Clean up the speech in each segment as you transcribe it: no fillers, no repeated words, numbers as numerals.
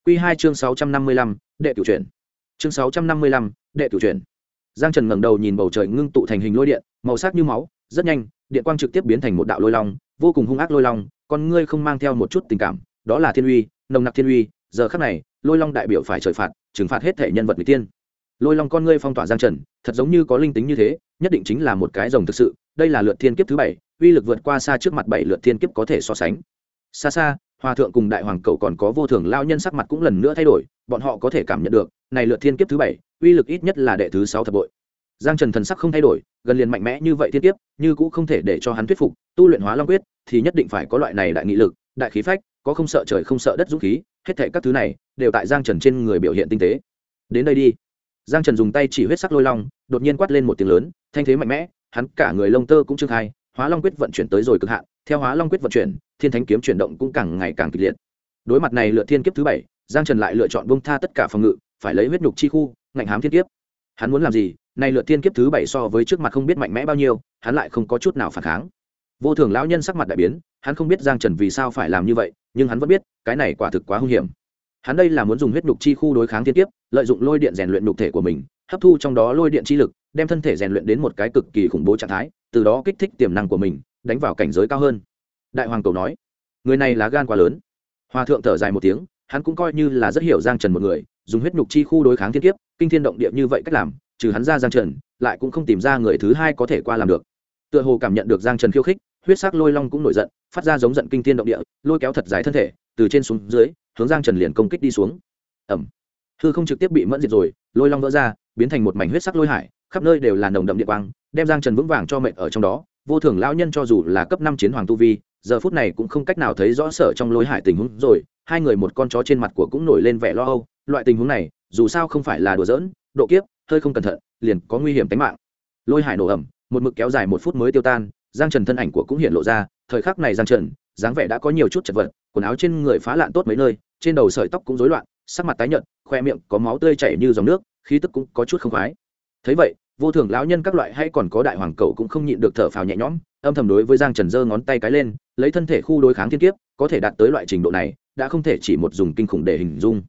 Quy 2 chương 655, đệ cửu chuyển. Chương 655, đệ cửu chuyển. Giang Trần ngẩng đầu nhìn bầu trời ngưng tụ thành hình lôi điện, màu sắc như máu, rất nhanh, điện quang trực tiếp biến thành một đạo lôi long, vô cùng hung ác lôi long, con ngươi không mang theo một chút tình cảm, đó là thiên uy, nồng nặc thiên uy, giờ khắc này, lôi long đại biểu phải trời phạt, trừng phạt hết thể nhân vật người tiên. Lôi long con ngươi phong tỏa Giang Trần, thật giống như có linh tính như thế, nhất định chính là một cái rồng thực sự, đây là lượt thiên kiếp thứ 7, uy lực vượt qua xa trước mặt 7 lượt thiên kiếp có thể so sánh. Xa xa, Hòa thượng cùng đại hoàng cậu còn có vô thường lao nhân sắc mặt cũng lần nữa thay đổi, bọn họ có thể cảm nhận được, này lượt thiên kiếp thứ 7, uy lực ít nhất là đệ thứ 6 thập bội. Giang Trần thần sắc không thay đổi, gần liền mạnh mẽ như vậy thiên kiếp, như cũng không thể để cho hắn thuyết phục, tu luyện Hóa Long quyết thì nhất định phải có loại này đại nghị lực, đại khí phách, có không sợ trời không sợ đất dũng khí, hết thảy các thứ này đều tại Giang Trần trên người biểu hiện tinh tế. Đến đây đi. Giang Trần dùng tay chỉ huyết sắc lôi long, đột nhiên quát lên một tiếng lớn, thanh thế mạnh mẽ, hắn cả người lông tơ cũng trương khai, Hóa Long quyết vận chuyển tới rồi cực hạn, theo Hóa Long quyết vận chuyển, Thiên Thánh kiếm chuyển động cũng càng ngày càng kịch liệt. Đối mặt này lượt thiên kiếp thứ 7, Giang Trần lại lựa chọn buông tha tất cả phòng ngự, phải lấy huyết nhục chi khu, ngạnh hám thiên kiếp. Hắn muốn làm gì? Này lượt thiên kiếp thứ 7 so với trước mặt không biết mạnh mẽ bao nhiêu, hắn lại không có chút nào phản kháng. Vô thường lão nhân sắc mặt đại biến, hắn không biết Giang Trần vì sao phải làm như vậy, nhưng hắn vẫn biết, cái này quả thực quá hung hiểm. Hắn đây là muốn dùng huyết nhục chi khu đối kháng thiên kiếp, lợi dụng lôi điện rèn luyện nhục thể của mình, hấp thu trong đó lôi điện chi lực, đem thân thể rèn luyện đến một cái cực kỳ khủng bố trạng thái, từ đó kích thích tiềm năng của mình, đánh vào cảnh giới cao hơn. Đại hoàng cầu nói, người này lá gan quá lớn. Hòa thượng thở dài một tiếng, hắn cũng coi như là rất hiểu Giang Trần một người, dùng huyết nhục chi khu đối kháng thiên kiếp, kinh thiên động địa như vậy cách làm, trừ hắn ra Giang Trần, lại cũng không tìm ra người thứ hai có thể qua làm được. Tựa hồ cảm nhận được Giang Trần khiêu khích, huyết sắc lôi long cũng nổi giận, phát ra giống giận kinh thiên động địa, lôi kéo thật dài thân thể, từ trên xuống dưới, hướng Giang Trần liền công kích đi xuống. Ầm. Hư không trực tiếp bị mẫn diệt rồi, lôi long vỡ ra, biến thành một mảnh huyết sắc lôi hải, khắp nơi đều là nồng đậm điện quang, đem Giang Trần vững vàng cho mệt ở trong đó. Vô thường lão nhân cho dù là cấp 5 chiến hoàng tu vi, giờ phút này cũng không cách nào thấy rõ sở trong lôi hải tình huống rồi, hai người một con chó trên mặt của cũng nổi lên vẻ lo âu, loại tình huống này, dù sao không phải là đùa giỡn, độ kiếp, hơi không cẩn thận, liền có nguy hiểm tính mạng. Lôi hải nổ ầm, một mực kéo dài 1 phút mới tiêu tan, Giang Trần thân ảnh của cũng hiện lộ ra, thời khắc này Giang Trần, dáng vẻ đã có nhiều chút chật vật, quần áo trên người phá lạn tốt mấy nơi, trên đầu sợi tóc cũng rối loạn, sắc mặt tái nhợt, khoe miệng có máu tươi chảy như dòng nước, khí tức cũng có chút không khoái. Thấy vậy, vô thường lão nhân các loại hay còn có đại hoàng cậu cũng không nhịn được thở phào nhẹ nhõm, âm thầm đối với Giang Trần giơ ngón tay cái lên, lấy thân thể khu đối kháng thiên kiếp, có thể đạt tới loại trình độ này, đã không thể chỉ một dùng kinh khủng để hình dung.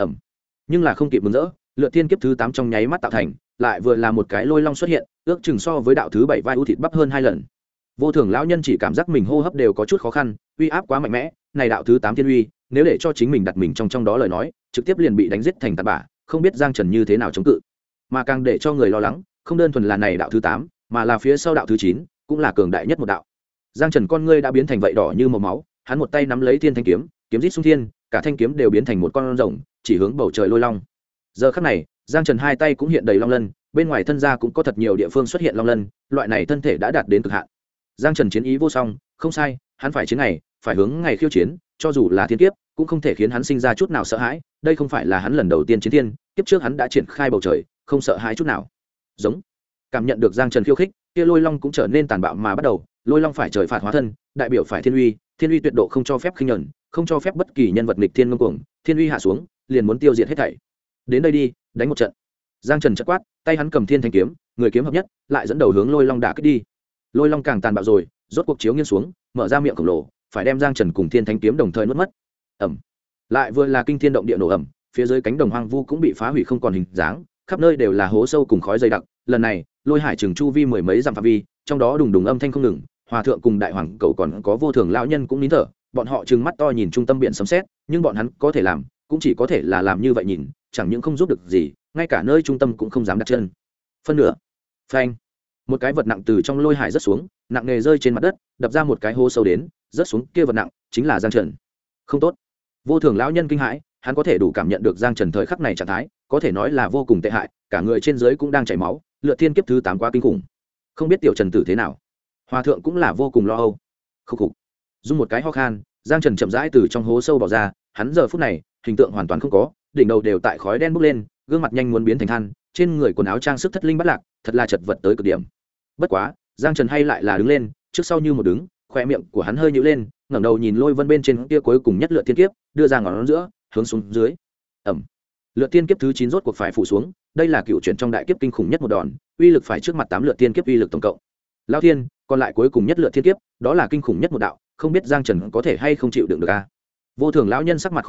Nhưng là không kịp mừng rỡ, lượt thiên kiếp thứ 8 trong nháy mắt tạo thành, lại vừa là một cái lôi long xuất hiện, ước chừng so với đạo thứ 7 vai u thịt bắp hơn 2 lần. Vô thường lão nhân chỉ cảm giác mình hô hấp đều có chút khó khăn, uy áp quá mạnh mẽ, này đạo thứ 8 thiên uy, nếu để cho chính mình đặt mình trong đó lời nói, trực tiếp liền bị đánh giết thành tàn bã, không biết Giang Trần như thế nào chống cự. Mà càng để cho người lo lắng, không đơn thuần là này đạo thứ 8, mà là phía sau đạo thứ 9, cũng là cường đại nhất một đạo. Giang Trần con ngươi đã biến thành vậy đỏ như màu máu, hắn một tay nắm lấy thiên thanh kiếm, kiếm rít xung thiên, cả thanh kiếm đều biến thành một con rồng, chỉ hướng bầu trời lôi long. Giờ khắc này, Giang Trần hai tay cũng hiện đầy long lân, bên ngoài thân ra cũng có thật nhiều địa phương xuất hiện long lân, loại này thân thể đã đạt đến cực hạn. Giang Trần chiến ý vô song, không sai, hắn phải chiến ngày, phải hướng ngày khiêu chiến, cho dù là thiên kiếp, cũng không thể khiến hắn sinh ra chút nào sợ hãi, đây không phải là hắn lần đầu tiên chiến thiên, kiếp trước hắn đã triển khai bầu trời, không sợ hãi chút nào. Giống. Cảm nhận được Giang Trần khiêu khích, kia lôi long cũng trở nên tàn bạo mà bắt đầu, lôi long phải trời phạt hóa thân, đại biểu phải thiên uy tuyệt độ không cho phép khinh nhẫn, không cho phép bất kỳ nhân vật nghịch thiên ngông cuồng, thiên uy hạ xuống, liền muốn tiêu diệt hết thảy. Đến đây đi, đánh một trận. Giang Trần chợt quát, tay hắn cầm thiên thanh kiếm, người kiếm hợp nhất, lại dẫn đầu hướng lôi long đả kích đi. Lôi long càng tàn bạo rồi, rốt cuộc chiếu nghiêng xuống, mở ra miệng khổng lồ, phải đem Giang Trần cùng thiên thanh kiếm đồng thời nuốt mất. Ầm. Lại vừa là kinh thiên động địa nổ ầm, phía dưới cánh đồng hoang vu cũng bị phá hủy không còn hình dáng, khắp nơi đều là hố sâu cùng khói dày đặc. Lần này, lôi hải trường chu vi mười mấy dặm phạm vi, trong đó đùng đùng âm thanh không ngừng. Hòa thượng cùng đại hoàng cậu còn có vô thường lão nhân cũng nín thở, bọn họ trừng mắt to nhìn trung tâm biển sấm sét, nhưng bọn hắn có thể làm, cũng chỉ có thể là làm như vậy nhìn, chẳng những không giúp được gì, ngay cả nơi trung tâm cũng không dám đặt chân. Phân nửa. Phanh. Một cái vật nặng từ trong lôi hải rớt xuống, nặng nề rơi trên mặt đất, đập ra một cái hố sâu đến, rớt xuống kia vật nặng chính là Giang Trần. Không tốt. Vô thường lão nhân kinh hãi, hắn có thể đủ cảm nhận được Giang Trần thời khắc này trạng thái, có thể nói là vô cùng tệ hại, cả người trên dưới cũng đang chảy máu, lựa thiên kiếp thứ 8 quá kinh khủng. Không biết tiểu Trần tử thế nào. Hòa thượng cũng là vô cùng lo âu. Khục khục. Dung một cái ho khan, Giang Trần chậm rãi từ trong hố sâu bò ra, hắn giờ phút này, hình tượng hoàn toàn không có, đỉnh đầu đều tại khói đen bốc lên, gương mặt nhanh muốn biến thành than, trên người quần áo trang sức thất linh bất lạc, thật là chật vật tới cực điểm. Bất quá, Giang Trần hay lại là đứng lên, trước sau như một đứng, khóe miệng của hắn hơi nhíu lên, ngẩng đầu nhìn lôi vân bên trên kia cuối cùng nhất lượt thiên kiếp, đưa ra ngón giữa, hướng xuống dưới. Ầm. Lượt thiên kiếp thứ 9 rốt cuộc phải phủ xuống, đây là cựu chuyển trong đại kiếp kinh khủng nhất một đòn, uy lực phải trước mặt 8 lượt thiên kiếp uy lực tổng cộng. Lão thiên, còn lại cuối cùng nhất lượt thiên kiếp, đó là kinh khủng nhất một đạo, không biết Giang Trần có thể hay không chịu đựng được a. Vô thường lão nhân sắc mặt khó coi,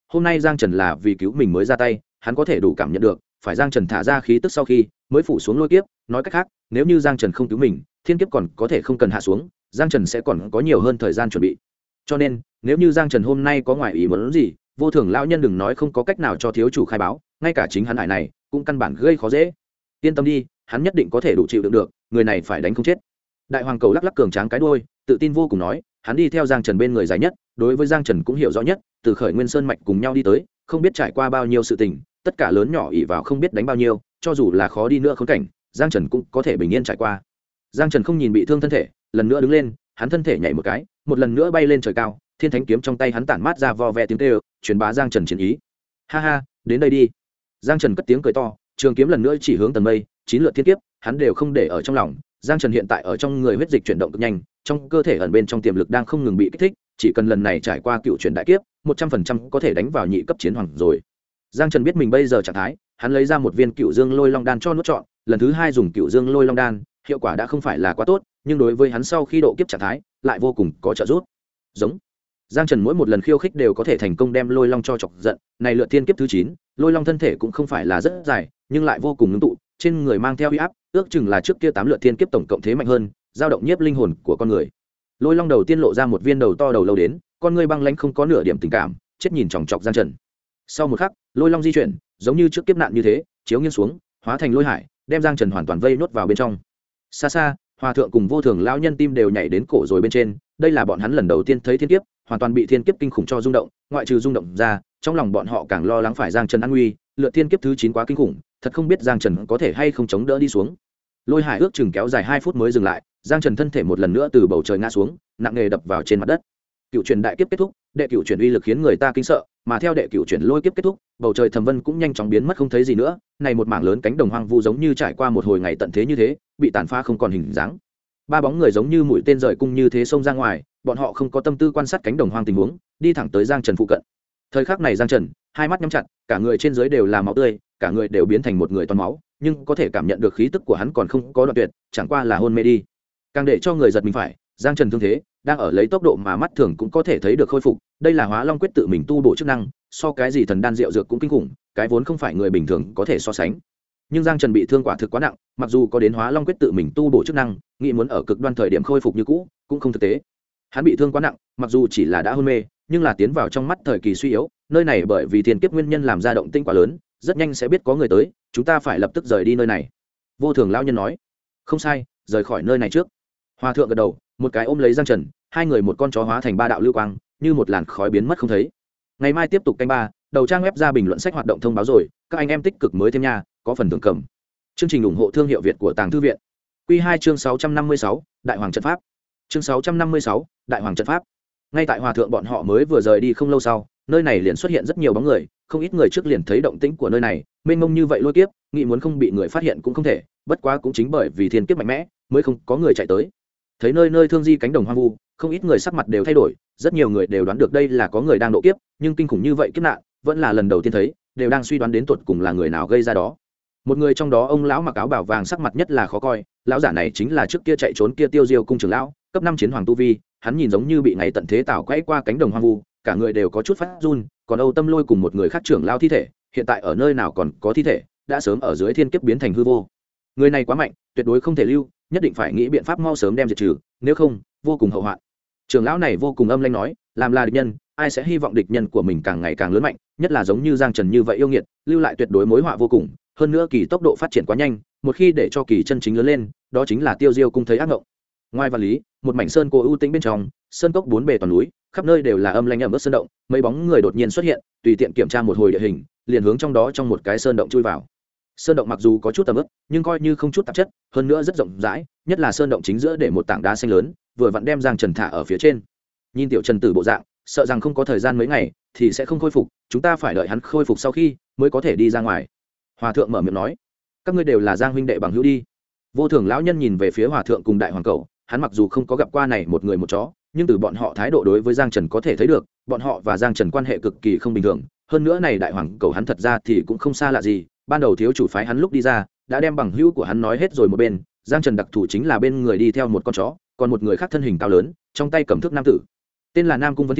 hôm nay giang trần là vì cứu mình mới ra tay, hắn có thể đủ cảm nhận được phải giang trần thả ra khí tức sau khi mới phủ xuống lôi kiếp. Nói cách khác, nếu như giang trần không cứu mình, thiên kiếp còn có thể không cần hạ xuống, giang trần sẽ còn có nhiều hơn thời gian chuẩn bị. Cho nên nếu như giang trần hôm nay có ngoài ý muốn gì, vô thường lão nhân đừng nói không có cách nào cho thiếu chủ khai báo, ngay cả chính hắn hải này cũng căn bản gây khó dễ. Yên tâm đi, hắn nhất định có thể đủ chịu đựng được, người này phải đánh không chết. Đại hoàng cầu lắc lắc cường tráng cái đuôi, tự tin vô cùng nói, hắn đi theo giang trần bên người dài nhất, đối với giang trần cũng hiểu rõ nhất, từ khởi nguyên sơn mạch cùng nhau đi tới, không biết trải qua bao nhiêu sự tình, tất cả lớn nhỏ ỷ vào không biết đánh bao nhiêu, cho dù là khó đi nữa khốn cảnh, giang trần cũng có thể bình yên trải qua. Giang trần không nhìn bị thương thân thể, lần nữa đứng lên, hắn thân thể nhảy một cái, một lần nữa bay lên trời cao, thiên thánh kiếm trong tay hắn tản mát ra vo ve tiếng kêu, truyền bá giang trần chiến ý. Ha ha, đến đây đi. Giang trần cất tiếng cười to, trường kiếm lần nữa chỉ hướng tầng mây, 9 lượt thiên kiếp hắn đều không để ở trong lòng. Giang trần hiện tại ở trong người huyết dịch chuyển động cực nhanh, trong cơ thể ẩn bên trong tiềm lực đang không ngừng bị kích thích, chỉ cần lần này trải qua cựu chuyển đại kiếp 100% có thể đánh vào nhị cấp chiến hoàng rồi. Giang trần biết mình bây giờ trạng thái, hắn lấy ra một viên cựu dương lôi long đan cho nuốt trọn, lần thứ 2 dùng cựu dương lôi long đan, hiệu quả đã không phải là quá tốt, nhưng đối với hắn sau khi độ kiếp trạng thái lại vô cùng có trợ giúp. Giống Giang trần mỗi một lần khiêu khích đều có thể thành công đem lôi long cho chọc giận. Này lượt thiên kiếp thứ 9, lôi long thân thể cũng không phải là rất dài, nhưng lại vô cùng ngưng tụ, trên người mang theo uy áp, ước chừng là trước kia 8 lượt thiên kiếp tổng cộng thế mạnh hơn, dao động nhiếp linh hồn của con người. Lôi long đầu tiên lộ ra một viên đầu to đầu lâu đến, con người băng lãnh không có nửa điểm tình cảm, chết nhìn chòng chọc Giang trần. Sau một khắc, lôi long di chuyển, giống như trước kiếp nạn như thế, chiếu nghiêng xuống, hóa thành lôi hải, đem Giang trần hoàn toàn vây nốt vào bên trong. Xa xa, hòa thượng cùng vô thường lão nhân tim đều nhảy đến cổ rồi bên trên, đây là bọn hắn lần đầu tiên thấy thiên kiếp, hoàn toàn bị thiên kiếp kinh khủng cho rung động. Ngoại trừ rung động ra, trong lòng bọn họ càng lo lắng phải Giang trần an nguy, lượt thiên kiếp thứ 9 quá kinh khủng, thật không biết Giang trần có thể hay không chống đỡ đi xuống. Lôi hải ước chừng kéo dài 2 phút mới dừng lại, Giang trần thân thể một lần nữa từ bầu trời ngã xuống, nặng nề đập vào trên mặt đất. Cựu truyền đại kiếp kết thúc, đệ cựu truyền uy lực khiến người ta kinh sợ, mà theo đệ cựu truyền lôi kiếp kết thúc, bầu trời thầm vân cũng nhanh chóng biến mất không thấy gì nữa. Này một mảng lớn cánh đồng hoang vu giống như trải qua một hồi ngày tận thế như thế, bị tàn phá không còn hình dáng. Ba bóng người giống như mũi tên rời cung như thế xông ra ngoài, bọn họ không có tâm tư quan sát cánh đồng hoang tình huống, đi thẳng tới Giang trần phụ cận. Thời khắc này Giang trần hai mắt nhắm chặt, cả người trên dưới đều là máu tươi, cả người đều biến thành một người toàn máu, nhưng có thể cảm nhận được khí tức của hắn còn không có đoạn tuyệt, chẳng qua là hôn mê đi. Càng để cho người giật mình phải, Giang trần thương thế đang ở lấy tốc độ mà mắt thường cũng có thể thấy được khôi phục. Đây là Hóa Long quyết tự mình tu bổ chức năng, so cái gì thần đan rượu dược cũng kinh khủng, cái vốn không phải người bình thường có thể so sánh. Nhưng Giang trần bị thương quả thực quá nặng, mặc dù có đến Hóa Long quyết tự mình tu bổ chức năng, nghĩ muốn ở cực đoan thời điểm khôi phục như cũ cũng không thực tế. Hắn bị thương quá nặng, mặc dù chỉ là đã hôn mê, nhưng là tiến vào trong mắt thời kỳ suy yếu, nơi này bởi vì thiên kiếp nguyên nhân làm ra động tĩnh quá lớn, rất nhanh sẽ biết có người tới, chúng ta phải lập tức rời đi nơi này. Vô thường lão nhân nói. Không sai, rời khỏi nơi này trước. Hòa thượng gật đầu, một cái ôm lấy Giang trần, hai người một con chó hóa thành 3 đạo lưu quang, như một làn khói biến mất không thấy. Ngày mai tiếp tục canh 3, đầu trang web ra bình luận sách hoạt động thông báo rồi, các anh em tích cực mới thêm nha, có phần thưởng cầm. Chương trình ủng hộ thương hiệu Việt của Tàng Thư viện. Quy 2 chương 656, Đại Hoàng trận pháp. Chương 656, Đại Hoàng trận pháp. Ngay tại hòa thượng bọn họ mới vừa rời đi không lâu sau, nơi này liền xuất hiện rất nhiều bóng người, không ít người trước liền thấy động tĩnh của nơi này, mênh mông như vậy lôi kiếp, nghĩ muốn không bị người phát hiện cũng không thể, bất quá cũng chính bởi vì thiên kiếp mạnh mẽ, mới không có người chạy tới. Thấy nơi nơi thương di cánh đồng hoang vu, không ít người sắc mặt đều thay đổi, rất nhiều người đều đoán được đây là có người đang độ kiếp, nhưng kinh khủng như vậy kiếp nạn, vẫn là lần đầu tiên thấy, đều đang suy đoán đến tuột cùng là người nào gây ra đó. Một người trong đó ông lão mặc áo bảo vàng sắc mặt nhất là khó coi, lão giả này chính là trước kia chạy trốn kia Tiêu Diêu cung trưởng lão, cấp 5 chiến hoàng tu vi, hắn nhìn giống như bị ngày tận thế tảo quấy qua cánh đồng hoang vu, cả người đều có chút phát run, còn Âu Tâm Lôi cùng một người khác trưởng lão thi thể, hiện tại ở nơi nào còn có thi thể, đã sớm ở dưới thiên kiếp biến thành hư vô. Người này quá mạnh, tuyệt đối không thể lưu, nhất định phải nghĩ biện pháp mau sớm đem diệt trừ, nếu không, vô cùng hậu hoạn. Trưởng lão này vô cùng âm lãnh nói, làm là địch nhân, ai sẽ hy vọng địch nhân của mình càng ngày càng lớn mạnh, nhất là giống như Giang Trần như vậy yêu nghiệt, lưu lại tuyệt đối mối họa vô cùng, hơn nữa kỳ tốc độ phát triển quá nhanh, một khi để cho kỳ chân chính lớn lên, đó chính là Tiêu Diêu cung thấy ác ngộng. Ngoài Văn Lý, một mảnh sơn cô ưu tĩnh bên trong, sơn cốc bốn bề toàn núi, khắp nơi đều là âm lãnh ẩm ướt sơn động, mấy bóng người đột nhiên xuất hiện, tùy tiện kiểm tra một hồi địa hình, liền hướng trong đó trong một cái sơn động chui vào. Sơn động mặc dù có chút tầm ướp, nhưng coi như không chút tạp chất, hơn nữa rất rộng rãi, nhất là sơn động chính giữa để một tảng đá xanh lớn, vừa vặn đem Giang Trần thả ở phía trên. Nhìn tiểu Trần Tử bộ dạng, sợ rằng không có thời gian mấy ngày thì sẽ không khôi phục, chúng ta phải đợi hắn khôi phục sau khi mới có thể đi ra ngoài. Hòa thượng mở miệng nói, các ngươi đều là Giang huynh đệ bằng hữu đi. Vô thường lão nhân nhìn về phía hòa thượng cùng đại hoàng cẩu, hắn mặc dù không có gặp qua này một người một chó, nhưng từ bọn họ thái độ đối với Giang Trần có thể thấy được, bọn họ và Giang Trần quan hệ cực kỳ không bình thường. Hơn nữa này đại hoàng cẩu hắn thật ra thì cũng không xa lạ gì, ban đầu thiếu chủ phái hắn lúc đi ra đã đem bằng hữu của hắn nói hết rồi một bên. Giang Trần đặc thù chính là bên người đi theo một con chó, còn một người khác thân hình cao lớn, trong tay cầm thước nam tử, tên là Nam Cung Vấn Thiên,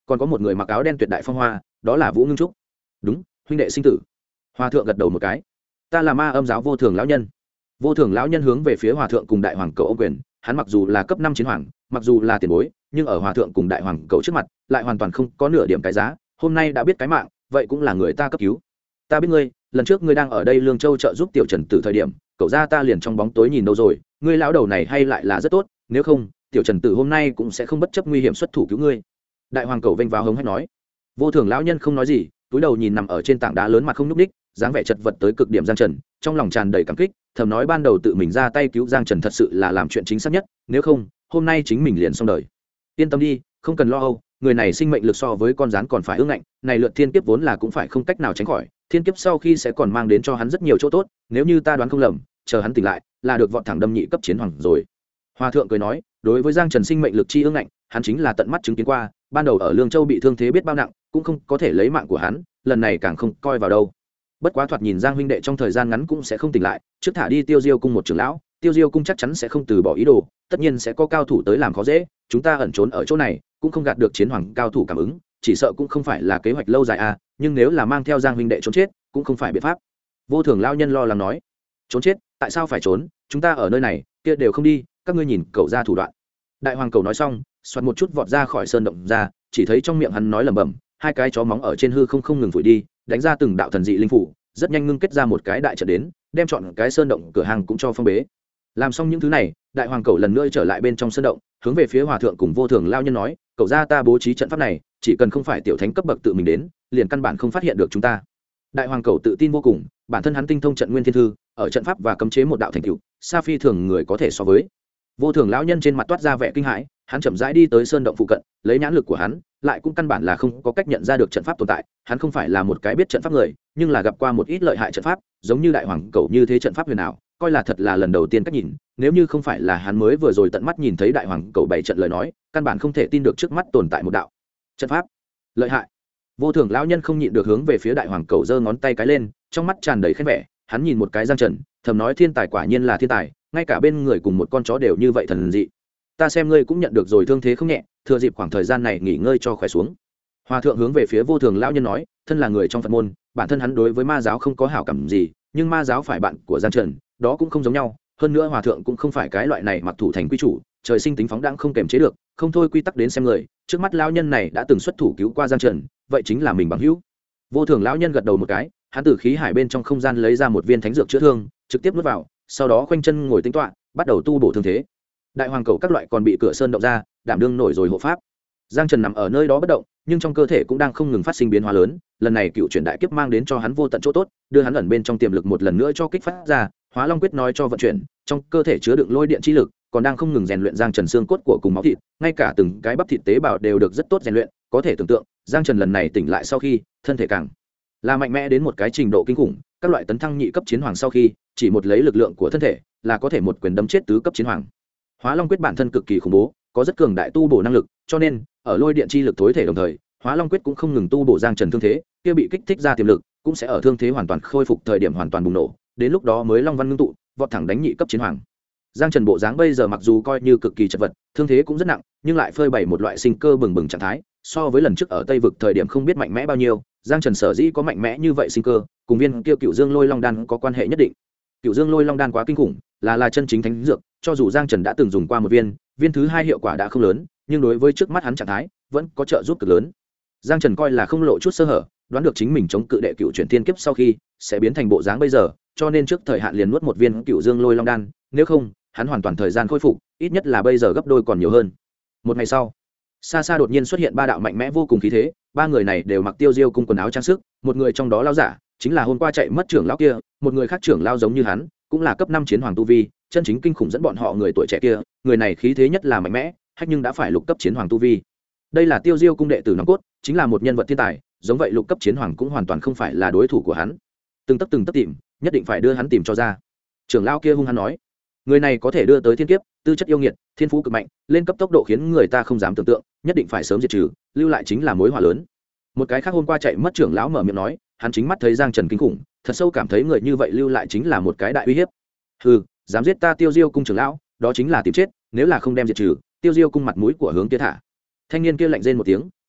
còn có một người mặc áo đen tuyệt đại phong hoa, đó là Vũ Ngưng Trúc. Đúng, huynh đệ sinh tử. Hòa thượng gật đầu một cái. Ta là Ma Âm giáo Vô Thường lão nhân. Vô Thường lão nhân hướng về phía hòa thượng cùng đại hoàng cậu ôm quyền, hắn mặc dù là cấp 5 chiến hoàng, mặc dù là tiền bối, nhưng ở hòa thượng cùng đại hoàng cậu trước mặt, lại hoàn toàn không có nửa điểm cái giá, hôm nay đã biết cái mạng, vậy cũng là người ta cấp cứu. Ta biết ngươi, lần trước ngươi đang ở đây Lương Châu trợ giúp tiểu Trần Tử thời điểm, cậu ra ta liền trong bóng tối nhìn đâu rồi, ngươi lão đầu này hay lại là rất tốt, nếu không, tiểu Trần Tử hôm nay cũng sẽ không bất chấp nguy hiểm xuất thủ cứu ngươi. Đại hoàng cậu vênh váo hống hách nói. Vô Thường lão nhân không nói gì, túi đầu nhìn nằm ở trên tảng đá lớn mặt không nhúc ních, dáng vẻ chật vật tới cực điểm Giang Trần, trong lòng tràn đầy cảm kích, thầm nói ban đầu tự mình ra tay cứu Giang Trần thật sự là làm chuyện chính xác nhất, nếu không, hôm nay chính mình liền xong đời. Yên tâm đi, không cần lo âu, người này sinh mệnh lực so với con rắn còn phải ương ngạnh, này lượt thiên kiếp vốn là cũng phải không cách nào tránh khỏi, thiên kiếp sau khi sẽ còn mang đến cho hắn rất nhiều chỗ tốt, nếu như ta đoán không lầm, chờ hắn tỉnh lại, là được vọt thẳng đâm nhị cấp chiến hoàng rồi. Hòa thượng cười nói, đối với Giang Trần sinh mệnh lực chi ương ngạnh, hắn chính là tận mắt chứng kiến qua, ban đầu ở Lương Châu bị thương thế biết bao nặng, cũng không có thể lấy mạng của hắn, lần này càng không coi vào đâu. Bất quá thoạt nhìn Giang huynh đệ trong thời gian ngắn cũng sẽ không tỉnh lại, trước thả đi Tiêu Diêu cung một trưởng lão, Tiêu Diêu cung chắc chắn sẽ không từ bỏ ý đồ, tất nhiên sẽ có cao thủ tới làm khó dễ, chúng ta ẩn trốn ở chỗ này, cũng không gạt được chiến hoàng cao thủ cảm ứng, chỉ sợ cũng không phải là kế hoạch lâu dài à, nhưng nếu là mang theo Giang huynh đệ trốn chết, cũng không phải biện pháp. Vô Thường lão nhân lo lắng nói, trốn chết, tại sao phải trốn, chúng ta ở nơi này, kia đều không đi, các ngươi nhìn cậu ra thủ đoạn. Đại hoàng cầu nói xong, xoạt một chút vọt ra khỏi sơn động ra, chỉ thấy trong miệng hắn nói lẩm bẩm, hai cái chó móng ở trên hư không ngừng phủi đi, đánh ra từng đạo thần dị linh phủ, rất nhanh ngưng kết ra một cái đại trận đến, đem chọn cái sơn động cửa hàng cũng cho phong bế. Làm xong những thứ này, đại hoàng cầu lần nữa trở lại bên trong sơn động, hướng về phía hòa thượng cùng Vô Thường lao nhân nói, cậu ra ta bố trí trận pháp này, chỉ cần không phải tiểu thánh cấp bậc tự mình đến, liền căn bản không phát hiện được chúng ta. Đại hoàng cầu tự tin vô cùng, bản thân hắn tinh thông trận nguyên thiên thư, ở trận pháp và cấm chế một đạo thành tựu, sa phi thường người có thể so với. Vô Thường lão nhân trên mặt toát ra vẻ kinh hãi, hắn chậm rãi đi tới sơn động phụ cận, lấy nhãn lực của hắn, lại cũng căn bản là không có cách nhận ra được trận pháp tồn tại, hắn không phải là một cái biết trận pháp người, nhưng là gặp qua một ít lợi hại trận pháp, giống như đại hoàng cầu như thế trận pháp huyền ảo, coi là thật là lần đầu tiên cách nhìn, nếu như không phải là hắn mới vừa rồi tận mắt nhìn thấy đại hoàng cầu bảy trận lời nói, căn bản không thể tin được trước mắt tồn tại một đạo trận pháp lợi hại. Vô Thường lão nhân không nhịn được hướng về phía đại hoàng cầu giơ ngón tay cái lên, trong mắt tràn đầy khen vẻ, hắn nhìn một cái Giang Trần, thầm nói thiên tài quả nhiên là thiên tài, ngay cả bên người cùng một con chó đều như vậy thần dị. Ta xem ngươi cũng nhận được rồi thương thế không nhẹ, thừa dịp khoảng thời gian này nghỉ ngơi cho khỏe xuống. Hòa thượng hướng về phía Vô Thường lão nhân nói, thân là người trong Phật môn, bản thân hắn đối với ma giáo không có hảo cảm gì, nhưng ma giáo phải bạn của Giang Trần, đó cũng không giống nhau, hơn nữa hòa thượng cũng không phải cái loại này mặc thủ thành quy chủ, trời sinh tính phóng đãng không kềm chế được, không thôi quy tắc đến xem người, trước mắt lão nhân này đã từng xuất thủ cứu qua Giang Trần, vậy chính là mình bằng hữu. Vô Thường lão nhân gật đầu một cái, hắn từ khí hải bên trong không gian lấy ra một viên thánh dược chữa thương, trực tiếp nuốt vào, sau đó khoanh chân ngồi tĩnh tọa, bắt đầu tu bổ thương thế. Đại hoàng cầu các loại còn bị cửa sơn động ra, đảm đương nổi rồi hộ pháp. Giang Trần nằm ở nơi đó bất động, nhưng trong cơ thể cũng đang không ngừng phát sinh biến hóa lớn, lần này cựu chuyển đại kiếp mang đến cho hắn vô tận chỗ tốt, đưa hắn ẩn bên trong tiềm lực một lần nữa cho kích phát ra, Hóa Long quyết nói cho vận chuyển, trong cơ thể chứa đựng lôi điện chi lực, còn đang không ngừng rèn luyện Giang Trần xương cốt của cùng máu thịt, ngay cả từng cái bắp thịt tế bào đều được rất tốt rèn luyện, có thể tưởng tượng, Giang Trần lần này tỉnh lại sau khi, thân thể càng là mạnh mẽ đến một cái trình độ kinh khủng, các loại tấn thăng nhị cấp chiến hoàng sau khi, chỉ một lấy lực lượng của thân thể, là có thể một quyền đấm chết tứ cấp chiến hoàng. Hóa Long quyết bản thân cực kỳ khủng bố, có rất cường đại tu bổ năng lực, cho nên ở lôi điện chi lực tối thể đồng thời, Hóa Long quyết cũng không ngừng tu bổ Giang Trần thương thế, kia bị kích thích ra tiềm lực, cũng sẽ ở thương thế hoàn toàn khôi phục thời điểm hoàn toàn bùng nổ, đến lúc đó mới long văn ngưng tụ, vọt thẳng đánh nhị cấp chiến hoàng. Giang Trần bộ dáng bây giờ mặc dù coi như cực kỳ chật vật, thương thế cũng rất nặng, nhưng lại phơi bày một loại sinh cơ bừng bừng trạng thái, so với lần trước ở Tây vực thời điểm không biết mạnh mẽ bao nhiêu, Giang Trần sở dĩ có mạnh mẽ như vậy sinh cơ, cùng viên kia Cựu Dương Lôi Long đan có quan hệ nhất định. Cựu Dương Lôi Long đan quá kinh khủng, là chân chính thánh dược, cho dù Giang Trần đã từng dùng qua một viên, viên thứ hai hiệu quả đã không lớn, nhưng đối với trước mắt hắn trạng thái, vẫn có trợ giúp cực lớn. Giang Trần coi là không lộ chút sơ hở, đoán được chính mình chống cự đệ cựu chuyển thiên kiếp sau khi sẽ biến thành bộ dáng bây giờ, cho nên trước thời hạn liền nuốt một viên Cựu Dương Lôi Long đan, nếu không, hắn hoàn toàn thời gian khôi phục, ít nhất là bây giờ gấp đôi còn nhiều hơn. Một ngày sau, xa xa đột nhiên xuất hiện ba đạo mạnh mẽ vô cùng khí thế, ba người này đều mặc Tiêu Diêu cung quần áo trang sức, một người trong đó lão giả, chính là hôm qua chạy mất trưởng lão kia, một người khác trưởng lão giống như hắn, cũng là cấp 5 chiến hoàng tu vi, chân chính kinh khủng dẫn bọn họ người tuổi trẻ kia, người này khí thế nhất là mạnh mẽ, hách nhưng đã phải lục cấp chiến hoàng tu vi. Đây là Tiêu Diêu cung đệ tử nòng cốt, chính là một nhân vật thiên tài, giống vậy lục cấp chiến hoàng cũng hoàn toàn không phải là đối thủ của hắn. Từng tấc tìm, nhất định phải đưa hắn tìm cho ra. Trưởng lão kia hung hăng nói, người này có thể đưa tới thiên kiếp, tư chất yêu nghiệt, thiên phú cực mạnh, lên cấp tốc độ khiến người ta không dám tưởng tượng, nhất định phải sớm diệt trừ, lưu lại chính là mối họa lớn. Một cái khác hôm qua chạy mất trưởng lão mở miệng nói, hắn chính mắt thấy Giang Trần kinh khủng, thật sâu cảm thấy người như vậy lưu lại chính là một cái đại uy hiếp. Hừ, dám giết ta Tiêu Diêu cung trưởng lão, đó chính là tìm chết, nếu là không đem diệt trừ, Tiêu Diêu cung mặt mũi của hướng kia thả. Thanh niên kia lạnh rên một tiếng,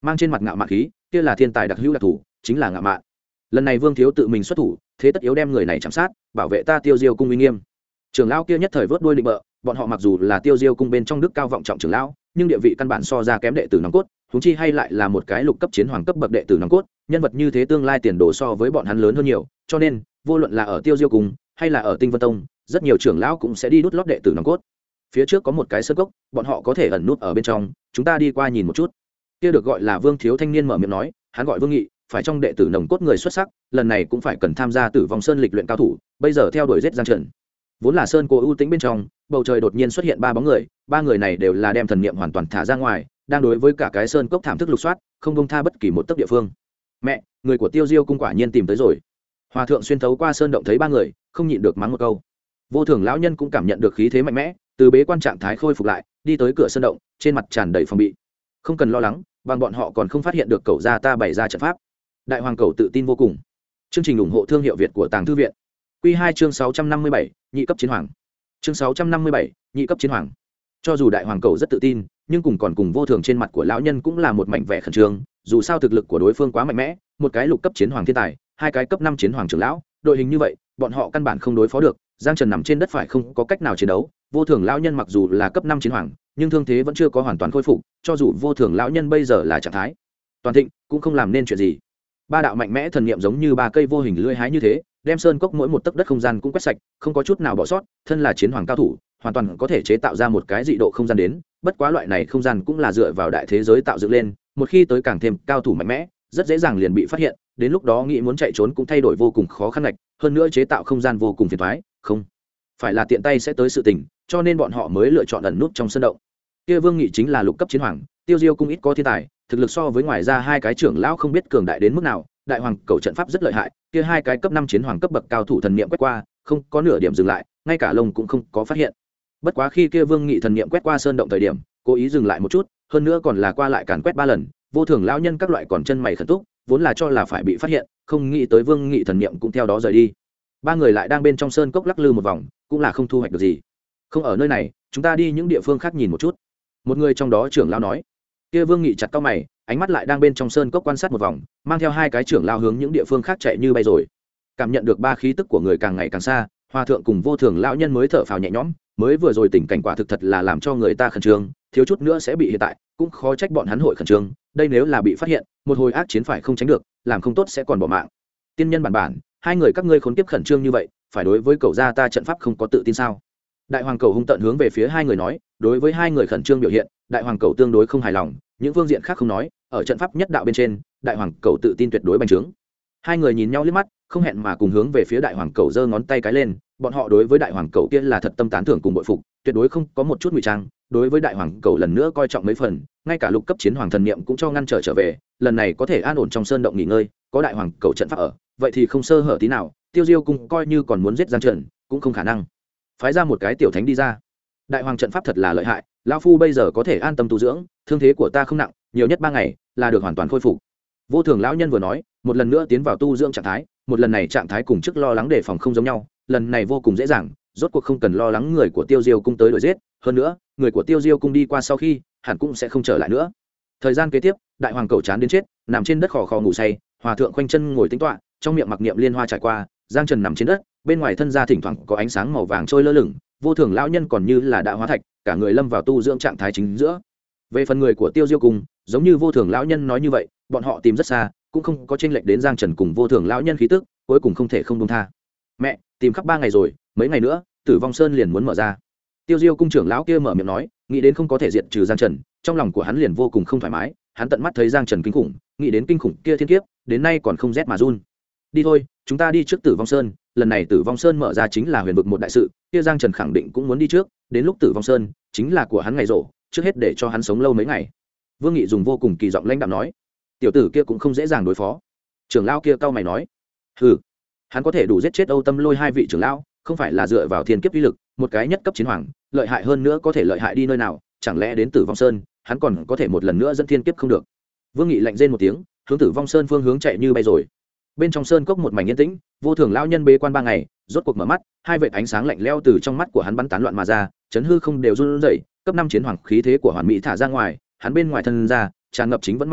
mang trên mặt ngạo mạn khí, kia là thiên tài đặc hữu đặc thủ, chính là ngạo mạn. Lần này Vương thiếu tự mình xuất thủ, thế tất yếu đem người này chạm sát, bảo vệ ta Tiêu Diêu cung uy nghiêm. Trưởng lão kia nhất thời vớt đuôi định bợ, bọn họ mặc dù là Tiêu Diêu cung bên trong đức cao vọng trọng trưởng lão, nhưng địa vị căn bản so ra kém đệ tử nòng cốt, huống chi hay lại là một cái lục cấp chiến hoàng cấp bậc đệ tử nòng cốt, nhân vật như thế tương lai tiền đồ so với bọn hắn lớn hơn nhiều, cho nên, vô luận là ở Tiêu Diêu cung hay là ở Tinh Vân tông, rất nhiều trưởng lão cũng sẽ đi đút lót đệ tử nòng cốt. Phía trước có một cái sơn cốc, bọn họ có thể ẩn nút ở bên trong, chúng ta đi qua nhìn một chút. Kia được gọi là Vương thiếu thanh niên mở miệng nói, hắn gọi Vương Nghị, phải trong đệ tử nòng cốt người xuất sắc, lần này cũng phải cần tham gia Tử Vong Sơn lịch luyện cao thủ, bây giờ theo đuổi giết Giang Trần. Vốn là sơn cô ưu tĩnh bên trong, bầu trời đột nhiên xuất hiện ba bóng người, ba người này đều là đem thần niệm hoàn toàn thả ra ngoài, đang đối với cả cái sơn cốc thảm thức lục soát, không buông tha bất kỳ một tấc địa phương. Mẹ, người của Tiêu Diêu cung quả nhiên tìm tới rồi. Hòa thượng xuyên thấu qua sơn động thấy ba người, không nhịn được mắng một câu. Vô Thường lão nhân cũng cảm nhận được khí thế mạnh mẽ, từ bế quan trạng thái khôi phục lại, đi tới cửa sơn động, trên mặt tràn đầy phòng bị. Không cần lo lắng, bằng bọn họ còn không phát hiện được cẩu gia ta bày ra trận pháp. Đại hoàng cẩu tự tin vô cùng. Chương trình ủng hộ thương hiệu Việt của Tàng Thư viện. Quy 2 chương 657, nhị cấp chiến hoàng. Chương 657, nhị cấp chiến hoàng. Cho dù đại hoàng cẩu rất tự tin, nhưng cùng Vô Thường trên mặt của lão nhân cũng là một mảnh vẻ khẩn trương, dù sao thực lực của đối phương quá mạnh mẽ, một cái lục cấp chiến hoàng thiên tài, hai cái cấp 5 chiến hoàng trưởng lão, đội hình như vậy, bọn họ căn bản không đối phó được. Giang Trần nằm trên đất phải không có cách nào chiến đấu, Vô Thường lão nhân mặc dù là cấp 5 chiến hoàng, nhưng thương thế vẫn chưa có hoàn toàn khôi phục, cho dù Vô Thường lão nhân bây giờ là trạng thái toàn thịnh, cũng không làm nên chuyện gì. Ba đạo mạnh mẽ thần niệm giống như ba cây vô hình lưỡi hái như thế, đem sơn cốc mỗi một tấc đất không gian cũng quét sạch, không có chút nào bỏ sót, thân là chiến hoàng cao thủ, hoàn toàn có thể chế tạo ra một cái dị độ không gian đến, bất quá loại này không gian cũng là dựa vào đại thế giới tạo dựng lên, một khi tới càng thêm cao thủ mạnh mẽ, rất dễ dàng liền bị phát hiện, đến lúc đó nghĩ muốn chạy trốn cũng thay đổi vô cùng khó khăn lệch, hơn nữa chế tạo không gian vô cùng phiền toái, không phải là tiện tay sẽ tới sự tình, cho nên bọn họ mới lựa chọn ẩn nút trong sơn động. Kia Vương Nghị chính là lục cấp chiến hoàng, Tiêu Diêu cung ít có thiên tài, thực lực so với ngoài ra hai cái trưởng lão không biết cường đại đến mức nào, đại hoàng cầu trận pháp rất lợi hại, kia hai cái cấp 5 chiến hoàng cấp bậc cao thủ thần niệm quét qua, không có nửa điểm dừng lại, ngay cả lông cũng không có phát hiện. Bất quá khi kia Vương Nghị thần niệm quét qua sơn động thời điểm, cố ý dừng lại một chút, hơn nữa còn là qua lại càn quét 3 lần, Vô Thường lão nhân các loại còn chân mày khẩn túc, vốn là cho là phải bị phát hiện, không nghĩ tới Vương Nghị thần niệm cũng theo đó rời đi. Ba người lại đang bên trong sơn cốc lắc lư một vòng, cũng là không thu hoạch được gì. Không ở nơi này, chúng ta đi những địa phương khác nhìn một chút. Một người trong đó trưởng lão nói. Kia Vương Nghị chặt cau mày, ánh mắt lại đang bên trong sơn cốc quan sát một vòng, mang theo hai cái trưởng lão hướng những địa phương khác chạy như bay rồi. Cảm nhận được ba khí tức của người càng ngày càng xa, Hòa thượng cùng Vô Thường lão nhân mới thở phào nhẹ nhõm, mới vừa rồi tình cảnh quả thực thật là làm cho người ta khẩn trương, thiếu chút nữa sẽ bị hiện tại, cũng khó trách bọn hắn hội khẩn trương, đây nếu là bị phát hiện, một hồi ác chiến phải không tránh được, làm không tốt sẽ còn bỏ mạng. Tiên nhân bản, hai người các ngươi khốn kiếp khẩn trương như vậy, phải đối với cậu gia ta trận pháp không có tự tin sao? Đại hoàng cầu hung tận hướng về phía hai người nói, đối với hai người khẩn trương biểu hiện, đại hoàng cầu tương đối không hài lòng, những phương diện khác không nói, ở trận pháp nhất đạo bên trên, đại hoàng cầu tự tin tuyệt đối bành trướng. Hai người nhìn nhau liếc mắt, không hẹn mà cùng hướng về phía đại hoàng cầu giơ ngón tay cái lên, bọn họ đối với đại hoàng cầu kia là thật tâm tán thưởng cùng bội phục, tuyệt đối không có một chút ngụy trang, đối với đại hoàng cầu lần nữa coi trọng mấy phần, ngay cả lục cấp chiến hoàng thần niệm cũng cho ngăn trở về, lần này có thể an ổn trong sơn động nghỉ ngơi, có đại hoàng cầu trận pháp ở, vậy thì không sơ hở tí nào, Tiêu Diêu cung coi như còn muốn giết Giang Trần, cũng không khả năng. Phái ra một cái tiểu thánh đi ra. Đại hoàng trận pháp thật là lợi hại, lão phu bây giờ có thể an tâm tu dưỡng, thương thế của ta không nặng, nhiều nhất 3 ngày là được hoàn toàn khôi phục. Vô Thường lão nhân vừa nói, một lần nữa tiến vào tu dưỡng trạng thái, một lần này trạng thái cùng trước lo lắng đề phòng không giống nhau, lần này vô cùng dễ dàng, rốt cuộc không cần lo lắng người của Tiêu Diêu cung tới đuổi giết, hơn nữa, người của Tiêu Diêu cung đi qua sau khi, hẳn cũng sẽ không trở lại nữa. Thời gian kế tiếp, đại hoàng cầu chán đến chết, nằm trên đất khò khò ngủ say, hòa thượng khoanh chân ngồi tĩnh tọa, trong miệng mặc niệm liên hoa trải qua, Giang Trần nằm trên đất, bên ngoài thân ra thỉnh thoảng có ánh sáng màu vàng trôi lơ lửng, Vô Thường lão nhân còn như là đã hóa thạch, cả người lâm vào tu dưỡng trạng thái chính giữa. Về phần người của Tiêu Diêu cung, giống như Vô Thường lão nhân nói như vậy, bọn họ tìm rất xa, cũng không có chênh lệch đến Giang Trần cùng Vô Thường lão nhân khí tức, cuối cùng không thể không buông tha. Mẹ, tìm khắp 3 ngày rồi, mấy ngày nữa, Tử Vong Sơn liền muốn mở ra. Tiêu Diêu cung trưởng lão kia mở miệng nói, nghĩ đến không có thể diệt trừ Giang Trần, trong lòng của hắn liền vô cùng không thoải mái, hắn tận mắt thấy Giang Trần kinh khủng, nghĩ đến kinh khủng kia thiên kiếp, đến nay còn không rét mà run. Đi thôi, chúng ta đi trước Tử Vong Sơn, lần này Tử Vong Sơn mở ra chính là huyền vực một đại sự, kia Giang Trần khẳng định cũng muốn đi trước, đến lúc Tử Vong Sơn chính là của hắn ngày rỗ, trước hết để cho hắn sống lâu mấy ngày. Vương Nghị dùng vô cùng kỳ giọng lãnh đạm nói, tiểu tử kia cũng không dễ dàng đối phó. Trưởng lão kia cau mày nói, hừ, hắn có thể đủ giết chết Âu Tâm Lôi 2 vị trưởng lão, không phải là dựa vào thiên kiếp uy lực, một cái nhất cấp chiến hoàng, lợi hại hơn nữa có thể lợi hại đi nơi nào, chẳng lẽ đến Tử Vong Sơn, hắn còn có thể một lần nữa dẫn thiên kiếp không được. Vương Nghị lạnh rên một tiếng, hướng Tử Vong Sơn phương hướng chạy như bay rồi. Bên trong sơn cốc một mảnh yên tĩnh, Vô Thường lão nhân bế quan 3 ngày, rốt cuộc mở mắt, hai vệt ánh sáng lạnh lẽo từ trong mắt của hắn bắn tán loạn mà ra, chấn hư không đều run rẩy, cấp 5 chiến hoàng khí thế của hoàn mỹ thả ra ngoài, hắn bên ngoài thân ra tràn ngập chính vẫn ma khí,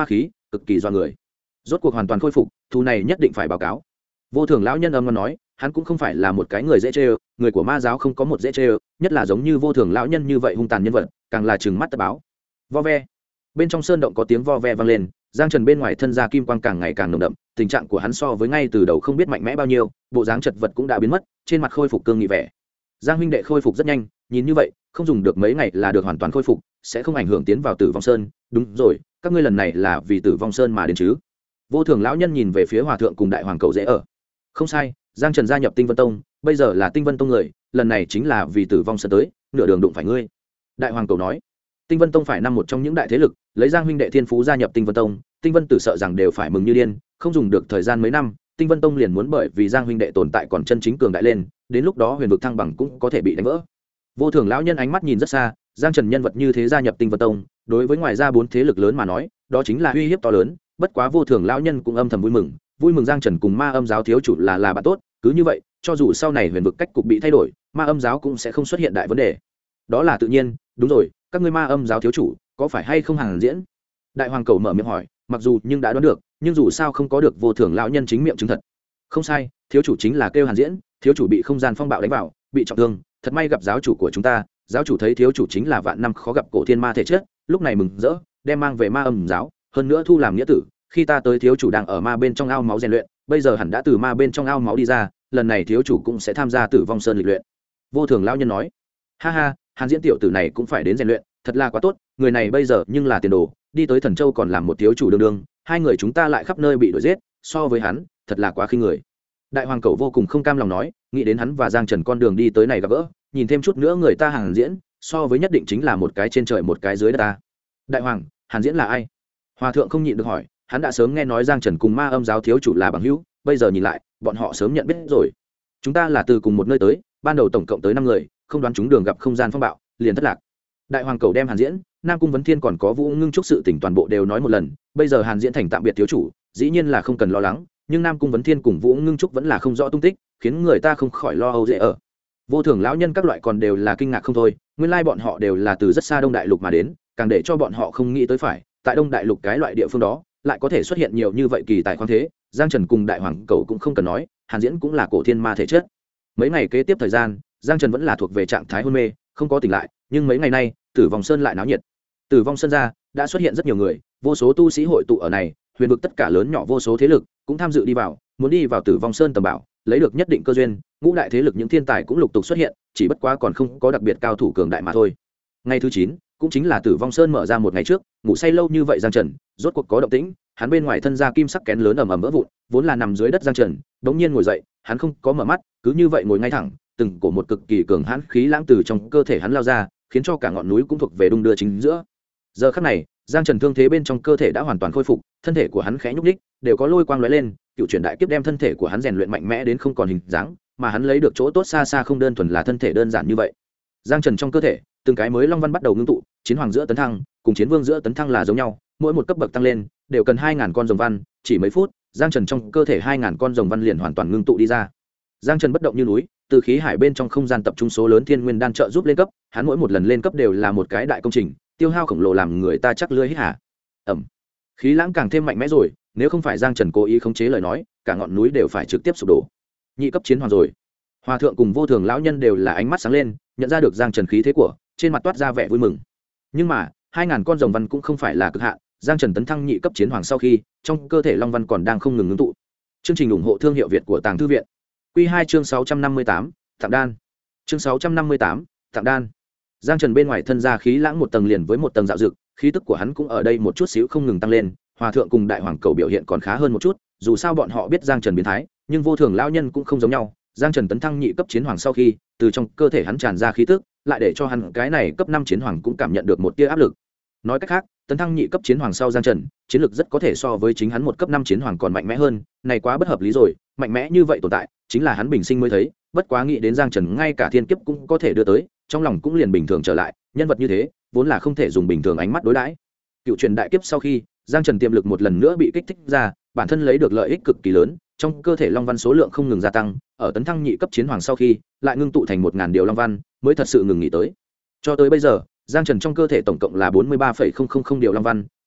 cực kỳ do người. Rốt cuộc hoàn toàn khôi phục, thù này nhất định phải báo cáo. Vô Thường lão nhân âm ngon nói, hắn cũng không phải là một cái người dễ chơi, người của ma giáo không có một dễ chơi, nhất là giống như Vô Thường lão nhân như vậy hung tàn nhân vật, càng là trừng mắt tất báo. Vo ve. Bên trong sơn động có tiếng vo ve vang lên, Giang Trần bên ngoài thân ra kim quang càng ngày càng nồng đậm, tình trạng của hắn so với ngay từ đầu không biết mạnh mẽ bao nhiêu, bộ dáng chật vật cũng đã biến mất, trên mặt khôi phục cương nghị vẻ. Giang huynh đệ khôi phục rất nhanh, nhìn như vậy, không dùng được mấy ngày là được hoàn toàn khôi phục, sẽ không ảnh hưởng tiến vào Tử Vong Sơn. Đúng rồi, các ngươi lần này là vì Tử Vong Sơn mà đến chứ? Vô Thường lão nhân nhìn về phía hòa thượng cùng đại hoàng cầu dễ ở. Không sai, Giang Trần gia nhập Tinh Vân Tông, bây giờ là Tinh Vân Tông người, lần này chính là vì Tử Vong Sơn tới, nửa đường đụng phải ngươi. Đại hoàng cầu nói, Tinh Vân Tông phải nằm một trong những đại thế lực, lấy Giang huynh đệ thiên phú gia nhập Tinh Vân Tông, Tinh Vân Tử sợ rằng đều phải mừng như điên, không dùng được thời gian mấy năm, Tinh Vân Tông liền muốn bởi vì Giang huynh đệ tồn tại còn chân chính cường đại lên, đến lúc đó huyền vực thăng bằng cũng có thể bị đánh vỡ. Vô Thường lão nhân ánh mắt nhìn rất xa, Giang Trần nhân vật như thế gia nhập Tinh Vân Tông, đối với ngoài ra 4 thế lực lớn mà nói, đó chính là uy hiếp to lớn, bất quá Vô Thường lão nhân cũng âm thầm vui mừng Giang Trần cùng Ma Âm giáo thiếu chủ là bạn tốt, cứ như vậy, cho dù sau này huyền vực cách cục bị thay đổi, Ma Âm giáo cũng sẽ không xuất hiện đại vấn đề. Đó là tự nhiên, đúng rồi, các ngươi Ma Âm giáo thiếu chủ có phải hay không Hàn Diễn? Đại hoàng cầu mở miệng hỏi, mặc dù nhưng đã đoán được, nhưng dù sao không có được Vô Thường lão nhân chính miệng chứng thật. Không sai, thiếu chủ chính là kêu Hàn Diễn, thiếu chủ bị không gian phong bạo đánh vào, bị trọng thương, thật may gặp giáo chủ của chúng ta, giáo chủ thấy thiếu chủ chính là vạn năm khó gặp cổ thiên ma thể chất, lúc này mừng rỡ, đem mang về Ma Âm giáo, hơn nữa thu làm nghĩa tử. Khi ta tới thiếu chủ đang ở ma bên trong ao máu rèn luyện, bây giờ hẳn đã từ ma bên trong ao máu đi ra, lần này thiếu chủ cũng sẽ tham gia Tử Vong Sơn lịch luyện. Vô Thường lão nhân nói, ha ha, Hàn Diễn tiểu tử này cũng phải đến rèn luyện, thật là quá tốt, người này bây giờ nhưng là tiền đồ, đi tới Thần Châu còn làm một thiếu chủ đương đương, hai người chúng ta lại khắp nơi bị đuổi giết, so với hắn, thật là quá khinh người. Đại hoàng cầu vô cùng không cam lòng nói, nghĩ đến hắn và Giang Trần con đường đi tới này gặp gỡ, nhìn thêm chút nữa người ta Hàn Diễn, so với nhất định chính là một cái trên trời một cái dưới đất ta. Đại hoàng, Hàn Diễn là ai? Hòa thượng không nhịn được hỏi, hắn đã sớm nghe nói Giang Trần cùng Ma Âm giáo thiếu chủ là bằng hữu, bây giờ nhìn lại, bọn họ sớm nhận biết rồi. Chúng ta là từ cùng một nơi tới, ban đầu tổng cộng tới 5 người, không đoán chúng đường gặp không gian phong bạo, liền thất lạc. Đại hoàng cầu đem Hàn Diễn, Nam Cung Vấn Thiên còn có Vũ Ngưng Trúc sự tình toàn bộ đều nói một lần, bây giờ Hàn Diễn thành tạm biệt thiếu chủ, dĩ nhiên là không cần lo lắng, nhưng Nam Cung Vấn Thiên cùng Vũ Ngưng Trúc vẫn là không rõ tung tích, khiến người ta không khỏi lo âu dễ ở. Vô Thường lão nhân các loại còn đều là kinh ngạc không thôi, nguyên lai bọn họ đều là từ rất xa Đông Đại Lục mà đến, càng để cho bọn họ không nghĩ tới phải, tại Đông Đại Lục cái loại địa phương đó, lại có thể xuất hiện nhiều như vậy kỳ tài khoáng thế. Giang Trần cùng đại hoàng cầu cũng không cần nói, Hàn Diễn cũng là cổ thiên ma thể chất. Mấy ngày kế tiếp thời gian, Giang Trần vẫn là thuộc về trạng thái hôn mê, không có tỉnh lại, nhưng mấy ngày nay, Tử Vong Sơn lại náo nhiệt. Tử Vong Sơn ra, đã xuất hiện rất nhiều người, vô số tu sĩ hội tụ ở này, huyền vực tất cả lớn nhỏ vô số thế lực cũng tham dự đi vào, muốn đi vào Tử Vong Sơn tầm bảo, lấy được nhất định cơ duyên, ngũ đại thế lực những thiên tài cũng lục tục xuất hiện, chỉ bất quá còn không có đặc biệt cao thủ cường đại mà thôi. Ngày thứ 9, cũng chính là Tử Vong Sơn mở ra một ngày trước, ngủ say lâu như vậy Giang Trần, rốt cuộc có động tĩnh, hắn bên ngoài thân ra kim sắc kén lớn ầm ầm vỡ vụn, vốn là nằm dưới đất Giang Trần, đống nhiên ngồi dậy, hắn không có mở mắt, cứ như vậy ngồi ngay thẳng, từng cổ một cực kỳ cường hãn khí lãng từ trong cơ thể hắn lao ra, khiến cho cả ngọn núi cũng thuộc về đung đưa chính giữa. Giờ khắc này, Giang Trần thương thế bên trong cơ thể đã hoàn toàn khôi phục, thân thể của hắn khẽ nhúc nhích, đều có lôi quang lóe lên, cựu chuyển đại kiếp đem thân thể của hắn rèn luyện mạnh mẽ đến không còn hình dáng, mà hắn lấy được chỗ tốt xa xa không đơn thuần là thân thể đơn giản như vậy. Giang Trần trong cơ thể, từng cái mới long văn bắt đầu ngưng tụ, chiến hoàng giữa tấn thăng, cùng chiến vương giữa tấn thăng là giống nhau, mỗi một cấp bậc tăng lên, đều cần 2000 con rồng văn, chỉ mấy phút, Giang Trần trong cơ thể 2000 con rồng văn liền hoàn toàn ngưng tụ đi ra. Giang Trần bất động như núi, từ khí hải bên trong không gian tập trung số lớn thiên nguyên đan trợ giúp lên cấp, hắn mỗi một lần lên cấp đều là một cái đại công trình, tiêu hao khổng lồ làm người ta chắc lưỡi hít hà. Ẩm. Khí lãng càng thêm mạnh mẽ rồi, nếu không phải Giang Trần cố ý khống chế lời nói, cả ngọn núi đều phải trực tiếp sụp đổ. Nhị cấp chiến hoàng rồi. Hòa thượng cùng Vô Thường lão nhân đều là ánh mắt sáng lên, nhận ra được Giang Trần khí thế của, trên mặt toát ra vẻ vui mừng. Nhưng mà, 2000 con rồng văn cũng không phải là cực hạn, Giang Trần tấn thăng nhị cấp chiến hoàng sau khi, trong cơ thể long văn còn đang không ngừng ngưng tụ. Chương trình ủng hộ thương hiệu Việt của Tàng Thư viện. Quy 2 chương 658, Tặng đan. Chương 658, Tặng đan. Giang Trần bên ngoài thân ra khí lãng một tầng liền với một tầng dạo dực, khí tức của hắn cũng ở đây một chút xíu không ngừng tăng lên. Hòa thượng cùng đại hoàng cầu biểu hiện còn khá hơn một chút, dù sao bọn họ biết Giang Trần biến thái, nhưng Vô Thường lão nhân cũng không giống nhau. Giang Trần tấn thăng nhị cấp chiến hoàng sau khi, từ trong cơ thể hắn tràn ra khí tức, lại để cho hắn cái này cấp 5 chiến hoàng cũng cảm nhận được một tia áp lực. Nói cách khác, tấn thăng nhị cấp chiến hoàng sau Giang Trần, chiến lực rất có thể so với chính hắn một cấp 5 chiến hoàng còn mạnh mẽ hơn, này quá bất hợp lý rồi, mạnh mẽ như vậy tồn tại, chính là hắn bình sinh mới thấy, bất quá nghĩ đến Giang Trần ngay cả thiên kiếp cũng có thể đưa tới, trong lòng cũng liền bình thường trở lại, nhân vật như thế, vốn là không thể dùng bình thường ánh mắt đối đãi. Cựu truyền đại kiếp sau khi, Giang Trần tiềm lực một lần nữa bị kích thích ra, bản thân lấy được lợi ích cực kỳ lớn, trong cơ thể long văn số lượng không ngừng gia tăng, ở tấn thăng nhị cấp chiến hoàng sau khi, lại ngưng tụ thành 1000 điều long văn, mới thật sự ngừng nghỉ tới. Cho tới bây giờ, Giang Trần trong cơ thể tổng cộng là 43,000 điều long văn,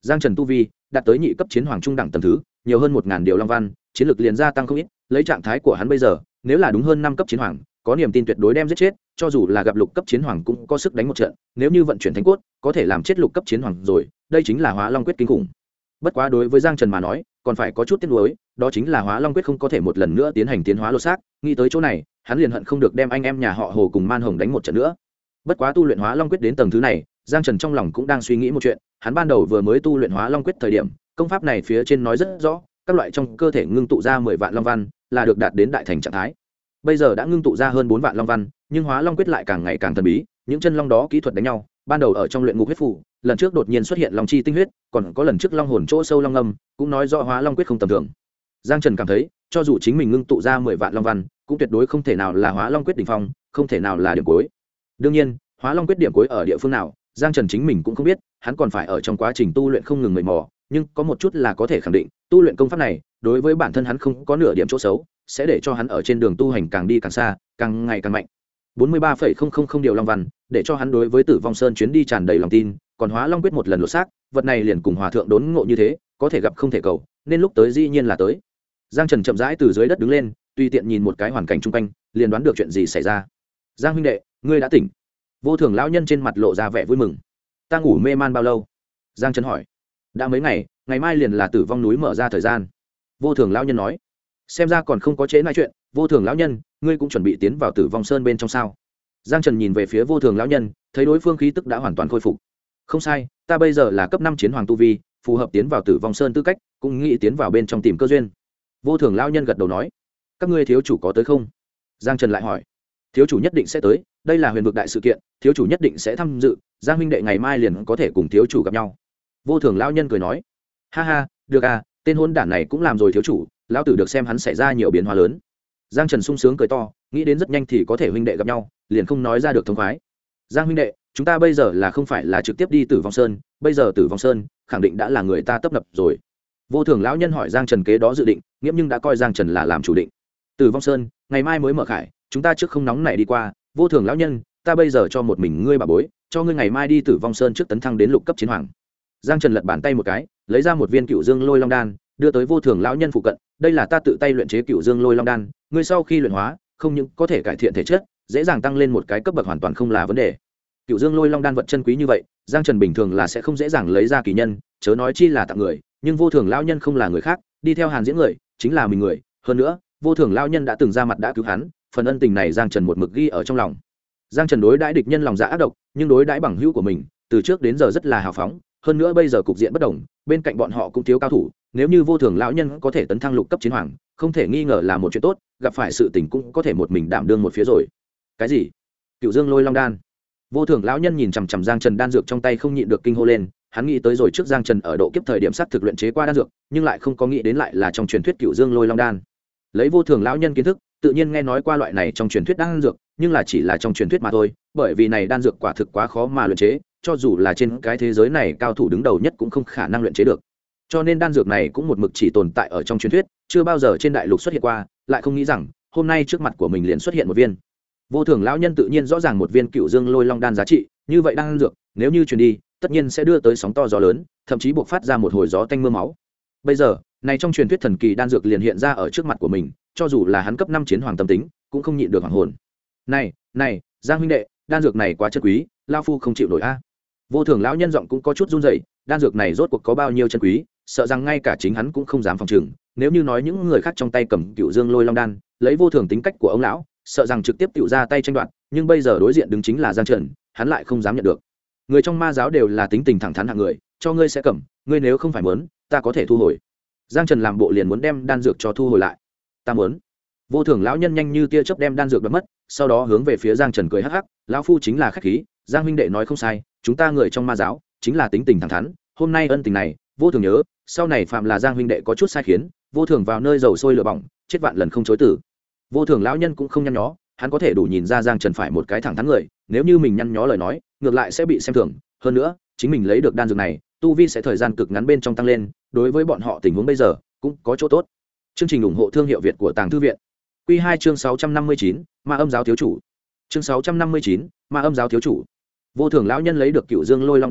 Giang Trần tu vi đạt tới nhị cấp chiến hoàng trung đẳng tầng thứ, nhiều hơn 1000 điều long văn, chiến lực liền gia tăng không ít, lấy trạng thái của hắn bây giờ, nếu là đúng hơn 5 cấp chiến hoàng, có niềm tin tuyệt đối đem giết chết, cho dù là gặp lục cấp chiến hoàng cũng có sức đánh một trận, nếu như vận chuyển thánh cốt, có thể làm chết lục cấp chiến hoàng rồi, đây chính là Hóa Long quyết kinh khủng. Bất quá đối với Giang Trần mà nói, còn phải có chút tiếc nuối, đó chính là Hóa Long quyết không có thể một lần nữa tiến hành tiến hóa lột xác, nghĩ tới chỗ này, hắn liền hận không được đem anh em nhà họ Hồ cùng Man Hồng đánh một trận nữa. Bất quá tu luyện Hóa Long quyết đến tầng thứ này, Giang Trần trong lòng cũng đang suy nghĩ một chuyện, hắn ban đầu vừa mới tu luyện Hóa Long quyết thời điểm, công pháp này phía trên nói rất rõ, các loại trong cơ thể ngưng tụ ra 10 vạn long văn, là được đạt đến đại thành trạng thái. Bây giờ đã ngưng tụ ra hơn 4 vạn long văn, nhưng Hóa Long quyết lại càng ngày càng thần bí, những chân long đó kỹ thuật đánh nhau, ban đầu ở trong luyện ngục huyết phù, lần trước đột nhiên xuất hiện long chi tinh huyết, còn có lần trước long hồn chỗ sâu long âm, cũng nói rõ Hóa Long quyết không tầm thường. Giang Trần cảm thấy, cho dù chính mình ngưng tụ ra 10 vạn long văn, cũng tuyệt đối không thể nào là Hóa Long quyết đỉnh phong, không thể nào là điểm cuối. Đương nhiên, Hóa Long quyết điểm cuối ở địa phương nào, Giang Trần chính mình cũng không biết, hắn còn phải ở trong quá trình tu luyện không ngừng mày mò, nhưng có một chút là có thể khẳng định, tu luyện công pháp này, đối với bản thân hắn không có nửa điểm chỗ xấu, sẽ để cho hắn ở trên đường tu hành càng đi càng xa, càng ngày càng mạnh. 43,000 điều long văn, để cho hắn đối với Tử Vong Sơn chuyến đi tràn đầy lòng tin, còn Hóa Long quyết một lần lột xác, vật này liền cùng hòa thượng đốn ngộ như thế, có thể gặp không thể cầu, nên lúc tới dĩ nhiên là tới. Giang Trần chậm rãi từ dưới đất đứng lên, tùy tiện nhìn một cái hoàn cảnh xung quanh, liền đoán được chuyện gì xảy ra. Giang huynh đệ, ngươi đã tỉnh. Vô Thường lão nhân trên mặt lộ ra vẻ vui mừng. Ta ngủ mê man bao lâu? Giang Trần hỏi. Đã mấy ngày, ngày mai liền là Tử Vong núi mở ra thời gian. Vô Thường lão nhân nói. Xem ra còn không có chế nói chuyện. Vô Thường lão nhân, ngươi cũng chuẩn bị tiến vào Tử Vong Sơn bên trong sao? Giang Trần nhìn về phía Vô Thường lão nhân, thấy đối phương khí tức đã hoàn toàn khôi phục. Không sai, ta bây giờ là cấp 5 chiến hoàng tu vi, phù hợp tiến vào Tử Vong Sơn tư cách, cũng nghĩ tiến vào bên trong tìm cơ duyên. Vô Thường lão nhân gật đầu nói. Các ngươi thiếu chủ có tới không? Giang Trần lại hỏi. Thiếu chủ nhất định sẽ tới, đây là huyền vực đại sự kiện, thiếu chủ nhất định sẽ tham dự, Giang huynh đệ ngày mai liền có thể cùng thiếu chủ gặp nhau. Vô Thường lão nhân cười nói. Ha ha, được à, tên hôn đản này cũng làm rồi thiếu chủ, lão tử được xem hắn xảy ra nhiều biến hóa lớn. Giang Trần sung sướng cười to, nghĩ đến rất nhanh thì có thể huynh đệ gặp nhau, liền không nói ra được thông khoái. Giang huynh đệ, chúng ta bây giờ là không phải là trực tiếp đi Tử Vong Sơn, bây giờ Tử Vong Sơn khẳng định đã là người ta tấp nập rồi. Vô Thường lão nhân hỏi Giang Trần kế đó dự định, nghiễm nhưng đã coi Giang Trần là làm chủ định. Tử Vong Sơn ngày mai mới mở khải, chúng ta trước không nóng này đi qua. Vô Thường lão nhân, ta bây giờ cho một mình ngươi bà bối, cho ngươi ngày mai đi Tử Vong Sơn trước tấn thăng đến lục cấp chiến hoàng. Giang Trần lật bàn tay một cái, lấy ra một viên Cựu Dương Lôi Long đan, đưa tới Vô Thường lão nhân phụ cận. Đây là ta tự tay luyện chế Cựu Dương Lôi Long đan, ngươi sau khi luyện hóa, không những có thể cải thiện thể chất, dễ dàng tăng lên một cái cấp bậc hoàn toàn không là vấn đề. Cựu Dương Lôi Long đan vật chân quý như vậy, Giang Trần bình thường là sẽ không dễ dàng lấy ra kỳ nhân, chớ nói chi là tặng người, nhưng Vô Thường lão nhân không là người khác, đi theo Hàn Diễn người, chính là mình người, hơn nữa, Vô Thường lão nhân đã từng ra mặt đã cứu hắn, phần ân tình này Giang Trần một mực ghi ở trong lòng. Giang Trần đối đãi địch nhân lòng dạ ác độc, nhưng đối đãi bằng hữu của mình, từ trước đến giờ rất là hào phóng, hơn nữa bây giờ cục diện bất đồng, bên cạnh bọn họ cũng thiếu cao thủ, nếu như Vô Thường lão nhân có thể tấn thăng lục cấp chiến hoàng, không thể nghi ngờ là một chuyện tốt, gặp phải sự tình cũng có thể một mình đảm đương một phía rồi. Cái gì? Cựu Dương Lôi Long đan? Vô Thường lão nhân nhìn chằm chằm Giang Trần đan dược trong tay không nhịn được kinh hô lên, hắn nghĩ tới rồi trước Giang Trần ở độ kiếp thời điểm sát thực luyện chế qua đan dược, nhưng lại không có nghĩ đến lại là trong truyền thuyết Cựu Dương Lôi Long đan. Lấy Vô Thường lão nhân kiến thức, tự nhiên nghe nói qua loại này trong truyền thuyết đan dược, nhưng là chỉ là trong truyền thuyết mà thôi, bởi vì này đan dược quả thực quá khó mà luyện chế, cho dù là trên cái thế giới này cao thủ đứng đầu nhất cũng không khả năng luyện chế được. Cho nên đan dược này cũng một mực chỉ tồn tại ở trong truyền thuyết, chưa bao giờ trên đại lục xuất hiện qua, lại không nghĩ rằng hôm nay trước mặt của mình liền xuất hiện một viên. Vô Thường lão nhân tự nhiên rõ ràng một viên Cựu Dương Lôi Long đan giá trị, như vậy đan dược, nếu như truyền đi, tất nhiên sẽ đưa tới sóng to gió lớn, thậm chí buộc phát ra một hồi gió tanh mưa máu. Bây giờ, này trong truyền thuyết thần kỳ đan dược liền hiện ra ở trước mặt của mình, cho dù là hắn cấp 5 chiến hoàng tâm tính, cũng không nhịn được hoảng hồn. Này, Giang huynh đệ, đan dược này quá chân quý, lão phu không chịu nổi a. Vô Thường lão nhân giọng cũng có chút run rẩy, đan dược này rốt cuộc có bao nhiêu chân quý, sợ rằng ngay cả chính hắn cũng không dám phòng chừng, nếu như nói những người khác trong tay cầm Cựu Dương Lôi Long đan, lấy Vô Thường tính cách của ông lão, sợ rằng trực tiếp tự ra tay tranh đoạt, nhưng bây giờ đối diện đứng chính là Giang Trần, hắn lại không dám nhận được. Người trong ma giáo đều là tính tình thẳng thắn hạng người, cho ngươi sẽ cầm, ngươi nếu không phải muốn, ta có thể thu hồi. Giang Trần làm bộ liền muốn đem đan dược cho thu hồi lại. Ta muốn. Vô Thường lão nhân nhanh như tia chớp đem đan dược đoạt mất, sau đó hướng về phía Giang Trần cười hắc hắc, lão phu chính là khách khí, Giang huynh đệ nói không sai, chúng ta người trong ma giáo chính là tính tình thẳng thắn, hôm nay ân tình này, Vô Thường nhớ, sau này phạm là Giang huynh đệ có chút sai khiến, Vô Thường vào nơi dầu sôi lửa bỏng, chết vạn lần không chối từ. Vô Thường lão nhân cũng không nhăn nhó, hắn có thể đủ nhìn ra Giang Trần phải một cái thẳng thắn người, nếu như mình nhăn nhó lời nói, ngược lại sẽ bị xem thường, hơn nữa, chính mình lấy được đan dược này, tu vi sẽ thời gian cực ngắn bên trong tăng lên, đối với bọn họ tình huống bây giờ cũng có chỗ tốt. Chương trình ủng hộ thương hiệu Việt của Tàng Thư viện. Quy 2 chương 659, Ma Âm giáo thiếu chủ. Chương 659, Ma Âm giáo thiếu chủ. Vô Thường lão nhân lấy được Cựu Dương Lôi Long đan,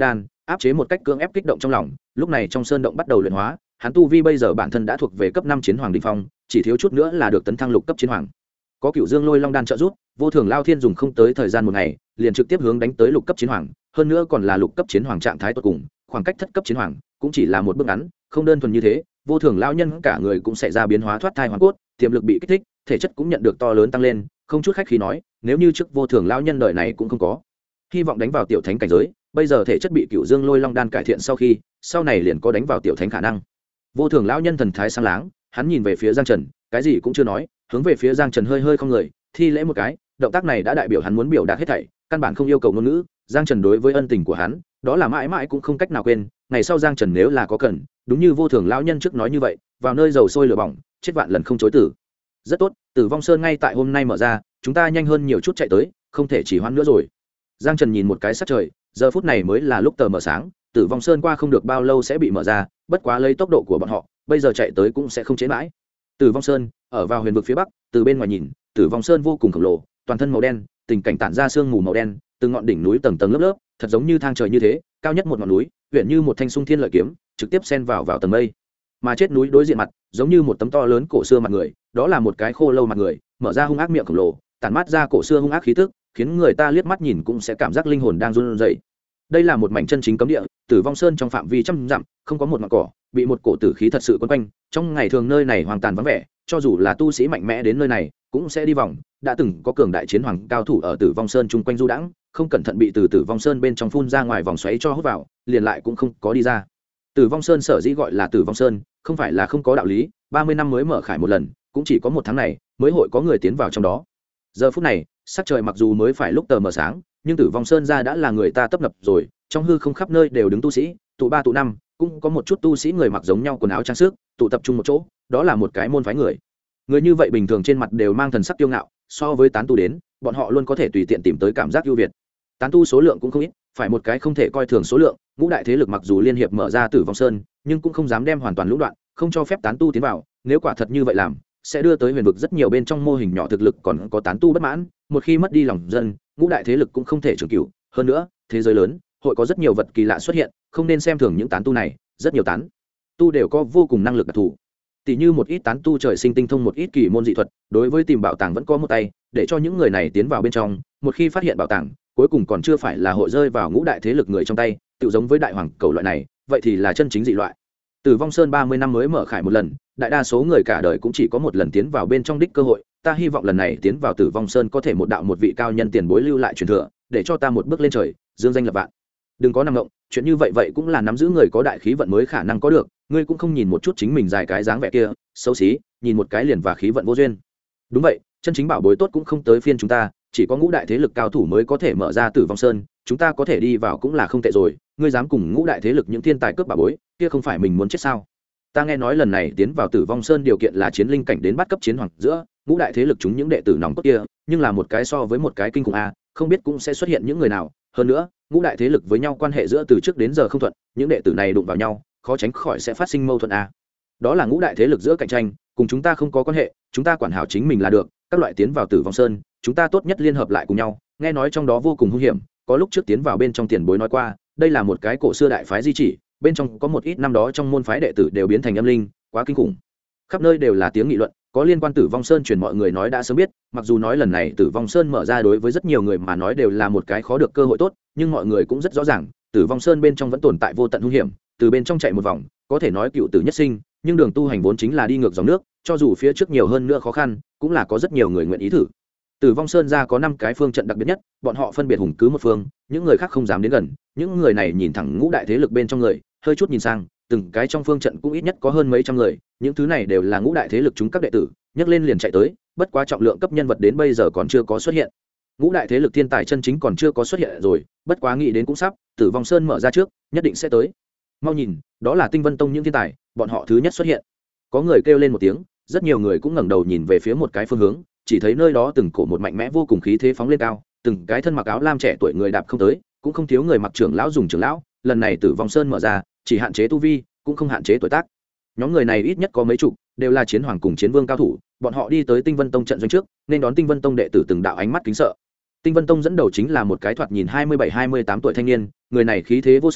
áp chế một cách cưỡng ép kích động trong lòng. Lúc này trong sơn động bắt đầu luyện hóa, hắn tu vi bây giờ bản thân đã thuộc về cấp 5 chiến hoàng đỉnh phong, chỉ thiếu chút nữa là được tấn thăng lục cấp chiến hoàng. Có Cửu Dương Lôi Long đan trợ giúp, Vô Thường Lao Thiên dùng không tới thời gian một ngày, liền trực tiếp hướng đánh tới lục cấp chiến hoàng, hơn nữa còn là lục cấp chiến hoàng trạng thái tuyệt cùng, khoảng cách thất cấp chiến hoàng cũng chỉ là một bước ngắn, không đơn thuần như thế, Vô Thường lão nhân cả người cũng sẽ ra biến hóa thoát thai hoàn cốt, tiềm lực bị kích thích, thể chất cũng nhận được to lớn tăng lên, không chút khách khí nói, nếu như trước Vô Thường lão nhân đời này cũng không có hy vọng đánh vào tiểu thánh cảnh giới, bây giờ thể chất bị Cửu Dương Lôi Long đan cải thiện sau này liền có đánh vào tiểu thánh khả năng. Vô Thường lão nhân thần thái sáng láng, hắn nhìn về phía Giang Trần, cái gì cũng chưa nói, hướng về phía Giang Trần hơi hơi không người, thi lễ một cái, động tác này đã đại biểu hắn muốn biểu đạt hết thảy, căn bản không yêu cầu ngôn ngữ. Giang Trần đối với ân tình của hắn, đó là mãi mãi cũng không cách nào quên. Ngày sau Giang Trần nếu là có cần, đúng như Vô Thường lão nhân trước nói như vậy, vào nơi dầu sôi lửa bỏng, chết vạn lần không chối từ. Rất tốt, Tử Vong Sơn ngay tại hôm nay mở ra, chúng ta nhanh hơn nhiều chút chạy tới, không thể chỉ hoãn nữa rồi. Giang Trần nhìn một cái sắc trời, giờ phút này mới là lúc tờ mờ sáng, Tử Vong Sơn qua không được bao lâu sẽ bị mở ra, bất quá lấy tốc độ của bọn họ, bây giờ chạy tới cũng sẽ không chế mãi. Tử Vong Sơn ở vào huyền vực phía bắc, từ bên ngoài nhìn, Tử Vong Sơn vô cùng khổng lồ, toàn thân màu đen, tình cảnh tản ra sương mù màu đen, từ ngọn đỉnh núi tầng tầng lớp lớp, thật giống như thang trời như thế, cao nhất một ngọn núi, huyện như một thanh sung thiên lợi kiếm, trực tiếp xen vào tầng mây. Mà chết núi đối diện mặt, giống như một tấm to lớn cổ xưa mặt người, đó là một cái khô lâu mặt người, mở ra hung ác miệng khổng lồ, tản mát ra cổ xưa hung ác khí tức, khiến người ta liếc mắt nhìn cũng sẽ cảm giác linh hồn đang run rẩy. Đây là một mảnh chân chính cấm địa, Tử Vong Sơn trong phạm vi trăm dặm, không có một ngọn cỏ, bị một cổ tử khí thật sự quấn quanh. Trong ngày thường nơi này hoang tàn vắng vẻ, cho dù là tu sĩ mạnh mẽ đến nơi này, cũng sẽ đi vòng. Đã từng có cường đại chiến hoàng cao thủ ở Tử Vong Sơn chung quanh du đãng, không cẩn thận bị từ Tử Vong Sơn bên trong phun ra ngoài vòng xoáy cho hút vào, liền lại cũng không có đi ra. Tử Vong Sơn sở dĩ gọi là Tử Vong Sơn, không phải là không có đạo lý, 30 năm mới mở khải một lần, cũng chỉ có một tháng này mới hội có người tiến vào trong đó. Giờ phút này, sắc trời mặc dù mới phải lúc tờ mờ sáng, nhưng Tử Vong Sơn ra đã là người ta tấp nập rồi, trong hư không khắp nơi đều đứng tu sĩ, tụ 3 tụ 5, cũng có một chút tu sĩ người mặc giống nhau quần áo trang sức, tụ tập trung một chỗ, đó là một cái môn phái người. Người như vậy bình thường trên mặt đều mang thần sắc kiêu ngạo, so với tán tu đến, bọn họ luôn có thể tùy tiện tìm tới cảm giác ưu việt. Tán tu số lượng cũng không ít, phải một cái không thể coi thường số lượng, ngũ đại thế lực mặc dù liên hiệp mở ra Tử Vong Sơn, nhưng cũng không dám đem hoàn toàn lũng đoạn, không cho phép tán tu tiến vào, nếu quả thật như vậy làm, sẽ đưa tới huyền vực rất nhiều bên trong mô hình nhỏ thực lực còn có tán tu bất mãn, một khi mất đi lòng dân, ngũ đại thế lực cũng không thể trường cửu, hơn nữa, thế giới lớn, hội có rất nhiều vật kỳ lạ xuất hiện, không nên xem thường những tán tu này, rất nhiều tán tu đều có vô cùng năng lực đặc thù. Tỷ như một ít tán tu trời sinh tinh thông một ít kỳ môn dị thuật, đối với tìm bảo tàng vẫn có một tay, để cho những người này tiến vào bên trong, một khi phát hiện bảo tàng, cuối cùng còn chưa phải là hội rơi vào ngũ đại thế lực người trong tay, tự giống với đại hoàng cầu loại này, vậy thì là chân chính dị loại. Tử Vong Sơn 30 năm mới mở khải một lần, đại đa số người cả đời cũng chỉ có một lần tiến vào bên trong đích cơ hội, ta hy vọng lần này tiến vào Tử Vong Sơn có thể một đạo một vị cao nhân tiền bối lưu lại truyền thừa, để cho ta một bước lên trời, dương danh lập vạn. Đừng có nằm ngộng, chuyện như vậy cũng là nắm giữ người có đại khí vận mới khả năng có được, ngươi cũng không nhìn một chút chính mình dài cái dáng vẻ kia, xấu xí, nhìn một cái liền và khí vận vô duyên. Đúng vậy, chân chính bảo bối tốt cũng không tới phiên chúng ta, chỉ có ngũ đại thế lực cao thủ mới có thể mở ra Tử Vong Sơn, chúng ta có thể đi vào cũng là không tệ rồi, ngươi dám cùng ngũ đại thế lực những thiên tài cướp bảo bối, kia không phải mình muốn chết sao? Ta nghe nói lần này tiến vào Tử Vong Sơn điều kiện là chiến linh cảnh đến bắt cấp chiến hoàng, giữa ngũ đại thế lực chúng những đệ tử nòng cốt kia, nhưng là một cái so với một cái kinh khủng a, không biết cũng sẽ xuất hiện những người nào, hơn nữa, ngũ đại thế lực với nhau quan hệ giữa từ trước đến giờ không thuận, những đệ tử này đụng vào nhau, khó tránh khỏi sẽ phát sinh mâu thuẫn a. Đó là ngũ đại thế lực giữa cạnh tranh, cùng chúng ta không có quan hệ, chúng ta quản hảo chính mình là được, các loại tiến vào Tử Vong Sơn, chúng ta tốt nhất liên hợp lại cùng nhau, nghe nói trong đó vô cùng hung hiểm, có lúc trước tiến vào bên trong tiền bối nói qua, đây là một cái cổ xưa đại phái di chỉ, bên trong có một ít năm đó trong môn phái đệ tử đều biến thành âm linh, quá kinh khủng. Khắp nơi đều là tiếng nghị luận, có liên quan Tử Vong Sơn truyền mọi người nói đã sớm biết, mặc dù nói lần này Tử Vong Sơn mở ra đối với rất nhiều người mà nói đều là một cái khó được cơ hội tốt, nhưng mọi người cũng rất rõ ràng, Tử Vong Sơn bên trong vẫn tồn tại vô tận hung hiểm, từ bên trong chạy một vòng, có thể nói cựu tử nhất sinh, nhưng đường tu hành vốn chính là đi ngược dòng nước, cho dù phía trước nhiều hơn nữa khó khăn, cũng là có rất nhiều người nguyện ý thử. Tử Vong Sơn ra có 5 cái phương trận đặc biệt nhất, bọn họ phân biệt hùng cứ một phương, những người khác không dám đến gần, những người này nhìn thẳng ngũ đại thế lực bên trong người, hơi chút nhìn sang, từng cái trong phương trận cũng ít nhất có hơn mấy trăm người, những thứ này đều là ngũ đại thế lực chúng các đệ tử, nhấc lên liền chạy tới, bất quá trọng lượng cấp nhân vật đến bây giờ còn chưa có xuất hiện. Ngũ đại thế lực thiên tài chân chính còn chưa có xuất hiện rồi, bất quá nghĩ đến cũng sắp, Tử Vong Sơn mở ra trước, nhất định sẽ tới. Mau nhìn, đó là Tinh Vân Tông những thiên tài, bọn họ thứ nhất xuất hiện. Có người kêu lên một tiếng, rất nhiều người cũng ngẩng đầu nhìn về phía một cái phương hướng, chỉ thấy nơi đó từng cổ một mạnh mẽ vô cùng khí thế phóng lên cao, từng cái thân mặc áo lam trẻ tuổi người đạp không tới, cũng không thiếu người mặc trưởng lão dùng trưởng lão, lần này Tử Vong Sơn mở ra, chỉ hạn chế tu vi, cũng không hạn chế tuổi tác. Nhóm người này ít nhất có mấy chục, đều là chiến hoàng cùng chiến vương cao thủ, bọn họ đi tới Tinh Vân Tông trận doanh trước, nên đón Tinh Vân Tông đệ tử từng đạo ánh mắt kính sợ. Tinh Vân Tông dẫn đầu chính là một cái thoạt nhìn 27-28 tuổi thanh niên, người này khí thế vô song,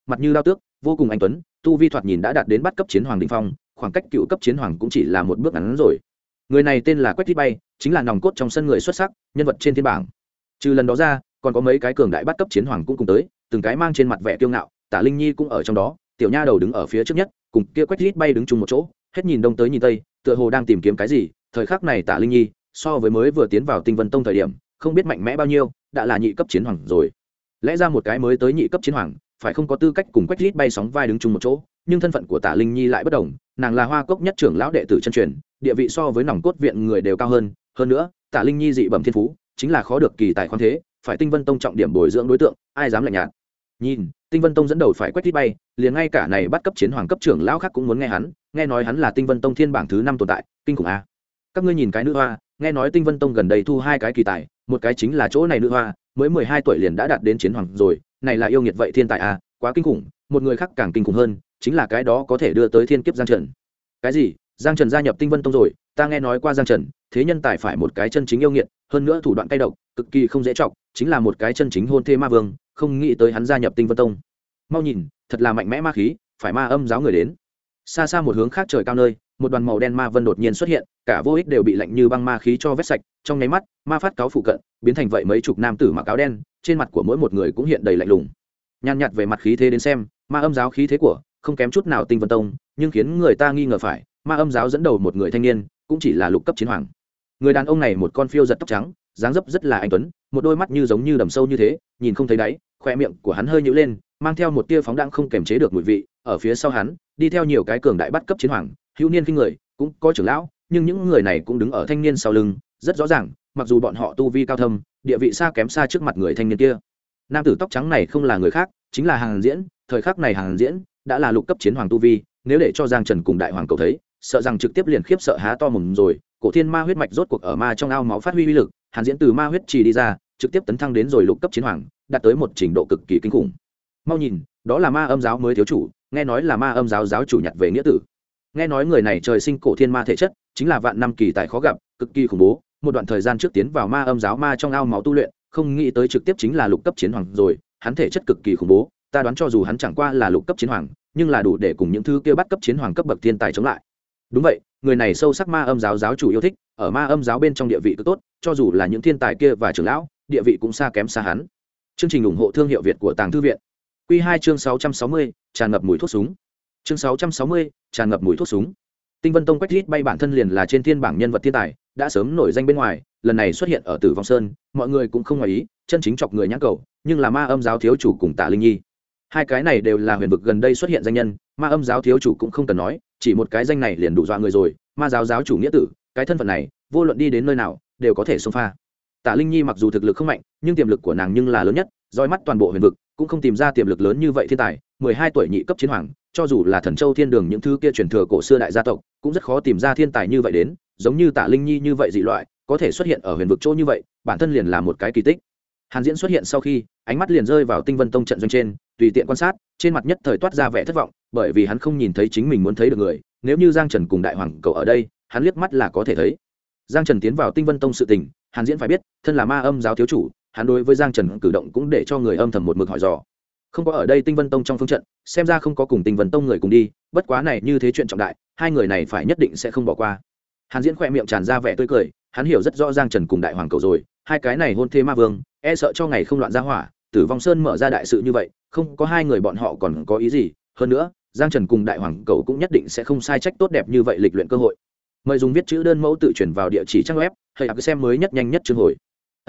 mặt như đao tước, vô cùng anh tuấn, tu vi thoạt nhìn đã đạt đến bắt cấp chiến hoàng đỉnh phong, khoảng cách cựu cấp chiến hoàng cũng chỉ là một bước ngắn rồi. Người này tên là Quách Thiết Bay, chính là nòng cốt trong sân người xuất sắc, nhân vật trên thiên bảng. Trừ lần đó ra, còn có mấy cái cường đại bắt cấp chiến hoàng cũng cùng tới, từng cái mang trên mặt vẻ kiêu ngạo, Tả Linh Nhi cũng ở trong đó, tiểu nha đầu đứng ở phía trước nhất, cùng kia Quách Thiết Bay đứng chung một chỗ, hết nhìn đông tới nhìn tây, tựa hồ đang tìm kiếm cái gì. Thời khắc này Tả Linh Nhi, so với mới vừa tiến vào Tinh Vân Tông thời điểm, không biết mạnh mẽ bao nhiêu, đã là nhị cấp chiến hoàng rồi. Lẽ ra một cái mới tới nhị cấp chiến hoàng, phải không có tư cách cùng Quách Thiết Bay sóng vai đứng chung một chỗ, nhưng thân phận của Tả Linh Nhi lại bất đồng, nàng là Hoa Cốc nhất trưởng lão đệ tử chân truyền, địa vị so với nòng cốt viện người đều cao hơn nữa Tả Linh Nhi dị bẩm thiên phú chính là khó được kỳ tài khoáng thế, phải Tinh Vân Tông trọng điểm bồi dưỡng đối tượng, ai dám lạnh nhạt. Nhìn Tinh Vân Tông dẫn đầu phải Quách Thiết Bay, liền ngay cả này bắt cấp chiến hoàng cấp trưởng lão khác cũng muốn nghe hắn, nghe nói hắn là Tinh Vân Tông thiên bảng thứ 5 tồn tại, kinh khủng a. Các ngươi nhìn cái nữ hoa, nghe nói Tinh Vân Tông gần đây thu 2 cái kỳ tài, một cái chính là chỗ này nữ hoa, mới 12 tuổi liền đã đạt đến chiến hoàng rồi, này là yêu nghiệt vậy thiên tài a, quá kinh khủng. Một người khác càng kinh khủng hơn, chính là cái đó có thể đưa tới thiên kiếp Giang Trần. Cái gì? Giang Trần gia nhập Tinh Vân Tông rồi? Ta nghe nói qua Giang Trần, thế nhân tài phải một cái chân chính yêu nghiệt, hơn nữa thủ đoạn cay độc, cực kỳ không dễ trọng, chính là một cái chân chính hôn thê ma vương, không nghĩ tới hắn gia nhập Tinh Vân Tông. Mau nhìn, thật là mạnh mẽ ma khí, phải ma âm giáo người đến. Xa xa một hướng khác trời cao nơi, một đoàn màu đen ma vân đột nhiên xuất hiện, cả vô ích đều bị lạnh như băng ma khí cho vét sạch, trong nháy mắt, ma phát cáo phụ cận, biến thành vậy mấy chục nam tử mặc áo đen, trên mặt của mỗi một người cũng hiện đầy lạnh lùng. Nhàn nhạt về mặt khí thế đến xem, ma âm giáo khí thế của không kém chút nào Tinh Vân Tông, nhưng khiến người ta nghi ngờ phải, ma âm giáo dẫn đầu một người thanh niên, cũng chỉ là lục cấp chiến hoàng. Người đàn ông này một con phiêu giật tóc trắng, dáng dấp rất là anh tuấn, một đôi mắt như giống như đầm sâu như thế, nhìn không thấy đáy, khoe miệng của hắn hơi nhíu lên, mang theo một tia phóng đãng không kềm chế được mùi vị. Ở phía sau hắn, đi theo nhiều cái cường đại bắt cấp chiến hoàng, hữu niên kinh người, cũng có trưởng lão, nhưng những người này cũng đứng ở thanh niên sau lưng, rất rõ ràng, mặc dù bọn họ tu vi cao thâm, địa vị xa kém xa trước mặt người thanh niên kia. Nam tử tóc trắng này không là người khác, chính là Hàn Diễn. Thời khắc này Hàn Diễn đã là lục cấp chiến hoàng tu vi, nếu để cho Giang Trần cùng đại hoàng cầu thấy, sợ rằng trực tiếp liền khiếp sợ há to mồm rồi. Cổ thiên ma huyết mạch rốt cuộc ở ma trong ao máu phát huy uy lực, Hàn Diễn từ ma huyết trì đi ra, trực tiếp tấn thăng đến rồi lục cấp chiến hoàng, đạt tới một trình độ cực kỳ kinh khủng. Mau nhìn, đó là ma âm giáo mới thiếu chủ, nghe nói là ma âm giáo giáo chủ nhặt về nghĩa tử. Nghe nói người này trời sinh cổ thiên ma thể chất, chính là vạn năm kỳ tài khó gặp, cực kỳ khủng bố. Một đoạn thời gian trước tiến vào ma âm giáo ma trong ao máu tu luyện, không nghĩ tới trực tiếp chính là lục cấp chiến hoàng rồi. Hắn thể chất cực kỳ khủng bố, ta đoán cho dù hắn chẳng qua là lục cấp chiến hoàng, nhưng là đủ để cùng những thứ kia bắt cấp chiến hoàng cấp bậc thiên tài chống lại. Đúng vậy, người này sâu sắc ma âm giáo giáo chủ yêu thích, ở ma âm giáo bên trong địa vị cực tốt, cho dù là những thiên tài kia và trưởng lão, địa vị cũng xa kém xa hắn. Chương trình ủng hộ thương hiệu Việt của Tàng Thư viện. Quy 2 chương 660, tràn ngập mùi thuốc súng. Chương 660, tràn ngập mùi thuốc súng. Tinh Vân Tông Quách Thiết Bay bản thân liền là trên thiên bảng nhân vật thiên tài, đã sớm nổi danh bên ngoài, lần này xuất hiện ở Tử Vong Sơn, mọi người cũng không ngoài ý, chân chính chọc người nhãn cầu, nhưng là ma âm giáo thiếu chủ cùng Tả Linh Nhi. Hai cái này đều là huyền vực gần đây xuất hiện danh nhân, ma âm giáo thiếu chủ cũng không cần nói, chỉ một cái danh này liền đủ dọa người rồi, ma giáo giáo chủ nghĩa tử, cái thân phận này, vô luận đi đến nơi nào, đều có thể xông pha. Tả Linh Nhi mặc dù thực lực không mạnh, nhưng tiềm lực của nàng nhưng là lớn nhất, dõi mắt toàn bộ huyền vực, cũng không tìm ra tiềm lực lớn như vậy thiên tài, 12 tuổi nhị cấp chiến hoàng, cho dù là Thần Châu Thiên Đường những thứ kia truyền thừa cổ xưa đại gia tộc, cũng rất khó tìm ra thiên tài như vậy đến, giống như Tả Linh Nhi như vậy dị loại, có thể xuất hiện ở huyền vực chỗ như vậy, bản thân liền là một cái kỳ tích. Hàn Diễn xuất hiện sau khi, ánh mắt liền rơi vào Tinh Vân Tông trận doanh trên, tùy tiện quan sát, trên mặt nhất thời toát ra vẻ thất vọng, bởi vì hắn không nhìn thấy chính mình muốn thấy được người, nếu như Giang Trần cùng đại hoàng cầu ở đây, hắn liếc mắt là có thể thấy. Giang Trần tiến vào Tinh Vân Tông sự tình, Hàn Diễn phải biết, thân là ma âm giáo thiếu chủ, hắn đối với Giang Trần cử động cũng để cho người âm thầm một mực hỏi dò. Không có ở đây Tinh Vân Tông trong phương trận, xem ra không có cùng Tinh Vân Tông người cùng đi, bất quá này như thế chuyện trọng đại, hai người này phải nhất định sẽ không bỏ qua. Hàn Diễn khỏe miệng tràn ra vẻ tươi cười, hắn hiểu rất rõ Giang Trần cùng đại hoàng cầu rồi, hai cái này hôn thê ma vương, e sợ cho ngày không loạn ra hỏa, Tử Vong Sơn mở ra đại sự như vậy, không có hai người bọn họ còn có ý gì, hơn nữa, Giang Trần cùng đại hoàng cầu cũng nhất định sẽ không sai trách tốt đẹp như vậy lịch luyện cơ hội. Mời dùng viết chữ đơn mẫu tự chuyển vào địa chỉ trang web, hay xem mới nhất nhanh nhất chương hồi.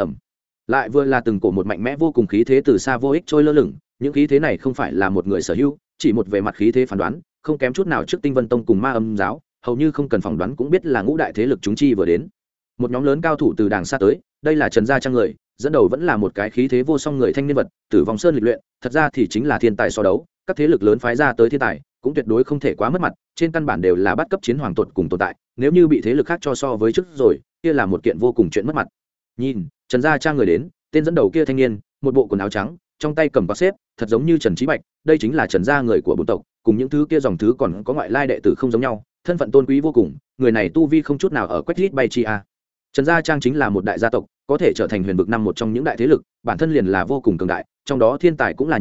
Lại vừa là từng cổ một mạnh mẽ vô cùng khí thế từ xa vô ích trôi lơ lửng, những khí thế này không phải là một người sở hữu, chỉ một về mặt khí thế phán đoán, không kém chút nào trước Tinh Vân Tông cùng ma âm giáo, hầu như không cần phỏng đoán cũng biết là ngũ đại thế lực chúng chi vừa đến. Một nhóm lớn cao thủ từ đàng xa tới, đây là Trần gia trang người, dẫn đầu vẫn là một cái khí thế vô song người thanh niên vật, Tử Vong Sơn lịch luyện, thật ra thì chính là thiên tài so đấu, các thế lực lớn phái ra tới thiên tài, cũng tuyệt đối không thể quá mất mặt, trên căn bản đều là bắt cấp chiến hoàng tột cùng tồn tại, nếu như bị thế lực khác cho so với trước rồi, kia là một kiện vô cùng chuyện mất mặt. Nhìn, Trần gia trang người đến, tên dẫn đầu kia thanh niên, một bộ quần áo trắng, trong tay cầm quạt xếp, thật giống như Trần Chí Bạch, đây chính là Trần gia người của bộ tộc, cùng những thứ kia dòng thứ còn có ngoại lai đệ tử không giống nhau, thân phận tôn quý vô cùng, người này tu vi không chút nào ở Quách Thiết Bay chi a. Trần gia trang chính là một đại gia tộc, có thể trở thành huyền vực năm một trong những đại thế lực, bản thân liền là vô cùng cường đại, trong đó thiên tài cũng là nhiều,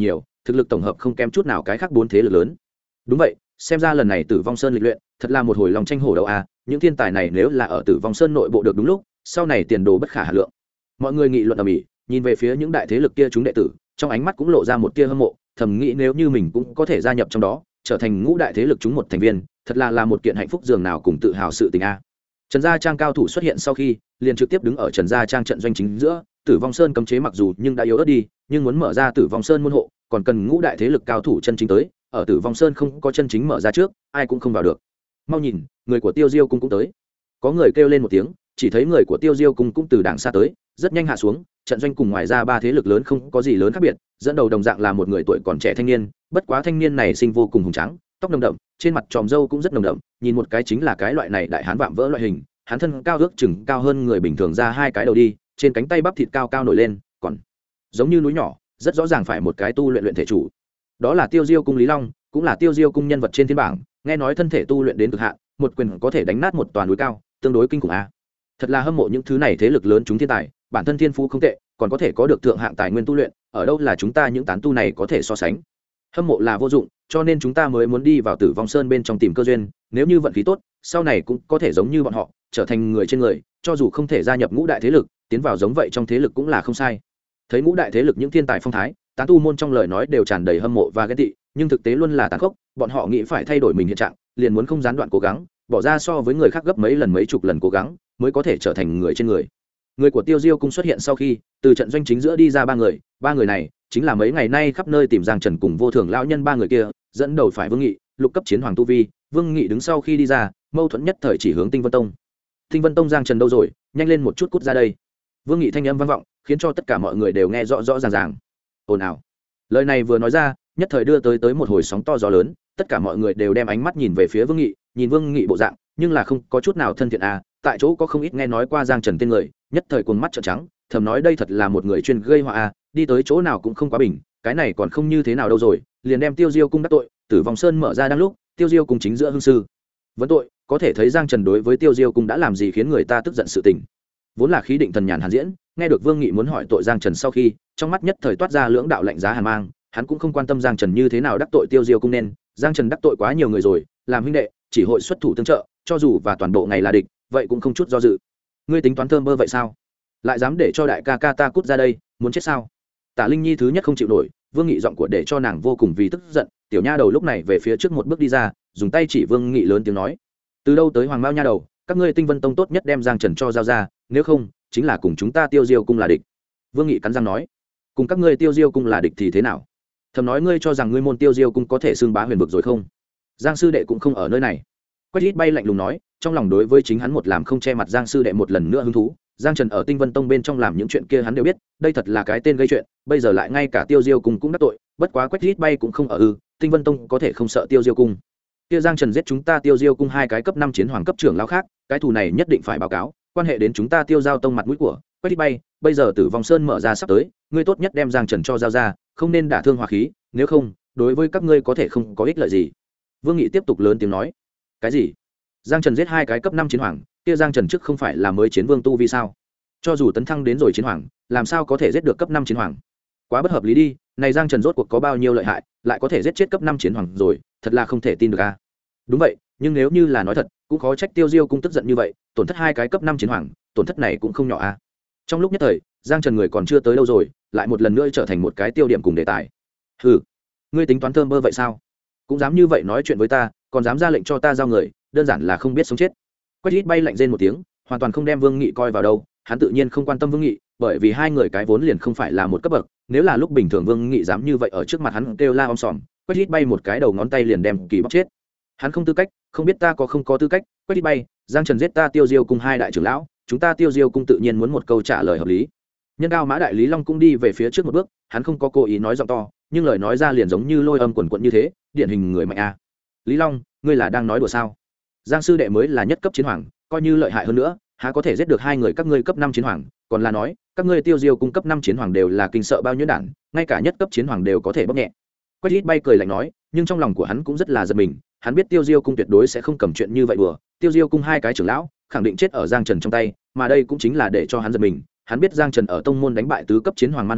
thực lực tổng hợp không kém chút nào cái khác 4 thế lực lớn. Đúng vậy, xem ra lần này Tử Vong Sơn lịch luyện thật là một hồi lòng tranh hổ đấu a, những thiên tài này nếu là ở Tử Vong Sơn nội bộ được đúng lúc, sau này tiền đồ bất khả hà lượng. Mọi người nghị luận ầm ĩ, nhìn về phía những đại thế lực kia chúng đệ tử, trong ánh mắt cũng lộ ra một tia hâm mộ, thầm nghĩ nếu như mình cũng có thể gia nhập trong đó, trở thành ngũ đại thế lực chúng một thành viên, thật là một kiện hạnh phúc dường nào cùng tự hào sự tình a. Trần Gia Trang cao thủ xuất hiện sau khi, liền trực tiếp đứng ở Trần Gia Trang trận doanh chính giữa, Tử Vong Sơn cấm chế mặc dù nhưng đã yếu ớt đi, nhưng muốn mở ra Tử Vong Sơn môn hộ, còn cần ngũ đại thế lực cao thủ chân chính tới, ở Tử Vong Sơn không có chân chính mở ra trước, ai cũng không vào được. Mau nhìn, người của Tiêu Diêu cung cũng tới. Có người kêu lên một tiếng, chỉ thấy người của Tiêu Diêu cung cũng từ đàng xa tới, rất nhanh hạ xuống, trận doanh cùng ngoài ra 3 thế lực lớn không có gì lớn khác biệt, dẫn đầu đồng dạng là một người tuổi còn trẻ thanh niên, bất quá thanh niên này sinh vô cùng hùng tráng, tóc nồng đậm, trên mặt tròm râu cũng rất nồng đậm, nhìn một cái chính là cái loại này đại hán vạm vỡ loại hình, hắn thân cao ước chừng cao hơn người bình thường ra 2 cái đầu đi, trên cánh tay bắp thịt cao cao nổi lên, còn giống như núi nhỏ, rất rõ ràng phải một cái tu luyện thể chủ. Đó là Tiêu Diêu cung Lý Long, cũng là Tiêu Diêu cung nhân vật trên thiên bảng, nghe nói thân thể tu luyện đến cực hạn, một quyền có thể đánh nát một tòa núi cao, tương đối kinh khủng a. Thật là hâm mộ những thứ này thế lực lớn chúng thiên tài, bản thân thiên phú không tệ, còn có thể có được thượng hạng tài nguyên tu luyện, ở đâu là chúng ta những tán tu này có thể so sánh. Hâm mộ là vô dụng, cho nên chúng ta mới muốn đi vào Tử Vong Sơn bên trong tìm cơ duyên, nếu như vận khí tốt, sau này cũng có thể giống như bọn họ, trở thành người trên người, cho dù không thể gia nhập ngũ đại thế lực, tiến vào giống vậy trong thế lực cũng là không sai. Thấy ngũ đại thế lực những thiên tài phong thái, tán tu môn trong lời nói đều tràn đầy hâm mộ và ghen tị, nhưng thực tế luôn là tàn khốc, bọn họ nghĩ phải thay đổi mình hiện trạng, liền muốn không gián đoạn cố gắng, bỏ ra so với người khác gấp mấy lần mấy chục lần cố gắng, mới có thể trở thành người trên người. Người của Tiêu Diêu cung xuất hiện sau khi, từ trận doanh chính giữa đi ra 3 người, 3 người này chính là mấy ngày nay khắp nơi tìm Giang Trần cùng Vô Thường lão nhân 3 người kia, dẫn đầu phải Vương Nghị, lục cấp chiến hoàng tu vi, Vương Nghị đứng sau khi đi ra, mâu thuẫn nhất thời chỉ hướng Tinh Vân Tông. Tinh Vân Tông Giang Trần đâu rồi, nhanh lên một chút cút ra đây. Vương Nghị thanh âm vang vọng, khiến cho tất cả mọi người đều nghe rõ rõ ràng ràng. Ồn ào. Lời này vừa nói ra, nhất thời đưa tới một hồi sóng to gió lớn, tất cả mọi người đều đem ánh mắt nhìn về phía Vương Nghị, nhìn Vương Nghị bộ dạng, nhưng là không có chút nào thân thiện à, tại chỗ có không ít nghe nói qua Giang Trần tên người, nhất thời cuồng mắt trợn trắng, thầm nói đây thật là một người chuyên gây họa à, đi tới chỗ nào cũng không quá bình, cái này còn không như thế nào đâu rồi, liền đem Tiêu Diêu cung đắc tội, Tử Vong Sơn mở ra đang lúc, Tiêu Diêu cung chính giữa hương sư vấn tội, có thể thấy Giang Trần đối với Tiêu Diêu cung đã làm gì khiến người ta tức giận sự tình. Vốn là khí định thần nhàn hàn diễn, nghe được Vương Nghị muốn hỏi tội Giang Trần sau khi, trong mắt nhất thời toát ra lưỡng đạo lạnh giá hàn mang, hắn cũng không quan tâm Giang Trần như thế nào đắc tội Tiêu Diêu cung, nên Giang Trần đắc tội quá nhiều người rồi, làm huynh đệ chỉ hội xuất thủ tương trợ, cho dù và toàn bộ ngày là địch, vậy cũng không chút do dự. Ngươi tính toán thơm mơ vậy sao? Lại dám để cho đại ca ca ta cút ra đây, muốn chết sao? Tả Linh Nhi thứ nhất không chịu nổi, Vương Nghị giọng của để cho nàng vô cùng vì tức giận, tiểu nha đầu lúc này về phía trước một bước đi ra, dùng tay chỉ Vương Nghị lớn tiếng nói: từ đâu tới hoàng mao nha đầu, các ngươi Tinh Vân Tông tốt nhất đem Giang Trần cho giao ra, nếu không chính là cùng chúng ta Tiêu Diêu cung là địch. Vương Nghị cắn răng nói: cùng các ngươi Tiêu Diêu cung là địch thì thế nào? Thầm nói ngươi cho rằng ngươi môn Tiêu Diêu cung có thể xưng bá huyền vực rồi không? Giang sư đệ cũng không ở nơi này. Quách Hít bay lạnh lùng nói, trong lòng đối với chính hắn một làm không che mặt Giang sư đệ một lần nữa hứng thú. Giang Trần ở Tinh Vân Tông bên trong làm những chuyện kia hắn đều biết, đây thật là cái tên gây chuyện, bây giờ lại ngay cả Tiêu Diêu cung cũng đắc tội, bất quá Quách Hít bay cũng không ở Tinh Vân Tông có thể không sợ Tiêu Diêu cung. Kia Giang Trần giết chúng ta Tiêu Diêu cung 2 cái cấp 5 chiến hoàng cấp trưởng lão khác, cái thù này nhất định phải báo cáo, quan hệ đến chúng ta Tiêu Giao Tông mặt mũi của. Quách Hít bay, bây giờ Tử Vong Sơn mở ra sắp tới, ngươi tốt nhất đem Giang Trần cho giao ra, không nên đả thương hòa khí, nếu không, đối với các ngươi có thể không có ích lợi gì. Vương Nghị tiếp tục lớn tiếng nói: cái gì? Giang Trần giết 2 cái cấp 5 chiến hoàng, kia Giang Trần trước không phải là mới chiến vương tu vi sao? Cho dù tấn thăng đến rồi chiến hoàng, làm sao có thể giết được cấp 5 chiến hoàng? Quá bất hợp lý đi, này Giang Trần rốt cuộc có bao nhiêu lợi hại, lại có thể giết chết cấp 5 chiến hoàng rồi, thật là không thể tin được a. Đúng vậy, nhưng nếu như là nói thật, cũng khó trách Tiêu Diêu cung tức giận như vậy, tổn thất 2 cái cấp 5 chiến hoàng, tổn thất này cũng không nhỏ a. Trong lúc nhất thời, Giang Trần người còn chưa tới đâu rồi, lại một lần nữa trở thành một cái tiêu điểm cùng đề tài. Hừ, ngươi tính toán thơm mơ vậy sao? Cũng dám như vậy nói chuyện với ta, còn dám ra lệnh cho ta giao người, đơn giản là không biết sống chết. Quách Hít bay lạnh rên một tiếng, hoàn toàn không đem Vương Nghị coi vào đâu, hắn tự nhiên không quan tâm Vương Nghị, bởi vì 2 người cái vốn liền không phải là một cấp bậc, nếu là lúc bình thường Vương Nghị dám như vậy ở trước mặt hắn kêu la om sòm, Quách Hít bay một cái đầu ngón tay liền đem kỳ bóc chết. Hắn không tư cách, không biết ta có không có tư cách. Quách Hít bay, Giang Trần giết ta Tiêu Diêu cung 2 đại trưởng lão, chúng ta Tiêu Diêu cung tự nhiên muốn một câu trả lời hợp lý. Nhân cao mã đại Lý Long cũng đi về phía trước một bước, hắn không có cố ý nói giọng to, nhưng lời nói ra liền giống như lôi âm quần quật như thế, điển hình người mạnh a. Lý Long, ngươi là đang nói đùa sao? Giang sư đệ mới là nhất cấp chiến hoàng, coi như lợi hại hơn nữa, há có thể giết được 2 người các ngươi cấp 5 chiến hoàng, còn là nói, các ngươi Tiêu Diêu cung cấp 5 chiến hoàng đều là kinh sợ bao nhiêu đản, ngay cả nhất cấp chiến hoàng đều có thể bóc nhẹ. Quách Hít bay cười lạnh nói, nhưng trong lòng của hắn cũng rất là giật mình, hắn biết Tiêu Diêu cung tuyệt đối sẽ không cầm chuyện như vậy đùa, Tiêu Diêu cung 2 cái trưởng lão, khẳng định chết ở Giang Trần trong tay, mà đây cũng chính là để cho hắn giật mình. Hắn biết Giang Trần ở tông môn đánh bại tứ cấp chiến hoàng Man Hồng,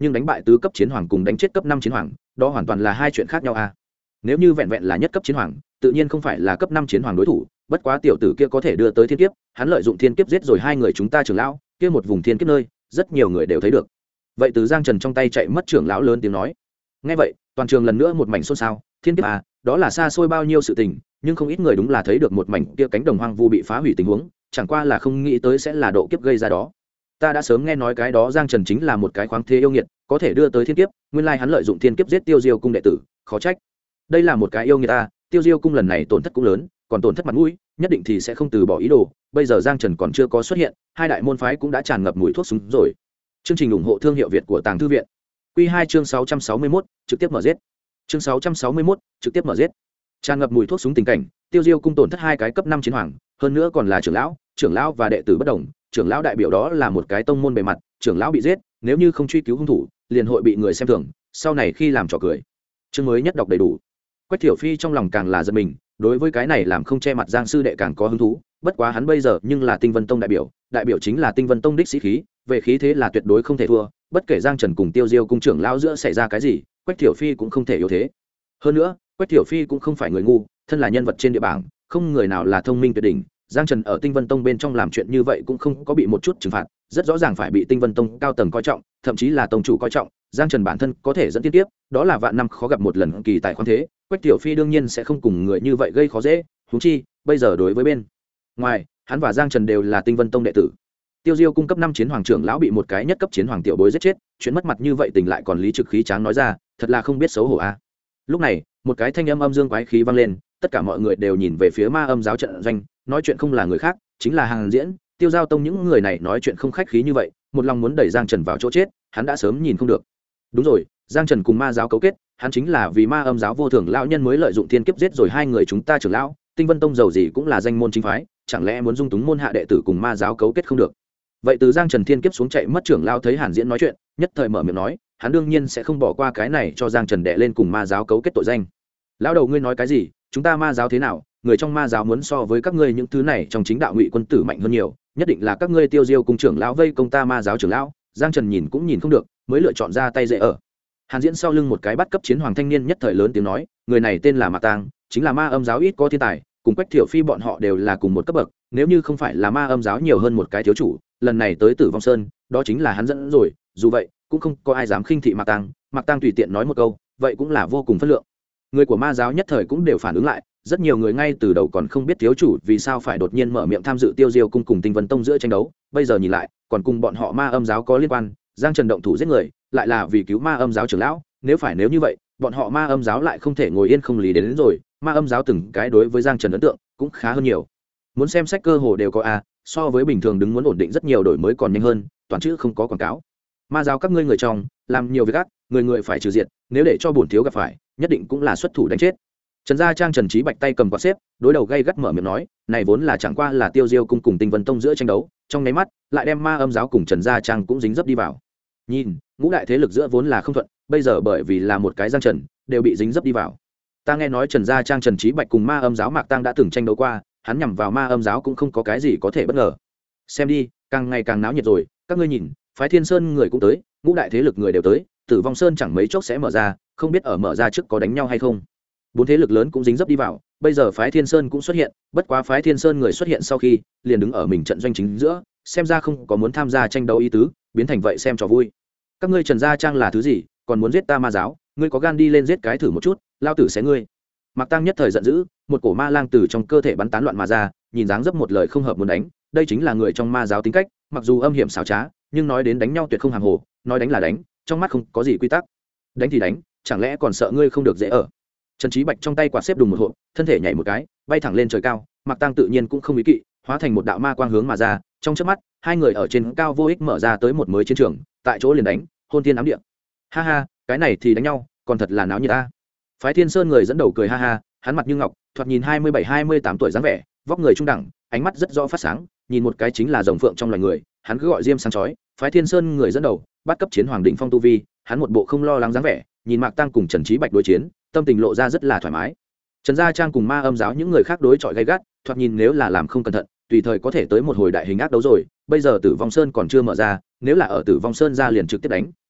nhưng đánh bại tứ cấp chiến hoàng cùng đánh chết cấp 5 chiến hoàng đó hoàn toàn là hai chuyện khác nhau a. Nếu như vẹn vẹn là nhất cấp chiến hoàng tự nhiên không phải là cấp 5 chiến hoàng đối thủ, bất quá tiểu tử kia có thể đưa tới thiên kiếp, hắn lợi dụng thiên kiếp giết rồi hai người chúng ta trưởng lão kia một vùng thiên kiếp nơi rất nhiều người đều thấy được. Vậy từ Giang Trần trong tay chạy mất trưởng lão lớn tiếng nói. Nghe vậy toàn trường lần nữa một mảnh xôn xao. Thiên kiếp à, đó là xa xôi bao nhiêu sự tình, nhưng không ít người đúng là thấy được một mảnh kia cánh đồng hoang vu bị phá hủy tình huống, chẳng qua là không nghĩ tới sẽ là độ kiếp gây ra đó. Ta đã sớm nghe nói cái đó Giang Trần chính là một cái khoáng thế yêu nghiệt, có thể đưa tới thiên kiếp, nguyên lai hắn lợi dụng thiên kiếp giết Tiêu Diêu cung đệ tử, khó trách. Đây là một cái yêu nghiệt ta, Tiêu Diêu cung lần này tổn thất cũng lớn, còn tổn thất mặt mũi, nhất định thì sẽ không từ bỏ ý đồ. Bây giờ Giang Trần còn chưa có xuất hiện, hai đại môn phái cũng đã tràn ngập mùi thuốc súng rồi. Chương trình ủng hộ thương hiệu Việt của Tàng Thư viện. Quy 2 chương 661, trực tiếp mở giết. Chương 661, trực tiếp mở giết. Tràn ngập mùi thuốc súng tình cảnh, Tiêu Diêu cung tổn thất hai cái cấp 5 chiến hoàng, hơn nữa còn là trưởng lão và đệ tử bất đồng, trưởng lão đại biểu đó là một cái tông môn bề mặt, trưởng lão bị giết, nếu như không truy cứu hung thủ, liền hội bị người xem thường, sau này khi làm trò cười. Chương mới nhất đọc đầy đủ. Quách Thiểu Phi trong lòng càng là giận mình, đối với cái này làm không che mặt Giang sư đệ càng có hứng thú, bất quá hắn bây giờ nhưng là Tinh Vân Tông đại biểu chính là Tinh Vân Tông đích sĩ khí, về khí thế là tuyệt đối không thể thua, bất kể Giang Trần cùng Tiêu Diêu cung trưởng lão giữa xảy ra cái gì, Quách Thiểu Phi cũng không thể yếu thế. Hơn nữa, Quách Thiểu Phi cũng không phải người ngu, thân là nhân vật trên địa bảng, không người nào là thông minh tuyệt đỉnh. Giang Trần ở Tinh Vân Tông bên trong làm chuyện như vậy cũng không có bị một chút trừng phạt, rất rõ ràng phải bị Tinh Vân Tông cao tầng coi trọng, thậm chí là tông chủ coi trọng. Giang Trần bản thân có thể dẫn tiên tiếp, đó là vạn năm khó gặp một lần kỳ tài khoáng thế. Quách Tiểu Phi đương nhiên sẽ không cùng người như vậy gây khó dễ, huống chi bây giờ đối với bên ngoài, hắn và Giang Trần đều là Tinh Vân Tông đệ tử. Tiêu Diêu cung cấp 5 chiến hoàng trưởng lão bị một cái nhất cấp chiến hoàng tiểu bối giết chết, chuyện mất mặt như vậy tình lại còn lý trực khí tráng nói ra, thật là không biết xấu hổ a. Lúc này, một cái thanh âm âm dương quái khí vang lên, tất cả mọi người đều nhìn về phía Ma Âm giáo trận doanh, nói chuyện không là người khác, chính là Hàn Diễn, Tiêu Giao Tông. Những người này nói chuyện không khách khí như vậy, một lòng muốn đẩy Giang Trần vào chỗ chết, hắn đã sớm nhìn không được. Đúng rồi, Giang Trần cùng Ma giáo cấu kết, hắn chính là vì Ma Âm giáo vô thưởng lão nhân mới lợi dụng thiên kiếp giết rồi hai người chúng ta trưởng lão. Tinh Vân Tông giàu gì cũng là danh môn chính phái, chẳng lẽ muốn dung túng môn hạ đệ tử cùng Ma giáo cấu kết không được? Vậy từ Giang Trần thiên kiếp xuống chạy mất trưởng lão thấy Hàn Diễn nói chuyện, nhất thời mở miệng nói, hắn đương nhiên sẽ không bỏ qua cái này cho Giang Trần đệ lên cùng Ma giáo cấu kết tội danh. Lão đầu ngươi nói cái gì? Chúng ta Ma giáo thế nào? Người trong Ma giáo muốn so với các ngươi những thứ này trong chính đạo ngụy quân tử mạnh hơn nhiều, nhất định là các ngươi Tiêu Diêu cung trưởng lão vây công ta Ma giáo trưởng lão. Giang Trần nhìn cũng nhìn không được, mới lựa chọn ra tay dễ ở. Hàn Diễn sau lưng một cái bắt cấp chiến hoàng thanh niên nhất thời lớn tiếng nói, người này tên là Mạc Tang, chính là Ma Âm giáo ít có thiên tài, cùng Quách Thiểu Phi bọn họ đều là cùng một cấp bậc, nếu như không phải là Ma Âm giáo nhiều hơn một cái thiếu chủ, lần này tới Tử Vong Sơn, đó chính là hắn dẫn rồi, dù vậy, cũng không có ai dám khinh thị Mạc Tang. Mạc Tang tùy tiện nói một câu, vậy cũng là vô cùng phân lượng. Người của Ma giáo nhất thời cũng đều phản ứng lại, rất nhiều người ngay từ đầu còn không biết thiếu chủ vì sao phải đột nhiên mở miệng tham dự Tiêu Diêu cung cùng Tinh Vân Tông giữa tranh đấu, bây giờ nhìn lại, còn cùng bọn họ Ma Âm giáo có liên quan. Giang Trần động thủ giết người, lại là vì cứu Ma Âm giáo trưởng lão, nếu như vậy, bọn họ Ma Âm giáo lại không thể ngồi yên không lý đến rồi. Ma Âm giáo từng cái đối với Giang Trần ấn tượng cũng khá hơn nhiều. Muốn xem sách cơ hồ đều có a, so với bình thường đứng muốn ổn định rất nhiều, đổi mới còn nhanh hơn, toàn chữ không có quảng cáo. Ma giáo các ngươi người trong làm nhiều việc ác, người phải trừ diệt, nếu để cho bổn thiếu gặp phải, nhất định cũng là xuất thủ đánh chết. Trần Gia Trang Trần Trí Bạch tay cầm quạt xếp, đối đầu gay gắt mở miệng nói, này vốn là chẳng qua là Tiêu Diêu cung cùng Tinh Vân Tông giữa tranh đấu, trong nháy mắt lại đem Ma Âm giáo cùng Trần Gia Trang cũng dính dấp đi vào. Nhìn, ngũ đại thế lực giữa vốn là không thuận, bây giờ bởi vì là một cái Giang Trần, đều bị dính dấp đi vào. Ta nghe nói Trần Gia Trang Trần Trí Bạch cùng Ma Âm giáo Mạc Tang đã từng tranh đấu qua, hắn nhằm vào Ma Âm giáo cũng không có cái gì có thể bất ngờ. Xem đi, càng ngày càng náo nhiệt rồi, các ngươi nhìn, phái Thiên Sơn người cũng tới, ngũ đại thế lực người đều tới, Tử Vong Sơn chẳng mấy chốc sẽ mở ra, không biết ở mở ra trước có đánh nhau hay không. Bốn thế lực lớn cũng dính dấp đi vào, bây giờ phái Thiên Sơn cũng xuất hiện, bất quá phái Thiên Sơn người xuất hiện sau khi, liền đứng ở mình trận doanh chính giữa, xem ra không có muốn tham gia tranh đấu ý tứ, biến thành vậy xem trò vui. Các ngươi Trần Gia Trang là thứ gì, còn muốn giết ta Ma giáo, ngươi có gan đi lên giết cái thử một chút, lao tử sẽ ngươi. Mạc Tăng nhất thời giận dữ, một cổ ma lang từ trong cơ thể bắn tán loạn mà ra, nhìn dáng dấp một lời không hợp muốn đánh, đây chính là người trong Ma giáo tính cách, mặc dù âm hiểm xảo trá, nhưng nói đến đánh nhau tuyệt không hàng hồ, nói đánh là đánh, trong mắt không có gì quy tắc. Đánh thì đánh, chẳng lẽ còn sợ ngươi không được dễ ở? Trần Trí Bạch trong tay quạt xếp đùng một hộp, thân thể nhảy một cái, bay thẳng lên trời cao. Mạc Tăng tự nhiên cũng không ý kỵ, hóa thành một đạo ma quang hướng mà ra. Trong chớp mắt, hai người ở trên cao vô ích mở ra tới một mới chiến trường, tại chỗ liền đánh, hôn thiên ám địa. Ha ha, cái này thì đánh nhau, còn thật là náo nhiệt ta. Phái Thiên Sơn người dẫn đầu cười ha ha, hắn mặt như ngọc, thoạt nhìn 27-28 tuổi dáng vẻ, vóc người trung đẳng, ánh mắt rất rõ phát sáng, nhìn một cái chính là rồng phượng trong loài người, hắn cứ gọi diêm sáng chói. Phái Thiên Sơn người dẫn đầu, bắt cấp chiến hoàng đỉnh phong tu vi, hắn một bộ không lo lắng dáng vẻ, nhìn Mạc Tăng cùng Trần Trí Bạch đối chiến, tâm tình lộ ra rất là thoải mái. Trần Gia Trang cùng Ma Âm giáo những người khác đối chọi gay gắt, thoạt nhìn nếu là làm không cẩn thận, tùy thời có thể tới một hồi đại hình ác đấu rồi. Bây giờ Tử Vong Sơn còn chưa mở ra, nếu là ở Tử Vong Sơn ra liền trực tiếp đánh,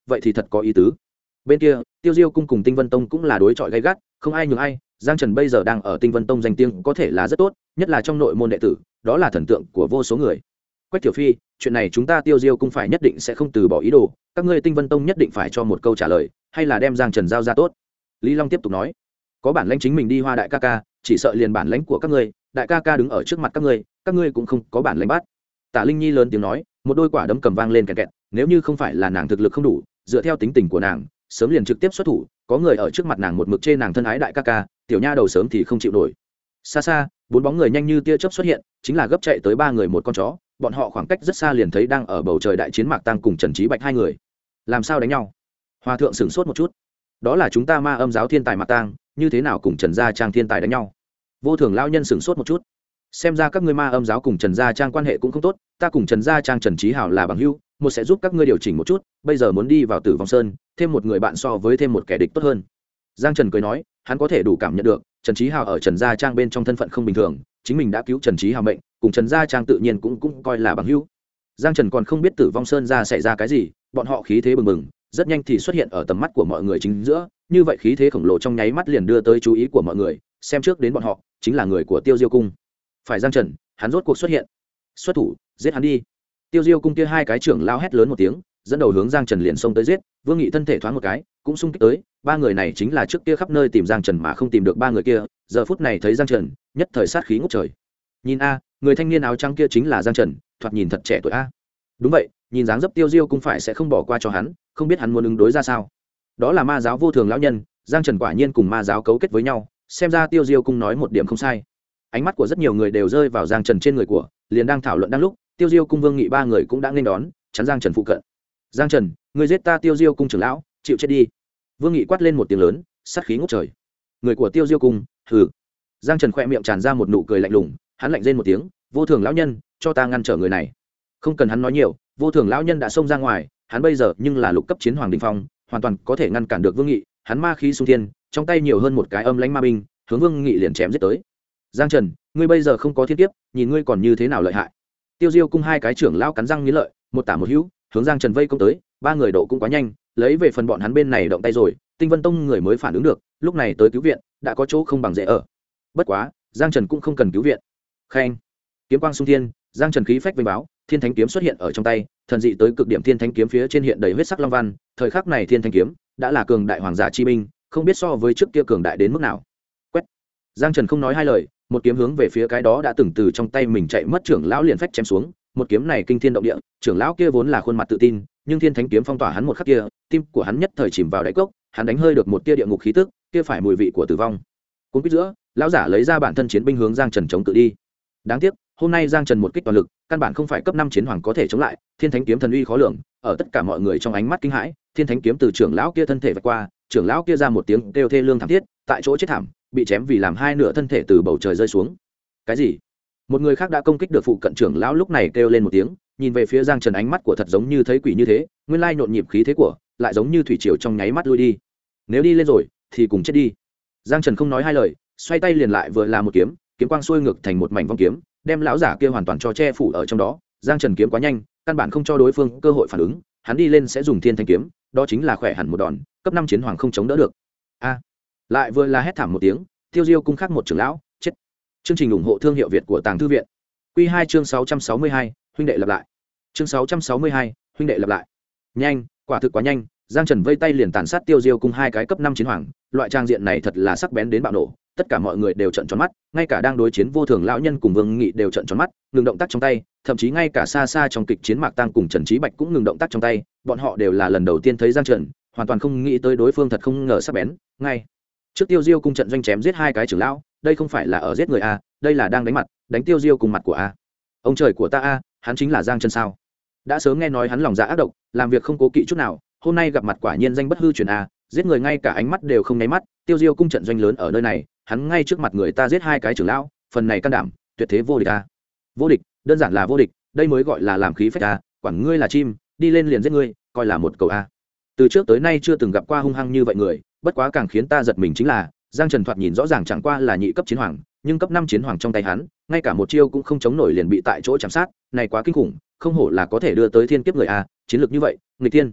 vậy thì thật có ý tứ. Bên kia Tiêu Diêu cung cùng Tinh Vân Tông cũng là đối chọi gay gắt, không ai nhường ai. Giang Trần bây giờ đang ở Tinh Vân Tông danh tiếng có thể là rất tốt, nhất là trong nội môn đệ tử, đó là thần tượng của vô số người. Quách Tiểu Phi, chuyện này chúng ta Tiêu Diêu cung phải nhất định sẽ không từ bỏ ý đồ, các ngươi Tinh Vân Tông nhất định phải cho một câu trả lời, hay là đem Giang Trần giao ra tốt. Lý Long tiếp tục nói, có bản lãnh chính mình đi Hoa đại ca ca, chỉ sợ liền bản lãnh của các ngươi, đại ca ca đứng ở trước mặt các ngươi cũng không có bản lãnh bắt. Tạ Linh Nhi lớn tiếng nói, một đôi quả đấm cầm vang lên kẹt kẹt, nếu như không phải là nàng thực lực không đủ, dựa theo tính tình của nàng, sớm liền trực tiếp xuất thủ, có người ở trước mặt nàng một mực chê nàng thân ái đại ca ca, tiểu nha đầu sớm thì không chịu nổi. Xa xa, bốn bóng người nhanh như tia chớp xuất hiện, chính là gấp chạy tới ba người một con chó, bọn họ khoảng cách rất xa liền thấy đang ở bầu trời đại chiến Mạc Tăng cùng Trần Trí Bạch hai người. Làm sao đánh nhau? Hòa thượng sửng sốt một chút. Đó là chúng ta Ma Âm giáo thiên tài Mạc Tăng, như thế nào cùng Trần gia trang thiên tài đánh nhau? Vô Thường lão nhân sửng sốt một chút. Xem ra các ngươi Ma Âm giáo cùng Trần gia trang quan hệ cũng không tốt, ta cùng Trần gia trang Trần Trí Hảo là bằng hữu, một sẽ giúp các ngươi điều chỉnh một chút, bây giờ muốn đi vào Tử Vong Sơn, thêm một người bạn so với thêm một kẻ địch tốt hơn. Giang Trần cười nói, hắn có thể đủ cảm nhận được Trần Trí Hào ở Trần gia trang bên trong thân phận không bình thường, chính mình đã cứu Trần Trí Hào mệnh, cùng Trần gia trang tự nhiên cũng coi là bằng hữu. Giang Trần còn không biết Tử Vong Sơn ra xảy ra cái gì, bọn họ khí thế bừng bừng, rất nhanh thì xuất hiện ở tầm mắt của mọi người chính giữa, như vậy khí thế khổng lồ trong nháy mắt liền đưa tới chú ý của mọi người, xem trước đến bọn họ chính là người của Tiêu Diêu cung. Phải Giang Trần, hắn rốt cuộc xuất hiện. Xuất thủ, giết hắn đi. Tiêu Diêu cung kia hai cái trưởng lao hét lớn một tiếng, dẫn đầu hướng Giang Trần liền xông tới giết. Vương Nghị thân thể thoáng một cái, cũng xung kích tới. Ba người này chính là trước kia khắp nơi tìm Giang Trần mà không tìm được ba người kia, giờ phút này thấy Giang Trần, nhất thời sát khí ngút trời. Nhìn a, người thanh niên áo trắng kia chính là Giang Trần, thoạt nhìn thật trẻ tuổi a. Đúng vậy, nhìn dáng dấp Tiêu Diêu cung phải sẽ không bỏ qua cho hắn, không biết hắn muốn ứng đối ra sao. Đó là Ma giáo Vô Thường lão nhân, Giang Trần quả nhiên cùng Ma giáo cấu kết với nhau, xem ra Tiêu Diêu cung nói một điểm không sai. Ánh mắt của rất nhiều người đều rơi vào Giang Trần trên người của, liền đang thảo luận đang lúc, Tiêu Diêu cung Vương Nghị ba người cũng đã nghênh đón, chắn Giang Trần phụ cận. Giang Trần, người giết ta Tiêu Diêu cung trưởng lão, chịu chết đi. Vương Nghị quát lên một tiếng lớn, sát khí ngút trời. Người của Tiêu Diêu cung, hừ. Giang Trần khẽ miệng tràn ra một nụ cười lạnh lùng, hắn lạnh rên một tiếng, Vô Thường lão nhân, cho ta ngăn trở người này. Không cần hắn nói nhiều, Vô Thường lão nhân đã xông ra ngoài, hắn bây giờ nhưng là lục cấp chiến hoàng đỉnh phong, hoàn toàn có thể ngăn cản được Vương Nghị, hắn ma khí xung thiên, trong tay nhiều hơn một cái âm lãnh ma binh, hướng Vương Nghị liền chém giết tới. Giang Trần, ngươi bây giờ không có thiên kiếp, nhìn ngươi còn như thế nào lợi hại. Tiêu Diêu cung hai cái trưởng lão cắn răng nghiến lợi, một tả một hữu, hướng Giang Trần vây công tới, ba người độ cũng quá nhanh, lấy về phần bọn hắn bên này động tay rồi, Tinh Vân Tông người mới phản ứng được, lúc này tới cứu viện, đã có chỗ không bằng dễ ở. Bất quá, Giang Trần cũng không cần cứu viện. Khen, kiếm quang xung thiên, Giang Trần khí phách vinh báo, Thiên Thánh kiếm xuất hiện ở trong tay, thần dị tới cực điểm Thiên Thánh kiếm phía trên hiện đầy huyết sắc long văn, thời khắc này Thiên Thánh kiếm đã là cường đại hoàng giả chi binh, không biết so với trước kia cường đại đến mức nào. Quét. Giang Trần không nói hai lời, một kiếm hướng về phía cái đó đã từng từ trong tay mình chạy mất trưởng lão liền phách chém xuống, một kiếm này kinh thiên động địa, trưởng lão kia vốn là khuôn mặt tự tin, nhưng Thiên Thánh kiếm phong tỏa hắn một khắc kia, tim của hắn nhất thời chìm vào đáy cốc, hắn đánh hơi được một tia địa ngục khí tức, kia phải mùi vị của tử vong. Cuốn quýt giữa, lão giả lấy ra bản thân chiến binh hướng Giang Trần chống tự đi. Đáng tiếc, hôm nay Giang Trần một kích toàn lực, căn bản không phải cấp 5 chiến hoàng có thể chống lại, Thiên Thánh kiếm thần uy khó lường, ở tất cả mọi người trong ánh mắt kinh hãi, Thiên Thánh kiếm từ trưởng lão kia thân thể vạch qua, trưởng lão kia ra một tiếng kêu thê lương thảm thiết, tại chỗ chết thảm, bị chém vì làm hai nửa thân thể từ bầu trời rơi xuống. Cái gì? Một người khác đã công kích được phụ cận trưởng lão lúc này kêu lên một tiếng, nhìn về phía Giang Trần ánh mắt của thật giống như thấy quỷ như thế, nguyên lai nhộn nhịp khí thế của, lại giống như thủy triều trong nháy mắt lui đi. Nếu đi lên rồi, thì cùng chết đi. Giang Trần không nói hai lời, xoay tay liền lại vừa là một kiếm, kiếm quang xuôi ngược thành một mảnh vong kiếm, đem lão giả kia hoàn toàn cho che phủ ở trong đó. Giang Trần kiếm quá nhanh, căn bản không cho đối phương cơ hội phản ứng, hắn đi lên sẽ dùng Thiên Thanh kiếm, đó chính là khỏe hẳn một đòn, cấp 5 chiến hoàng không chống đỡ được. A! Lại vừa là hét thảm một tiếng, Tiêu Diêu cung khác một trưởng lão chết. Chương trình ủng hộ thương hiệu Việt của Tàng Thư viện. Quy 2 chương 662, huynh đệ lập lại. Chương 662, huynh đệ lập lại. Nhanh, quả thực quá nhanh, Giang Trần vây tay liền tàn sát Tiêu Diêu cung hai cái cấp 5 chiến hoàng, loại trang diện này thật là sắc bén đến bạo nổ, tất cả mọi người đều trợn tròn mắt, ngay cả đang đối chiến Vô Thường lão nhân cùng Vương Nghị đều trợn tròn mắt, ngừng động tác trong tay, thậm chí ngay cả xa xa trong kịch chiến Mạc Tăng cùng Trần Trí Bạch cũng ngừng động tác trong tay, bọn họ đều là lần đầu tiên thấy Giang Trần, hoàn toàn không nghĩ tới đối phương thật không ngờ sắc bén, ngay trước Tiêu Diêu cung trận doanh chém giết hai cái trưởng lão, đây không phải là ở giết người a, đây là đang đánh mặt, đánh Tiêu Diêu cùng mặt của a. Ông trời của ta a, hắn chính là Giang Trần sao? Đã sớm nghe nói hắn lòng dạ ác độc, làm việc không cố kỵ chút nào, hôm nay gặp mặt quả nhiên danh bất hư truyền a, giết người ngay cả ánh mắt đều không nháy mắt, Tiêu Diêu cung trận doanh lớn ở nơi này, hắn ngay trước mặt người ta giết hai cái trưởng lão, phần này can đảm, tuyệt thế vô địch a. Vô địch, đơn giản là vô địch, đây mới gọi là làm khí phách a, quản ngươi là chim, đi lên liền giết ngươi, coi là một cầu a. Từ trước tới nay chưa từng gặp qua hung hăng như vậy người, bất quá càng khiến ta giật mình chính là, Giang Trần thoạt nhìn rõ ràng chẳng qua là nhị cấp chiến hoàng, nhưng cấp 5 chiến hoàng trong tay hắn, ngay cả một chiêu cũng không chống nổi liền bị tại chỗ chạm sát, này quá kinh khủng, không hổ là có thể đưa tới thiên kiếp người a, chiến lược như vậy, nghịch tiên.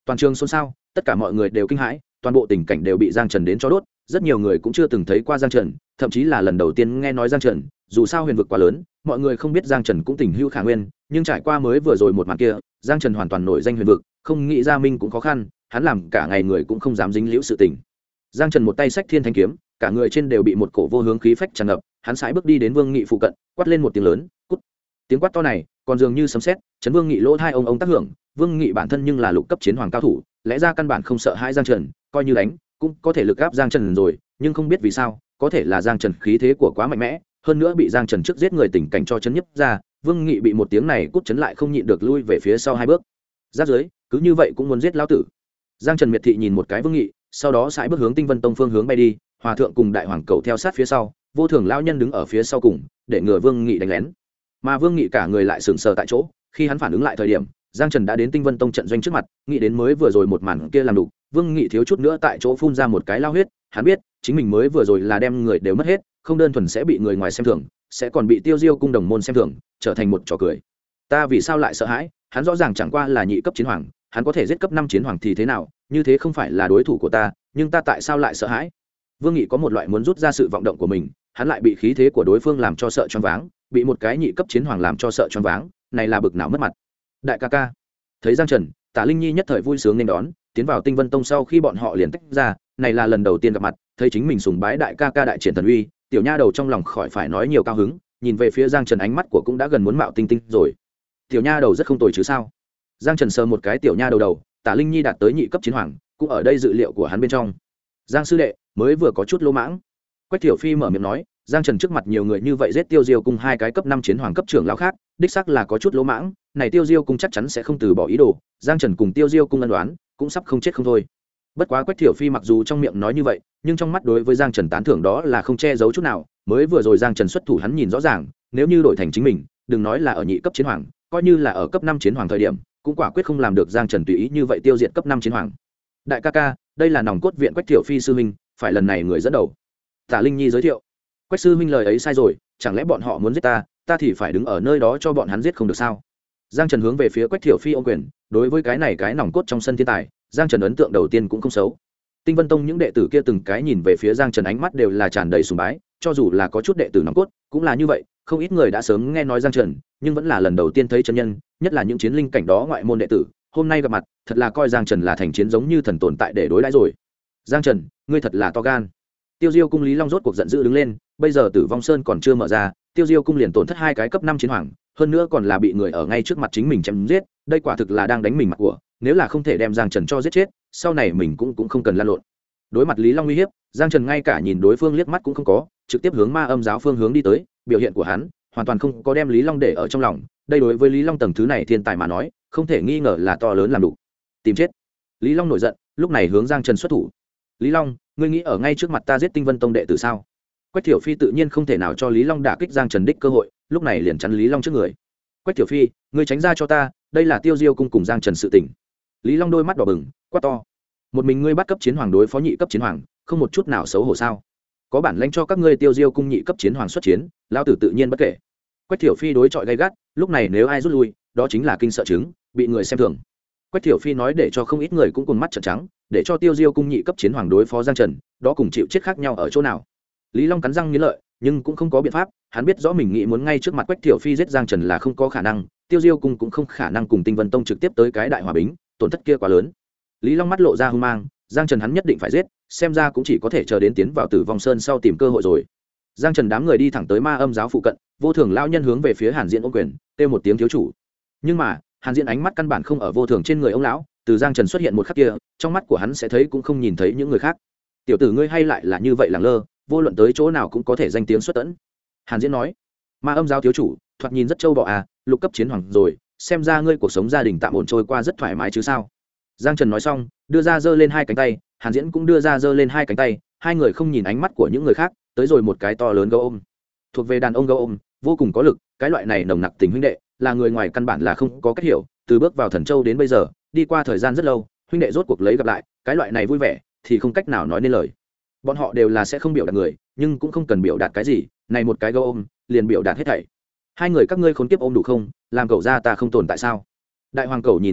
Toàn trường xôn xao, tất cả mọi người đều kinh hãi, toàn bộ tình cảnh đều bị Giang Trần đến cho đốt, rất nhiều người cũng chưa từng thấy qua Giang Trần, thậm chí là lần đầu tiên nghe nói Giang Trần, dù sao huyền vực quá lớn, mọi người không biết Giang Trần cũng tình hữu khả nguyên, nhưng trải qua mới vừa rồi một màn kia, Giang Trần hoàn toàn nổi danh huyền vực, không nghĩ ra minh cũng khó khăn, hắn làm cả ngày người cũng không dám dính liễu sự tình. Giang Trần một tay xách Thiên Thanh kiếm, cả người trên đều bị một cổ vô hướng khí phách tràn ngập, hắn sải bước đi đến Vương Nghị phụ cận, quát lên một tiếng lớn, "Cút!" Tiếng quát to này, còn dường như sấm sét, chấn Vương Nghị lỗ tai ông tác hưởng, Vương Nghị bản thân nhưng là lục cấp chiến hoàng cao thủ, lẽ ra căn bản không sợ hãi Giang Trần, coi như đánh, cũng có thể lực áp Giang Trần rồi, nhưng không biết vì sao, có thể là Giang Trần khí thế của quá mạnh mẽ, hơn nữa bị Giang Trần trước giết người tình cảnh cho chấn nhấp ra, Vương Nghị bị một tiếng này cút chấn lại không nhịn được lui về phía sau hai bước. Giáp dưới, cứ như vậy cũng muốn giết lão tử. Giang Trần miệt thị nhìn một cái Vương Nghị, sau đó sải bước hướng Tinh Vân Tông phương hướng bay đi, Hòa thượng cùng Đại Hoàng Cầu theo sát phía sau, Vô Thường lão nhân đứng ở phía sau cùng, để ngừa Vương Nghị đánh lén. Mà Vương Nghị cả người lại sững sờ tại chỗ, khi hắn phản ứng lại thời điểm, Giang Trần đã đến Tinh Vân Tông trận doanh trước mặt, nghĩ đến mới vừa rồi một màn kia làm đủ, Vương Nghị thiếu chút nữa tại chỗ phun ra một cái lao huyết, hắn biết, chính mình mới vừa rồi là đem người đều mất hết, không đơn thuần sẽ bị người ngoài xem thường, sẽ còn bị Tiêu Diêu cung đồng môn xem thường, trở thành một trò cười. Ta vì sao lại sợ hãi? Hắn rõ ràng chẳng qua là nhị cấp chiến hoàng, hắn có thể giết cấp 5 chiến hoàng thì thế nào, như thế không phải là đối thủ của ta, nhưng ta tại sao lại sợ hãi? Vương Nghị có một loại muốn rút ra sự vọng động của mình, hắn lại bị khí thế của đối phương làm cho sợ choáng váng, bị một cái nhị cấp chiến hoàng làm cho sợ choáng váng, này là bực nào mất mặt. Đại ca ca. Thấy Giang Trần, Tả Linh Nhi nhất thời vui sướng nên đón, tiến vào Tinh Vân Tông sau khi bọn họ liền tách ra, này là lần đầu tiên gặp mặt, thấy chính mình sùng bái đại ca ca đại triển thần uy, tiểu nha đầu trong lòng khỏi phải nói nhiều cao hứng, nhìn về phía Giang Trần ánh mắt của cũng đã gần muốn mạo tinh tinh rồi. Tiểu nha đầu rất không tồi chứ sao? Giang Trần sờ một cái tiểu nha đầu đầu, Tả Linh Nhi đạt tới nhị cấp chiến hoàng, cũng ở đây dự liệu của hắn bên trong. Giang sư đệ mới vừa có chút lỗ mãng. Quách Tiểu Phi mở miệng nói, Giang Trần trước mặt nhiều người như vậy giết Tiêu Diêu cung hai cái cấp 5 chiến hoàng cấp trưởng lão khác, đích xác là có chút lỗ mãng, này Tiêu Diêu cung chắc chắn sẽ không từ bỏ ý đồ, Giang Trần cùng Tiêu Diêu cung ân đoán, cũng sắp không chết không thôi. Bất quá Quách Tiểu Phi mặc dù trong miệng nói như vậy, nhưng trong mắt đối với Giang Trần tán thưởng đó là không che giấu chút nào, mới vừa rồi Giang Trần xuất thủ hắn nhìn rõ ràng, nếu như đổi thành chính mình, đừng nói là ở nhị cấp chiến hoàng, coi như là ở cấp 5 chiến hoàng thời điểm, cũng quả quyết không làm được Giang Trần tùy ý như vậy tiêu diệt cấp 5 chiến hoàng. Đại ca ca, đây là nòng cốt viện Quách Tiểu Phi sư huynh, phải lần này người dẫn đầu. Tả Linh Nhi giới thiệu. Quách sư huynh lời ấy sai rồi, chẳng lẽ bọn họ muốn giết ta, ta thì phải đứng ở nơi đó cho bọn hắn giết không được sao? Giang Trần hướng về phía Quách Tiểu Phi ôm quyền, đối với cái này cái nòng cốt trong sân thiên tài, Giang Trần ấn tượng đầu tiên cũng không xấu. Tinh Vân Tông những đệ tử kia từng cái nhìn về phía Giang Trần ánh mắt đều là tràn đầy sùng bái, cho dù là có chút đệ tử nòng cốt, cũng là như vậy, không ít người đã sớm nghe nói Giang Trần, nhưng vẫn là lần đầu tiên thấy chân nhân, nhất là những chiến linh cảnh đó ngoại môn đệ tử, hôm nay gặp mặt, thật là coi Giang Trần là thành chiến giống như thần tồn tại để đối đãi rồi. Giang Trần, ngươi thật là to gan. Tiêu Diêu cung Lý Long rốt cuộc giận dữ đứng lên, bây giờ Tử Vong Sơn còn chưa mở ra, Tiêu Diêu cung liền tổn thất hai cái cấp 5 chiến hoàng, hơn nữa còn là bị người ở ngay trước mặt chính mình chém giết, đây quả thực là đang đánh mình mặt của, nếu là không thể đem Giang Trần cho giết chết, sau này mình cũng không cần lan lộn. Đối mặt Lý Long uy hiếp, Giang Trần ngay cả nhìn đối phương liếc mắt cũng không có, trực tiếp hướng Ma Âm giáo phương hướng đi tới, biểu hiện của hắn hoàn toàn không có đem Lý Long để ở trong lòng, đây đối với Lý Long tầng thứ này thiên tài mà nói, không thể nghi ngờ là to lớn làm đủ. Tìm chết. Lý Long nổi giận, lúc này hướng Giang Trần xuất thủ. Lý Long, ngươi nghĩ ở ngay trước mặt ta giết Tinh Vân Tông đệ tử sao? Quách Tiểu Phi tự nhiên không thể nào cho Lý Long đả kích Giang Trần đích cơ hội, lúc này liền chắn Lý Long trước người. Quách Tiểu Phi, ngươi tránh ra cho ta, đây là Tiêu Diêu cung cùng Giang Trần sự tình. Lý Long đôi mắt đỏ bừng, quát to. Một mình ngươi bắt cấp chiến hoàng đối phó nhị cấp chiến hoàng, không một chút nào xấu hổ sao? Có bản lãnh cho các ngươi Tiêu Diêu cung nhị cấp chiến hoàng xuất chiến, lão tử tự nhiên bất kể. Quách Tiểu Phi đối chọi gay gắt, lúc này nếu ai rút lui, đó chính là kinh sợ chứng, bị người xem thường. Quách Tiểu Phi nói để cho không ít người cũng cùng mắt trợn trắng, để cho Tiêu Diêu cung nhị cấp chiến hoàng đối phó Giang Trần, đó cùng chịu chết khác nhau ở chỗ nào? Lý Long cắn răng nghiến lợi, nhưng cũng không có biện pháp, hắn biết rõ mình nghĩ muốn ngay trước mặt Quách Tiểu Phi giết Giang Trần là không có khả năng, Tiêu Diêu cung cũng không khả năng cùng Tinh Vân Tông trực tiếp tới cái đại hòa bình, tổn thất kia quá lớn. Lý Long mắt lộ ra hung mang, Giang Trần hắn nhất định phải giết, xem ra cũng chỉ có thể chờ đến tiến vào Tử Vong Sơn sau tìm cơ hội rồi. Giang Trần đám người đi thẳng tới Ma Âm giáo phụ cận, Vô Thường lão nhân hướng về phía Hàn Diễn ôm quyền, kêu một tiếng thiếu chủ. Nhưng mà, Hàn Diễn ánh mắt căn bản không ở Vô Thường trên người ông lão, từ Giang Trần xuất hiện một khắc kia, trong mắt của hắn sẽ thấy cũng không nhìn thấy những người khác. Tiểu tử ngươi hay lại là như vậy lẳng lơ, vô luận tới chỗ nào cũng có thể danh tiếng xuất tẫn. Hàn Diễn nói, Ma Âm giáo thiếu chủ, thoạt nhìn rất trâu bọ à, lục cấp chiến hoàng rồi, xem ra ngươi cuộc sống gia đình tạm ổn trôi qua rất thoải mái chứ sao? Giang Trần nói xong, đưa ra giơ lên hai cánh tay, Hàn Diễn cũng đưa ra giơ lên hai cánh tay, hai người không nhìn ánh mắt của những người khác, tới rồi một cái to lớn gấu ôm. Thuộc về đàn ông gấu ôm, vô cùng có lực, cái loại này nồng nặc tình huynh đệ, là người ngoài căn bản là không có cách hiểu, từ bước vào Thần Châu đến bây giờ, đi qua thời gian rất lâu, huynh đệ rốt cuộc lấy gặp lại, cái loại này vui vẻ thì không cách nào nói nên lời. Bọn họ đều là sẽ không biểu đạt người, nhưng cũng không cần biểu đạt cái gì, này một cái gấu ôm, liền biểu đạt hết thảy. Hai người các ngươi khốn kiếp ôm đủ không, làm cậu ra ta không tồn tại sao? Đại hoàng cẩu nhìn không được,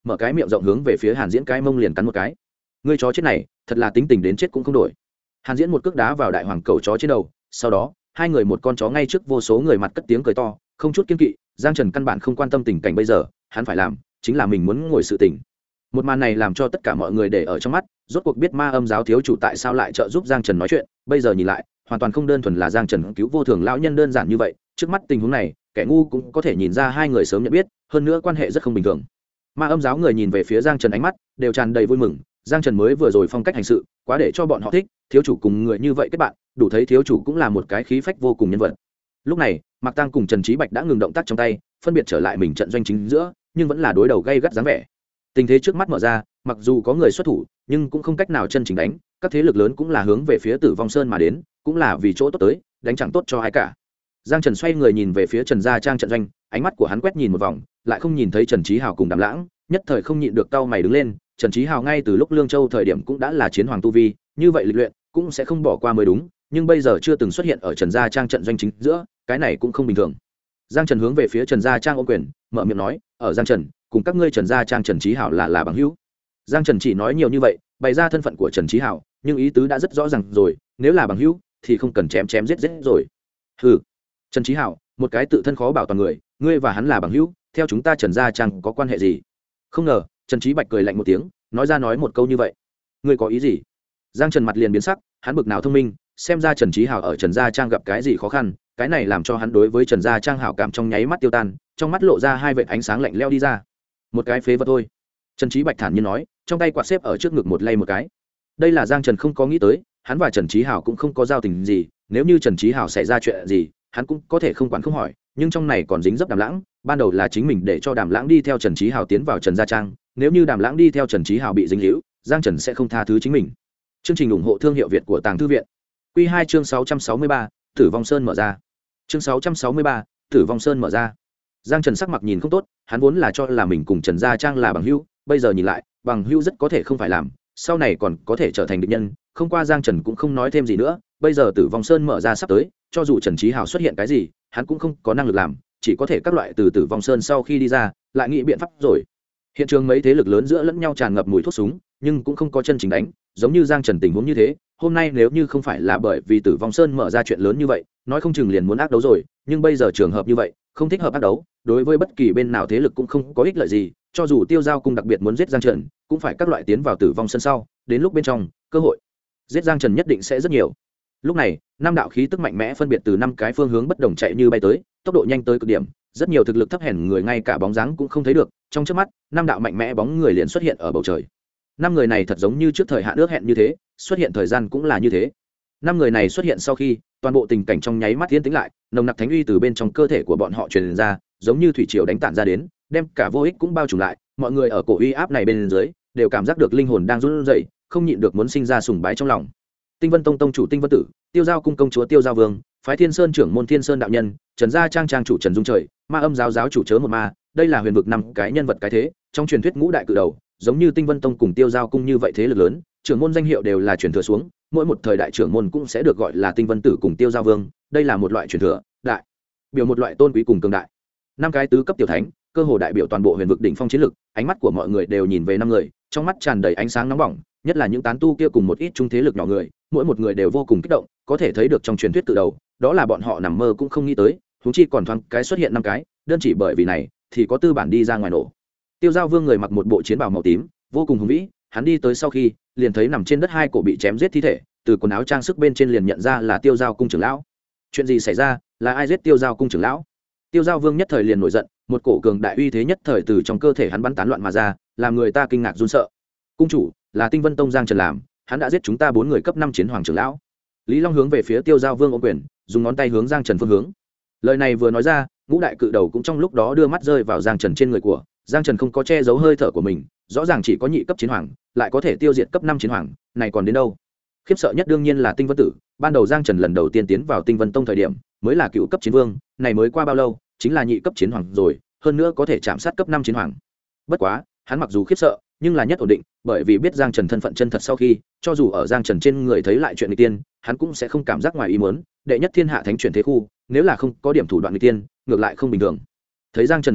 mở cái miệng rộng hướng về phía Hàn Diễn cái mông liền cắn một cái. Ngươi chó chết này thật là tính tình đến chết cũng không đổi. Hàn Diễn một cước đá vào đại hoàng cầu chó trên đầu, sau đó hai người một con chó ngay trước vô số người mặt cất tiếng cười to, không chút kiêng kỵ. Giang Trần căn bản không quan tâm tình cảnh bây giờ, hắn phải làm chính là mình muốn ngồi sự tình. Một màn này làm cho tất cả mọi người để ở trong mắt, rốt cuộc biết Ma Âm giáo thiếu chủ tại sao lại trợ giúp Giang Trần nói chuyện. Bây giờ nhìn lại, hoàn toàn không đơn thuần là Giang Trần cứu vô thường lão nhân đơn giản như vậy. Trước mắt tình huống này, kẻ ngu cũng có thể nhìn ra hai người sớm nhận biết, hơn nữa quan hệ rất không bình thường. Ma Âm giáo người nhìn về phía Giang Trần ánh mắt đều tràn đầy vui mừng. Giang Trần mới vừa rồi phong cách hành sự quá để cho bọn họ thích, thiếu chủ cùng người như vậy kết bạn, đủ thấy thiếu chủ cũng là một cái khí phách vô cùng nhân vật. Lúc này Mạc Tăng cùng Trần Trí Bạch đã ngừng động tác trong tay, phân biệt trở lại mình trận doanh chính giữa, nhưng vẫn là đối đầu gay gắt dáng vẻ. Tình thế trước mắt mở ra, mặc dù có người xuất thủ nhưng cũng không cách nào chân chính đánh, các thế lực lớn cũng là hướng về phía Tử Vong Sơn mà đến, cũng là vì chỗ tốt tới, đánh chẳng tốt cho ai cả. Giang Trần xoay người nhìn về phía Trần Gia Trang trận doanh, ánh mắt của hắn quét nhìn một vòng, lại không nhìn thấy Trần Chí Hào cùng Đàm Lãng, nhất thời không nhịn được cau mày đứng lên. Trần Chí Hào ngay từ lúc Lương Châu thời điểm cũng đã là chiến hoàng tu vi, như vậy lịch luyện cũng sẽ không bỏ qua mới đúng, nhưng bây giờ chưa từng xuất hiện ở Trần Gia Trang trận doanh chính giữa, cái này cũng không bình thường. Giang Trần hướng về phía Trần Gia Trang ôm quyền, mở miệng nói, ở Giang Trần cùng các ngươi Trần Gia Trang Trần Chí Hào là bằng hữu. Giang Trần chỉ nói nhiều như vậy, bày ra thân phận của Trần Chí Hào, nhưng ý tứ đã rất rõ ràng rồi, nếu là bằng hữu thì không cần chém giết rồi. Hừ, Trần Chí Hào, một cái tự thân khó bảo toàn người, ngươi và hắn là bằng hữu, theo chúng ta Trần Gia Trang có quan hệ gì? Không ngờ Trần Chí Bạch cười lạnh một tiếng, nói một câu như vậy. Ngươi có ý gì? Giang Trần mặt liền biến sắc, hắn bực nào thông minh, xem ra Trần Chí Hào ở Trần Gia Trang gặp cái gì khó khăn, cái này làm cho hắn đối với Trần Gia Trang hảo cảm trong nháy mắt tiêu tan, trong mắt lộ ra hai vệt ánh sáng lạnh lẽo đi ra. Một cái phế vật thôi. Trần Chí Bạch thản nhiên nói, trong tay quạt xếp ở trước ngực một lay một cái. Đây là Giang Trần không có nghĩ tới, hắn và Trần Chí Hào cũng không có giao tình gì, nếu như Trần Chí Hào xảy ra chuyện gì, hắn cũng có thể không quản không hỏi, nhưng trong này còn dính dấp Đàm Lãng, ban đầu là chính mình để cho Đàm Lãng đi theo Trần Chí Hào tiến vào Trần Gia Trang, nếu như Đàm Lãng đi theo Trần Chí Hào bị dính hữu, Giang Trần sẽ không tha thứ chính mình. Chương trình ủng hộ thương hiệu Việt của Tàng Thư viện. Quy 2 chương 663, Tử Vong Sơn mở ra. Chương 663, Tử Vong Sơn mở ra. Giang Trần sắc mặt nhìn không tốt, hắn vốn là cho là mình cùng Trần Gia Trang là bằng hữu, bây giờ nhìn lại, bằng hữu rất có thể không phải làm, sau này còn có thể trở thành địch nhân, không qua Giang Trần cũng không nói thêm gì nữa, bây giờ Tử Vong Sơn mở ra sắp tới, cho dù Trần Chí Hào xuất hiện cái gì, hắn cũng không có năng lực làm, chỉ có thể các loại từ Tử Vong Sơn sau khi đi ra, lại nghĩ biện pháp rồi. Hiện trường mấy thế lực lớn giữa lẫn nhau tràn ngập mùi thuốc súng, nhưng cũng không có chân chính đánh, giống như Giang Trần tình huống như thế, hôm nay nếu như không phải là bởi vì Tử Vong Sơn mở ra chuyện lớn như vậy, nói không chừng liền muốn ác đấu rồi, nhưng bây giờ trường hợp như vậy, không thích hợp ác đấu, đối với bất kỳ bên nào thế lực cũng không có ích lợi gì, cho dù Tiêu Giao cung đặc biệt muốn giết Giang Trần, cũng phải các loại tiến vào Tử Vong Sơn sau, đến lúc bên trong, cơ hội giết Giang Trần nhất định sẽ rất nhiều. Lúc này, năm đạo khí tức mạnh mẽ phân biệt từ năm cái phương hướng bất đồng chạy như bay tới, tốc độ nhanh tới cực điểm, rất nhiều thực lực thấp hèn người ngay cả bóng dáng cũng không thấy được, trong chớp mắt, năm đạo mạnh mẽ bóng người liền xuất hiện ở bầu trời. Năm người này thật giống như trước thời hạn ước hẹn như thế, xuất hiện thời gian cũng là như thế. Năm người này xuất hiện sau khi, toàn bộ tình cảnh trong nháy mắt yên tĩnh lại, nồng nặc thánh uy từ bên trong cơ thể của bọn họ truyền ra, giống như thủy triều đánh tản ra đến, đem cả vô ích cũng bao trùm lại, mọi người ở cổ uy áp này bên dưới, đều cảm giác được linh hồn đang run rẩy, không nhịn được muốn sinh ra sùng bái trong lòng. Tinh Vân Tông tông chủ Tinh Vân Tử, Tiêu Giao cung công chúa Tiêu Giao Vương, phái Thiên Sơn trưởng môn Thiên Sơn đạo nhân, Trần Gia Trang trang chủ Trần Dung Trời, Ma Âm giáo giáo chủ Chớ Một Ma, đây là huyền vực năm cái nhân vật cái thế, trong truyền thuyết ngũ đại cự đầu, giống như Tinh Vân Tông cùng Tiêu Giao cung như vậy thế lực lớn, trưởng môn danh hiệu đều là truyền thừa xuống, mỗi một thời đại trưởng môn cũng sẽ được gọi là Tinh Vân Tử cùng Tiêu Giao Vương, đây là một loại truyền thừa, đại biểu một loại tôn quý cùng cường đại. Năm cái tứ cấp tiểu thánh, cơ hồ đại biểu toàn bộ huyền vực đỉnh phong chiến lực, ánh mắt của mọi người đều nhìn về năm người, trong mắt tràn đầy ánh sáng nóng bỏng, nhất là những tán tu kia cùng một ít trung thế lực nhỏ người, mỗi một người đều vô cùng kích động, có thể thấy được trong truyền thuyết từ đầu, đó là bọn họ nằm mơ cũng không nghĩ tới, huống chi còn thoáng cái xuất hiện năm cái, đơn chỉ bởi vì này thì có tư bản đi ra ngoài nổ. Tiêu Giao Vương người mặc một bộ chiến bào màu tím, vô cùng hùng vĩ, hắn đi tới sau khi, liền thấy nằm trên đất hai cổ bị chém giết thi thể, từ quần áo trang sức bên trên liền nhận ra là Tiêu Giao cung trưởng lão. Chuyện gì xảy ra, là ai giết Tiêu Giao cung trưởng lão? Tiêu Giao Vương nhất thời liền nổi giận, một cổ cường đại uy thế nhất thời từ trong cơ thể hắn bắn tán loạn mà ra, làm người ta kinh ngạc run sợ. Cung chủ, là Tinh Vân Tông Giang Trần làm, hắn đã giết chúng ta 4 người cấp 5 chiến hoàng trưởng lão. Lý Long hướng về phía Tiêu Giao Vương ôm quyền, dùng ngón tay hướng Giang Trần phương hướng. Lời này vừa nói ra, ngũ đại cự đầu cũng trong lúc đó đưa mắt rơi vào Giang Trần trên người của. Giang Trần không có che giấu hơi thở của mình, rõ ràng chỉ có nhị cấp chiến hoàng, lại có thể tiêu diệt cấp 5 chiến hoàng, này còn đến đâu? Khiếp sợ nhất đương nhiên là Tinh Vân Tử, ban đầu Giang Trần lần đầu tiên tiến vào Tinh Vân Tông thời điểm, mới là cựu cấp chiến vương, này mới qua bao lâu, chính là nhị cấp chiến hoàng rồi, hơn nữa có thể chạm sát cấp 5 chiến hoàng. Bất quá, hắn mặc dù khiếp sợ, nhưng là nhất ổn định, bởi vì biết Giang Trần thân phận chân thật sau khi, cho dù ở Giang Trần trên người thấy lại chuyện nghịch tiên, hắn cũng sẽ không cảm giác ngoài ý muốn, đệ nhất thiên hạ thánh chuyển thế khu, nếu là không có điểm thủ đoạn nghịch tiên, ngược lại không bình thường. Thấy Giang Trần tiến bộ,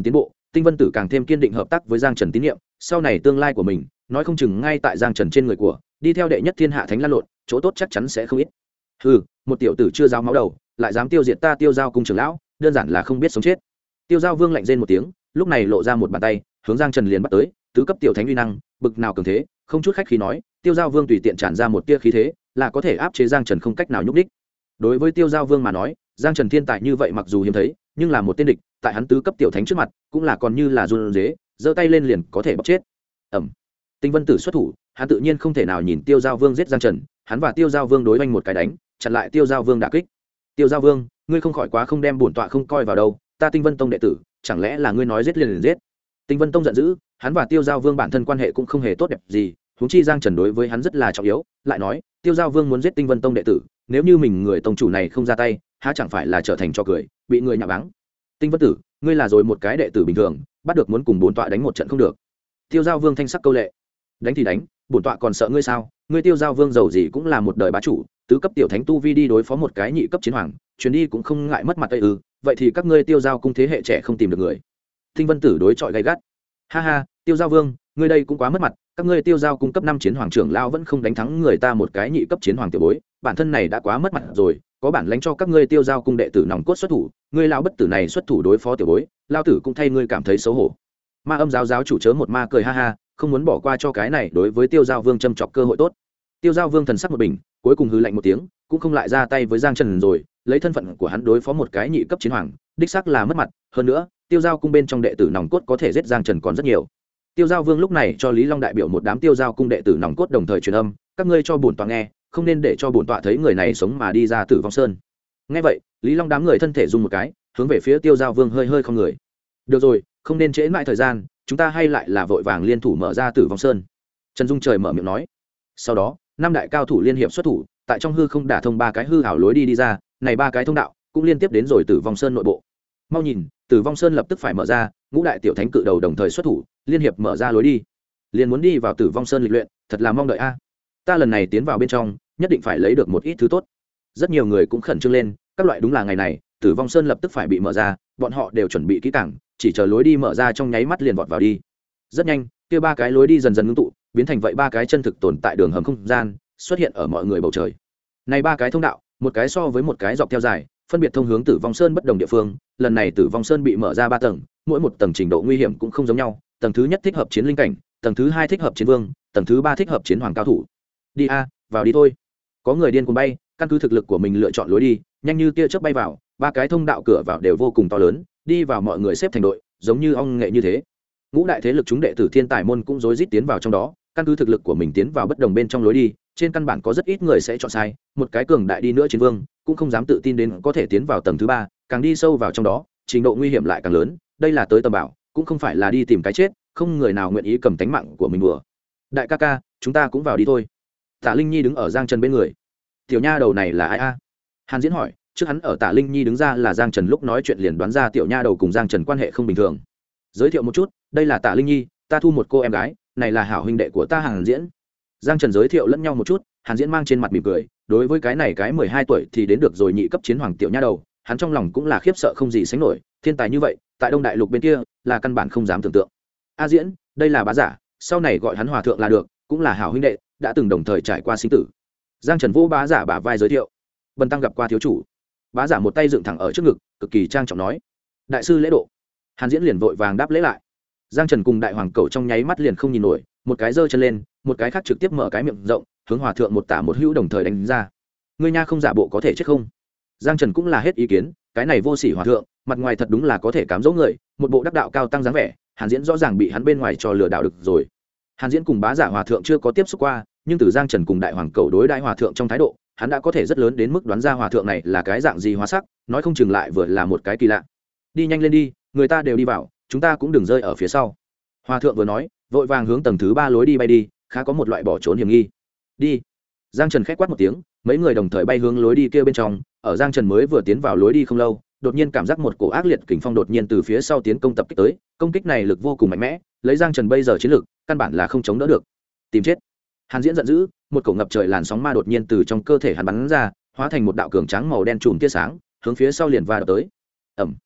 Tinh Vân Tử càng thêm kiên định hợp tác với Giang Trần tín nhiệm, sau này tương lai của mình nói không chừng ngay tại Giang Trần trên người của đi theo đệ nhất thiên hạ thánh lan lộn, chỗ tốt chắc chắn sẽ không ít. Hừ, một tiểu tử chưa giao máu đầu lại dám tiêu diệt ta Tiêu Giao cung trưởng lão, đơn giản là không biết sống chết. Tiêu Giao Vương lạnh rên một tiếng, lúc này lộ ra một bàn tay hướng Giang Trần liền bắt tới, tứ cấp tiểu thánh uy năng bực nào cường thế, không chút khách khí nói, Tiêu Giao Vương tùy tiện tràn ra một tia khí thế là có thể áp chế Giang Trần không cách nào nhúc đích. Đối với Tiêu Giao Vương mà nói, Giang Trần thiên tài như vậy mặc dù hiếm thấy, nhưng là một tên địch, tại hắn tứ cấp tiểu thánh trước mặt, cũng là còn như là run rế, giơ tay lên liền có thể bóc chết. Ầm. Tinh Vân Tử xuất thủ, hắn tự nhiên không thể nào nhìn Tiêu Giao Vương giết Giang Trần, hắn và Tiêu Giao Vương đối oanh một cái đánh, chặn lại Tiêu Giao Vương đả kích. Tiêu Giao Vương, ngươi không khỏi quá không đem bổn tọa không coi vào đâu, ta Tinh Vân Tông đệ tử, chẳng lẽ là ngươi nói giết liền giết? Tinh Vân Tông giận dữ, hắn và Tiêu Giao Vương bản thân quan hệ cũng không hề tốt đẹp gì, huống chi Giang Trần đối với hắn rất là trọng yếu, lại nói, Tiêu Giao Vương muốn giết Tinh Vân Tông đệ tử, nếu như mình người tông chủ này không ra tay, há chẳng phải là trở thành trò cười, bị người nhạo báng. Tinh Vân Tử, ngươi là rồi một cái đệ tử bình thường, bắt được muốn cùng bổn tọa đánh một trận không được. Tiêu Giao Vương thanh sắc câu lệ. Đánh thì đánh, bổn tọa còn sợ ngươi sao? Ngươi Tiêu Giao Vương giàu gì cũng là một đời bá chủ, tứ cấp tiểu thánh tu vi đi đối phó một cái nhị cấp chiến hoàng, chuyến đi cũng không ngại mất mặt tây ư? Vậy thì các ngươi Tiêu Giao cung thế hệ trẻ không tìm được người. Tinh Vân Tử đối chọi gay gắt. Ha ha, Tiêu Giao Vương, ngươi đây cũng quá mất mặt, các ngươi Tiêu Giao cung cấp 5 chiến hoàng trưởng lao vẫn không đánh thắng người ta một cái nhị cấp chiến hoàng tiểu bối, bản thân này đã quá mất mặt rồi, có bản lãnh cho các ngươi Tiêu Giao cung đệ tử nòng cốt xuất thủ, ngươi lão bất tử này xuất thủ đối phó tiểu bối, lao tử cũng thay ngươi cảm thấy xấu hổ. Ma Âm giáo giáo chủ chớ một ma cười ha ha, không muốn bỏ qua cho cái này đối với Tiêu Giao Vương châm chọc cơ hội tốt. Tiêu Giao Vương thần sắc một bình, cuối cùng hừ lạnh một tiếng, cũng không lại ra tay với Giang Trần rồi, lấy thân phận của hắn đối phó một cái nhị cấp chiến hoàng, đích xác là mất mặt, hơn nữa, Tiêu Giao cung bên trong đệ tử nòng cốt có thể giết Giang Trần còn rất nhiều. Tiêu Giao Vương lúc này cho Lý Long đại biểu một đám Tiêu Giao cung đệ tử nòng cốt đồng thời truyền âm, các ngươi cho bổn tọa nghe, không nên để cho bổn tọa thấy người này sống mà đi ra Tử Vong Sơn. Nghe vậy, Lý Long đám người thân thể rung một cái, hướng về phía Tiêu Giao Vương hơi hơi không người. Được rồi, không nên trễ mãi thời gian, chúng ta hay lại là vội vàng liên thủ mở ra Tử Vong Sơn. Trần Dung Trời mở miệng nói. Sau đó, 5 đại cao thủ liên hiệp xuất thủ, tại trong hư không đả thông 3 cái hư ảo lối đi ra, này 3 cái thông đạo cũng liên tiếp đến rồi Tử Vong Sơn nội bộ. Mau nhìn, Tử Vong Sơn lập tức phải mở ra, ngũ đại tiểu thánh cự đầu đồng thời xuất thủ, liên hiệp mở ra lối đi. Liền muốn đi vào Tử Vong Sơn lịch luyện, thật là mong đợi a. Ta lần này tiến vào bên trong, nhất định phải lấy được một ít thứ tốt. Rất nhiều người cũng khẩn trương lên, các loại đúng là ngày này, Tử Vong Sơn lập tức phải bị mở ra, bọn họ đều chuẩn bị kỹ càng, chỉ chờ lối đi mở ra trong nháy mắt liền vọt vào đi. Rất nhanh, kia 3 cái lối đi dần dần ngưng tụ, biến thành vậy 3 cái chân thực tồn tại đường hầm không gian, xuất hiện ở mọi người bầu trời. Này 3 cái thông đạo, một cái so với một cái dọc theo dài, phân biệt thông hướng Tử Vong Sơn bất đồng địa phương. Lần này Tử Vong Sơn bị mở ra 3 tầng, mỗi một tầng trình độ nguy hiểm cũng không giống nhau. Tầng thứ nhất thích hợp chiến linh cảnh, tầng thứ 2 thích hợp chiến vương, tầng thứ 3 thích hợp chiến hoàng cao thủ. Đi a, vào đi thôi. Có người điên cuồng bay, căn cứ thực lực của mình lựa chọn lối đi, nhanh như tia chớp bay vào. 3 cái thông đạo cửa vào đều vô cùng to lớn, đi vào mọi người xếp thành đội, giống như ong nghệ như thế. Ngũ đại thế lực chúng đệ tử thiên tài môn cũng rối rít tiến vào trong đó, căn cứ thực lực của mình tiến vào bất đồng bên trong lối đi, trên căn bản có rất ít người sẽ chọn sai, một cái cường đại đi nữa chiến vương cũng không dám tự tin đến có thể tiến vào tầng thứ 3, càng đi sâu vào trong đó, trình độ nguy hiểm lại càng lớn, đây là tới tầm bảo, cũng không phải là đi tìm cái chết, không người nào nguyện ý cầm tánh mạng của mình đùa. Đại ca ca, chúng ta cũng vào đi thôi. Tạ Linh Nhi đứng ở Giang Trần bên người. Tiểu nha đầu này là ai a? Hàn Diễn hỏi, trước hắn ở Tạ Linh Nhi đứng ra là Giang Trần lúc nói chuyện liền đoán ra tiểu nha đầu cùng Giang Trần quan hệ không bình thường. Giới thiệu một chút, đây là Tạ Linh Nhi, ta thu một cô em gái, này là hảo huynh đệ của ta Hàn Diễn. Giang Trần giới thiệu lẫn nhau một chút, Hàn Diễn mang trên mặt mỉm cười, đối với cái này cái 12 tuổi thì đến được rồi nhị cấp chiến hoàng tiểu nha đầu, hắn trong lòng cũng là khiếp sợ không gì sánh nổi, thiên tài như vậy, tại Đông Đại Lục bên kia, là căn bản không dám tưởng tượng. A Diễn, đây là bá giả, sau này gọi hắn hòa thượng là được, cũng là hảo huynh đệ, đã từng đồng thời trải qua sinh tử. Giang Trần vô bá giả bả vai giới thiệu. Bần tăng gặp qua thiếu chủ. Bá giả một tay dựng thẳng ở trước ngực, cực kỳ trang trọng nói: "Đại sư lễ độ." Hàn Diễn liền vội vàng đáp lễ lại. Giang Trần cùng đại hoàng cẩu trong nháy mắt liền không nhìn nổi, một cái giơ chân lên, một cái khác trực tiếp mở cái miệng rộng, hướng hòa thượng một tả một hữu đồng thời đánh ra. Ngươi nha không giả bộ có thể chết không? Giang Trần cũng là hết ý kiến, cái này vô sỉ hòa thượng, mặt ngoài thật đúng là có thể cám dỗ người, một bộ đắc đạo cao tăng dáng vẻ, Hàn Diễn rõ ràng bị hắn bên ngoài cho lừa đảo được rồi. Hàn Diễn cùng bá giả hòa thượng chưa có tiếp xúc qua, nhưng từ Giang Trần cùng đại hoàng cẩu đối đại hòa thượng trong thái độ, hắn đã có thể rất lớn đến mức đoán ra hòa thượng này là cái dạng gì hóa sắc, nói không chừng lại vừa là một cái kỳ lạ. Đi nhanh lên đi, người ta đều đi vào, chúng ta cũng đừng rơi ở phía sau. Hòa thượng vừa nói, vội vàng hướng tầng thứ 3 lối đi bay đi, khá có một loại bỏ trốn hiểm nghi. Đi. Giang Trần khẽ quát một tiếng, mấy người đồng thời bay hướng lối đi kia bên trong, ở Giang Trần mới vừa tiến vào lối đi không lâu, đột nhiên cảm giác một cổ ác liệt kình phong đột nhiên từ phía sau tiến công tập kích tới, công kích này lực vô cùng mạnh mẽ, lấy Giang Trần bây giờ chiến lực, căn bản là không chống đỡ được. Tìm chết. Hàn Diễn giận dữ, một cổ ngập trời làn sóng ma đột nhiên từ trong cơ thể hắn bắn ra, hóa thành một đạo cường tráng màu đen trùm tia sáng, hướng phía sau liền va đập tới. Ầm.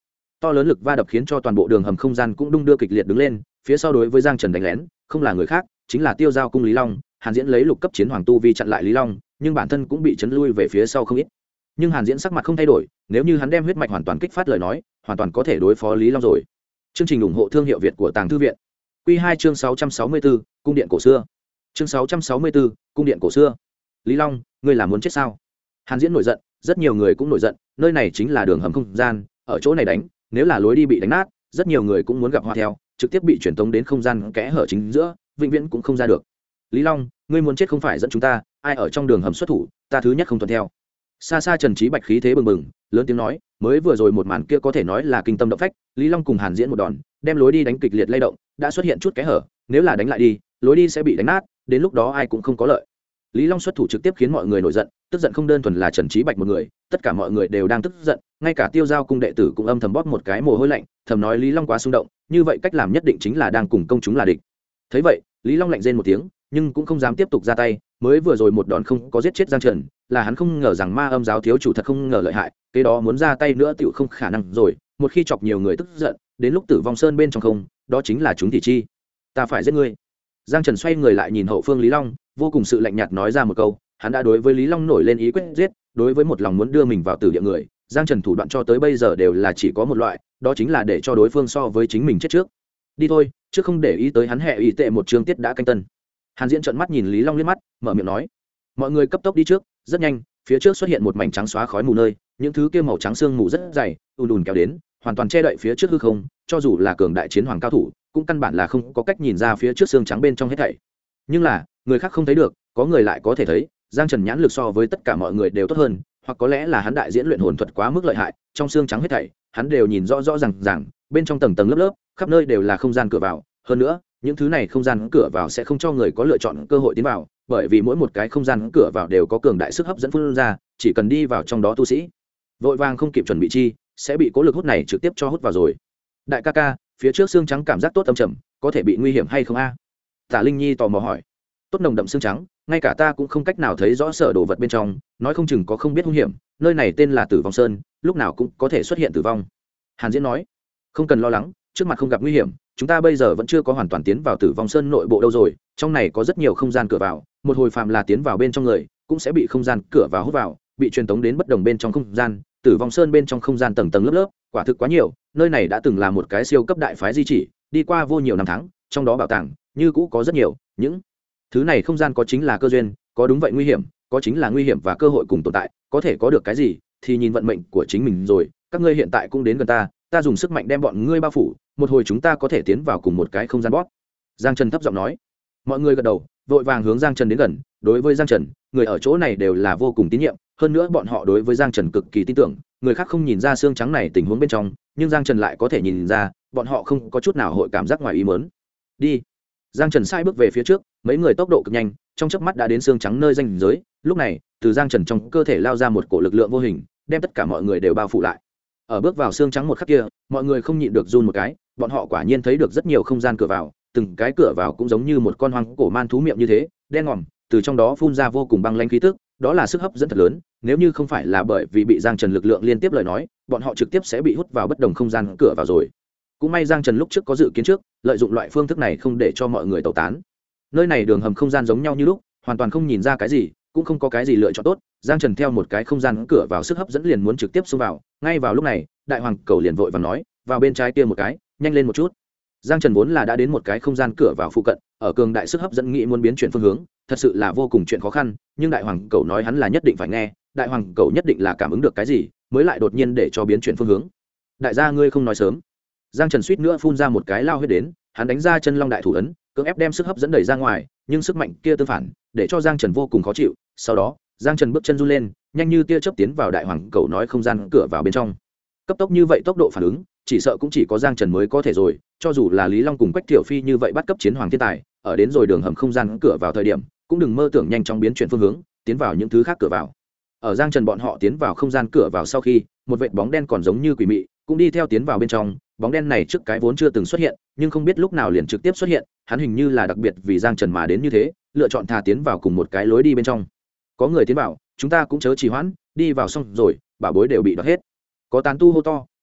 to lớn lực va đập khiến cho toàn bộ đường hầm không gian cũng đung đưa kịch liệt đứng lên. Phía sau đối với Giang Trần đánh lén không là người khác, chính là Tiêu Giao cung Lý Long. Hàn Diễn lấy lục cấp chiến hoàng tu vi chặn lại Lý Long, nhưng bản thân cũng bị chấn lui về phía sau không ít. Nhưng Hàn Diễn sắc mặt không thay đổi, nếu như hắn đem huyết mạch hoàn toàn kích phát lời nói, hoàn toàn có thể đối phó Lý Long rồi. Chương trình ủng hộ thương hiệu Việt của Tàng Thư viện. Quy 2 chương 664, cung điện cổ xưa. Chương 664, cung điện cổ xưa. Lý Long, ngươi là muốn chết sao? Hàn Diễn nổi giận, rất nhiều người cũng nổi giận, nơi này chính là đường hầm không gian, ở chỗ này đánh, nếu là lối đi bị đánh nát, rất nhiều người cũng muốn gặp hoa theo, trực tiếp bị truyền tống đến không gian kẽ hở chính giữa, vĩnh viễn cũng không ra được. Lý Long, ngươi muốn chết không phải dẫn chúng ta, ai ở trong đường hầm xuất thủ, ta thứ nhất không tuân theo. Xa xa Trần Trí Bạch khí thế bừng bừng, lớn tiếng nói, mới vừa rồi một màn kia có thể nói là kinh tâm động phách, Lý Long cùng Hàn Diễn một đòn, đem lối đi đánh kịch liệt lay động, đã xuất hiện chút kẽ hở, nếu là đánh lại đi, lối đi sẽ bị đánh nát, đến lúc đó ai cũng không có lợi. Lý Long xuất thủ trực tiếp khiến mọi người nổi giận, tức giận không đơn thuần là Trần Trí Bạch một người, tất cả mọi người đều đang tức giận, ngay cả Tiêu Giao cung đệ tử cũng âm thầm bóp một cái mồ hôi lạnh, thầm nói Lý Long quá xung động, như vậy cách làm nhất định chính là đang cùng công chúng là địch. Thấy vậy, Lý Long lạnh rên một tiếng, nhưng cũng không dám tiếp tục ra tay, mới vừa rồi một đòn không có giết chết Giang Trần, là hắn không ngờ rằng Ma Âm giáo thiếu chủ thật không ngờ lợi hại, cái đó muốn ra tay nữa tựu không khả năng rồi, một khi chọc nhiều người tức giận, đến lúc Tử Vong Sơn bên trong không, đó chính là chúng thị chi. Ta phải giết ngươi. Giang Trần xoay người lại nhìn hậu phương Lý Long, vô cùng sự lạnh nhạt nói ra một câu, hắn đã đối với Lý Long nổi lên ý quyết giết, đối với một lòng muốn đưa mình vào tử địa người, Giang Trần thủ đoạn cho tới bây giờ đều là chỉ có một loại, đó chính là để cho đối phương so với chính mình chết trước. Đi thôi, chứ không để ý tới hắn hệ ý tệ một chương tiết đã canh tân. Hàn Diễn trợn mắt nhìn Lý Long liếc mắt, mở miệng nói, mọi người cấp tốc đi trước, rất nhanh, phía trước xuất hiện một mảnh trắng xóa khói mù nơi, những thứ kia màu trắng sương mù rất dày, ùn ùn kéo đến, hoàn toàn che đậy phía trước hư không, cho dù là cường đại chiến hoàng cao thủ, cũng căn bản là không có cách nhìn ra phía trước xương trắng bên trong hết thảy. Nhưng là, người khác không thấy được, có người lại có thể thấy, Giang Trần nhãn lực so với tất cả mọi người đều tốt hơn, hoặc có lẽ là hắn đại diễn luyện hồn thuật quá mức lợi hại, trong xương trắng hết thảy, hắn đều nhìn rõ rõ ràng, bên trong tầng tầng lớp lớp, khắp nơi đều là không gian cửa vào, hơn nữa, những thứ này không gian cửa vào sẽ không cho người có lựa chọn cơ hội tiến vào, bởi vì mỗi một cái không gian cửa vào đều có cường đại sức hấp dẫn phun ra, chỉ cần đi vào trong đó tu sĩ, vội vàng không kịp chuẩn bị chi, sẽ bị cố lực hút này trực tiếp cho hút vào rồi. Đại ca ca, phía trước xương trắng cảm giác tốt âm trầm, có thể bị nguy hiểm hay không a? Tả Linh Nhi tò mò hỏi. Tốt nồng đậm xương trắng, ngay cả ta cũng không cách nào thấy rõ sở đồ vật bên trong, nói không chừng có không biết hung hiểm, nơi này tên là Tử Vong Sơn, lúc nào cũng có thể xuất hiện tử vong. Hàn Diễn nói, không cần lo lắng, trước mặt không gặp nguy hiểm, chúng ta bây giờ vẫn chưa có hoàn toàn tiến vào Tử Vong Sơn nội bộ đâu rồi, trong này có rất nhiều không gian cửa vào, một hồi phạm là tiến vào bên trong người, cũng sẽ bị không gian cửa vào hút vào, bị truyền tống đến bất đồng bên trong không gian. Tử Vong Sơn bên trong không gian tầng tầng lớp lớp, quả thực quá nhiều, nơi này đã từng là một cái siêu cấp đại phái di chỉ, đi qua vô nhiều năm tháng, trong đó bảo tàng như cũ có rất nhiều, những thứ này không gian có chính là cơ duyên, có đúng vậy nguy hiểm, có chính là nguy hiểm và cơ hội cùng tồn tại, có thể có được cái gì thì nhìn vận mệnh của chính mình rồi. Các ngươi hiện tại cũng đến gần ta, ta dùng sức mạnh đem bọn ngươi bao phủ, một hồi chúng ta có thể tiến vào cùng một cái không gian bóp. Giang Trần thấp giọng nói. Mọi người gật đầu, vội vàng hướng Giang Trần đến gần. Đối với Giang Trần, người ở chỗ này đều là vô cùng tín nhiệm, hơn nữa bọn họ đối với Giang Trần cực kỳ tin tưởng, người khác không nhìn ra xương trắng này tình huống bên trong, nhưng Giang Trần lại có thể nhìn ra, bọn họ không có chút nào hội cảm giác ngoài ý muốn. Đi. Giang Trần sai bước về phía trước, mấy người tốc độ cực nhanh, trong chớp mắt đã đến xương trắng nơi ranh giới. Lúc này, từ Giang Trần trong cơ thể lao ra một cổ lực lượng vô hình, đem tất cả mọi người đều bao phủ lại. Ở bước vào xương trắng một khắc kia, mọi người không nhịn được run một cái, bọn họ quả nhiên thấy được rất nhiều không gian cửa vào, từng cái cửa vào cũng giống như một con hoang cổ man thú miệng như thế, đen ngòm, từ trong đó phun ra vô cùng băng lãnh khí tức, đó là sức hấp dẫn thật lớn, nếu như không phải là bởi vì bị Giang Trần lực lượng liên tiếp lời nói, bọn họ trực tiếp sẽ bị hút vào bất đồng không gian cửa vào rồi. Cũng may Giang Trần lúc trước có dự kiến trước, lợi dụng loại phương thức này không để cho mọi người tẩu tán. Nơi này đường hầm không gian giống nhau như lúc, hoàn toàn không nhìn ra cái gì, cũng không có cái gì lựa chọn tốt. Giang Trần theo một cái không gian cửa vào sức hấp dẫn liền muốn trực tiếp xông vào, ngay vào lúc này, Đại Hoàng Cầu liền vội vàng nói, vào bên trái kia một cái, nhanh lên một chút. Giang Trần vốn là đã đến một cái không gian cửa vào phụ cận, ở cường đại sức hấp dẫn nghĩ muốn biến chuyển phương hướng, thật sự là vô cùng chuyện khó khăn, nhưng Đại Hoàng Cầu nói hắn là nhất định phải nghe, Đại Hoàng Cầu nhất định là cảm ứng được cái gì, mới lại đột nhiên để cho biến chuyển phương hướng. Đại gia ngươi không nói sớm. Giang Trần suýt nữa phun ra một cái lao huyết đến, hắn đánh ra chân long đại thủ ấn, cưỡng ép đem sức hấp dẫn đẩy ra ngoài, nhưng sức mạnh kia tương phản, để cho Giang Trần vô cùng khó chịu. Sau đó, Giang Trần bước chân run lên, nhanh như tia chớp tiến vào Đại Hoàng Cầu nói không gian cửa vào bên trong. Cấp tốc như vậy tốc độ phản ứng, chỉ sợ cũng chỉ có Giang Trần mới có thể rồi, cho dù là Lý Long cùng Quách Thiểu Phi như vậy bắt cấp chiến hoàng thiên tài, ở đến rồi đường hầm không gian cửa vào thời điểm, cũng đừng mơ tưởng nhanh chóng biến chuyển phương hướng, tiến vào những thứ khác cửa vào. Ở Giang Trần bọn họ tiến vào không gian cửa vào sau khi, một vệt bóng đen còn giống như quỷ mị, cũng đi theo tiến vào bên trong. Bóng đen này trước cái vốn chưa từng xuất hiện, nhưng không biết lúc nào liền trực tiếp xuất hiện, hắn hình như là đặc biệt vì Giang Trần mà đến như thế, lựa chọn thà tiến vào cùng một cái lối đi bên trong. Có người tiến vào, chúng ta cũng chớ trì hoãn, đi vào xong rồi, bảo bối đều bị đoạt hết. Có tán tu hô to, vì vậy,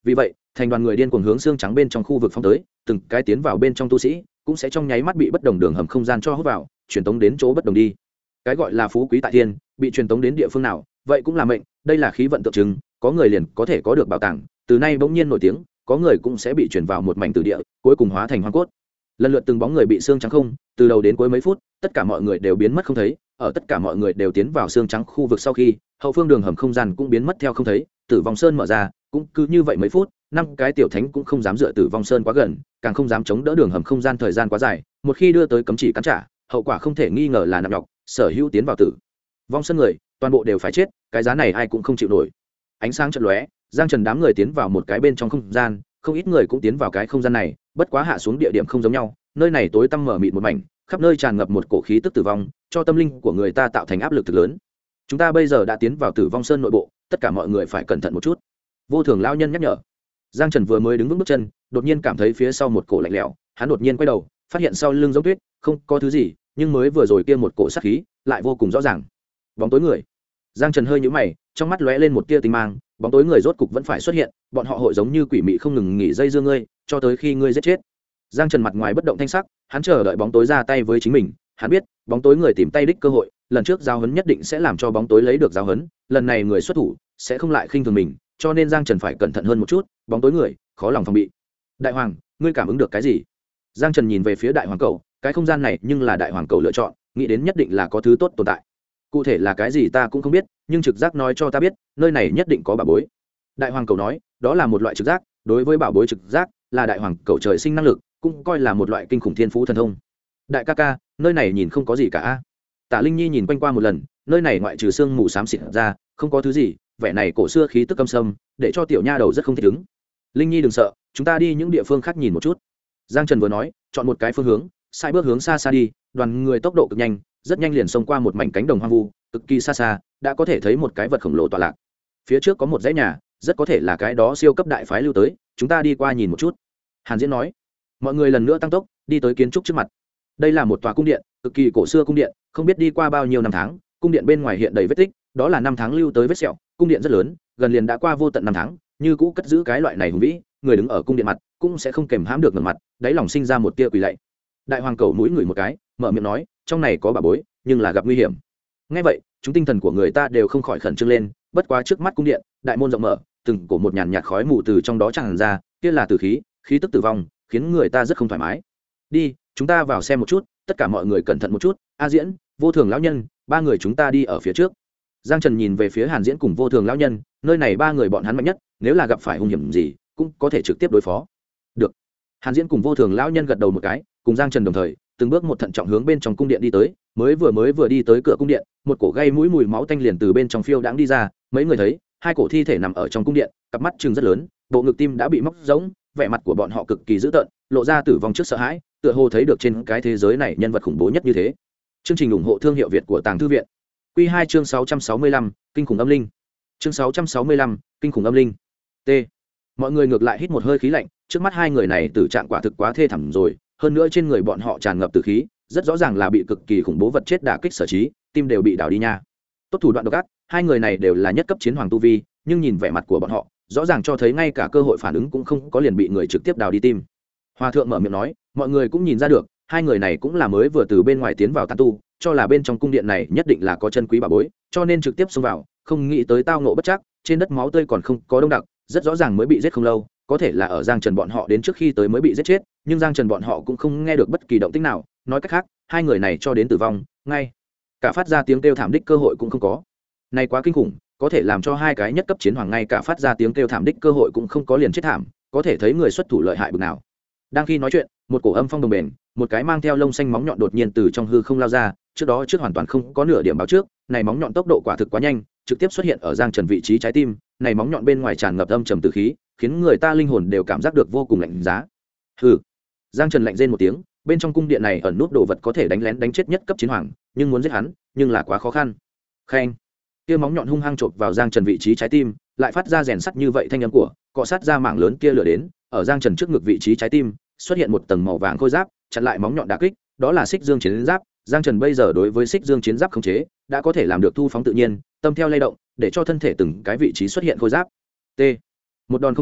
thành đoàn người điên cuồng hướng xương trắng bên trong khu vực phong tới, từng cái tiến vào bên trong tu sĩ cũng sẽ trong nháy mắt bị bất đồng đường hầm không gian cho hút vào, truyền tống đến chỗ bất đồng đi. Cái gọi là phú quý tại thiên, bị truyền tống đến địa phương nào, vậy cũng là mệnh, đây là khí vận tượng trưng, có người liền có thể có được bảo tàng, từ nay bỗng nhiên nổi tiếng, có người cũng sẽ bị chuyển vào một mảnh tử địa, cuối cùng hóa thành hoang cốt. Lần lượt từng bóng người bị xương trắng không, từ đầu đến cuối mấy phút, tất cả mọi người đều biến mất không thấy, ở tất cả mọi người đều tiến vào xương trắng khu vực sau khi, hậu phương đường hầm không gian cũng biến mất theo không thấy, Tử Vong Sơn mở ra, cũng cứ như vậy mấy phút, năm cái tiểu thánh cũng không dám dựa Tử Vong Sơn quá gần, càng không dám chống đỡ đường hầm không gian thời gian quá dài, một khi đưa tới cấm chỉ cắn trả, hậu quả không thể nghi ngờ là nặng nhọc, sở hữu tiến vào Tử Vong Sơn người, toàn bộ đều phải chết, cái giá này ai cũng không chịu nổi. Ánh sáng chợt lóe, Giang Trần đám người tiến vào một cái bên trong không gian, không ít người cũng tiến vào cái không gian này, bất quá hạ xuống địa điểm không giống nhau, nơi này tối tăm mở mịt một mảnh, khắp nơi tràn ngập một cổ khí tức tử vong, cho tâm linh của người ta tạo thành áp lực thực lớn. Chúng ta bây giờ đã tiến vào Tử Vong Sơn nội bộ, tất cả mọi người phải cẩn thận một chút. Vô Thường lão nhân nhắc nhở. Giang Trần vừa mới đứng vững bước chân, đột nhiên cảm thấy phía sau một cổ lạnh lẽo, hắn đột nhiên quay đầu, phát hiện sau lưng giống tuyết, không có thứ gì, nhưng mới vừa rồi kia một cổ sát khí, lại vô cùng rõ ràng. Bóng tối người. Giang Trần hơi nhíu mày, trong mắt lóe lên một tia tinh mang, bóng tối người rốt cục vẫn phải xuất hiện, bọn họ hội giống như quỷ mị không ngừng nghỉ dây dưa ngươi, cho tới khi ngươi giết chết. Giang Trần mặt ngoài bất động thanh sắc, hắn chờ đợi bóng tối ra tay với chính mình, hắn biết, bóng tối người tìm tay đích cơ hội, lần trước giao hấn nhất định sẽ làm cho bóng tối lấy được giao hấn, lần này người xuất thủ sẽ không lại khinh thường mình, cho nên Giang Trần phải cẩn thận hơn một chút, bóng tối người khó lòng phòng bị. Đại hoàng, ngươi cảm ứng được cái gì? Giang Trần nhìn về phía đại hoàng cầu, cái không gian này nhưng là đại hoàng cầu lựa chọn, nghĩ đến nhất định là có thứ tốt tồn tại. Cụ thể là cái gì ta cũng không biết, nhưng trực giác nói cho ta biết, nơi này nhất định có bảo bối. Đại hoàng cầu nói, đó là một loại trực giác, đối với bảo bối trực giác, là đại hoàng cầu trời sinh năng lực, cũng coi là một loại kinh khủng thiên phú thần thông. Đại ca ca, nơi này nhìn không có gì cả. Tả Linh Nhi nhìn quanh qua một lần, nơi này ngoại trừ sương mù xám xịt ra, không có thứ gì, vẻ này cổ xưa khí tức căm sâm, để cho tiểu nha đầu rất không thích ứng. Linh Nhi đừng sợ, chúng ta đi những địa phương khác nhìn một chút. Giang Trần vừa nói, chọn một cái phương hướng, sai bước hướng xa xa đi, đoàn người tốc độ cực nhanh, rất nhanh liền xông qua một mảnh cánh đồng hoang vu, cực kỳ xa xa, đã có thể thấy một cái vật khổng lồ tọa lạc. Phía trước có một dãy nhà, rất có thể là cái đó siêu cấp đại phái lưu tới, chúng ta đi qua nhìn một chút. Hàn Diễn nói. Mọi người lần nữa tăng tốc, đi tới kiến trúc trước mặt. Đây là một tòa cung điện, cực kỳ cổ xưa cung điện, không biết đi qua bao nhiêu năm tháng, cung điện bên ngoài hiện đầy vết tích, đó là năm tháng lưu tới vết sẹo, cung điện rất lớn, gần liền đã qua vô tận năm tháng, như cũ cất giữ cái loại này hùng vĩ, người đứng ở cung điện mặt cũng sẽ không kềm hãm được ngẩng mặt, đáy lòng sinh ra một tia quỳ lạy. Đại hoàng cầu mũi người một cái, mở miệng nói, trong này có bà bối, nhưng là gặp nguy hiểm. Nghe vậy, chúng tinh thần của người ta đều không khỏi khẩn trương lên, bất quá trước mắt cung điện, đại môn rộng mở, từng cổ một nhàn nhạt khói mù từ trong đó tràn ra, kia là tử khí, khí tức tử vong, khiến người ta rất không thoải mái. Đi, chúng ta vào xem một chút, tất cả mọi người cẩn thận một chút. A Diễn, Vô Thường lão nhân, ba người chúng ta đi ở phía trước. Giang Trần nhìn về phía Hàn Diễn cùng Vô Thường lão nhân, nơi này ba người bọn hắn mạnh nhất, nếu là gặp phải hung hiểm gì, cũng có thể trực tiếp đối phó. Được. Hàn Diễn cùng Vô Thường lão nhân gật đầu một cái, cùng Giang Trần đồng thời, từng bước một thận trọng hướng bên trong cung điện đi tới, mới vừa đi tới cửa cung điện, một cổ gây mũi mùi máu tanh liền từ bên trong phiêu đãng đi ra, mấy người thấy, hai cổ thi thể nằm ở trong cung điện, cặp mắt trừng rất lớn, bộ ngực tim đã bị móc rỗng, vẻ mặt của bọn họ cực kỳ dữ tợn, lộ ra tử vong trước sợ hãi, tựa hồ thấy được trên cái thế giới này nhân vật khủng bố nhất như thế. Chương trình ủng hộ thương hiệu Việt của Tàng Thư viện. Quy 2 chương 665, kinh khủng âm linh. Chương 665, kinh khủng âm linh. T. Mọi người ngược lại hít một hơi khí lạnh, trước mắt hai người này tử trạng quả thực quá thê thảm rồi, hơn nữa trên người bọn họ tràn ngập tử khí, rất rõ ràng là bị cực kỳ khủng bố vật chết đả kích sở trí, tim đều bị đảo đi nha. Tốt thủ đoạn độc ác, hai người này đều là nhất cấp chiến hoàng tu vi, nhưng nhìn vẻ mặt của bọn họ, rõ ràng cho thấy ngay cả cơ hội phản ứng cũng không có, liền bị người trực tiếp đào đi tim. Hòa thượng mở miệng nói, mọi người cũng nhìn ra được, hai người này cũng là mới vừa từ bên ngoài tiến vào tán tu, cho là bên trong cung điện này nhất định là có chân quý bảo bối, cho nên trực tiếp xông vào, không nghĩ tới tao ngộ bất trắc, trên đất máu tươi còn không có đông đặc, rất rõ ràng mới bị giết không lâu, có thể là ở Giang Trần bọn họ đến trước khi tới mới bị giết chết, nhưng Giang Trần bọn họ cũng không nghe được bất kỳ động tĩnh nào, nói cách khác, hai người này cho đến tử vong, ngay cả phát ra tiếng kêu thảm đích cơ hội cũng không có. Này quá kinh khủng, có thể làm cho hai cái nhất cấp chiến hoàng ngay cả phát ra tiếng kêu thảm đích cơ hội cũng không có liền chết thảm, có thể thấy người xuất thủ lợi hại bực nào. Đang khi nói chuyện, một cổ âm phong đồng bền, một cái mang theo lông xanh móng nhọn đột nhiên từ trong hư không lao ra, trước hoàn toàn không có nửa điểm báo trước, này móng nhọn tốc độ quả thực quá nhanh, trực tiếp xuất hiện ở Giang Trần vị trí trái tim, này móng nhọn bên ngoài tràn ngập âm trầm tử khí, khiến người ta linh hồn đều cảm giác được vô cùng lạnh giá. Hừ. Giang Trần lạnh rên một tiếng, bên trong cung điện này ẩn nút đồ vật có thể đánh lén đánh chết nhất cấp chiến hoàng, nhưng muốn giết hắn, nhưng là quá khó khăn. Khen. Kia móng nhọn hung hăng chộp vào Giang Trần vị trí trái tim, lại phát ra rèn sắt như vậy thanh âm của, cọ sát ra mảng lớn kia lửa đến, ở Giang Trần trước ngực vị trí trái tim, xuất hiện một tầng màu vàng khôi giáp, chặn lại móng nhọn đả kích, đó là xích dương chiến giáp. Giang Trần bây giờ đối với xích dương chiến giáp khống chế, đã có thể làm được thu phóng tự nhiên, tâm theo lay động, để cho thân thể từng cái vị trí xuất hiện khôi giáp. T. Một đòn không trúng,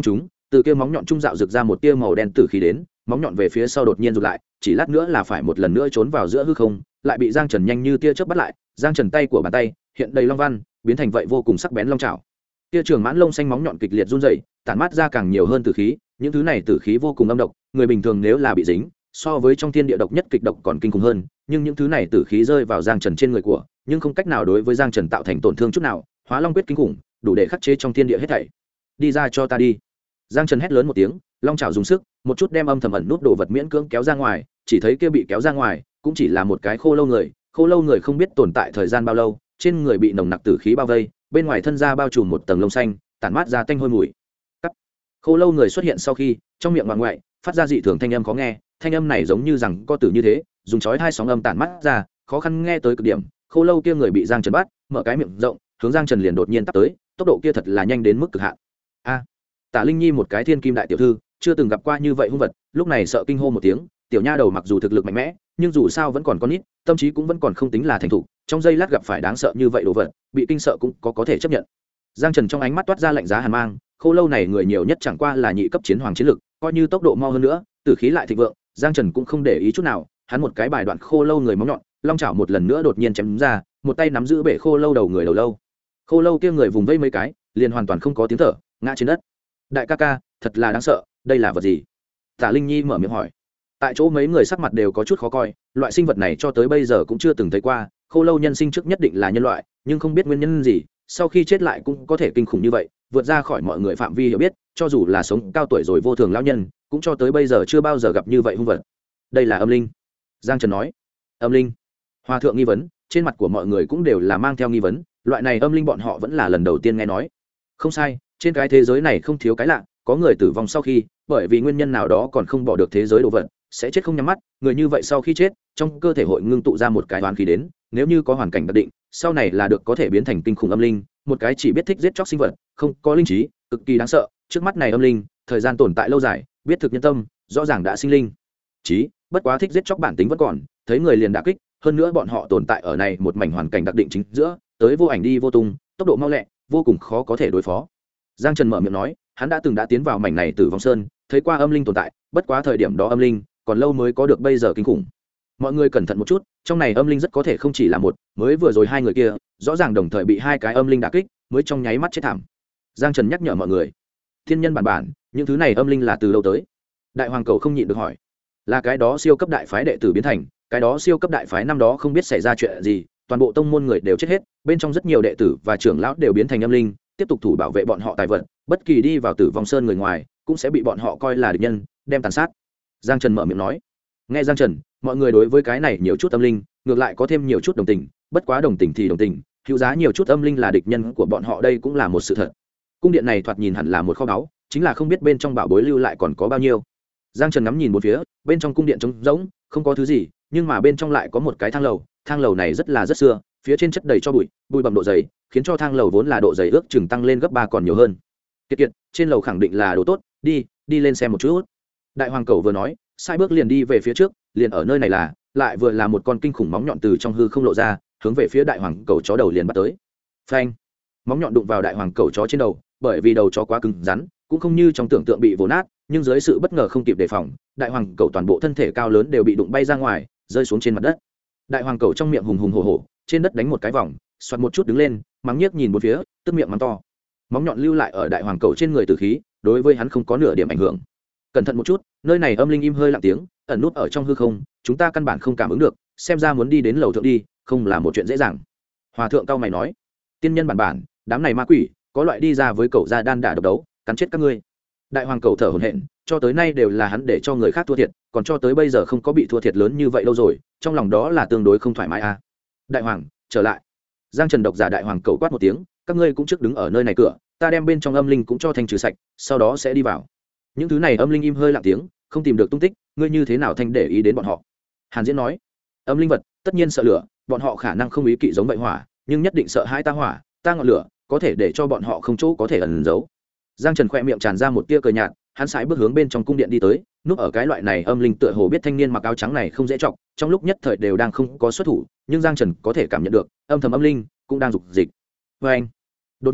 từ kia móng nhọn trung dạo rực ra một tia màu đen tử khí đến, móng nhọn về phía sau đột nhiên rụt lại, chỉ lát nữa là phải một lần nữa trốn vào giữa hư không, lại bị Giang Trần nhanh như tia chớp bắt lại. Giang Trần tay của bàn tay hiện đầy long văn, biến thành vậy vô cùng sắc bén long chảo. Kia trường mãn lông xanh móng nhọn kịch liệt run rẩy, tản mát ra càng nhiều hơn tử khí, những thứ này tử khí vô cùng âm độc, người bình thường nếu là bị dính, so với trong thiên địa độc nhất kịch độc còn kinh khủng hơn, nhưng những thứ này tử khí rơi vào Giang Trần trên người của, nhưng không cách nào đối với Giang Trần tạo thành tổn thương chút nào. Hóa Long quyết kinh khủng, đủ để khắc chế trong thiên địa hết thảy. Đi ra cho ta đi. Giang Trần hét lớn một tiếng, long chảo dùng sức, một chút đem âm thầm ẩn nút đồ vật miễn cưỡng kéo ra ngoài, chỉ thấy kia bị kéo ra ngoài, cũng chỉ là một cái khô lâu người không biết tồn tại thời gian bao lâu, trên người bị nồng nặc tử khí bao vây, bên ngoài thân da bao trùm một tầng lông xanh, tản mát ra tanh hôi mùi. Cắt. Khô lâu người xuất hiện sau khi, trong miệng ngoại ngoại phát ra dị thường thanh âm khó nghe, thanh âm này giống như rằng có tử như thế, dùng chói hai sóng âm tản mát ra, khó khăn nghe tới cực điểm. Khô lâu kia người bị Giang Trần bắt, mở cái miệng rộng, hướng Giang Trần liền đột nhiên tấp tới, tốc độ kia thật là nhanh đến mức cực hạn. A! Tả Linh Nhi một cái thiên kim đại tiểu thư, chưa từng gặp qua như vậy hung vật, lúc này sợ kinh hô một tiếng. Tiểu nha đầu mặc dù thực lực mạnh mẽ, nhưng dù sao vẫn còn con nít, tâm trí cũng vẫn còn không tính là thành thục, trong giây lát gặp phải đáng sợ như vậy đồ vật, bị kinh sợ cũng có thể chấp nhận. Giang Trần trong ánh mắt toát ra lạnh giá hàn mang, khô lâu này người nhiều nhất chẳng qua là nhị cấp chiến hoàng chiến lực, coi như tốc độ mau hơn nữa, tử khí lại thịnh vượng, Giang Trần cũng không để ý chút nào, hắn một cái bài đoạn khô lâu người móng nhọn, long chảo một lần nữa đột nhiên chém ra, một tay nắm giữ bể khô lâu đầu người đầu lâu. Khô lâu kia người vùng vây mấy cái, liền hoàn toàn không có tiếng thở, ngã trên đất. Đại ca ca, thật là đáng sợ, đây là vật gì? Tả Linh Nhi mở miệng hỏi. Tại chỗ mấy người sắc mặt đều có chút khó coi, loại sinh vật này cho tới bây giờ cũng chưa từng thấy qua. Khô lâu nhân sinh trước nhất định là nhân loại, nhưng không biết nguyên nhân gì, sau khi chết lại cũng có thể kinh khủng như vậy, vượt ra khỏi mọi người phạm vi hiểu biết, cho dù là sống cao tuổi rồi vô thường lão nhân, cũng cho tới bây giờ chưa bao giờ gặp như vậy hung vật. Đây là âm linh. Giang Trần nói. Âm linh? Hòa thượng nghi vấn, trên mặt của mọi người cũng đều là mang theo nghi vấn, loại này âm linh bọn họ vẫn là lần đầu tiên nghe nói. Không sai, trên cái thế giới này không thiếu cái lạ, có người tử vong sau khi, bởi vì nguyên nhân nào đó còn không bỏ được thế giới đồ vật, sẽ chết không nhắm mắt, người như vậy sau khi chết, trong cơ thể hội ngưng tụ ra một cái oán khí đến, nếu như có hoàn cảnh đặc định, sau này là được có thể biến thành kinh khủng âm linh, một cái chỉ biết thích giết chóc sinh vật, không có linh trí, cực kỳ đáng sợ. Trước mắt này âm linh, thời gian tồn tại lâu dài, biết thực nhân tâm, rõ ràng đã sinh linh trí, bất quá thích giết chóc bản tính vẫn còn, thấy người liền đả kích, hơn nữa bọn họ tồn tại ở này một mảnh hoàn cảnh đặc định chính giữa, tới vô ảnh đi vô tung, tốc độ mau lẹ, vô cùng khó có thể đối phó. Giang Trần mở miệng nói, hắn đã từng tiến vào mảnh này Tử Vong Sơn, thấy qua âm linh tồn tại, bất quá thời điểm đó âm linh còn lâu mới có được bây giờ kinh khủng. Mọi người cẩn thận một chút, trong này âm linh rất có thể không chỉ là một, mới vừa rồi hai người kia, rõ ràng đồng thời bị hai cái âm linh đả kích, mới trong nháy mắt chết thảm. Giang Trần nhắc nhở mọi người, thiên nhân bản, những thứ này âm linh là từ đâu tới? Đại hoàng cầu không nhịn được hỏi. Là cái đó siêu cấp đại phái đệ tử biến thành, cái đó siêu cấp đại phái năm đó không biết xảy ra chuyện gì, toàn bộ tông môn người đều chết hết, bên trong rất nhiều đệ tử và trưởng lão đều biến thành âm linh, tiếp tục thủ bảo vệ bọn họ tài vật, bất kỳ đi vào Tử Vong Sơn người ngoài cũng sẽ bị bọn họ coi là địch nhân, đem tàn sát. Giang Trần mở miệng nói. Nghe Giang Trần, mọi người đối với cái này nhiều chút âm linh, ngược lại có thêm nhiều chút đồng tình, bất quá đồng tình thì đồng tình, hữu giá nhiều chút âm linh là địch nhân của bọn họ đây cũng là một sự thật. Cung điện này thoạt nhìn hẳn là một kho báu, chính là không biết bên trong bảo bối lưu lại còn có bao nhiêu. Giang Trần ngắm nhìn một phía, bên trong cung điện trống rỗng, không có thứ gì, nhưng mà bên trong lại có một cái thang lầu này rất xưa, phía trên chất đầy cho bụi bặm độ dày, khiến cho thang lầu vốn là độ dày ước chừng tăng lên gấp 3 còn nhiều hơn. Kiệt, trên lầu khẳng định là đồ tốt, đi lên xem một chút. Đại hoàng cầu vừa nói, sai bước liền đi về phía trước, liền ở nơi này là, lại vừa là một con kinh khủng móng nhọn từ trong hư không lộ ra, hướng về phía đại hoàng cầu chó đầu liền bắt tới. Phanh! Móng nhọn đụng vào đại hoàng cầu chó trên đầu, bởi vì đầu chó quá cứng rắn, cũng không như trong tưởng tượng bị vồ nát, nhưng dưới sự bất ngờ không kịp đề phòng, đại hoàng cầu toàn bộ thân thể cao lớn đều bị đụng bay ra ngoài, rơi xuống trên mặt đất. Đại hoàng cầu trong miệng hùng hùng hổ hổ, trên đất đánh một cái vòng, xoạt một chút đứng lên, mắng nhiếc nhìn bốn phía, tức miệng mắng to. Móng nhọn lưu lại ở đại hoàng cầu trên người tử khí, đối với hắn không có nửa điểm ảnh hưởng. Cẩn thận một chút, nơi này âm linh im hơi lặng tiếng, ẩn nút ở trong hư không, chúng ta căn bản không cảm ứng được, xem ra muốn đi đến lầu thượng đi, không là một chuyện dễ dàng. Hòa thượng cao mày nói, tiên nhân bản, đám này ma quỷ, có loại đi ra với cậu ra đan đả độc đấu, cắn chết các ngươi. Đại hoàng cầu thở hổn hển, cho tới nay đều là hắn để cho người khác thua thiệt, còn cho tới bây giờ không có bị thua thiệt lớn như vậy lâu rồi, trong lòng đó là tương đối không thoải mái a. Đại hoàng, trở lại. Giang Trần độc giả đại hoàng cầu quát một tiếng, các ngươi cũng trước đứng ở nơi này cửa, ta đem bên trong âm linh cũng cho thanh trừ sạch, sau đó sẽ đi vào. Những thứ này âm linh im hơi lặng tiếng, không tìm được tung tích, ngươi như thế nào thanh để ý đến bọn họ? Hàn Diễn nói, âm linh vật tất nhiên sợ lửa, bọn họ khả năng không ý kỵ giống vậy hỏa, nhưng nhất định sợ hai ta hỏa, ta ngọn lửa, có thể để cho bọn họ không chỗ có thể ẩn giấu. Giang Trần khẽ miệng tràn ra một tia cười nhạt, hắn sải bước hướng bên trong cung điện đi tới, núp ở cái loại này âm linh tựa hồ biết thanh niên mặc áo trắng này không dễ trọng, trong lúc nhất thời đều đang không có xuất thủ, nhưng Giang Trần có thể cảm nhận được, âm thầm âm linh cũng đang dục dịch. Và anh, đột nhiên,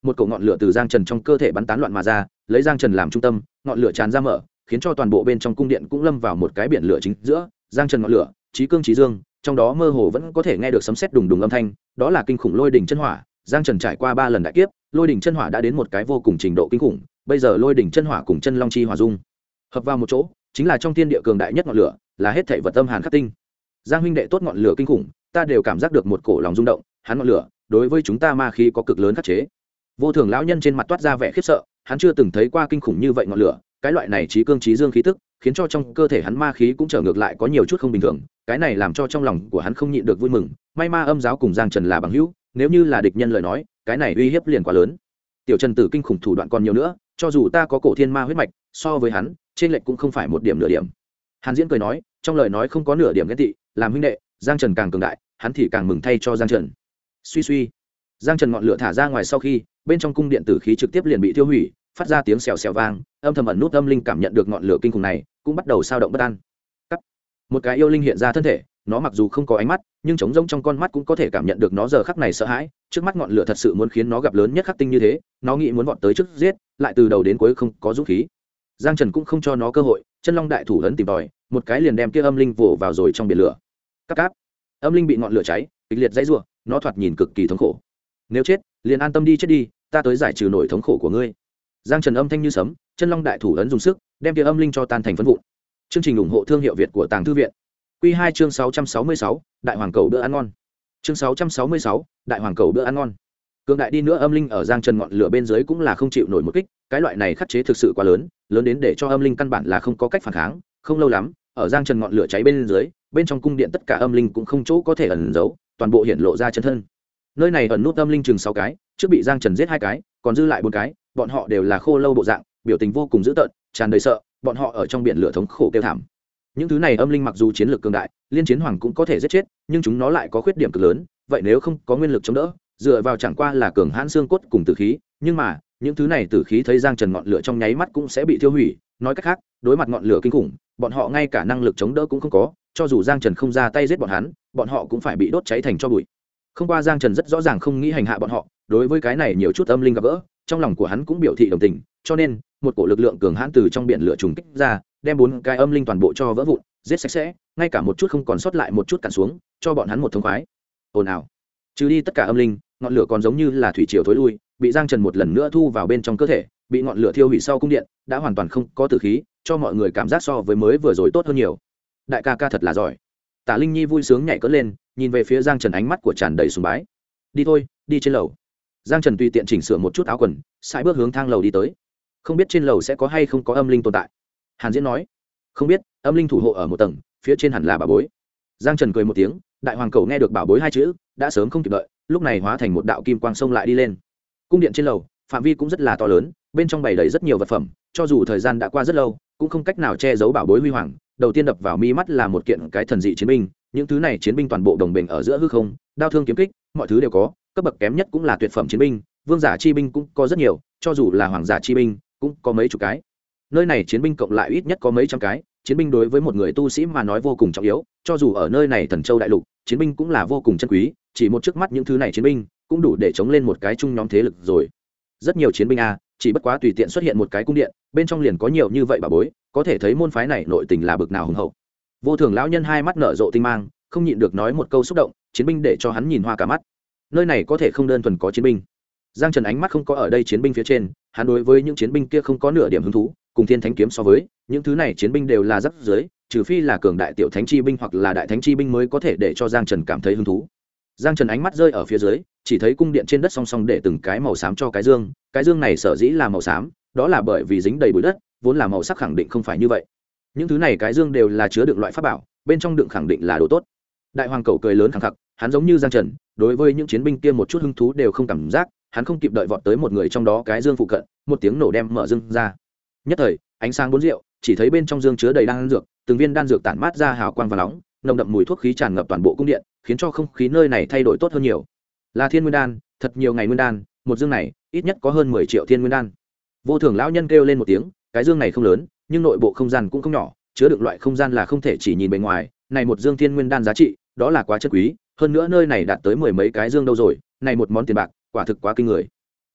một cổ ngọn lửa từ Giang Trần trong cơ thể bắn tán loạn mà ra, lấy Giang Trần làm trung tâm, ngọn lửa tràn ra mở, khiến cho toàn bộ bên trong cung điện cũng lâm vào một cái biển lửa chính giữa. Giang Trần ngọn lửa, chí cương chí dương, trong đó mơ hồ vẫn có thể nghe được sấm sét đùng đùng âm thanh, đó là kinh khủng lôi đỉnh chân hỏa. Giang Trần trải qua 3 lần đại kiếp, lôi đỉnh chân hỏa đã đến một cái vô cùng trình độ kinh khủng, bây giờ lôi đỉnh chân hỏa cùng chân long chi hỏa dung hợp vào một chỗ, chính là trong thiên địa cường đại nhất ngọn lửa, là hết thảy vật âm hàn khắc tinh. Giang huynh đệ tốt, ngọn lửa kinh khủng, ta đều cảm giác được một cổ lòng rung động, hắn ngọn lửa đối với chúng ta ma khí có cực lớn khắc chế. Vô Thường lão nhân trên mặt toát ra vẻ khiếp sợ, hắn chưa từng thấy qua kinh khủng như vậy ngọn lửa, cái loại này chí cương chí dương khí tức, khiến cho trong cơ thể hắn ma khí cũng trở ngược lại có nhiều chút không bình thường, cái này làm cho trong lòng của hắn không nhịn được vui mừng. May ma âm giáo cùng Giang Trần là bằng hữu, nếu như là địch nhân lời nói, cái này uy hiếp liền quá lớn. Tiểu Trần tử kinh khủng thủ đoạn còn nhiều nữa, cho dù ta có cổ thiên ma huyết mạch, so với hắn, trên lệch cũng không phải một điểm nửa điểm. Hàn Diễn cười nói, trong lời nói không có nửa điểm ghen tị, làm huynh đệ, Giang Trần càng cường đại, hắn thì càng mừng thay cho Giang Trần. Suy suy, Giang Trần ngọn lửa thả ra ngoài sau khi, bên trong cung điện tử khí trực tiếp liền bị tiêu hủy, phát ra tiếng xèo xèo vang, âm thầm ẩn nút âm linh cảm nhận được ngọn lửa kinh khủng này, cũng bắt đầu sao động bất an. Cắt. Một cái yêu linh hiện ra thân thể, nó mặc dù không có ánh mắt, nhưng trống rỗng trong con mắt cũng có thể cảm nhận được nó giờ khắc này sợ hãi, trước mắt ngọn lửa thật sự muốn khiến nó gặp lớn nhất khắc tinh như thế, nó nghĩ muốn vọt tới trước giết, lại từ đầu đến cuối không có dũng khí. Giang Trần cũng không cho nó cơ hội, chân long đại thủ ấn tìm tòi, một cái liền đem kia âm linh vồ vào rồi trong biển lửa. Cáp cáp. Âm linh bị ngọn lửa cháy, kịch liệt dãy rủa, nó thoạt nhìn cực kỳ thống khổ. Nếu chết, liền an tâm đi chết đi, ta tới giải trừ nỗi thống khổ của ngươi. Giang Trần âm thanh như sấm, chân long đại thủ ấn dùng sức, đem kia âm linh cho tan thành phấn vụn. Chương trình ủng hộ thương hiệu Việt của Tàng Thư viện. Quy 2 chương 666, Đại Hoàng Cầu bữa ăn ngon. Chương 666, Đại Hoàng Cầu bữa ăn ngon. Cường đại đi nữa âm linh ở Giang Trần ngọn lửa bên dưới cũng là không chịu nổi một kích, cái loại này khắc chế thực sự quá lớn, lớn đến để cho âm linh căn bản là không có cách phản kháng. Không lâu lắm, ở Giang Trần ngọn lửa cháy bên dưới, bên trong cung điện tất cả âm linh cũng không chỗ có thể ẩn giấu, toàn bộ hiện lộ ra chân thân. Nơi này ẩn nút âm linh chừng 6 cái, trước bị Giang Trần giết 2 cái, còn dư lại 4 cái, bọn họ đều là khô lâu bộ dạng, biểu tình vô cùng dữ tợn, tràn đầy sợ, bọn họ ở trong biển lửa thống khổ kêu thảm. Những thứ này âm linh mặc dù chiến lược cường đại, liên chiến hoàng cũng có thể giết chết, nhưng chúng nó lại có khuyết điểm cực lớn, vậy nếu không có nguyên lực chống đỡ, dựa vào chẳng qua là cường hãn xương cốt cùng tử khí, nhưng mà, những thứ này tử khí thấy Giang Trần ngọn lửa trong nháy mắt cũng sẽ bị tiêu hủy, nói cách khác, đối mặt ngọn lửa kinh khủng, bọn họ ngay cả năng lực chống đỡ cũng không có, cho dù Giang Trần không ra tay giết bọn họ cũng phải bị đốt cháy thành tro bụi. Không qua Giang Trần rất rõ ràng không nghĩ hành hạ bọn họ, đối với cái này nhiều chút âm linh gặp gỡ, trong lòng của hắn cũng biểu thị đồng tình, cho nên, một cổ lực lượng cường hãn từ trong biển lửa trùng kích ra, đem 4 cái âm linh toàn bộ cho vỡ vụn, giết sạch sẽ, ngay cả một chút không còn sót lại một chút cạn xuống, cho bọn hắn một thông khoái. Ồn ào. Trừ đi tất cả âm linh, ngọn lửa còn giống như là thủy triều thối lui, bị Giang Trần một lần nữa thu vào bên trong cơ thể, bị ngọn lửa thiêu hủy sau cung điện, đã hoàn toàn không có tử khí, cho mọi người cảm giác so với mới vừa rồi tốt hơn nhiều. Đại ca ca thật là giỏi. Tả Linh Nhi vui sướng nhảy cẫng lên, nhìn về phía Giang Trần ánh mắt của tràn đầy sùng bái. Đi thôi, đi trên lầu. Giang Trần tùy tiện chỉnh sửa một chút áo quần, sải bước hướng thang lầu đi tới. Không biết trên lầu sẽ có hay không có âm linh tồn tại. Hàn Diễn nói, không biết, âm linh thủ hộ ở một tầng, phía trên hẳn là bảo bối. Giang Trần cười một tiếng, Đại Hoàng Cầu nghe được bảo bối 2 chữ, đã sớm không kịp đợi, lúc này hóa thành một đạo kim quang xông lại đi lên. Cung điện trên lầu, phạm vi cũng rất là to lớn, bên trong bày đầy rất nhiều vật phẩm, cho dù thời gian đã qua rất lâu, cũng không cách nào che giấu bảo bối huy hoàng. Đầu tiên đập vào mi mắt là một kiện cái thần dị chiến binh, những thứ này chiến binh toàn bộ đồng bình ở giữa hư không, đao thương kiếm kích, mọi thứ đều có, cấp bậc kém nhất cũng là tuyệt phẩm chiến binh, vương giả chi binh cũng có rất nhiều, cho dù là hoàng giả chi binh cũng có mấy chục cái. Nơi này chiến binh cộng lại ít nhất có mấy trăm cái, chiến binh đối với một người tu sĩ mà nói vô cùng trọng yếu, cho dù ở nơi này Thần Châu đại lục, chiến binh cũng là vô cùng chân quý, chỉ một trước mắt những thứ này chiến binh cũng đủ để chống lên một cái chung nhóm thế lực rồi. Rất nhiều chiến binh a, chỉ bất quá tùy tiện xuất hiện một cái cung điện, bên trong liền có nhiều như vậy bảo bối, có thể thấy môn phái này nội tình là bực nào hùng hậu. Vô Thường lão nhân 2 mắt nở rộ tinh mang, không nhịn được nói một câu xúc động, chiến binh để cho hắn nhìn hoa cả mắt. Nơi này có thể không đơn thuần có chiến binh. Giang Trần ánh mắt không có ở đây chiến binh phía trên, hắn đối với những chiến binh kia không có nửa điểm hứng thú, cùng Thiên Thánh kiếm so với, những thứ này chiến binh đều là rắc rưởi, trừ phi là cường đại tiểu thánh chi binh hoặc là đại thánh chi binh mới có thể để cho Giang Trần cảm thấy hứng thú. Giang Trần ánh mắt rơi ở phía dưới, chỉ thấy cung điện trên đất song song để từng cái màu xám cho cái dương này sở dĩ là màu xám, đó là bởi vì dính đầy bụi đất, vốn là màu sắc khẳng định không phải như vậy. Những thứ này cái dương đều là chứa đựng loại pháp bảo, bên trong đựng khẳng định là đồ tốt. Đại Hoàng Cầu cười lớn khẳng khặc, hắn giống như Giang Trần, đối với những chiến binh kia một chút hứng thú đều không cảm giác, hắn không kịp đợi vọt tới một người trong đó cái dương phụ cận, một tiếng nổ đem mở dương ra. Nhất thời, ánh sáng bốn rượu, chỉ thấy bên trong dương chứa đầy đan dược, từng viên đan dược tản mát ra hào quang vàng nóng, nồng đậm mùi thuốc khí tràn ngập toàn bộ cung điện, khiến cho không khí nơi này thay đổi tốt hơn nhiều. Là Thiên Nguyên đan, thật nhiều ngày nguyên đan, một dương này ít nhất có hơn 10 triệu Thiên Nguyên đan. Vô Thường lão nhân kêu lên một tiếng, cái dương này không lớn, nhưng nội bộ không gian cũng không nhỏ, chứa đựng loại không gian là không thể chỉ nhìn bề ngoài, này một dương Thiên Nguyên đan giá trị, đó là quá chân quý, hơn nữa nơi này đạt tới 10 mấy cái dương đâu rồi, này một món tiền bạc, quả thực quá kinh người.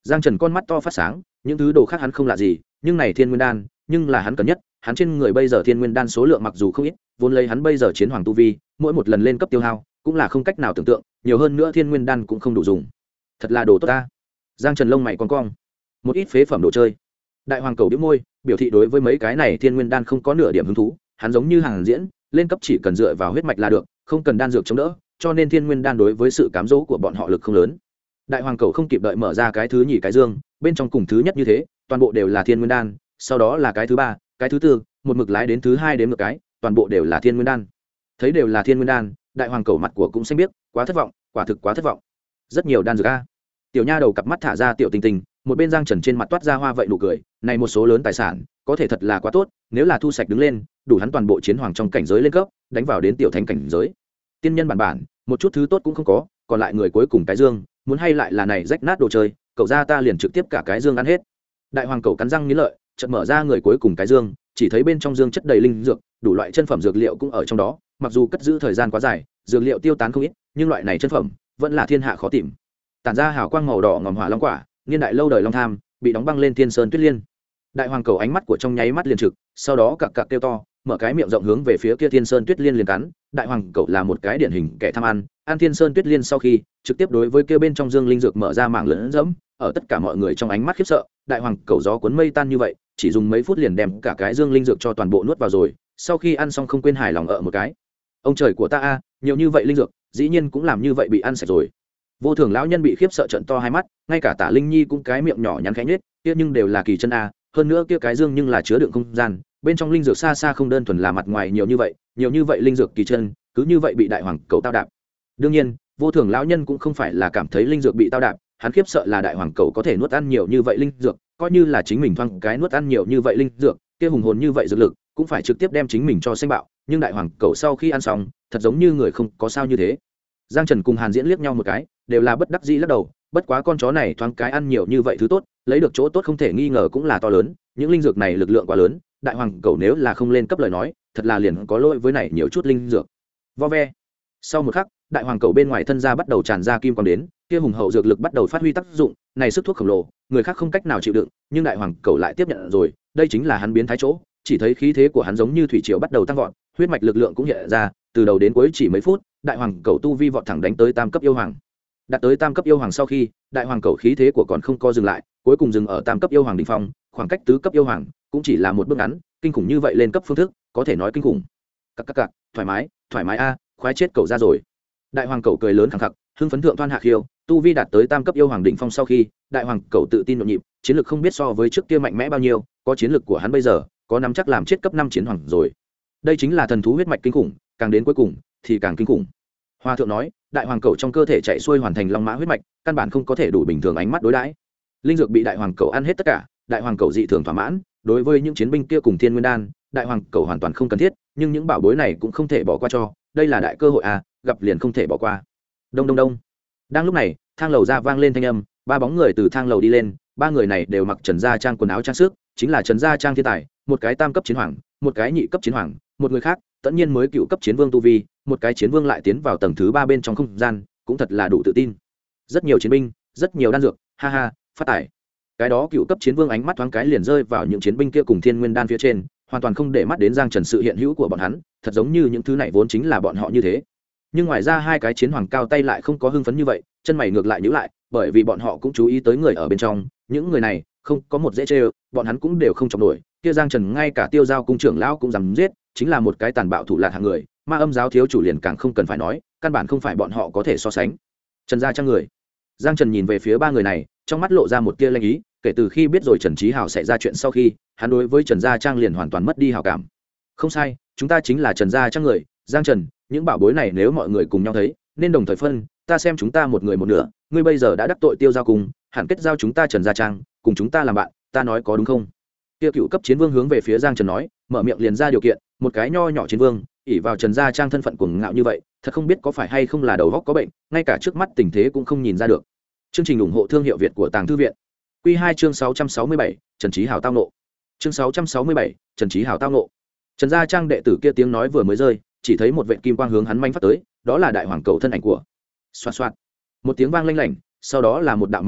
Giang Trần con mắt to phát sáng, những thứ đồ khác hắn không lạ gì, nhưng này thiên nguyên đan nhưng là hắn cần nhất. Hắn trên người bây giờ thiên nguyên đan số lượng mặc dù không ít, vốn lấy hắn bây giờ chiến hoàng tu vi, mỗi một lần lên cấp tiêu hao cũng là không cách nào tưởng tượng, nhiều hơn nữa thiên nguyên đan cũng không đủ dùng. Thật là đồ tốt ta. Giang Trần lông mày cong cong. Một ít phế phẩm đồ chơi. Đại hoàng cầu bĩu môi, biểu thị đối với mấy cái này thiên nguyên đan không có nửa điểm hứng thú. Hắn giống như Hàn Diễn, lên cấp chỉ cần dựa vào huyết mạch là được, không cần đan dược chống đỡ, cho nên thiên nguyên đan đối với sự cám dỗ của bọn họ lực không lớn. Đại hoàng cầu không kịp đợi mở ra cái thứ nhì cái dương, bên trong cùng thứ nhất như thế, toàn bộ đều là thiên nguyên đan, sau đó là cái thứ ba, cái thứ tư, một mực lái đến thứ hai đến một cái, toàn bộ đều là thiên nguyên đan. Thấy đều là thiên nguyên đan, đại hoàng cầu mặt của cũng xanh biết, quá thất vọng, quả thực quá thất vọng. Rất nhiều đan dược a. Tiểu nha đầu cặp mắt thả ra tiểu tình tình, một bên Giang Trần trên mặt toát ra hoa vậy nụ cười, này một số lớn tài sản, có thể thật là quá tốt, nếu là thu sạch đứng lên, đủ hắn toàn bộ chiến hoàng trong cảnh giới lên cấp, đánh vào đến tiểu thánh cảnh giới. Tiên nhân bản bản, một chút thứ tốt cũng không có, còn lại người cuối cùng cái dương, muốn hay lại là này rách nát đồ chơi, cậu ra ta liền trực tiếp cả cái dương ăn hết. Đại hoàng cầu cắn răng nghiến lợi, chợt mở ra người cuối cùng cái dương, chỉ thấy bên trong dương chất đầy linh dược, đủ loại chân phẩm dược liệu cũng ở trong đó, mặc dù cất giữ thời gian quá dài, dược liệu tiêu tán không ít, nhưng loại này chân phẩm vẫn là thiên hạ khó tìm. Tản ra hào quang màu đỏ ngòm hỏa long quả, niên đại lâu đời long tham, bị đóng băng lên thiên sơn tuyết liên. Đại hoàng cầu ánh mắt của trong nháy mắt liền trực, sau đó cặc cặc kêu to, mở cái miệng rộng hướng về phía kia thiên sơn tuyết liên liền cắn. Đại hoàng cầu là một cái điển hình kẻ tham ăn, ăn thiên sơn tuyết liên sau khi trực tiếp đối với kia bên trong dương linh dược mở ra mạng lớn dẫm, ở tất cả mọi người trong ánh mắt khiếp sợ, đại hoàng cầu gió cuốn mây tan như vậy, chỉ dùng mấy phút liền đem cả cái dương linh dược cho toàn bộ nuốt vào rồi. Sau khi ăn xong không quên hài lòng ở một cái, ông trời của ta a, nhiều như vậy linh dược, dĩ nhiên cũng làm như vậy bị ăn sạch rồi. Vô thường lão nhân bị khiếp sợ trận to hai mắt, ngay cả Tả Linh Nhi cũng cái miệng nhỏ nhắn khẽ nhếch, kia nhưng đều là kỳ chân a, hơn nữa kia cái dương nhưng là chứa đựng không gian, bên trong linh dược xa xa không đơn thuần là mặt ngoài nhiều như vậy linh dược kỳ chân, cứ như vậy bị đại hoàng cầu tao đạp. Đương nhiên, vô thường lão nhân cũng không phải là cảm thấy linh dược bị tao đạp, hắn khiếp sợ là đại hoàng cầu có thể nuốt ăn nhiều như vậy linh dược, coi như là chính mình thoáng cái nuốt ăn nhiều như vậy linh dược, kia hùng hồn như vậy dược lực, cũng phải trực tiếp đem chính mình cho xanh bạo, nhưng đại hoàng cầu sau khi ăn xong, thật giống như người không có sao như thế. Giang Trần cùng Hàn Diễn liếc nhau một cái, đều là bất đắc dĩ lắc đầu, bất quá con chó này thoáng cái ăn nhiều như vậy thứ tốt, lấy được chỗ tốt không thể nghi ngờ cũng là to lớn, những linh dược này lực lượng quá lớn, đại hoàng cầu nếu là không lên cấp lời nói, thật là liền có lỗi với này nhiều chút linh dược. Vo ve. Sau một khắc, đại hoàng cầu bên ngoài thân ra bắt đầu tràn ra kim quang đến, kia hùng hậu dược lực bắt đầu phát huy tác dụng, này sức thuốc khổng lồ, người khác không cách nào chịu đựng, nhưng đại hoàng cầu lại tiếp nhận rồi, đây chính là hắn biến thái chỗ, chỉ thấy khí thế của hắn giống như thủy triều bắt đầu tăng vọt, huyết mạch lực lượng cũng hiện ra, từ đầu đến cuối chỉ mấy phút, đại hoàng cầu tu vi vọt thẳng đánh tới tam cấp yêu hoàng. Đạt tới tam cấp yêu hoàng sau khi, đại hoàng cầu khí thế của còn không co dừng lại, cuối cùng dừng ở tam cấp yêu hoàng đỉnh phong, khoảng cách tứ cấp yêu hoàng cũng chỉ là một bước ngắn, kinh khủng như vậy lên cấp phương thức, có thể nói kinh khủng. Cặc, thoải mái a, khoái chết cầu ra rồi. Đại hoàng cầu cười lớn khẳng khặc, hưng phấn thượng thoan hạ khiêu, tu vi đạt tới tam cấp yêu hoàng đỉnh phong sau khi, đại hoàng cầu tự tin nhộn nhịp, chiến lược không biết so với trước kia mạnh mẽ bao nhiêu, có chiến lược của hắn bây giờ, có nắm chắc làm chết cấp 5 chiến hoàng rồi. Đây chính là thần thú huyết mạch kinh khủng, càng đến cuối cùng thì càng kinh khủng. Hoa thượng nói, đại hoàng cầu trong cơ thể chạy xuôi hoàn thành long mã huyết mạch, căn bản không có thể đủ bình thường ánh mắt đối đãi. Linh dược bị đại hoàng cầu ăn hết tất cả, đại hoàng cầu dị thường thỏa mãn, đối với những chiến binh kia cùng thiên nguyên đan, đại hoàng cầu hoàn toàn không cần thiết, nhưng những bảo bối này cũng không thể bỏ qua cho, đây là đại cơ hội à, gặp liền không thể bỏ qua. Đông đông đông. Đang lúc này, thang lầu ra vang lên thanh âm, ba bóng người từ thang lầu đi lên, ba người này đều mặc Trần Gia Trang quần áo trang sức, chính là Trần Gia Trang thiên tài, một cái tam cấp chiến hoàng, một cái nhị cấp chiến hoàng, một người khác tất nhiên mới cựu cấp chiến vương tu vi, một cái chiến vương lại tiến vào tầng thứ 3 bên trong không gian, cũng thật là đủ tự tin. Rất nhiều chiến binh, rất nhiều đan dược, ha ha, phát tài. Cái đó cựu cấp chiến vương ánh mắt thoáng cái liền rơi vào những chiến binh kia cùng thiên nguyên đan phía trên, hoàn toàn không để mắt đến Giang Trần sự hiện hữu của bọn hắn, thật giống như những thứ này vốn chính là bọn họ như thế. Nhưng ngoài ra hai cái chiến hoàng cao tay lại không có hưng phấn như vậy, chân mày ngược lại nhíu lại, bởi vì bọn họ cũng chú ý tới người ở bên trong, những người này không có một dễ chơi, bọn hắn cũng đều không chống nổi. Kia Giang Trần ngay cả Tiêu Giao cung trưởng lão cũng dám giết, chính là một cái tàn bạo thủ lạt hạng người, Ma Âm giáo thiếu chủ liền càng không cần phải nói, căn bản không phải bọn họ có thể so sánh. Trần Gia Trang người. Giang Trần nhìn về phía ba người này, trong mắt lộ ra một tia lanh ý, kể từ khi biết rồi Trần Chí Hào sẽ ra chuyện sau khi, hắn đối với Trần Gia Trang liền hoàn toàn mất đi hảo cảm. Không sai, chúng ta chính là Trần Gia Trang người, Giang Trần, những bảo bối này nếu mọi người cùng nhau thấy, nên đồng thời phân, ta xem chúng ta một người một nửa, ngươi bây giờ đã đắc tội Tiêu Giao cùng, hẳn kết giao chúng ta Trần Gia Trang, cùng chúng ta làm bạn, ta nói có đúng không? Tiêu cựu cấp chiến vương hướng về phía Giang Trần nói, mở miệng liền ra điều kiện, một cái nho nhỏ chiến vương, ỷ vào Trần Gia Trang thân phận cuồng ngạo như vậy, thật không biết có phải hay không là đầu óc có bệnh, ngay cả trước mắt tình thế cũng không nhìn ra được. Chương trình ủng hộ thương hiệu Việt của Tàng Thư viện. Quy 2 chương 667, Trần Chí Hào tao nộ. Chương 667, Trần Chí Hào tao nộ. Trần Gia Trang đệ tử kia tiếng nói vừa mới rơi, chỉ thấy một vệt kim quang hướng hắn manh phát tới, đó là đại hoàng cầu thân ảnh của. Xoạt xoạt. Một tiếng vang lanh lảnh, sau đó là một đạo máu tươi,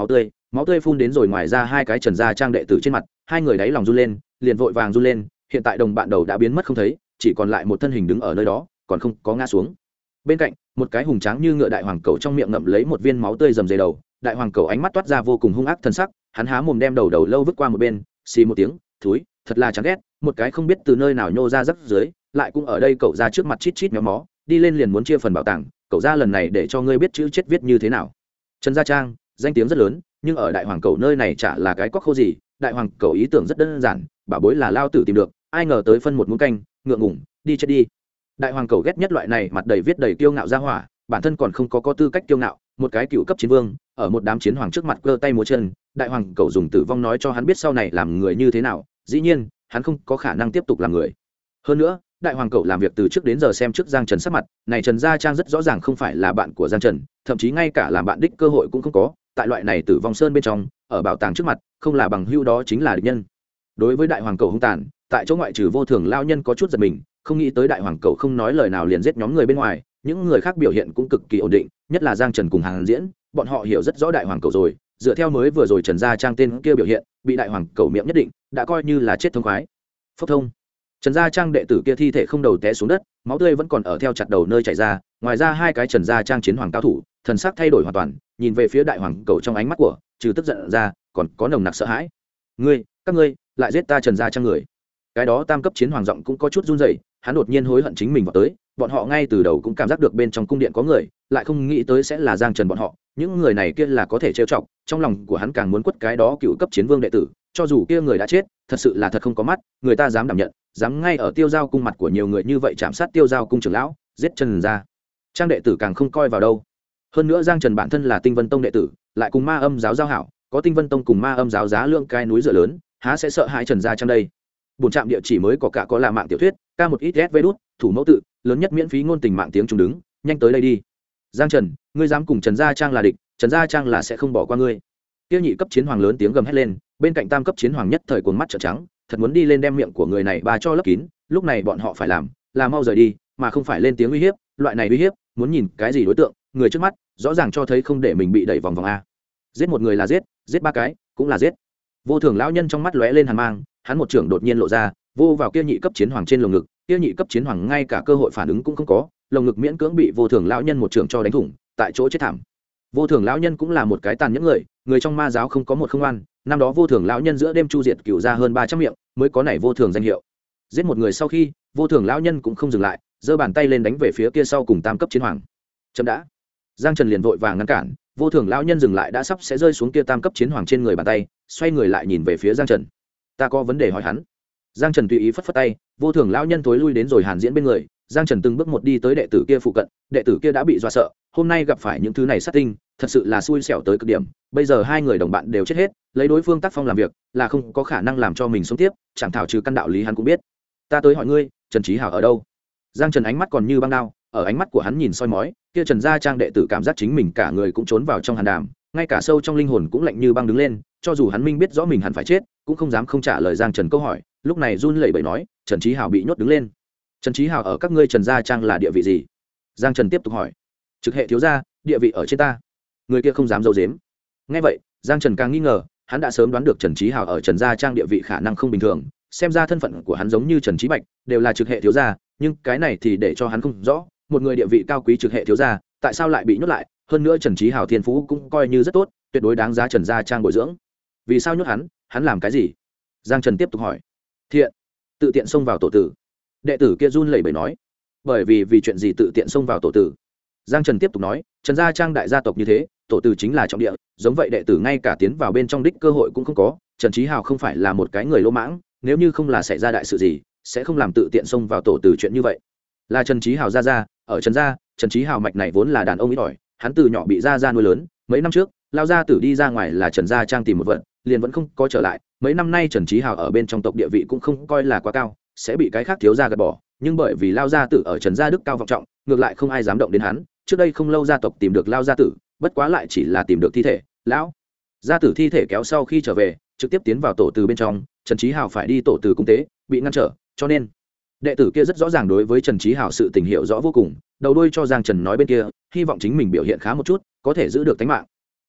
máu tươi phun đến rồi ngoài ra hai cái Trần gia trang đệ tử trên mặt, hai người đáy lòng run lên, liền vội vàng run lên. Hiện tại đồng bạn đầu đã biến mất không thấy, chỉ còn lại một thân hình đứng ở nơi đó, còn không có ngã xuống. Bên cạnh, một cái hùng tráng như ngựa đại hoàng cẩu trong miệng ngậm lấy một viên máu tươi rầm rề đầu. Đại hoàng cẩu ánh mắt toát ra vô cùng hung ác thần sắc, hắn há mồm đem đầu lâu vứt qua một bên, xì một tiếng, thúi, thật là chán ghét. Một cái không biết từ nơi nào nhô ra rắc dưới, lại cũng ở đây cậu ra trước mặt chít chít méo mó, đi lên liền muốn chia phần bảo tàng. Cậu ra lần này để cho ngươi biết chữ chết viết như thế nào. Trần gia trang danh tiếng rất lớn, nhưng ở đại hoàng cẩu nơi này chả là cái cóc khô gì. Đại hoàng cẩu ý tưởng rất đơn giản, bảo bối là lao tử tìm được, ai ngờ tới phân một muỗng canh, ngượng ngủng, đi chết đi. Đại hoàng cẩu ghét nhất loại này mặt đầy viết đầy kiêu ngạo ra hỏa, bản thân còn không có tư cách kiêu ngạo, một cái cựu cấp chiến vương ở một đám chiến hoàng trước mặt cơ tay múa chân. Đại hoàng cẩu dùng tử vong nói cho hắn biết sau này làm người như thế nào. Dĩ nhiên hắn không có khả năng tiếp tục làm người. Hơn nữa đại hoàng cẩu làm việc từ trước đến giờ xem trước Giang Trần sắc mặt, này Trần gia trang rất rõ ràng không phải là bạn của Giang Trần, thậm chí ngay cả làm bạn đích cơ hội cũng không có. Tại loại này tử vong sơn bên trong, ở bảo tàng trước mặt, không là bằng hữu đó chính là địch nhân. Đối với đại hoàng cẩu hung tàn, tại chỗ ngoại trừ vô thường lao nhân có chút giật mình, không nghĩ tới đại hoàng cẩu không nói lời nào liền giết nhóm người bên ngoài. Những người khác biểu hiện cũng cực kỳ ổn định, nhất là Giang Trần cùng Hàn Diễn, bọn họ hiểu rất rõ đại hoàng cẩu rồi. Dựa theo mới vừa rồi Trần gia trang tên kia biểu hiện, bị đại hoàng cẩu miệng nhất định đã coi như là chết thông khoái. Phốc thông. Trần gia trang đệ tử kia thi thể không đầu té xuống đất, máu tươi vẫn còn ở theo chặt đầu nơi chảy ra. Ngoài ra hai cái Trần gia trang chiến hoàng cao thủ, thần sắc thay đổi hoàn toàn, nhìn về phía đại hoàng cẩu trong ánh mắt của trừ tức giận ra, còn có nồng nặc sợ hãi. Các ngươi lại giết ta Trần gia trang người. Cái đó tam cấp chiến hoàng giọng cũng có chút run rẩy, hắn đột nhiên hối hận chính mình vào tới. Bọn họ ngay từ đầu cũng cảm giác được bên trong cung điện có người, lại không nghĩ tới sẽ là Giang Trần bọn họ. Những người này kia là có thể trêu chọc, trong lòng của hắn càng muốn quất cái đó cựu cấp chiến vương đệ tử. Cho dù kia người đã chết, thật sự là thật không có mắt, người ta dám đảm nhận, dám ngay ở Tiêu Giao cung mặt của nhiều người như vậy chạm sát Tiêu Giao cung trưởng lão, giết Trần gia trang đệ tử càng không coi vào đâu. Hơn nữa Giang Trần bản thân là Tinh Vân tông đệ tử, lại cùng Ma Âm giáo giao hảo, có Tinh Vân tông cùng Ma Âm giáo giá lượng cái núi dựa lớn, há sẽ sợ hãi Trần gia trang đây. Buồn trạm địa chỉ mới có là mạng tiểu thuyết, ca một ít SV đút, thủ mẫu tự, lớn nhất miễn phí ngôn tình mạng tiếng trung đứng, nhanh tới đây đi. Giang Trần, ngươi dám cùng Trần gia trang là địch, Trần gia trang là sẽ không bỏ qua ngươi. Tiêu nhị cấp chiến hoàng lớn tiếng gầm hét lên, bên cạnh tam cấp chiến hoàng nhất thời cuồng mắt trợn trắng, thật muốn đi lên đem miệng của người này bà cho lấp kín. Lúc này bọn họ phải làm là mau rời đi, mà không phải lên tiếng uy hiếp. Loại này uy hiếp, muốn nhìn cái gì đối tượng, người trước mắt rõ ràng cho thấy không để mình bị đẩy vòng vòng a. Giết một người là giết, giết ba cái cũng là giết. Vô thường lão nhân trong mắt lóe lên hàn mang, hắn một trưởng đột nhiên lộ ra, vô vào kia nhị cấp chiến hoàng trên lồng ngực. Kia nhị cấp chiến hoàng ngay cả cơ hội phản ứng cũng không có, lồng ngực miễn cưỡng bị vô thường lão nhân một trưởng cho đánh thủng, tại chỗ chết thảm. Vô thường lão nhân cũng là một cái tàn nhẫn người trong ma giáo không có một không ăn. Năm đó vô thường lão nhân giữa đêm chu diệt cửu ra hơn 300 miệng, mới có nảy vô thường danh hiệu. Giết một người sau khi, vô thường lão nhân cũng không dừng lại, giơ bàn tay lên đánh về phía kia sau cùng tam cấp chiến hoàng. Chậm đã. Giang Trần liền vội vàng ngăn cản, vô thường lão nhân dừng lại đã sắp sẽ rơi xuống kia tam cấp chiến hoàng trên người bàn tay, xoay người lại nhìn về phía Giang Trần. Ta có vấn đề hỏi hắn. Giang Trần tùy ý phất phất tay, vô thường lão nhân thối lui đến rồi Hàn Diễn bên người. Giang Trần từng bước một đi tới đệ tử kia phụ cận, đệ tử kia đã bị dọa sợ, hôm nay gặp phải những thứ này sát tinh, thật sự là xui xẻo tới cực điểm. Bây giờ hai người đồng bạn đều chết hết, lấy đối phương tác phong làm việc, là không có khả năng làm cho mình sống tiếp, chẳng thảo trừ căn đạo lý hắn cũng biết. Ta tới hỏi ngươi, Trần Chí Hảo ở đâu? Giang Trần ánh mắt còn như băng đao, ở ánh mắt của hắn nhìn soi mói, kia Trần gia trang đệ tử cảm giác chính mình cả người cũng trốn vào trong hàn đàm, ngay cả sâu trong linh hồn cũng lạnh như băng đứng lên, cho dù hắn minh biết rõ mình hẳn phải chết, cũng không dám không trả lời Giang Trần câu hỏi. Lúc này run lẩy bẩy nói, Trần Chí Hảo bị nhốt đứng lên. Trần Chí Hảo ở các ngươi Trần gia trang là địa vị gì? Giang Trần tiếp tục hỏi. Trực hệ thiếu gia, địa vị ở trên ta. Người kia không dám giấu giếm. Nghe vậy, Giang Trần càng nghi ngờ, hắn đã sớm đoán được Trần Chí Hảo ở Trần gia trang địa vị khả năng không bình thường, xem ra thân phận của hắn giống như Trần Chí Bạch, đều là trực hệ thiếu gia, nhưng cái này thì để cho hắn không rõ, một người địa vị cao quý trực hệ thiếu gia, tại sao lại bị nhốt lại? Hơn nữa Trần Chí Hảo thiên phú cũng coi như rất tốt, tuyệt đối đáng giá Trần gia trang bồi dưỡng. Vì sao nhốt hắn? Hắn làm cái gì? Giang Trần tiếp tục hỏi. Thiện, tự tiện xông vào tổ tử. Đệ tử kia run lẩy bẩy nói. Bởi vì chuyện gì tự tiện xông vào tổ tử? Giang Trần tiếp tục nói, Trần gia trang đại gia tộc như thế, tổ tử chính là trọng địa, giống vậy đệ tử ngay cả tiến vào bên trong đích cơ hội cũng không có. Trần Chí Hảo không phải là một cái người lỗ mãng, nếu như không là xảy ra đại sự gì, sẽ không làm tự tiện xông vào tổ tử chuyện như vậy. Là Trần Chí Hảo gia, ở Trần gia, Trần Chí Hảo mạch này vốn là đàn ông ít ỏi, hắn từ nhỏ bị gia nuôi lớn, mấy năm trước, lao gia tử đi ra ngoài là Trần gia trang tìm một vận, liền vẫn không có trở lại. Mấy năm nay Trần Chí Hảo ở bên trong tộc địa vị cũng không coi là quá cao, sẽ bị cái khác thiếu gia gạt bỏ, nhưng bởi vì lao gia tử ở Trần gia đức cao vọng trọng, ngược lại không ai dám động đến hắn. Trước đây không lâu gia tộc tìm được lao gia tử, bất quá lại chỉ là tìm được thi thể, lão gia tử thi thể kéo sau khi trở về, trực tiếp tiến vào tổ từ bên trong. Trần Chí Hảo phải đi tổ từ cung tế, bị ngăn trở, cho nên đệ tử kia rất rõ ràng đối với Trần Chí Hảo sự tình hiểu rõ vô cùng, đầu đuôi cho Giang Trần nói bên kia, hy vọng chính mình biểu hiện khá một chút, có thể giữ được tính mạng.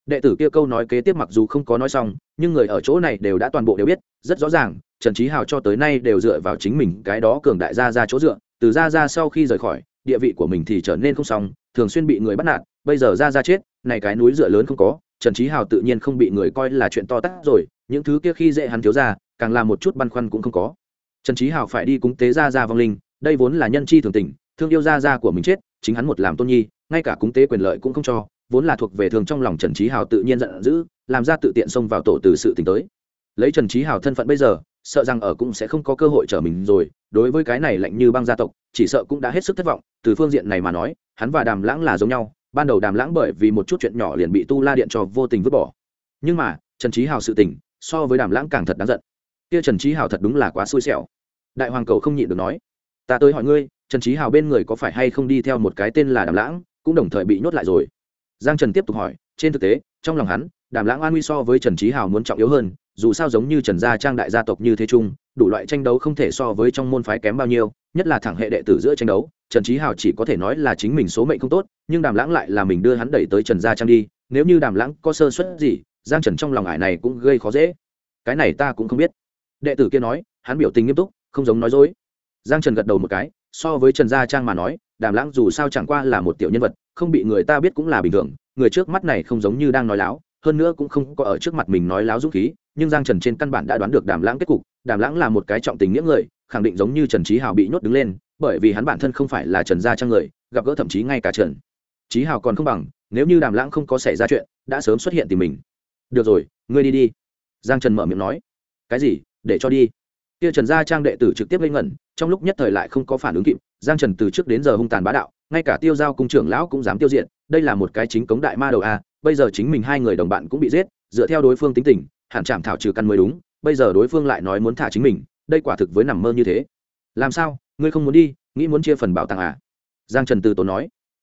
đệ tử kia câu nói kế tiếp mặc dù không có nói xong, nhưng người ở chỗ này đều đã toàn bộ đều biết rất rõ ràng, Trần Chí Hào cho tới nay đều dựa vào chính mình cái đó cường đại gia chỗ dựa, từ gia sau khi rời khỏi, địa vị của mình thì trở nên không xong, thường xuyên bị người bắt nạt, bây giờ gia chết, này cái núi dựa lớn không có, Trần Chí Hào tự nhiên không bị người coi là chuyện to tát rồi, những thứ kia khi dễ hắn thiếu gia, càng là một chút băn khoăn cũng không có. Trần Chí Hào phải đi cúng tế gia vong linh, đây vốn là nhân chi thường tình, thương yêu gia của mình chết, chính hắn một làm tôn nhi, ngay cả cúng tế quyền lợi cũng không cho, vốn là thuộc về thường trong lòng Trần Chí Hào tự nhiên giận dữ, làm ra tự tiện xông vào tổ từ sự tình tới. Lấy Trần Chí Hào thân phận bây giờ, sợ rằng ở cũng sẽ không có cơ hội trở mình rồi, đối với cái này lạnh như băng gia tộc, chỉ sợ cũng đã hết sức thất vọng, từ phương diện này mà nói, hắn và Đàm Lãng là giống nhau, ban đầu Đàm Lãng bởi vì một chút chuyện nhỏ liền bị Tu La Điện cho vô tình vứt bỏ. Nhưng mà, Trần Chí Hào sự tình, so với Đàm Lãng càng thật đáng giận. Kia Trần Chí Hào thật đúng là quá xui xẻo. Đại hoàng cầu không nhịn được nói, ta tới hỏi ngươi, Trần Chí Hào bên người có phải hay không đi theo một cái tên là Đàm Lãng, cũng đồng thời bị nhốt lại rồi. Giang Trần tiếp tục hỏi, trên thực tế, trong lòng hắn, Đàm Lãng an nguy so với Trần Chí Hào muốn trọng yếu hơn, dù sao giống như Trần gia trang đại gia tộc như thế chung, đủ loại tranh đấu không thể so với trong môn phái kém bao nhiêu, nhất là thẳng hệ đệ tử giữa tranh đấu, Trần Chí Hào chỉ có thể nói là chính mình số mệnh không tốt, nhưng Đàm Lãng lại là mình đưa hắn đẩy tới Trần gia trang đi, nếu như Đàm Lãng có sơ suất gì, Giang Trần trong lòng ải này cũng gây khó dễ. Cái này ta cũng không biết. Đệ tử kia nói, hắn biểu tình nghiêm túc, không giống nói dối. Giang Trần gật đầu một cái, so với Trần gia trang mà nói, Đàm Lãng dù sao chẳng qua là một tiểu nhân vật, không bị người ta biết cũng là bình thường, người trước mắt này không giống như đang nói láo, hơn nữa cũng không có ở trước mặt mình nói láo dũng khí, nhưng Giang Trần trên căn bản đã đoán được Đàm Lãng kết cục, Đàm Lãng là một cái trọng tình nghĩa người, khẳng định giống như Trần Chí Hào bị nhốt đứng lên, bởi vì hắn bản thân không phải là Trần gia trang người, gặp gỡ thậm chí ngay cả Trần Chí Hào còn không bằng, nếu như Đàm Lãng không có xảy ra chuyện, đã sớm xuất hiện tìm mình. Được rồi, ngươi đi đi. Giang Trần mở miệng nói. Cái gì? Để cho đi? Kia Trần gia trang đệ tử trực tiếp ngây ngẩn, trong lúc nhất thời lại không có phản ứng kịp, Giang Trần từ trước đến giờ hung tàn bá đạo, ngay cả Tiêu Giao cung trưởng lão cũng dám tiêu diệt, đây là một cái chính cống đại ma đầu a, bây giờ chính mình hai người đồng bạn cũng bị giết, dựa theo đối phương tính tình, hẳn chạm thảo trừ căn mới đúng, bây giờ đối phương lại nói muốn thả chính mình, đây quả thực với nằm mơ như thế. Làm sao, ngươi không muốn đi, nghĩ muốn chia phần bảo tàng à? Giang Trần từ tốn nói.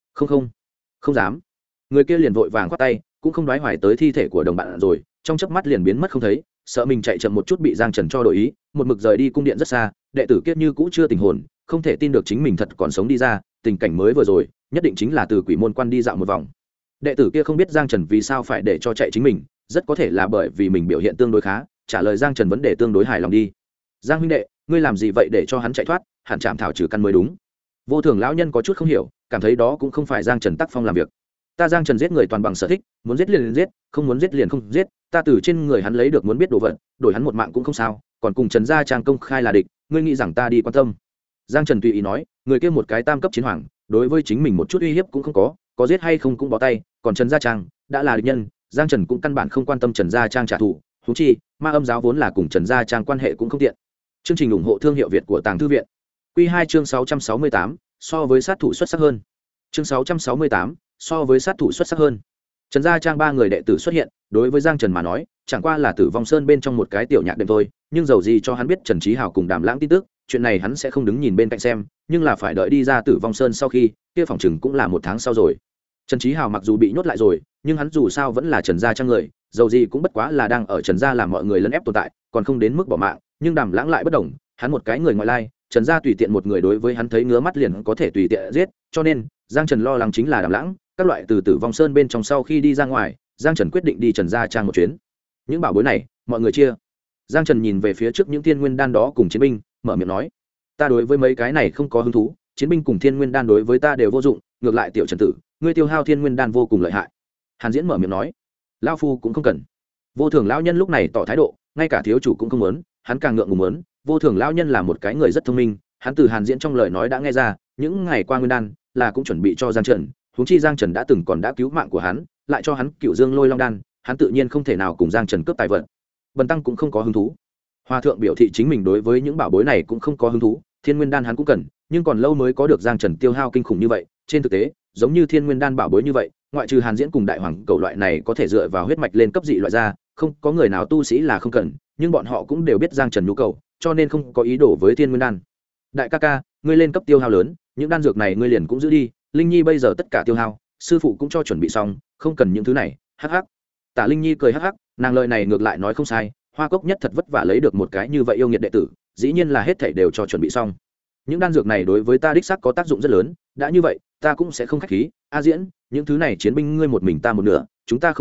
Không dám. Người kia liền vội vàng khoát tay, cũng không đoái hoài tới thi thể của đồng bạn rồi, trong chớp mắt liền biến mất không thấy, sợ mình chạy chậm một chút bị Giang Trần cho đổi ý, một mực rời đi cung điện rất xa, đệ tử kiếp như cũ chưa tỉnh hồn, không thể tin được chính mình thật còn sống đi ra, tình cảnh mới vừa rồi, nhất định chính là từ quỷ môn quan đi dạo một vòng. Đệ tử kia không biết Giang Trần vì sao phải để cho chạy chính mình, rất có thể là bởi vì mình biểu hiện tương đối khá, trả lời Giang Trần vấn đề tương đối hài lòng đi. Giang huynh đệ, ngươi làm gì vậy để cho hắn chạy thoát, hẳn chạm thảo trừ căn mới đúng. Vô Thường lão nhân có chút không hiểu, cảm thấy đó cũng không phải Giang Trần tác phong làm việc. Ta Giang Trần giết người toàn bằng sở thích, muốn giết liền giết, không muốn giết liền không giết, ta từ trên người hắn lấy được muốn biết đồ vật, đổi hắn một mạng cũng không sao, còn cùng Trần gia trang công khai là địch, ngươi nghĩ rằng ta đi quan tâm? Giang Trần tùy ý nói, người kia một cái tam cấp chiến hoàng, đối với chính mình một chút uy hiếp cũng không có giết hay không cũng bó tay, còn Trần gia trang đã là địch nhân, Giang Trần cũng căn bản không quan tâm Trần gia trang trả thù, huống chi ma âm giáo vốn là cùng Trần gia trang quan hệ cũng không tiện. Chương trình ủng hộ thương hiệu Việt của Tàng Thư viện. Quy 2 chương 668, so với sát thủ xuất sắc hơn. Chương 668, so với sát thủ xuất sắc hơn. Trần gia trang ba người đệ tử xuất hiện, đối với Giang Trần mà nói, chẳng qua là Tử Vong Sơn bên trong một cái tiểu nhạc đệm thôi, nhưng dầu gì cho hắn biết Trần Chí Hào cùng Đàm Lãng tin tức, chuyện này hắn sẽ không đứng nhìn bên cạnh xem, nhưng là phải đợi đi ra Tử Vong Sơn sau khi, kia phòng chừng cũng là một tháng sau rồi. Trần Chí Hào mặc dù bị nhốt lại rồi, nhưng hắn dù sao vẫn là Trần gia trang người, dầu gì cũng bất quá là đang ở Trần gia làm mọi người lấn ép tồn tại, còn không đến mức bỏ mạng, nhưng Đàm Lãng lại bất đồng, hắn một cái người ngoại lai, Trần gia tùy tiện một người đối với hắn thấy ngứa mắt liền có thể tùy tiện giết, cho nên Giang Trần lo lắng chính là Đàm Lãng, các loại từ Tử Vong Sơn bên trong sau khi đi ra ngoài, Giang Trần quyết định đi Trần gia trang một chuyến. Những bảo bối này, mọi người chia. Giang Trần nhìn về phía trước những thiên nguyên đan đó cùng chiến binh, mở miệng nói: "Ta đối với mấy cái này không có hứng thú, chiến binh cùng thiên nguyên đan đối với ta đều vô dụng, ngược lại tiểu Trần tử, ngươi tiêu hao thiên nguyên đan vô cùng lợi hại." Hàn Diễn mở miệng nói: "Lão phu cũng không cần." Vô Thường lão nhân lúc này tỏ thái độ, ngay cả thiếu chủ cũng không muốn, hắn càng ngượng ngùng muốn. Vô Thường lão nhân là một cái người rất thông minh, hắn từ Hàn Diễn trong lời nói đã nghe ra, những ngày qua nguyên đan là cũng chuẩn bị cho Giang Trần, huống chi Giang Trần đã từng còn đã cứu mạng của hắn, lại cho hắn Cửu Dương Lôi Long đan, hắn tự nhiên không thể nào cùng Giang Trần cướp tài vật. Bần tăng cũng không có hứng thú. Hòa thượng biểu thị chính mình đối với những bảo bối này cũng không có hứng thú, thiên nguyên đan hắn cũng cần, nhưng còn lâu mới có được Giang Trần tiêu hao kinh khủng như vậy, trên thực tế, giống như thiên nguyên đan bảo bối như vậy, ngoại trừ Hàn Diễn cùng Đại Hoàng cầu loại này có thể dựa vào huyết mạch lên cấp dị loại ra, không có người nào tu sĩ là không cần, nhưng bọn họ cũng đều biết Giang Trần nhu cầu, cho nên không có ý đồ với thiên nguyên đan. Đại ca ca, ngươi lên cấp tiêu hao lớn, những đan dược này ngươi liền cũng giữ đi, Linh Nhi bây giờ tất cả tiêu hao, sư phụ cũng cho chuẩn bị xong, không cần những thứ này. Hắc hắc. Tả Linh Nhi cười hắc hắc, nàng lời này ngược lại nói không sai, Hoa Cốc nhất thật vất vả lấy được một cái như vậy yêu nghiệt đệ tử, dĩ nhiên là hết thảy đều cho chuẩn bị xong. Những đan dược này đối với ta đích xác có tác dụng rất lớn, đã như vậy, ta cũng sẽ không khách khí. A Diễn, những thứ này chiến binh ngươi một mình ta một nửa, chúng ta không cần,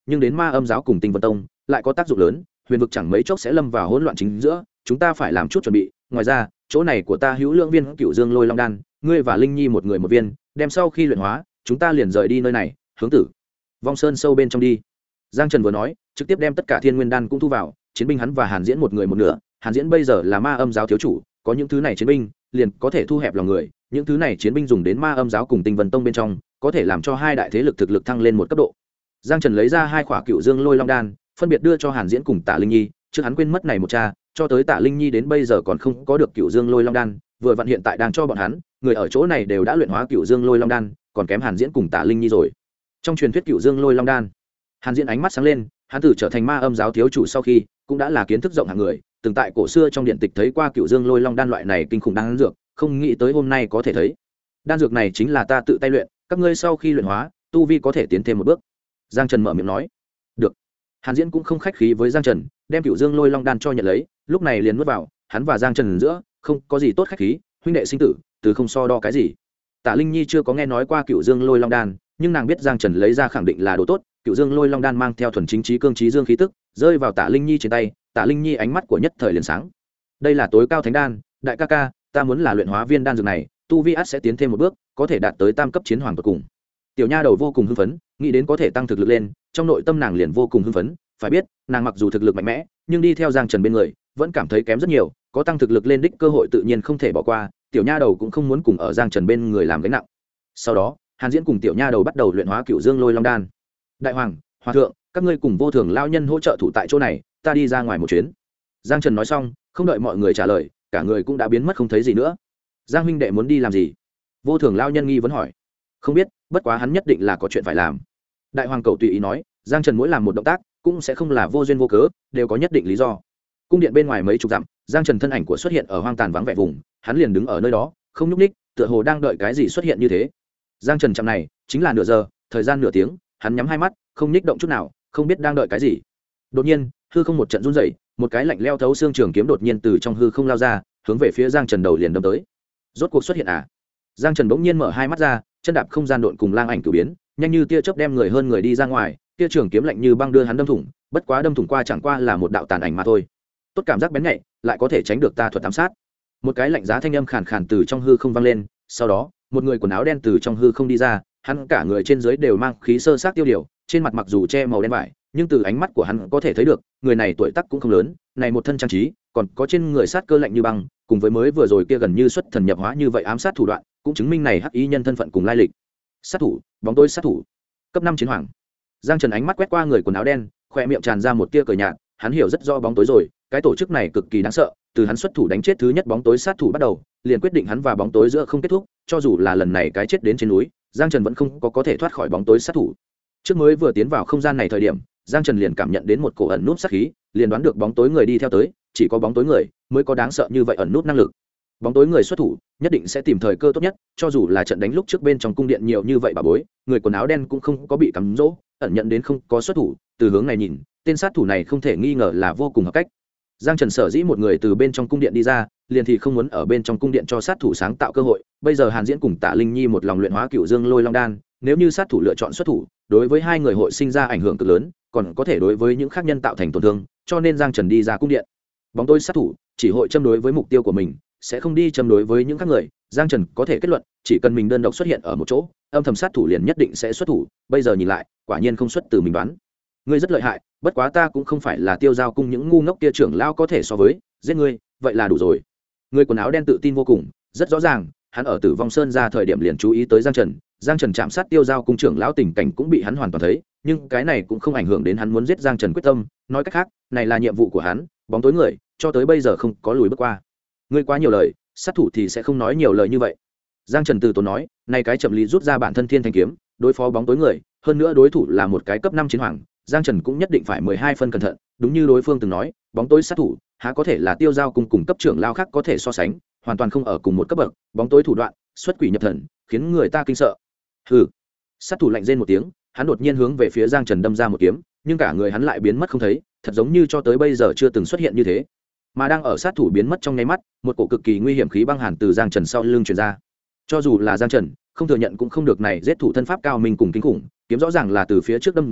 nhưng đến ma âm giáo cùng tinh vân tông lại có tác dụng lớn, huyền vực chẳng mấy chốc sẽ lâm vào hỗn loạn chính giữa, chúng ta phải làm chút chuẩn bị. Ngoài ra chỗ này của ta hữu lượng viên cựu dương lôi long đan, ngươi và linh nhi một người một viên, đem sau khi luyện hóa chúng ta liền rời đi nơi này, hướng Tử Vong Sơn sâu bên trong đi. Giang Trần vừa nói trực tiếp đem tất cả thiên nguyên đan cũng thu vào, chiến binh hắn và Hàn Diễn một người một nửa. Hàn Diễn bây giờ là ma âm giáo thiếu chủ, có những thứ này chiến binh liền có thể thu hẹp lòng người, những thứ này chiến binh dùng đến ma âm giáo cùng tinh vân tông bên trong có thể làm cho hai đại thế lực thực lực thăng lên một cấp độ. Giang Trần lấy ra 2 khỏa cựu dương lôi long đan, phân biệt đưa cho Hàn Diễn cùng Tạ Linh Nhi, trước hắn quên mất này một cha, cho tới Tạ Linh Nhi đến bây giờ còn không có được cựu dương lôi long đan, vừa vặn hiện tại đang cho bọn hắn, người ở chỗ này đều đã luyện hóa cựu dương lôi long đan, còn kém Hàn Diễn cùng Tạ Linh Nhi rồi. Trong truyền thuyết cựu dương lôi long đan, Hàn Diễn ánh mắt sáng lên, hắn từ trở thành ma âm giáo thiếu chủ sau khi cũng đã là kiến thức rộng hạng người, từng tại cổ xưa trong điện tịch thấy qua cựu dương lôi long đan loại này kinh khủng đan dược, không nghĩ tới hôm nay có thể thấy. Đan dược này chính là ta tự tay luyện, các ngươi sau khi luyện hóa tu vi có thể tiến thêm một bước. Giang Trần mở miệng nói. Được. Hàn Diễn cũng không khách khí với Giang Trần, đem cựu dương lôi long đan cho nhận lấy, lúc này liền nuốt vào. Hắn và Giang Trần giữa không có gì tốt khách khí, huynh đệ sinh tử từ không so đo cái gì. Tạ Linh Nhi chưa có nghe nói qua cựu dương lôi long đan, nhưng nàng biết Giang Trần lấy ra khẳng định là đồ tốt. Cựu dương lôi long đan mang theo thuần chính trí cương trí dương khí tức, rơi vào Tạ Linh Nhi trên tay, Tạ Linh Nhi ánh mắt của nhất thời liền sáng. Đây là tối cao thánh đan, đại ca ca, ta muốn là luyện hóa viên đan dược này, tu vi ắt sẽ tiến thêm một bước, có thể đạt tới tam cấp chiến hoàng tột cùng. Tiểu nha đầu vô cùng hưng phấn, nghĩ đến có thể tăng thực lực lên, trong nội tâm nàng liền vô cùng hưng phấn. Phải biết, nàng mặc dù thực lực mạnh mẽ, nhưng đi theo Giang Trần bên người, vẫn cảm thấy kém rất nhiều, có tăng thực lực lên đích cơ hội tự nhiên không thể bỏ qua. Tiểu nha đầu cũng không muốn cùng ở Giang Trần bên người làm gánh nặng. Sau đó, Hàn Diễn cùng tiểu nha đầu bắt đầu luyện hóa cựu dương lôi long đan. Đại hoàng, hòa thượng, các ngươi cùng vô thường lao nhân hỗ trợ thủ tại chỗ này, ta đi ra ngoài một chuyến. Giang Trần nói xong, không đợi mọi người trả lời, cả người cũng đã biến mất không thấy gì nữa. Giang huynh đệ muốn đi làm gì? Vô thường lao nhân nghi vấn hỏi. Không biết, bất quá hắn nhất định là có chuyện phải làm. Đại hoàng cầu tùy ý nói, Giang Trần mỗi làm một động tác cũng sẽ không là vô duyên vô cớ, đều có nhất định lý do. Cung điện bên ngoài mấy chục dặm, Giang Trần thân ảnh của xuất hiện ở hoang tàn vắng vẻ vùng, hắn liền đứng ở nơi đó, không nhúc nhích, tựa hồ đang đợi cái gì xuất hiện như thế. Giang Trần chậm này chính là nửa giờ, thời gian nửa tiếng, hắn nhắm hai mắt, không nhích động chút nào, không biết đang đợi cái gì. Đột nhiên, hư không một trận run rẩy, một cái lạnh leo thấu xương trường kiếm đột nhiên từ trong hư không lao ra, hướng về phía Giang Trần đầu liền đâm tới. Rốt cuộc xuất hiện à? Giang Trần bỗng nhiên mở hai mắt ra, chân đạp không gian độn cùng lang ảnh cửu biến, nhanh như tia chớp đem người hơn người đi ra ngoài, tia trường kiếm lạnh như băng đưa hắn đâm thủng, bất quá đâm thủng qua chẳng qua là một đạo tàn ảnh mà thôi. Tốt cảm giác bén nhạy, lại có thể tránh được ta thuật ám sát. Một cái lạnh giá thanh âm khàn khàn từ trong hư không vang lên, sau đó, một người quần áo đen từ trong hư không đi ra, hắn cả người trên dưới đều mang khí sơ sát tiêu điều, trên mặt mặc dù che màu đen vải, nhưng từ ánh mắt của hắn có thể thấy được, người này tuổi tác cũng không lớn, này một thân trang trí, còn có trên người sát cơ lạnh như băng, cùng với mới vừa rồi kia gần như xuất thần nhập hóa như vậy ám sát thủ đoạn, cũng chứng minh này hắc y nhân thân phận cùng lai lịch. Sát thủ, bóng tối sát thủ, cấp 5 chiến hoàng. Giang Trần ánh mắt quét qua người quần áo đen, khoe miệng tràn ra một tia cười nhạt, hắn hiểu rất rõ bóng tối rồi, cái tổ chức này cực kỳ đáng sợ, từ hắn xuất thủ đánh chết thứ nhất bóng tối sát thủ bắt đầu, liền quyết định hắn và bóng tối giữa không kết thúc, cho dù là lần này cái chết đến trên núi, Giang Trần vẫn không có thể thoát khỏi bóng tối sát thủ. Trước mới vừa tiến vào không gian này thời điểm, Giang Trần liền cảm nhận đến một cổ ẩn núp sát khí, liền đoán được bóng tối người đi theo tới, chỉ có bóng tối người mới có đáng sợ như vậy ẩn núp năng lực. Bóng tối người xuất thủ, nhất định sẽ tìm thời cơ tốt nhất, cho dù là trận đánh lúc trước bên trong cung điện nhiều như vậy bà bối, người quần áo đen cũng không có bị cắm dỗ, ẩn nhận đến không có xuất thủ, từ hướng này nhìn, tên sát thủ này không thể nghi ngờ là vô cùng hợp cách. Giang Trần sở dĩ một người từ bên trong cung điện đi ra, liền thì không muốn ở bên trong cung điện cho sát thủ sáng tạo cơ hội. Bây giờ Hàn Diễn cùng Tạ Linh Nhi một lòng luyện hóa cựu dương lôi long đan, nếu như sát thủ lựa chọn xuất thủ, đối với hai người hội sinh ra ảnh hưởng cực lớn, còn có thể đối với những khác nhân tạo thành tổn thương, cho nên Giang Trần đi ra cung điện. Bóng tối sát thủ chỉ hội châm đối với mục tiêu của mình, sẽ không đi châm đối với những khác người. Giang Trần có thể kết luận, chỉ cần mình đơn độc xuất hiện ở một chỗ, âm thầm sát thủ liền nhất định sẽ xuất thủ. Bây giờ nhìn lại, quả nhiên không xuất từ mình đoán. Ngươi rất lợi hại, bất quá ta cũng không phải là Tiêu Giao cung những ngu ngốc kia trưởng lao có thể so với, giết ngươi, vậy là đủ rồi. Người quần áo đen tự tin vô cùng, rất rõ ràng, hắn ở Tử Vong Sơn ra thời điểm liền chú ý tới Giang Trần. Giang Trần chạm sát Tiêu Giao cung trưởng lão tình cảnh cũng bị hắn hoàn toàn thấy, nhưng cái này cũng không ảnh hưởng đến hắn muốn giết Giang Trần quyết tâm. Nói cách khác, này là nhiệm vụ của hắn, bóng tối người, cho tới bây giờ không có lùi bước qua. Ngươi quá nhiều lời, sát thủ thì sẽ không nói nhiều lời như vậy. Giang Trần từ tốn nói, này cái chậm lý rút ra bản thân Thiên Thanh kiếm, đối phó bóng tối người, hơn nữa đối thủ là một cái cấp 5 chiến hoàng, Giang Trần cũng nhất định phải 12 phân cẩn thận, đúng như đối phương từng nói, bóng tối sát thủ, há có thể là Tiêu Giao cùng cấp trưởng lao khác có thể so sánh, hoàn toàn không ở cùng một cấp bậc, bóng tối thủ đoạn, xuất quỷ nhập thần, khiến người ta kinh sợ. Hừ. Sát thủ lạnh rên một tiếng, hắn đột nhiên hướng về phía Giang Trần đâm ra một kiếm, nhưng cả người hắn lại biến mất không thấy, thật giống như cho tới bây giờ chưa từng xuất hiện như thế. Mà đang ở sát thủ biến mất trong nháy mắt, một cổ cực kỳ nguy hiểm khí băng hàn từ Giang Trần sau lưng truyền ra. Cho dù là Giang Trần, không thừa nhận cũng không được, này giết thủ thân pháp cao minh cùng kinh khủng, kiếm rõ ràng là từ phía trước đâm ra,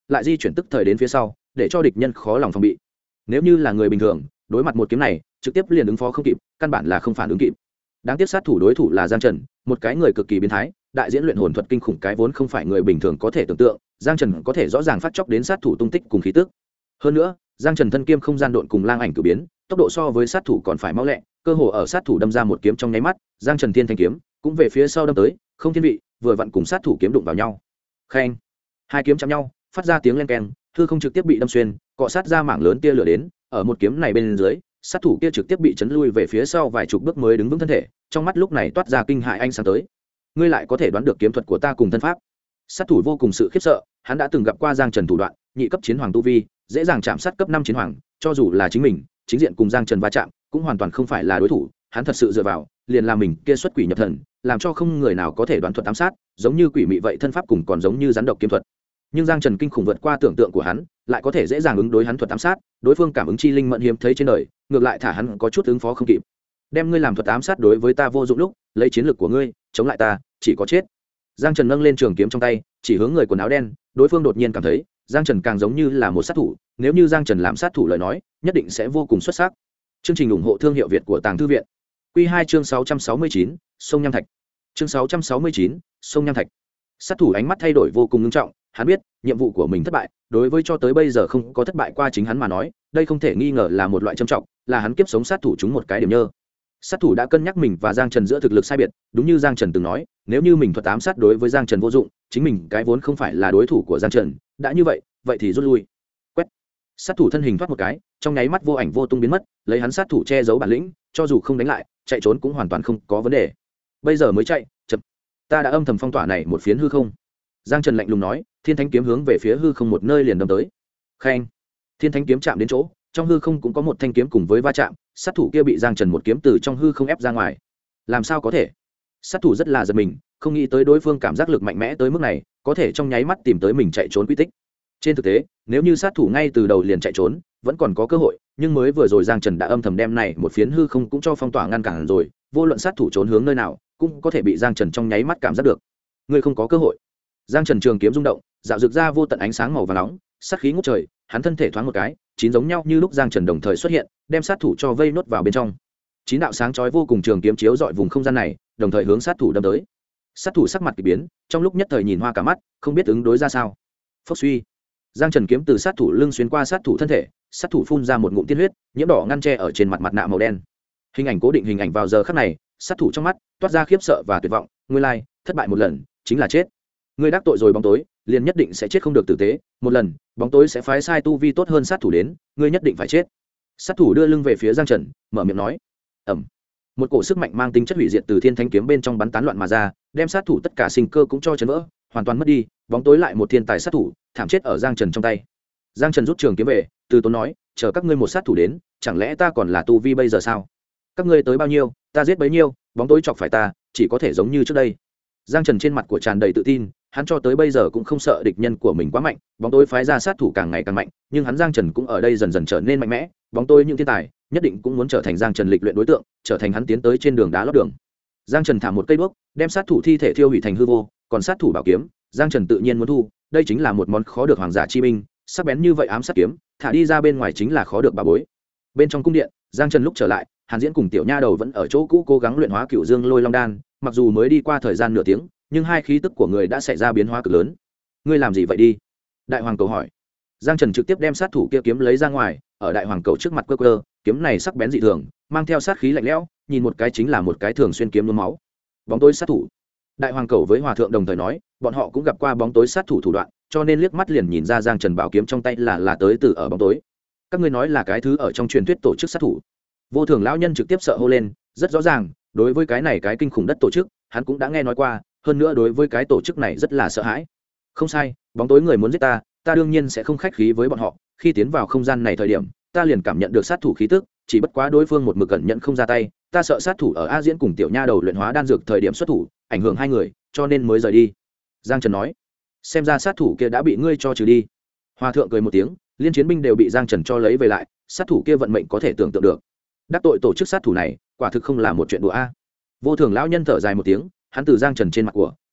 lại di chuyển tức thời đến phía sau để cho địch nhân khó lòng phòng bị. Nếu như là người bình thường đối mặt một kiếm này trực tiếp liền ứng phó không kịp, căn bản là không phản ứng kịp. Đáng tiếc sát thủ đối thủ là Giang Trần, một cái người cực kỳ biến thái, đại diễn luyện hồn thuật kinh khủng cái vốn không phải người bình thường có thể tưởng tượng. Giang Trần có thể rõ ràng phát chóc đến sát thủ tung tích cùng khí tức. Hơn nữa, Giang Trần thân kiêm không gian độn cùng lang ảnh cử biến, tốc độ so với sát thủ còn phải mau lẹ, cơ hồ ở sát thủ đâm ra một kiếm trong nháy mắt, Giang Trần thiên thanh kiếm cũng về phía sau đâm tới, không thiên vị, vừa vặn cùng sát thủ kiếm đụng vào nhau. Khen, hai kiếm chạm nhau, phát ra tiếng len keng, hư không trực tiếp bị đâm xuyên, cọ sát ra mảng lớn tia lửa đến, ở một kiếm này bên dưới, sát thủ kia trực tiếp bị chấn lui về phía sau vài chục bước mới đứng vững thân thể, trong mắt lúc này toát ra kinh hại ánh sáng tới. Ngươi lại có thể đoán được kiếm thuật của ta cùng thân pháp? Sát thủ vô cùng sự khiếp sợ, hắn đã từng gặp qua Giang Trần thủ đoạn, nhị cấp chiến hoàng tu vi, dễ dàng chạm sát cấp 5 chiến hoàng, cho dù là chính mình, chính diện cùng Giang Trần va chạm, cũng hoàn toàn không phải là đối thủ, hắn thật sự dựa vào, liền là mình kia xuất quỷ nhập thần, làm cho không người nào có thể đoán thuật ám sát, giống như quỷ mị vậy thân pháp cùng còn giống như rắn độc kiếm thuật. Nhưng Giang Trần kinh khủng vượt qua tưởng tượng của hắn, lại có thể dễ dàng ứng đối hắn thuật ám sát, đối phương cảm ứng chi linh mẫn hiếm thấy trên đời, ngược lại thả hắn có chút ứng phó không kịp. Đem ngươi làm thuật ám sát đối với ta vô dụng lúc, lấy chiến lược của ngươi chống lại ta, chỉ có chết. Giang Trần nâng lên trường kiếm trong tay, chỉ hướng người quần áo đen, đối phương đột nhiên cảm thấy, Giang Trần càng giống như là một sát thủ, nếu như Giang Trần làm sát thủ lời nói, nhất định sẽ vô cùng xuất sắc. Chương trình ủng hộ thương hiệu Việt của Tàng Thư viện. Quy 2 chương 669, sông Nham Thạch. Chương 669, sông Nham Thạch. Sát thủ ánh mắt thay đổi vô cùng nghiêm trọng, hắn biết, nhiệm vụ của mình thất bại, đối với cho tới bây giờ không có thất bại qua chính hắn mà nói, đây không thể nghi ngờ là một loại trầm trọng, là hắn kiếp sống sát thủ chúng một cái điểm nhơ. Sát thủ đã cân nhắc mình và Giang Trần giữa thực lực sai biệt, đúng như Giang Trần từng nói, nếu như mình thuật ám sát đối với Giang Trần vô dụng, chính mình cái vốn không phải là đối thủ của Giang Trần, đã như vậy, vậy thì rút lui. Quét. Sát thủ thân hình thoát một cái, trong nháy mắt vô ảnh vô tung biến mất, lấy hắn sát thủ che giấu bản lĩnh, cho dù không đánh lại, chạy trốn cũng hoàn toàn không có vấn đề. Bây giờ mới chạy, chậm. Ta đã âm thầm phong tỏa này một phiến hư không. Giang Trần lạnh lùng nói, thiên thánh kiếm hướng về phía hư không một nơi liền đâm tới. Khen. Thiên thánh kiếm chạm đến chỗ, trong hư không cũng có một thanh kiếm cùng với va chạm, sát thủ kia bị Giang Trần một kiếm từ trong hư không ép ra ngoài. Làm sao có thể? Sát thủ rất là giật mình, không nghĩ tới đối phương cảm giác lực mạnh mẽ tới mức này, có thể trong nháy mắt tìm tới mình chạy trốn quy tích. Trên thực tế, nếu như sát thủ ngay từ đầu liền chạy trốn, vẫn còn có cơ hội, nhưng mới vừa rồi Giang Trần đã âm thầm đem này một phiến hư không cũng cho phong tỏa ngăn cản rồi, vô luận sát thủ trốn hướng nơi nào, cũng có thể bị Giang Trần trong nháy mắt cảm giác được. Ngươi không có cơ hội. Giang Trần trường kiếm rung động, dạo rực ra vô tận ánh sáng màu vàng nóng, sát khí ngút trời, hắn thân thể thoáng một cái, chín giống nhau như lúc Giang Trần đồng thời xuất hiện, đem sát thủ cho vây nốt vào bên trong. Chín đạo sáng chói vô cùng trường kiếm chiếu rọi vùng không gian này, đồng thời hướng sát thủ đâm tới. Sát thủ sắc mặt kỳ biến, trong lúc nhất thời nhìn hoa cả mắt, không biết ứng đối ra sao. Phốc suy, Giang Trần kiếm từ sát thủ lưng xuyên qua sát thủ thân thể, sát thủ phun ra một ngụm tiên huyết, nhiễm đỏ ngăn che ở trên mặt nạ màu đen. Hình ảnh cố định hình ảnh vào giờ khắc này, sát thủ trong mắt toát ra khiếp sợ và tuyệt vọng, nguyên lai, thất bại một lần, chính là chết. Ngươi đắc tội rồi bóng tối, liền nhất định sẽ chết không được tử tế, một lần, bóng tối sẽ phái sai tu vi tốt hơn sát thủ đến, ngươi nhất định phải chết. Sát thủ đưa lưng về phía Giang Trần, mở miệng nói. Ầm. Một cổ sức mạnh mang tính chất hủy diệt từ thiên thánh kiếm bên trong bắn tán loạn mà ra, đem sát thủ tất cả sinh cơ cũng cho chấn vỡ, hoàn toàn mất đi, bóng tối lại một thiên tài sát thủ, thảm chết ở Giang Trần trong tay. Giang Trần rút trường kiếm về, từ tốn nói, chờ các ngươi một sát thủ đến, chẳng lẽ ta còn là tu vi bây giờ sao? Các ngươi tới bao nhiêu, ta giết bấy nhiêu, bóng tối chọc phải ta, chỉ có thể giống như trước đây. Giang Trần trên mặt của tràn đầy tự tin, hắn cho tới bây giờ cũng không sợ địch nhân của mình quá mạnh, bóng tối phái ra sát thủ càng ngày càng mạnh, nhưng hắn Giang Trần cũng ở đây dần dần trở nên mạnh mẽ, bóng tối những thiên tài, nhất định cũng muốn trở thành Giang Trần lịch luyện đối tượng, trở thành hắn tiến tới trên đường đá lót đường. Giang Trần thả một cây đuốc, đem sát thủ thi thể thiêu hủy thành hư vô, còn sát thủ bảo kiếm, Giang Trần tự nhiên muốn thu, đây chính là một món khó được hoàng giả chi binh, sắc bén như vậy ám sát kiếm, thả đi ra bên ngoài chính là khó được bà bối. Bên trong cung điện, Giang Trần lúc trở lại, Hàn Diễn cùng tiểu nha đầu vẫn ở chỗ cũ cố gắng luyện hóa Cửu Dương Lôi Long đan, mặc dù mới đi qua thời gian nửa tiếng, nhưng hai khí tức của người đã xảy ra biến hóa cực lớn. Ngươi làm gì vậy đi? Đại hoàng cầu hỏi. Giang Trần trực tiếp đem sát thủ kia kiếm lấy ra ngoài, ở đại hoàng cầu trước mặt quơ quơ, kiếm này sắc bén dị thường, mang theo sát khí lạnh lẽo, nhìn một cái chính là một cái thường xuyên kiếm nhuốm máu. Bóng tối sát thủ. Đại hoàng cầu với hòa thượng đồng thời nói, bọn họ cũng gặp qua bóng tối sát thủ thủ đoạn, cho nên liếc mắt liền nhìn ra Giang Trần bảo kiếm trong tay là tới từ ở bóng tối. Các ngươi nói là cái thứ ở trong truyền thuyết tổ chức sát thủ. Vô Thường lão nhân trực tiếp sợ hô lên, rất rõ ràng, đối với cái này cái kinh khủng đất tổ chức, hắn cũng đã nghe nói qua, hơn nữa đối với cái tổ chức này rất là sợ hãi. Không sai, bóng tối người muốn giết ta, ta đương nhiên sẽ không khách khí với bọn họ, khi tiến vào không gian này thời điểm, ta liền cảm nhận được sát thủ khí tức, chỉ bất quá đối phương một mực cẩn nhận không ra tay, ta sợ sát thủ ở A Diễn cùng tiểu nha đầu luyện hóa đan dược thời điểm xuất thủ, ảnh hưởng hai người, cho nên mới rời đi. Giang Trần nói, xem ra sát thủ kia đã bị ngươi cho trừ đi. Hòa thượng cười một tiếng, liên chiến binh đều bị Giang Trần cho lấy về lại, sát thủ kia vận mệnh có thể tưởng tượng được. Đắc tội tổ chức sát thủ này, quả thực không là một chuyện đùa a. Vô Thường lão nhân thở dài một tiếng, hắn từ Giang Trần trên mặt của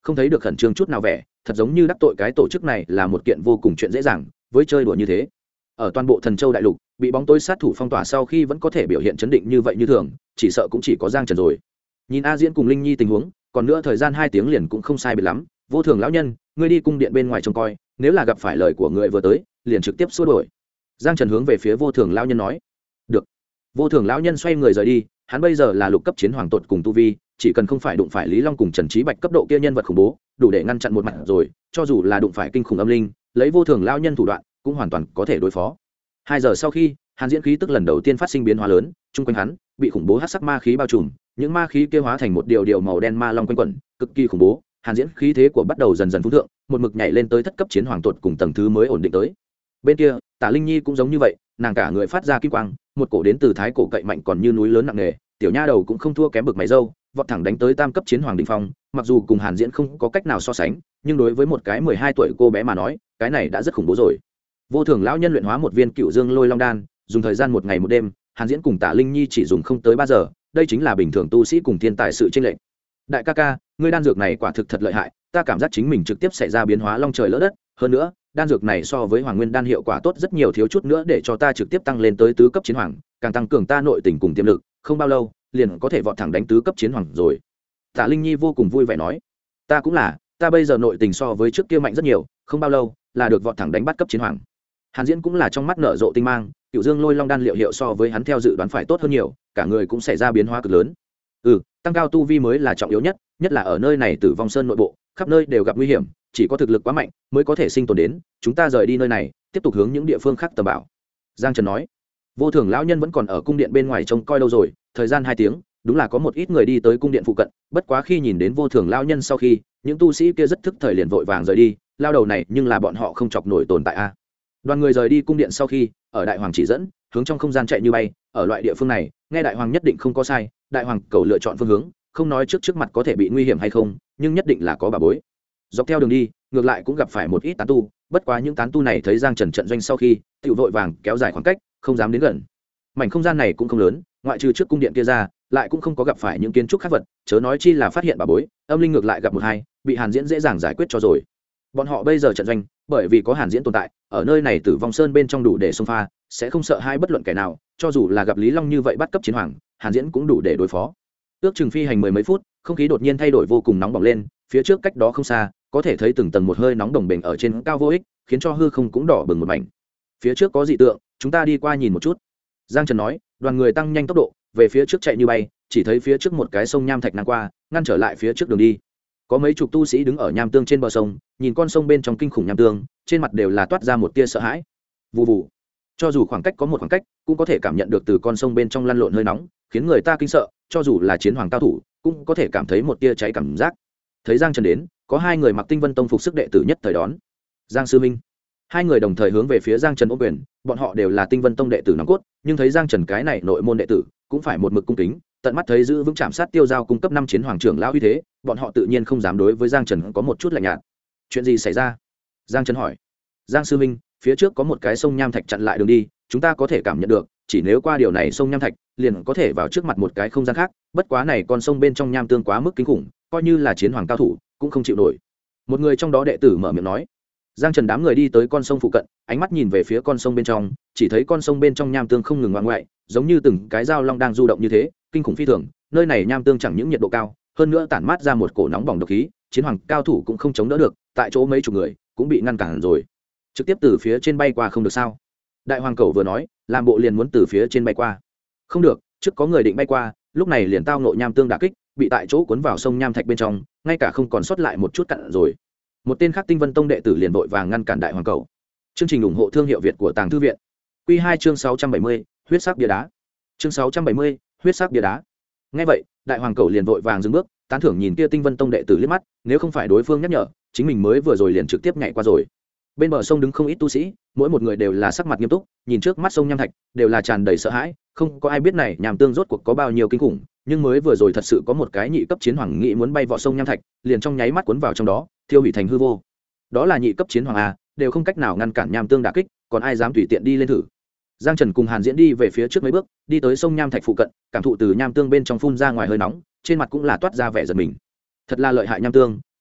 không thấy được khẩn trương chút nào vẻ, thật giống như đắc tội cái tổ chức này là một kiện vô cùng chuyện dễ dàng với chơi đùa như thế. Ở toàn bộ Thần Châu đại lục, bị bóng tối sát thủ phong tỏa sau khi vẫn có thể biểu hiện chấn định như vậy như thường, chỉ sợ cũng chỉ có Giang Trần rồi. Nhìn A Diễn cùng Linh Nhi tình huống, còn nữa thời gian 2 tiếng liền cũng không sai biệt lắm. Vô Thường lão nhân, ngươi đi cung điện bên ngoài trông coi, nếu là gặp phải lời của người vừa tới, liền trực tiếp xua đuổi. Giang Trần hướng về phía Vô Thường lão nhân nói. Được. Vô Thường lão nhân xoay người rời đi, hắn bây giờ là lục cấp chiến hoàng tột cùng tu vi, chỉ cần không phải đụng phải Lý Long cùng Trần Trí Bạch cấp độ kia nhân vật khủng bố, đủ để ngăn chặn một mặt rồi, cho dù là đụng phải kinh khủng âm linh, lấy Vô Thường lão nhân thủ đoạn, cũng hoàn toàn có thể đối phó. 2 giờ sau khi, Hàn Diễn khí tức lần đầu tiên phát sinh biến hóa lớn, chung quanh hắn bị khủng bố hắc sắc ma khí bao trùm, những ma khí kia hóa thành một điều màu đen ma long quanh quẩn, cực kỳ khủng bố. Hàn Diễn khí thế của bắt đầu dần dần phú thượng, một mực nhảy lên tới thất cấp chiến hoàng tột cùng tầng thứ mới ổn định tới. Bên kia, Tả Linh Nhi cũng giống như vậy, nàng cả người phát ra kim quang, một cổ đến từ thái cổ cậy mạnh còn như núi lớn nặng nề, tiểu nha đầu cũng không thua kém bực mày râu, vọt thẳng đánh tới tam cấp chiến hoàng đỉnh phong, mặc dù cùng Hàn Diễn không có cách nào so sánh, nhưng đối với một cái 12 tuổi cô bé mà nói, cái này đã rất khủng bố rồi. Vô Thường lão nhân luyện hóa một viên Cựu Dương Lôi Long đan, dùng thời gian 1 ngày 1 đêm, Hàn Diễn cùng Tả Linh Nhi chỉ dùng không tới 3 giờ, đây chính là bình thường tu sĩ cùng thiên tài sự chênh lệch. Đại ca ca, ngươi đan dược này quả thực thật lợi hại, ta cảm giác chính mình trực tiếp xảy ra biến hóa long trời lỡ đất, hơn nữa, đan dược này so với Hoàng Nguyên đan hiệu quả tốt rất nhiều, thiếu chút nữa để cho ta trực tiếp tăng lên tới tứ cấp chiến hoàng, càng tăng cường ta nội tình cùng tiềm lực, không bao lâu, liền có thể vọt thẳng đánh tứ cấp chiến hoàng rồi. Tả Linh Nhi vô cùng vui vẻ nói, ta cũng là, ta bây giờ nội tình so với trước kia mạnh rất nhiều, không bao lâu, là được vọt thẳng đánh bắt cấp chiến hoàng. Hàn Diễn cũng là trong mắt nở rộ tinh mang, Cựu Dương Lôi Long đan liệu hiệu so với hắn theo dự đoán phải tốt hơn nhiều, cả người cũng xảy ra biến hóa cực lớn. Tăng cao tu vi mới là trọng yếu nhất, nhất là ở nơi này Tử Vong Sơn nội bộ, khắp nơi đều gặp nguy hiểm, chỉ có thực lực quá mạnh mới có thể sinh tồn đến, chúng ta rời đi nơi này, tiếp tục hướng những địa phương khác tầm bảo. Giang Trần nói. Vô Thường lão nhân vẫn còn ở cung điện bên ngoài trông coi lâu rồi, thời gian 2 tiếng, đúng là có một ít người đi tới cung điện phụ cận, bất quá khi nhìn đến Vô Thường lão nhân sau khi, những tu sĩ kia rất thức thời liền vội vàng rời đi, lao đầu này nhưng là bọn họ không chọc nổi tồn tại a. Đoàn người rời đi cung điện sau khi, ở đại hoàng chỉ dẫn, hướng trong không gian chạy như bay, ở loại địa phương này, nghe đại hoàng nhất định không có sai, đại hoàng cầu lựa chọn phương hướng, không nói trước mặt có thể bị nguy hiểm hay không, nhưng nhất định là có bà bối. Dọc theo đường đi, ngược lại cũng gặp phải một ít tán tu, bất quá những tán tu này thấy Giang Trần trận doanh sau khi, tự vội vàng kéo dài khoảng cách, không dám đến gần. Mảnh không gian này cũng không lớn, ngoại trừ trước cung điện kia ra, lại cũng không có gặp phải những kiến trúc khác vật, chớ nói chi là phát hiện bà bối, âm linh ngược lại gặp một hai, bị Hàn Diễn dễ dàng giải quyết cho rồi. Bọn họ bây giờ trận doanh, bởi vì có Hàn Diễn tồn tại, ở nơi này Tử Vong Sơn bên trong đủ để xông pha, sẽ không sợ hai bất luận kẻ nào, cho dù là gặp Lý Long như vậy bắt cấp chiến hoàng, Hàn Diễn cũng đủ để đối phó. Ước chừng phi hành 10 mấy phút, không khí đột nhiên thay đổi vô cùng nóng bỏng lên, phía trước cách đó không xa, có thể thấy từng tầng một hơi nóng đồng bình ở trên cao vô ích, khiến cho hư không cũng đỏ bừng một mảnh. Phía trước có dị tượng, chúng ta đi qua nhìn một chút. Giang Trần nói, đoàn người tăng nhanh tốc độ, về phía trước chạy như bay, chỉ thấy phía trước một cái sông nham thạch ngang qua, ngăn trở lại phía trước đường đi. Có mấy chục tu sĩ đứng ở nham tương trên bờ sông, nhìn con sông bên trong kinh khủng nham tương, trên mặt đều là toát ra một tia sợ hãi. Vù vù. Cho dù khoảng cách có một khoảng cách, cũng có thể cảm nhận được từ con sông bên trong lăn lộn hơi nóng, khiến người ta kinh sợ, cho dù là chiến hoàng cao thủ, cũng có thể cảm thấy một tia cháy cảm giác. Thấy Giang Trần đến, có 2 người mặc Tinh Vân Tông phục sức đệ tử nhất thời đón. Giang sư minh. 2 người đồng thời hướng về phía Giang Trần ôm quyền, bọn họ đều là Tinh Vân Tông đệ tử nòng cốt, nhưng thấy Giang Trần cái này nội môn đệ tử, cũng phải một mực cung kính, tận mắt thấy giữ vững chạm sát tiêu giao cung cấp 5 chiến hoàng trưởng lão uy thế, bọn họ tự nhiên không dám đối với Giang Trần có một chút lạnh nhạt. Chuyện gì xảy ra? Giang Trần hỏi. Giang sư minh, phía trước có một cái sông nham thạch chặn lại đường đi, chúng ta có thể cảm nhận được, chỉ nếu qua điều này sông nham thạch, liền có thể vào trước mặt một cái không gian khác, bất quá này con sông bên trong nham tương quá mức kinh khủng, coi như là chiến hoàng cao thủ cũng không chịu nổi. Một người trong đó đệ tử mở miệng nói. Giang Trần đám người đi tới con sông phụ cận, ánh mắt nhìn về phía con sông bên trong, chỉ thấy con sông bên trong nham tương không ngừng ngoại ngoại, giống như từng cái dao long đang du động như thế, kinh khủng phi thường. Nơi này nham tương chẳng những nhiệt độ cao, hơn nữa tản mát ra một cổ nóng bỏng độc khí, chiến hoàng cao thủ cũng không chống đỡ được, tại chỗ mấy chục người cũng bị ngăn cản rồi. Trực tiếp từ phía trên bay qua không được sao? Đại hoàng cầu vừa nói, làm bộ liền muốn từ phía trên bay qua. Không được, trước có người định bay qua, lúc này liền tao ngộ nham tương đả kích, bị tại chỗ cuốn vào sông nham thạch bên trong, ngay cả không còn sót lại một chút cặn rồi. Một tên khác Tinh Vân Tông đệ tử liền vội vàng ngăn cản đại hoàng cầu. Chương trình ủng hộ thương hiệu Việt của Tàng Thư viện. Quy 2 chương 670, huyết sắc bia đá. Chương 670, huyết sắc bia đá. Nghe vậy, đại hoàng cầu liền vội vàng dừng bước, tán thưởng nhìn kia Tinh Vân Tông đệ tử liếc mắt, nếu không phải đối phương nhắc nhở, chính mình mới vừa rồi liền trực tiếp nhảy qua rồi. Bên bờ sông đứng không ít tu sĩ, mỗi một người đều là sắc mặt nghiêm túc, nhìn trước mắt sông nham thạch, đều là tràn đầy sợ hãi, không có ai biết này nham tương rốt cuộc có bao nhiêu kinh khủng, nhưng mới vừa rồi thật sự có một cái nhị cấp chiến hoàng nghĩ muốn bay vọt sông nham thạch, liền trong nháy mắt cuốn vào trong đó, thiêu hủy thành hư vô. Đó là nhị cấp chiến hoàng a, đều không cách nào ngăn cản nham tương đả kích, còn ai dám tùy tiện đi lên thử. Giang Trần cùng Hàn Diễn đi về phía trước mấy bước, đi tới sông nham thạch phụ cận, cảm thụ từ nham tương bên trong phun ra ngoài hơi nóng, trên mặt cũng là toát ra vẻ giận mình. Thật là lợi hại nham tương,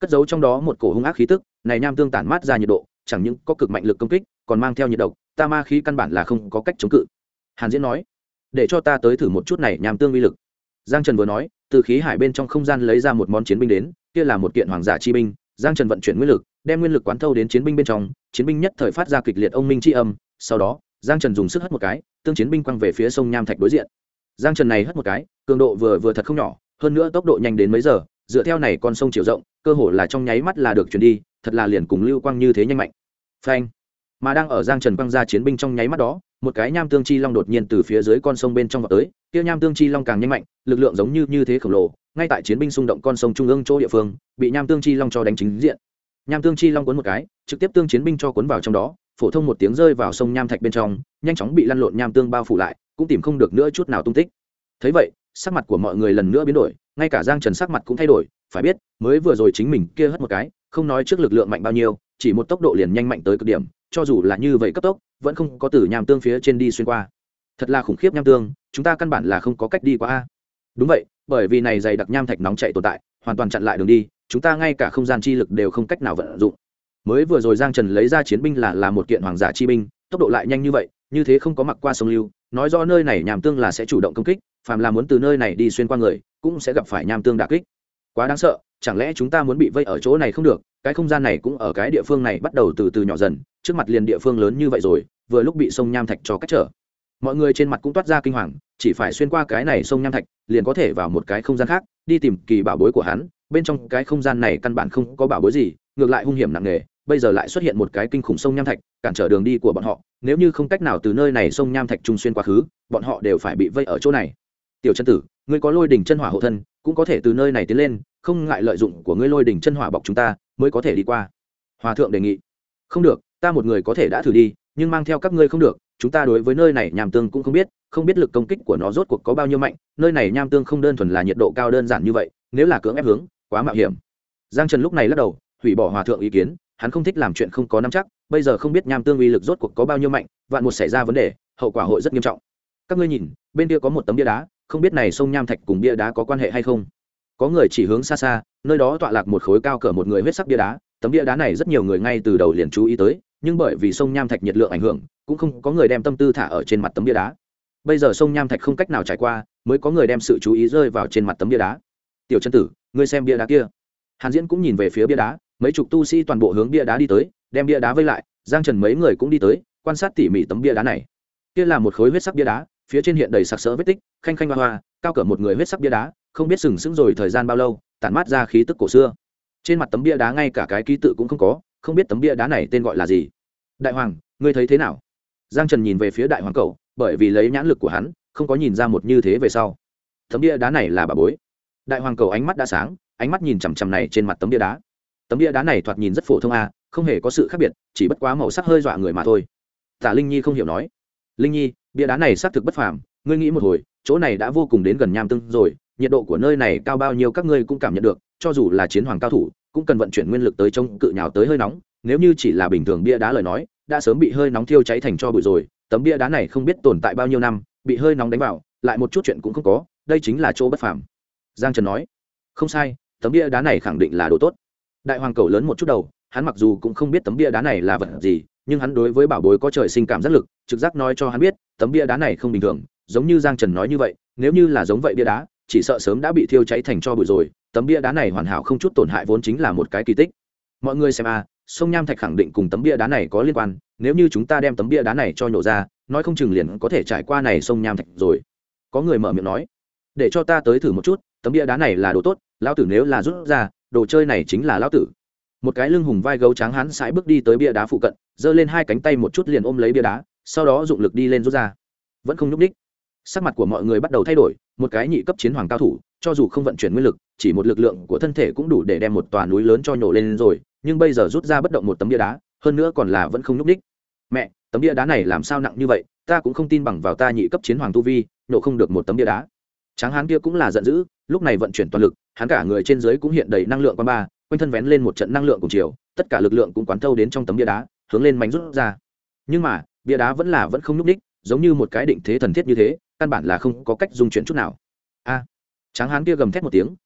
cất giấu trong đó một cổ hung ác khí tức. Này nham tương tản mát ra nhiệt độ, chẳng những có cực mạnh lực công kích, còn mang theo nhiệt độc, ta ma khí căn bản là không có cách chống cự. Hàn Diễn nói, để cho ta tới thử một chút này nham tương uy lực. Giang Trần vừa nói, từ khí hải bên trong không gian lấy ra một món chiến binh đến, kia là một kiện hoàng giả chi binh. Giang Trần vận chuyển nguyên lực, đem nguyên lực quán thâu đến chiến binh bên trong, chiến binh nhất thời phát ra kịch liệt ông minh chi âm. Sau đó, Giang Trần dùng sức hất một cái, tương chiến binh quăng về phía sông nham thạch đối diện. Giang Trần này hất một cái, cường độ vừa thật không nhỏ, hơn nữa tốc độ nhanh đến mấy giờ, dựa theo này con sông chiều rộng, cơ hồ là trong nháy mắt là được chuyển đi, thật là liền cùng lưu quang như thế nhanh mạnh. Phanh! Mà đang ở Giang Trần quăng ra chiến binh trong nháy mắt đó, một cái nham tương chi long đột nhiên từ phía dưới con sông bên trong vọt tới, kia nham tương chi long càng nhanh mạnh, lực lượng giống như thế khổng lồ, ngay tại chiến binh xung động con sông trung ương chỗ địa phương, bị nham tương chi long cho đánh chính diện. Nham tương chi long cuốn một cái, trực tiếp tương chiến binh cho cuốn vào trong đó, phổ thông một tiếng rơi vào sông nham thạch bên trong, nhanh chóng bị lăn lộn nham tương bao phủ lại, cũng tìm không được nữa chút nào tung tích. Thấy vậy, sắc mặt của mọi người lần nữa biến đổi, ngay cả Giang Trần sắc mặt cũng thay đổi, phải biết, mới vừa rồi chính mình kia hất một cái, không nói trước lực lượng mạnh bao nhiêu, chỉ một tốc độ liền nhanh mạnh tới cực điểm, cho dù là như vậy cấp tốc, vẫn không có từ nham tương phía trên đi xuyên qua. Thật là khủng khiếp nham tương, chúng ta căn bản là không có cách đi qua a. Đúng vậy, bởi vì này dày đặc nham thạch nóng chảy tồn tại, hoàn toàn chặn lại đường đi, chúng ta ngay cả không gian chi lực đều không cách nào vận dụng. Mới vừa rồi Giang Trần lấy ra chiến binh là một kiện hoàng giả chi binh, tốc độ lại nhanh như vậy, như thế không có mặc qua sông lưu, nói rõ nơi này nham tương là sẽ chủ động công kích, phàm là muốn từ nơi này đi xuyên qua người, cũng sẽ gặp phải nham tương đả kích. Quá đáng sợ, chẳng lẽ chúng ta muốn bị vây ở chỗ này không được? Cái không gian này cũng ở cái địa phương này bắt đầu từ từ nhỏ dần, trước mặt liền địa phương lớn như vậy rồi, vừa lúc bị sông nham thạch cho cách trở. Mọi người trên mặt cũng toát ra kinh hoàng, chỉ phải xuyên qua cái này sông nham thạch, liền có thể vào một cái không gian khác, đi tìm kỳ bảo bối của hắn. Bên trong cái không gian này căn bản không có bảo bối gì, ngược lại hung hiểm nặng nề, bây giờ lại xuất hiện một cái kinh khủng sông nham thạch, cản trở đường đi của bọn họ, nếu như không cách nào từ nơi này sông nham thạch trung xuyên qua khứ, bọn họ đều phải bị vây ở chỗ này. Tiểu chân tử, ngươi có lôi đỉnh chân hỏa hộ thân, cũng có thể từ nơi này tiến lên, không ngại lợi dụng của ngươi lôi đỉnh chân hỏa bọc chúng ta, mới có thể đi qua. Hòa thượng đề nghị. Không được, ta một người có thể đã thử đi, nhưng mang theo các ngươi không được, chúng ta đối với nơi này nham tương cũng không biết lực công kích của nó rốt cuộc có bao nhiêu mạnh, nơi này nham tương không đơn thuần là nhiệt độ cao đơn giản như vậy, nếu là cưỡng ép hướng, quá mạo hiểm. Giang Trần lúc này lắc đầu, hủy bỏ hòa thượng ý kiến, hắn không thích làm chuyện không có nắm chắc, bây giờ không biết nham tương uy lực rốt cuộc có bao nhiêu mạnh, vạn một xảy ra vấn đề, hậu quả hội rất nghiêm trọng. Các ngươi nhìn, bên kia có một tấm bia đá, không biết này sông nham thạch cùng bia đá có quan hệ hay không. Có người chỉ hướng xa xa, nơi đó tọa lạc một khối cao cỡ một người huyết sắc bia đá, tấm bia đá này rất nhiều người ngay từ đầu liền chú ý tới, nhưng bởi vì sông nham thạch nhiệt lượng ảnh hưởng, cũng không có người đem tâm tư thả ở trên mặt tấm bia đá. Bây giờ sông nham thạch không cách nào trải qua, mới có người đem sự chú ý rơi vào trên mặt tấm bia đá. Tiểu chân tử, ngươi xem bia đá kia. Hàn Diễn cũng nhìn về phía bia đá, mấy chục tu sĩ toàn bộ hướng bia đá đi tới, đem bia đá vây lại. Giang Trần mấy người cũng đi tới, quan sát tỉ mỉ tấm bia đá này. Kia là một khối huyết sắc bia đá, phía trên hiện đầy sặc sỡ vết tích, khanh khanh hoa hoa, cao cỡ một người huyết sắc bia đá, không biết sừng sững rồi thời gian bao lâu, tản mát ra khí tức cổ xưa. Trên mặt tấm bia đá ngay cả cái ký tự cũng không có, không biết tấm bia đá này tên gọi là gì. Đại hoàng, ngươi thấy thế nào? Giang Trần nhìn về phía đại hoàng cậu, bởi vì lấy nhãn lực của hắn, không có nhìn ra một như thế về sau. Tấm bia đá này là bà bối. Đại hoàng cầu ánh mắt đã sáng, ánh mắt nhìn chằm chằm này trên mặt tấm bia đá. Tấm bia đá này thoạt nhìn rất phổ thông a, không hề có sự khác biệt, chỉ bất quá màu sắc hơi dọa người mà thôi. Tả Linh Nhi không hiểu nói, Linh Nhi, bia đá này xác thực bất phàm, ngươi nghĩ một hồi, chỗ này đã vô cùng đến gần nham tương rồi, nhiệt độ của nơi này cao bao nhiêu các ngươi cũng cảm nhận được, cho dù là chiến hoàng cao thủ, cũng cần vận chuyển nguyên lực tới chống cự nhào tới hơi nóng, nếu như chỉ là bình thường bia đá lời nói, đã sớm bị hơi nóng thiêu cháy thành tro bụi rồi. Tấm bia đá này không biết tồn tại bao nhiêu năm, bị hơi nóng đánh vào, lại một chút chuyện cũng không có, đây chính là chỗ bất phàm. Giang Trần nói, không sai, tấm bia đá này khẳng định là đồ tốt. Đại hoàng cầu lớn một chút đầu, hắn mặc dù cũng không biết tấm bia đá này là vật gì, nhưng hắn đối với bảo bối có trời sinh cảm giác lực, trực giác nói cho hắn biết, tấm bia đá này không bình thường, giống như Giang Trần nói như vậy, nếu như là giống vậy bia đá, chỉ sợ sớm đã bị thiêu cháy thành tro bụi rồi. Tấm bia đá này hoàn hảo không chút tổn hại vốn chính là một cái kỳ tích. Mọi người xem a, sông nham thạch khẳng định cùng tấm bia đá này có liên quan, nếu như chúng ta đem tấm bia đá này cho nhổ ra, nói không chừng liền có thể trải qua này sông nham thạch rồi. Có người mở miệng nói, để cho ta tới thử một chút, tấm bia đá này là đồ tốt, lão tử nếu là rút ra, đồ chơi này chính là lão tử. Một cái lưng hùng vai gấu trắng hắn sải bước đi tới bia đá phụ cận, giơ lên hai cánh tay một chút liền ôm lấy bia đá, sau đó dụng lực đi lên rút ra, vẫn không nhúc nhích. Sắc mặt của mọi người bắt đầu thay đổi, một cái nhị cấp chiến hoàng cao thủ, cho dù không vận chuyển nguyên lực, chỉ một lực lượng của thân thể cũng đủ để đem một tòa núi lớn cho nhổ lên rồi, nhưng bây giờ rút ra bất động một tấm bia đá, hơn nữa còn là vẫn không nhúc nhích. Mẹ, tấm bia đá này làm sao nặng như vậy, ta cũng không tin bằng vào ta nhị cấp chiến hoàng tu vi, nổ không được một tấm bia đá. Tráng hán kia cũng là giận dữ, lúc này vận chuyển toàn lực, hắn cả người trên dưới cũng hiện đầy năng lượng quan ba, quanh thân vén lên một trận năng lượng cùng chiều, tất cả lực lượng cũng quán thâu đến trong tấm bia đá, hướng lên mánh rút ra. Nhưng mà, bia đá vẫn không nhúc nhích, giống như một cái định thế thần thiết như thế, căn bản là không có cách dung chuyển chút nào. A! Tráng hán kia gầm thét một tiếng,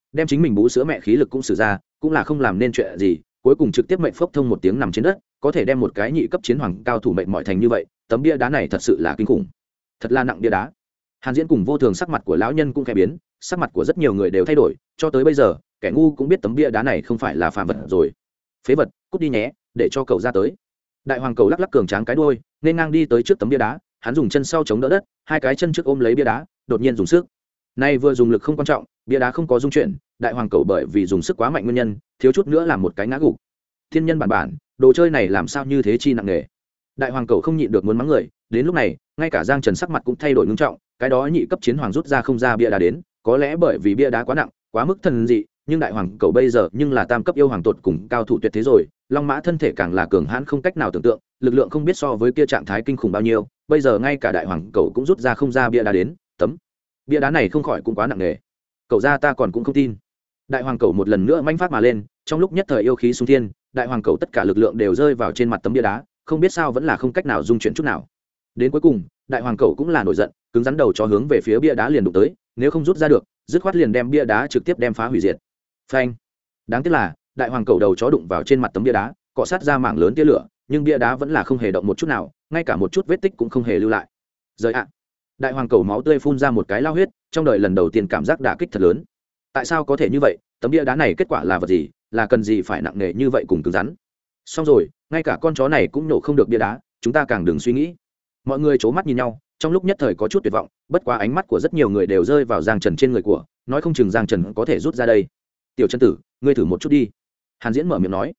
đem chính mình bú sữa mẹ khí lực cũng sử ra, cũng là không làm nên chuyện gì, cuối cùng trực tiếp mệnh phốc thông một tiếng nằm trên đất, có thể đem một cái nhị cấp chiến hoàng cao thủ mệnh mọi thành như vậy, tấm bia đá này thật sự là kinh khủng, thật là nặng bia đá. Hàn Diễn cùng Vô Thường sắc mặt của lão nhân cũng khẽ biến, sắc mặt của rất nhiều người đều thay đổi, cho tới bây giờ kẻ ngu cũng biết tấm bia đá này không phải là phàm vật rồi. Phế vật, cút đi nhé, để cho cậu ra tới. Đại hoàng cầu lắc lắc cường tráng cái đuôi, nên ngang đi tới trước tấm bia đá, hắn dùng chân sau chống đỡ đất, hai cái chân trước ôm lấy bia đá, đột nhiên dùng sức. Nay vừa dùng lực không quan trọng, bia đá không có rung chuyển, đại hoàng cầu bởi vì dùng sức quá mạnh nguyên nhân, thiếu chút nữa làm một cái ngã gục. Thiên nhân bản bản, đồ chơi này làm sao như thế chi nặng nề. Đại hoàng cầu không nhịn được muốn mắng người, đến lúc này, ngay cả Giang Trần sắc mặt cũng thay đổi nghiêm trọng, cái đó nhị cấp chiến hoàng rút ra không ra bia đá đến, có lẽ bởi vì bia đá quá nặng, quá mức thần dị, nhưng đại hoàng cầu bây giờ nhưng là tam cấp yêu hoàng tột cùng cao thủ tuyệt thế rồi, long mã thân thể càng là cường hãn không cách nào tưởng tượng, lực lượng không biết so với kia trạng thái kinh khủng bao nhiêu, bây giờ ngay cả đại hoàng cầu cũng rút ra không ra bia đá đến, tấm bia đá này không khỏi cũng quá nặng nề. Cậu ra ta còn cũng không tin. Đại hoàng cầu một lần nữa manh phát mà lên, trong lúc nhất thời yêu khí xung thiên, đại hoàng cầu tất cả lực lượng đều rơi vào trên mặt tấm bia đá, không biết sao vẫn là không cách nào dung chuyển chút nào. Đến cuối cùng, đại hoàng cầu cũng là nổi giận, cứng rắn đầu cho hướng về phía bia đá liền đụng tới, nếu không rút ra được, dứt khoát liền đem bia đá trực tiếp đem phá hủy diệt. Phanh. Đáng tiếc là, đại hoàng cầu đầu chó đụng vào trên mặt tấm bia đá, cọ sát ra mảng lớn tia lửa, nhưng bia đá vẫn là không hề động một chút nào, ngay cả một chút vết tích cũng không hề lưu lại. Rời ạ. Đại hoàng cầu máu tươi phun ra một cái lao huyết, trong đời lần đầu tiên cảm giác đả kích thật lớn. Tại sao có thể như vậy? Tấm bia đá này kết quả là vật gì? Là cần gì phải nặng nề như vậy cùng cứng rắn? Xong rồi, ngay cả con chó này cũng nổ không được bia đá, chúng ta càng đừng suy nghĩ. Mọi người c mắt nhìn nhau, trong lúc nhất thời có chút tuyệt vọng, bất quá ánh mắt của rất nhiều người đều rơi vào Giang Trần trên người của, nói không chừng Giang Trần có thể rút ra đây. Tiểu Trần tử, ngươi thử một chút đi. Hàn Diễn mở miệng nói.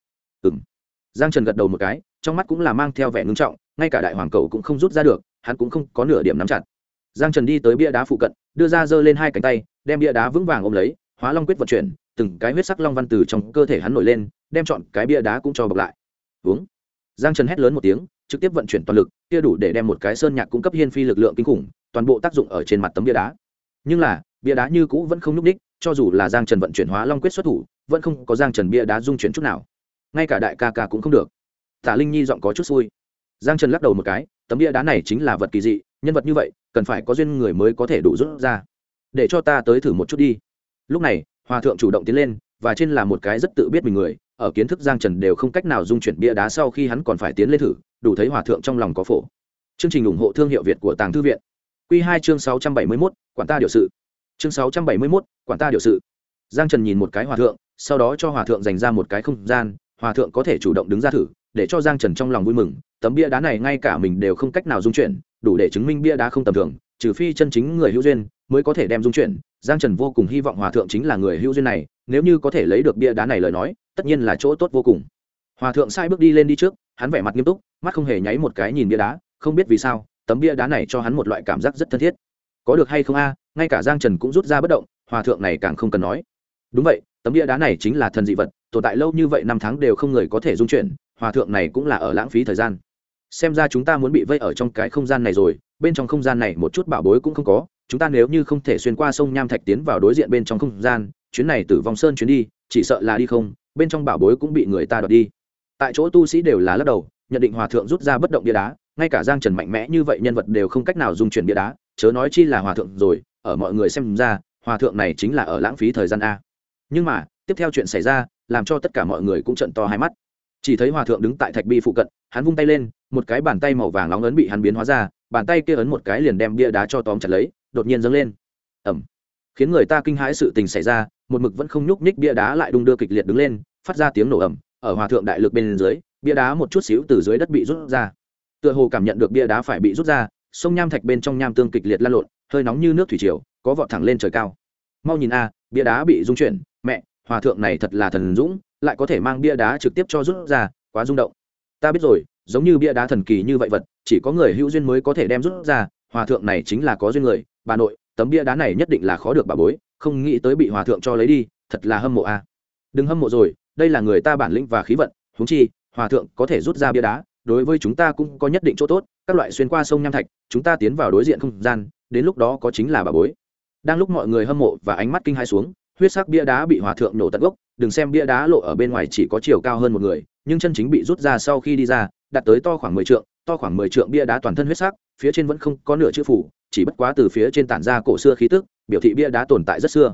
Giang Trần gật đầu một cái, trong mắt cũng là mang theo vẻ ngưng trọng, ngay cả đại hoàng cầu cũng không rút ra được, hắn cũng không có nửa điểm nắm chặt. Giang Trần đi tới bia đá phụ cận, đưa ra giơ lên hai cánh tay, đem bia đá vững vàng ôm lấy, Hóa Long quyết vận chuyển, từng cái huyết sắc long văn từ trong cơ thể hắn nổi lên, đem trọn cái bia đá cũng cho bọc lại. Uống. Giang Trần hét lớn một tiếng, trực tiếp vận chuyển toàn lực, kia đủ để đem một cái sơn nhạc cung cấp hiên phi lực lượng kinh khủng, toàn bộ tác dụng ở trên mặt tấm bia đá. Nhưng là, bia đá như cũ vẫn không nhúc nhích, cho dù là Giang Trần vận chuyển Hóa Long quyết xuất thủ, vẫn không có Giang Trần bia đá dung chuyển chút nào. Ngay cả đại ca ca cũng không được. Tả Linh Nhi giọng có chút xui. Giang Trần lắc đầu một cái, tấm bia đá này chính là vật kỳ dị, nhân vật như vậy, cần phải có duyên người mới có thể đủ rút ra. Để cho ta tới thử một chút đi. Lúc này, Hòa thượng chủ động tiến lên, và trên là một cái rất tự biết mình người, ở kiến thức Giang Trần đều không cách nào dung chuyển bia đá sau khi hắn còn phải tiến lên thử, đủ thấy Hòa thượng trong lòng có phổ. Chương trình ủng hộ thương hiệu Việt của Tàng Thư viện. Quy 2 chương 671, quản ta điều sự. Chương 671, quản ta điều sự. Giang Trần nhìn một cái Hòa thượng, sau đó cho Hòa thượng dành ra một cái không gian, Hòa thượng có thể chủ động đứng ra thử, để cho Giang Trần trong lòng vui mừng, tấm bia đá này ngay cả mình đều không cách nào dung chuyển, đủ để chứng minh bia đá không tầm thường, trừ phi chân chính người hữu duyên mới có thể đem dung chuyển. Giang Trần vô cùng hy vọng Hòa thượng chính là người hữu duyên này, nếu như có thể lấy được bia đá này lời nói, tất nhiên là chỗ tốt vô cùng. Hòa thượng sai bước đi lên đi trước, hắn vẻ mặt nghiêm túc, mắt không hề nháy một cái nhìn bia đá, không biết vì sao, tấm bia đá này cho hắn một loại cảm giác rất thân thiết. Có được hay không a? Ngay cả Giang Trần cũng rút ra bất động, Hòa thượng này càng không cần nói. Đúng vậy, tấm bia đá này chính là thần dị vật, tồn tại lâu như vậy năm tháng đều không người có thể dung chuyển, Hòa thượng này cũng là ở lãng phí thời gian. Xem ra chúng ta muốn bị vây ở trong cái không gian này rồi, bên trong không gian này một chút bảo bối cũng không có, chúng ta nếu như không thể xuyên qua sông Nham Thạch tiến vào đối diện bên trong không gian, chuyến này Tử Vong Sơn chuyến đi, chỉ sợ là đi không, bên trong bảo bối cũng bị người ta đoạt đi. Tại chỗ tu sĩ đều là lắc đầu, nhận định Hòa thượng rút ra bất động bia đá, ngay cả Giang Trần mạnh mẽ như vậy nhân vật đều không cách nào dung chuyển bia đá, chớ nói chi là Hòa thượng rồi, ở mọi người xem ra, Hòa thượng này chính là ở lãng phí thời gian a. Nhưng mà, tiếp theo chuyện xảy ra, làm cho tất cả mọi người cũng trợn to hai mắt. Chỉ thấy Hòa thượng đứng tại thạch bi phụ cận, hắn vung tay lên, một cái bàn tay màu vàng nóng ấn bị hắn biến hóa ra, bàn tay kia ấn một cái liền đem bia đá cho tóm chặt lấy, đột nhiên dâng lên. Ầm. Khiến người ta kinh hãi sự tình xảy ra, một mực vẫn không nhúc nhích bia đá lại đung đưa kịch liệt đứng lên, phát ra tiếng nổ ầm, ở Hòa thượng đại lực bên dưới, bia đá một chút xíu từ dưới đất bị rút ra. Tựa hồ cảm nhận được bia đá phải bị rút ra, sông Nham Thạch bên trong nham tương kịch liệt lan lộn, hơi nóng như nước thủy triều, có vọt thẳng lên trời cao. Mau nhìn a, bia đá bị rung chuyển, mẹ, Hòa thượng này thật là thần dũng, lại có thể mang bia đá trực tiếp cho rút ra, quá rung động. Ta biết rồi, giống như bia đá thần kỳ như vậy vật, chỉ có người hữu duyên mới có thể đem rút ra, Hòa thượng này chính là có duyên người, bà nội, tấm bia đá này nhất định là khó được bà bối, không nghĩ tới bị Hòa thượng cho lấy đi, thật là hâm mộ a. Đừng hâm mộ rồi, đây là người ta bản lĩnh và khí vận, huống chi, Hòa thượng có thể rút ra bia đá, đối với chúng ta cũng có nhất định chỗ tốt, các loại xuyên qua sông Nham Thạch, chúng ta tiến vào đối diện không gian, đến lúc đó có chính là bà bối. Đang lúc mọi người hâm mộ và ánh mắt kinh hãi xuống, huyết sắc bia đá bị Hòa thượng nổ tận gốc, đừng xem bia đá lộ ở bên ngoài chỉ có chiều cao hơn một người, nhưng chân chính bị rút ra sau khi đi ra, đạt tới to khoảng 10 trượng, to khoảng 10 trượng bia đá toàn thân huyết sắc, phía trên vẫn không có nửa chữ phủ, chỉ bất quá từ phía trên tản ra cổ xưa khí tức, biểu thị bia đá tồn tại rất xưa.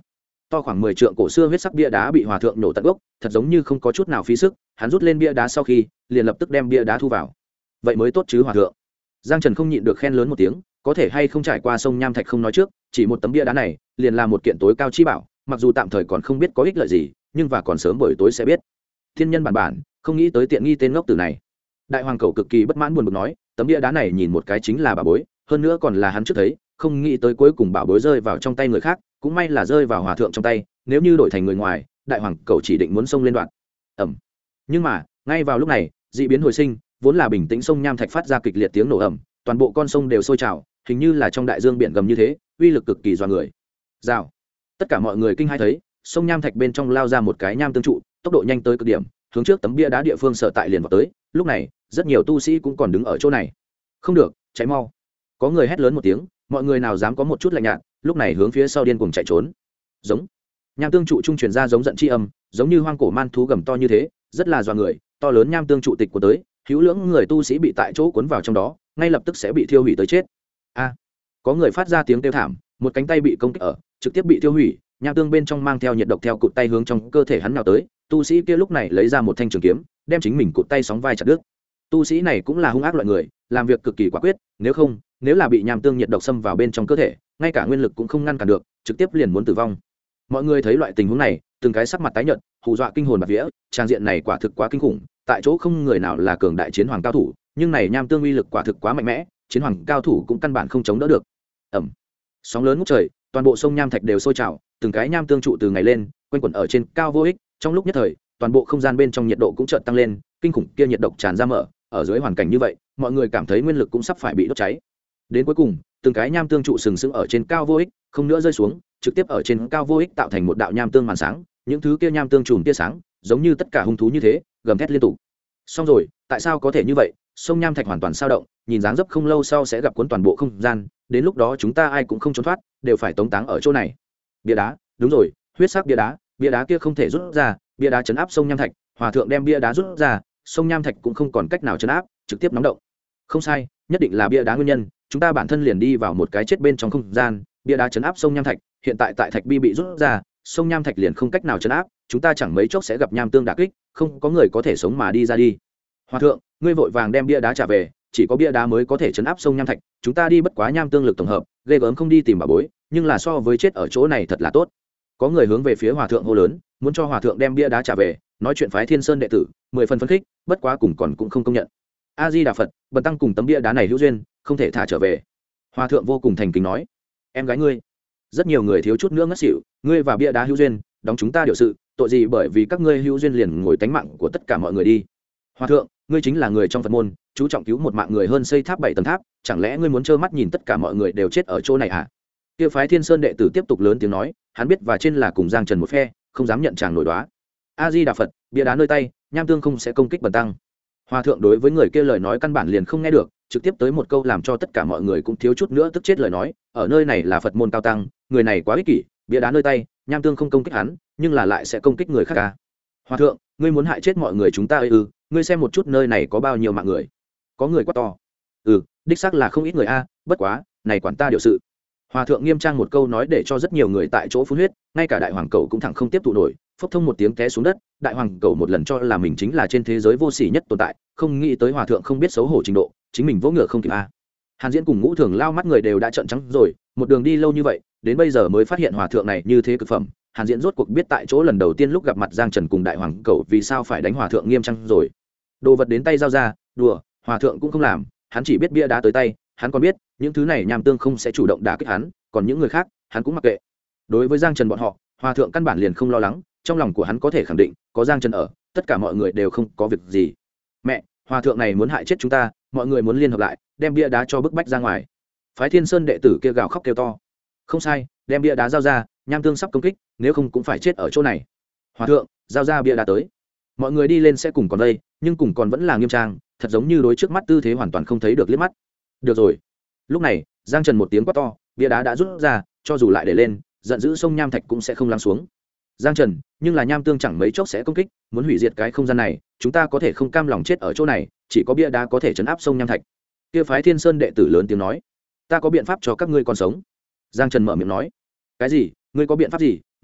to khoảng 10 trượng cổ xưa huyết sắc bia đá bị hòa thượng nổ tận gốc, thật giống như không có chút nào phí sức. Hắn rút lên bia đá sau khi, liền lập tức đem bia đá thu vào. Vậy mới tốt chứ hòa thượng. Giang Trần không nhịn được khen lớn một tiếng, có thể hay không trải qua sông nham thạch không nói trước, chỉ một tấm bia đá này, liền là một kiện tối cao chi bảo, mặc dù tạm thời còn không biết có ích lợi gì, nhưng và còn sớm buổi tối sẽ biết. Thiên nhân bản bản, không nghĩ tới tiện nghi tên ngốc tử này. Đại hoàng cầu cực kỳ bất mãn buồn bực nói, tấm bia đá này nhìn một cái chính là bảo bối, hơn nữa còn là hắn trước thấy, không nghĩ tới cuối cùng bảo bối rơi vào trong tay người khác, cũng may là rơi vào hòa thượng trong tay, nếu như đổi thành người ngoài, đại hoàng cầu chỉ định muốn xông lên đoạn. Ầm. Nhưng mà, ngay vào lúc này, dị biến hồi sinh, vốn là bình tĩnh sông nham thạch phát ra kịch liệt tiếng nổ ầm, toàn bộ con sông đều sôi trào, hình như là trong đại dương biển gầm như thế, uy lực cực kỳ dọa người. Rào. Tất cả mọi người kinh hãi thấy, sông nham thạch bên trong lao ra một cái nham tương trụ, tốc độ nhanh tới cực điểm, hướng trước tấm bia đá địa phương sở tại liền vào tới. Lúc này, rất nhiều tu sĩ cũng còn đứng ở chỗ này. Không được, cháy mau. Có người hét lớn một tiếng, mọi người nào dám có một chút lạnh nhạt, lúc này hướng phía sau điên cuồng chạy trốn. Giống. Nham tương trụ trung truyền ra giống giận chi âm, giống như hoang cổ man thú gầm to như thế, rất là dọa người, to lớn nham tương trụ tịch của tới, hữu lưỡng người tu sĩ bị tại chỗ cuốn vào trong đó, ngay lập tức sẽ bị thiêu hủy tới chết. A. Có người phát ra tiếng kêu thảm, một cánh tay bị công kích ở, trực tiếp bị thiêu hủy, nham tương bên trong mang theo nhiệt độc theo cụt tay hướng trong cơ thể hắn nào tới, tu sĩ kia lúc này lấy ra một thanh trường kiếm, đem chính mình cụt tay sóng vai chặt đứt. Tu sĩ này cũng là hung ác loại người, làm việc cực kỳ quả quyết, nếu là bị nham tương nhiệt độc xâm vào bên trong cơ thể, ngay cả nguyên lực cũng không ngăn cản được, trực tiếp liền muốn tử vong. Mọi người thấy loại tình huống này, từng cái sắc mặt tái nhợt, hù dọa kinh hồn bạt vía, trang diện này quả thực quá kinh khủng, tại chỗ không người nào là cường đại chiến hoàng cao thủ, nhưng này nham tương uy lực quả thực quá mạnh mẽ, chiến hoàng cao thủ cũng căn bản không chống đỡ được. Ầm. Sóng lớn ngút trời, toàn bộ sông nham thạch đều sôi trào, từng cái nham tương trụ từ ngày lên, quanh quẩn ở trên cao vô ích, trong lúc nhất thời, toàn bộ không gian bên trong nhiệt độ cũng chợt tăng lên, kinh khủng kia nhiệt độc tràn ra mở, ở dưới hoàn cảnh như vậy, mọi người cảm thấy nguyên lực cũng sắp phải bị đốt cháy. Đến cuối cùng, từng cái nham tương trụ sừng sững ở trên cao vô ích, không nữa rơi xuống, trực tiếp ở trên cao vô ích tạo thành một đạo nham tương màn sáng, những thứ kia nham tương chùm tia sáng, giống như tất cả hung thú như thế, gầm thét liên tục. Xong rồi, tại sao có thể như vậy? Sông nham thạch hoàn toàn sao động, nhìn dáng dấp không lâu sau sẽ gặp cuốn toàn bộ không gian, đến lúc đó chúng ta ai cũng không trốn thoát, đều phải tống táng ở chỗ này. Bia đá, đúng rồi, huyết sắc bia đá kia không thể rút ra, bia đá chấn áp sông nham thạch, hòa thượng đem bia đá rút ra, sông nham thạch cũng không còn cách nào chấn áp, trực tiếp nóng động. Không sai, nhất định là bia đá nguyên nhân, chúng ta bản thân liền đi vào một cái chết bên trong không gian, bia đá chấn áp sông nham thạch, hiện tại tại thạch bi bị rút ra, sông nham thạch liền không cách nào chấn áp, chúng ta chẳng mấy chốc sẽ gặp nham tương đả kích, không có người có thể sống mà đi ra đi. Hòa thượng, ngươi vội vàng đem bia đá trả về, chỉ có bia đá mới có thể chấn áp sông nham thạch, chúng ta đi bất quá nham tương lực tổng hợp, ghê gớm không đi tìm bà bối, nhưng là so với chết ở chỗ này thật là tốt. Có người hướng về phía hòa thượng hô lớn, muốn cho hòa thượng đem bia đá trả về, nói chuyện phái Thiên Sơn đệ tử, 10 phần phấn khích, bất quá cùng còn cũng không công nhận. A Di Đà Phật, bần tăng cùng tấm bia đá này hữu duyên, không thể thả trở về. Hòa thượng vô cùng thành kính nói, em gái ngươi. Rất nhiều người thiếu chút nữa ngất xỉu, ngươi và bia đá hữu duyên, đóng chúng ta điều sự, tội gì bởi vì các ngươi hữu duyên liền ngồi tánh mạng của tất cả mọi người đi. Hòa thượng, ngươi chính là người trong Phật môn, chú trọng cứu một mạng người hơn xây tháp 7 tầng tháp, chẳng lẽ ngươi muốn trơ mắt nhìn tất cả mọi người đều chết ở chỗ này à? Kia phái Thiên Sơn đệ tử tiếp tục lớn tiếng nói, hắn biết và trên là cùng Giang Trần một phe, không dám nhận chàng nổi đoá. A Di Đà Phật, bia đá nơi tay, nham tương không sẽ công kích bần tăng. Hòa thượng đối với người kia lời nói căn bản liền không nghe được, trực tiếp tới một câu làm cho tất cả mọi người cũng thiếu chút nữa tức chết lời nói, ở nơi này là Phật môn cao tăng, người này quá ích kỷ, bia đá nơi tay, nham tương không công kích hắn, nhưng là lại sẽ công kích người khác à? Hòa thượng, ngươi muốn hại chết mọi người chúng ta ư? Ngươi xem một chút nơi này có bao nhiêu mạng người. Có người quát to. Đích xác là không ít người a, bất quá, này quản ta điều sự. Hòa thượng nghiêm trang một câu nói để cho rất nhiều người tại chỗ phun huyết, ngay cả đại hoàng cầu cũng thẳng không tiếp thụ nổi, phốc thông một tiếng té xuống đất. Đại hoàng cầu một lần cho là mình chính là trên thế giới vô sỉ nhất tồn tại, không nghĩ tới hòa thượng không biết xấu hổ trình độ, chính mình vỗ ngựa không kịp a. Hàn Diễn cùng Ngũ Thường lao mắt người đều đã trợn trắng rồi, một đường đi lâu như vậy, đến bây giờ mới phát hiện hòa thượng này như thế cực phẩm. Hàn Diễn rốt cuộc biết tại chỗ lần đầu tiên lúc gặp mặt Giang Trần cùng đại hoàng cầu vì sao phải đánh hòa thượng nghiêm trang rồi. Đồ vật đến tay giao ra, đùa, hòa thượng cũng không làm, hắn chỉ biết bia đá tới tay, hắn còn biết những thứ này nham tương không sẽ chủ động đả kích hắn, còn những người khác hắn cũng mặc kệ. Đối với Giang Trần bọn họ, hòa thượng căn bản liền không lo lắng, trong lòng của hắn có thể khẳng định có Giang Trần ở, tất cả mọi người đều không có việc gì. Mẹ, hòa thượng này muốn hại chết chúng ta, mọi người muốn liên hợp lại đem bia đá cho bức bách ra ngoài. Phái Thiên Sơn đệ tử kia gào khóc kêu to. Không sai, đem bia đá giao ra, nham tương sắp công kích, nếu không cũng phải chết ở chỗ này. Hòa thượng, giao ra bia đá tới. Mọi người đi lên sẽ cùng còn đây, nhưng cùng còn vẫn là nghiêm trang, thật giống như đối trước mắt tư thế hoàn toàn không thấy được liếc mắt. Được rồi. Lúc này, Giang Trần một tiếng quát to, bia đá đã rút ra, cho dù lại để lên, giận dữ sông nham thạch cũng sẽ không lắng xuống. Giang Trần, nhưng là nham tương chẳng mấy chốc sẽ công kích, muốn hủy diệt cái không gian này, chúng ta có thể không cam lòng chết ở chỗ này, chỉ có bia đá có thể trấn áp sông nham thạch. Kia phái Thiên Sơn đệ tử lớn tiếng nói, ta có biện pháp cho các ngươi còn sống. Giang Trần mở miệng nói, cái gì? Ngươi có biện pháp gì?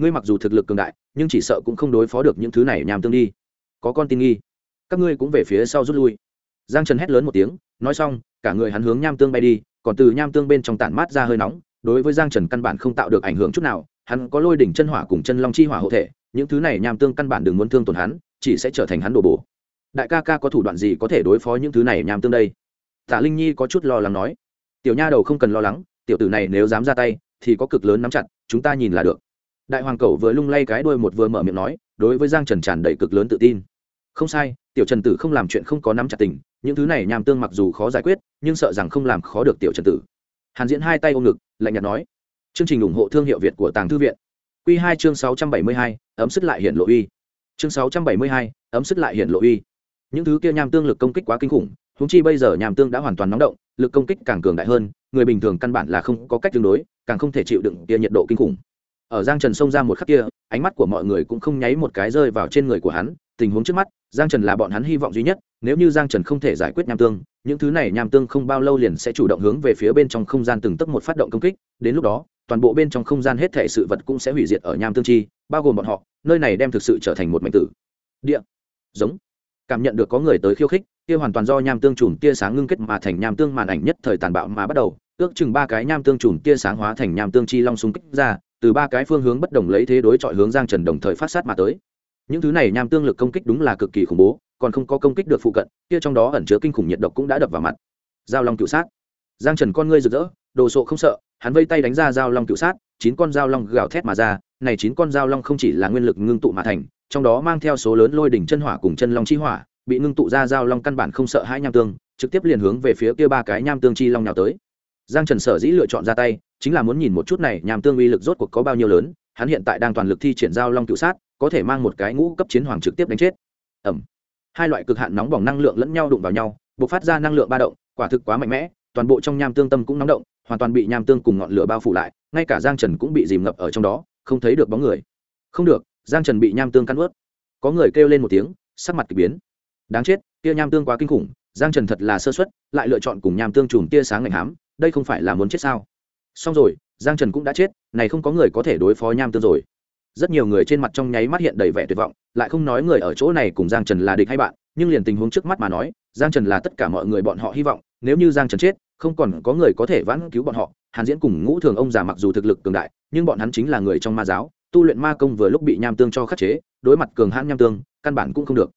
ngươi mặc dù thực lực cường đại nhưng chỉ sợ cũng không đối phó được những thứ này nham tương đi. Có con tin nghi, các ngươi cũng về phía sau rút lui. Giang Trần hét lớn một tiếng, nói xong cả người hắn hướng nham tương bay đi, còn từ nham tương bên trong tản mát ra hơi nóng, đối với Giang Trần căn bản không tạo được ảnh hưởng chút nào. Hắn có lôi đỉnh chân hỏa cùng chân long chi hỏa hộ thể, những thứ này nham tương căn bản đừng muốn thương tổn hắn, chỉ sẽ trở thành hắn đồ bổ. Đại ca ca có thủ đoạn gì có thể đối phó những thứ này nham tương đây? Tạ Linh Nhi có chút lo lắng nói. Tiểu nha đầu không cần lo lắng, tiểu tử này nếu dám ra tay thì có cực lớn nắm chặt, chúng ta nhìn là được. Đại hoàng cẩu vừa lung lay cái đuôi một vừa mở miệng nói, đối với Giang Trần tràn đầy cực lớn tự tin. Không sai, tiểu Trần tử không làm chuyện không có nắm chặt tình, những thứ này nham tương mặc dù khó giải quyết nhưng sợ rằng không làm khó được tiểu Trần tử. Hàn Diễn hai tay ôm ngực lạnh nhạt nói. Chương trình ủng hộ thương hiệu Việt của Tàng Thư viện. Quy 2 chương 672, ấm sức lại hiện lộ uy. Chương 672, ấm sức lại hiện lộ uy. Những thứ kia nham tương lực công kích quá kinh khủng, huống chi bây giờ nham tương đã hoàn toàn nóng động, lực công kích càng cường đại hơn, người bình thường căn bản là không có cách tương đối, càng không thể chịu đựng kia nhiệt độ kinh khủng. Ở Giang Trần xông ra một khắc kia, ánh mắt của mọi người cũng không nháy một cái rơi vào trên người của hắn, tình huống trước mắt, Giang Trần là bọn hắn hy vọng duy nhất, nếu như Giang Trần không thể giải quyết nham tương, những thứ này nham tương không bao lâu liền sẽ chủ động hướng về phía bên trong không gian từng tấc một phát động công kích, đến lúc đó, toàn bộ bên trong không gian hết thảy sự vật cũng sẽ hủy diệt ở nham tương chi, bao gồm bọn họ, nơi này đem thực sự trở thành một mảnh tử địa. Giống. Cảm nhận được có người tới khiêu khích, kia hoàn toàn do nham tương chùm tia sáng ngưng kết mà thành nham tương màn ảnh nhất thời tàn bạo mà bắt đầu, ước chừng 3 cái nham tương chùm tia sáng hóa thành nham tương chi long xung kích ra, từ 3 cái phương hướng bất đồng lấy thế đối chọi hướng Giang Trần đồng thời phát sát mà tới. Những thứ này nham tương lực công kích đúng là cực kỳ khủng bố, còn không có công kích được phụ cận, kia trong đó ẩn chứa kinh khủng nhiệt độc cũng đã đập vào mặt. Giao long cửu sát. Giang Trần con ngươi rực rỡ, đồ sộ không sợ, hắn vây tay đánh ra giao long cửu sát, 9 con giao long gào thét mà ra, này 9 con giao long không chỉ là nguyên lực ngưng tụ mà thành, trong đó mang theo số lớn lôi đỉnh chân hỏa cùng chân long chi hỏa, bị ngưng tụ ra giao long căn bản không sợ hãi nham tương, trực tiếp liền hướng về phía kia 3 cái nham tương chi long nhào tới. Giang Trần sở dĩ lựa chọn ra tay, chính là muốn nhìn một chút này nham tương uy lực rốt cuộc có bao nhiêu lớn, hắn hiện tại đang toàn lực thi triển giao long cửu sát, có thể mang một cái ngũ cấp chiến hoàng trực tiếp đánh chết. Ầm. Hai loại cực hạn nóng bỏng năng lượng lẫn nhau đụng vào nhau, bộc phát ra năng lượng ba động, quả thực quá mạnh mẽ, toàn bộ trong nham tương tâm cũng nóng động, hoàn toàn bị nham tương cùng ngọn lửa bao phủ lại, ngay cả Giang Trần cũng bị dìm ngập ở trong đó, không thấy được bóng người. Không được, Giang Trần bị nham tương cắn nuốt. Có người kêu lên một tiếng, sắc mặt kỳ biến. Đáng chết, kia nham tương quá kinh khủng, Giang Trần thật là sơ suất, lại lựa chọn cùng nham tương chùm tia sáng ngạnh hám, đây không phải là muốn chết sao? Xong rồi, Giang Trần cũng đã chết, này không có người có thể đối phó nham tương rồi. Rất nhiều người trên mặt trong nháy mắt hiện đầy vẻ tuyệt vọng, lại không nói người ở chỗ này cùng Giang Trần là địch hay bạn, nhưng liền tình huống trước mắt mà nói, Giang Trần là tất cả mọi người bọn họ hy vọng, nếu như Giang Trần chết, không còn có người có thể vãn cứu bọn họ. Hàn Diễn cùng Ngũ Thường ông già mặc dù thực lực cường đại, nhưng bọn hắn chính là người trong ma giáo, tu luyện ma công vừa lúc bị nham tương cho khắc chế, đối mặt cường hãn nham tương, căn bản cũng không được.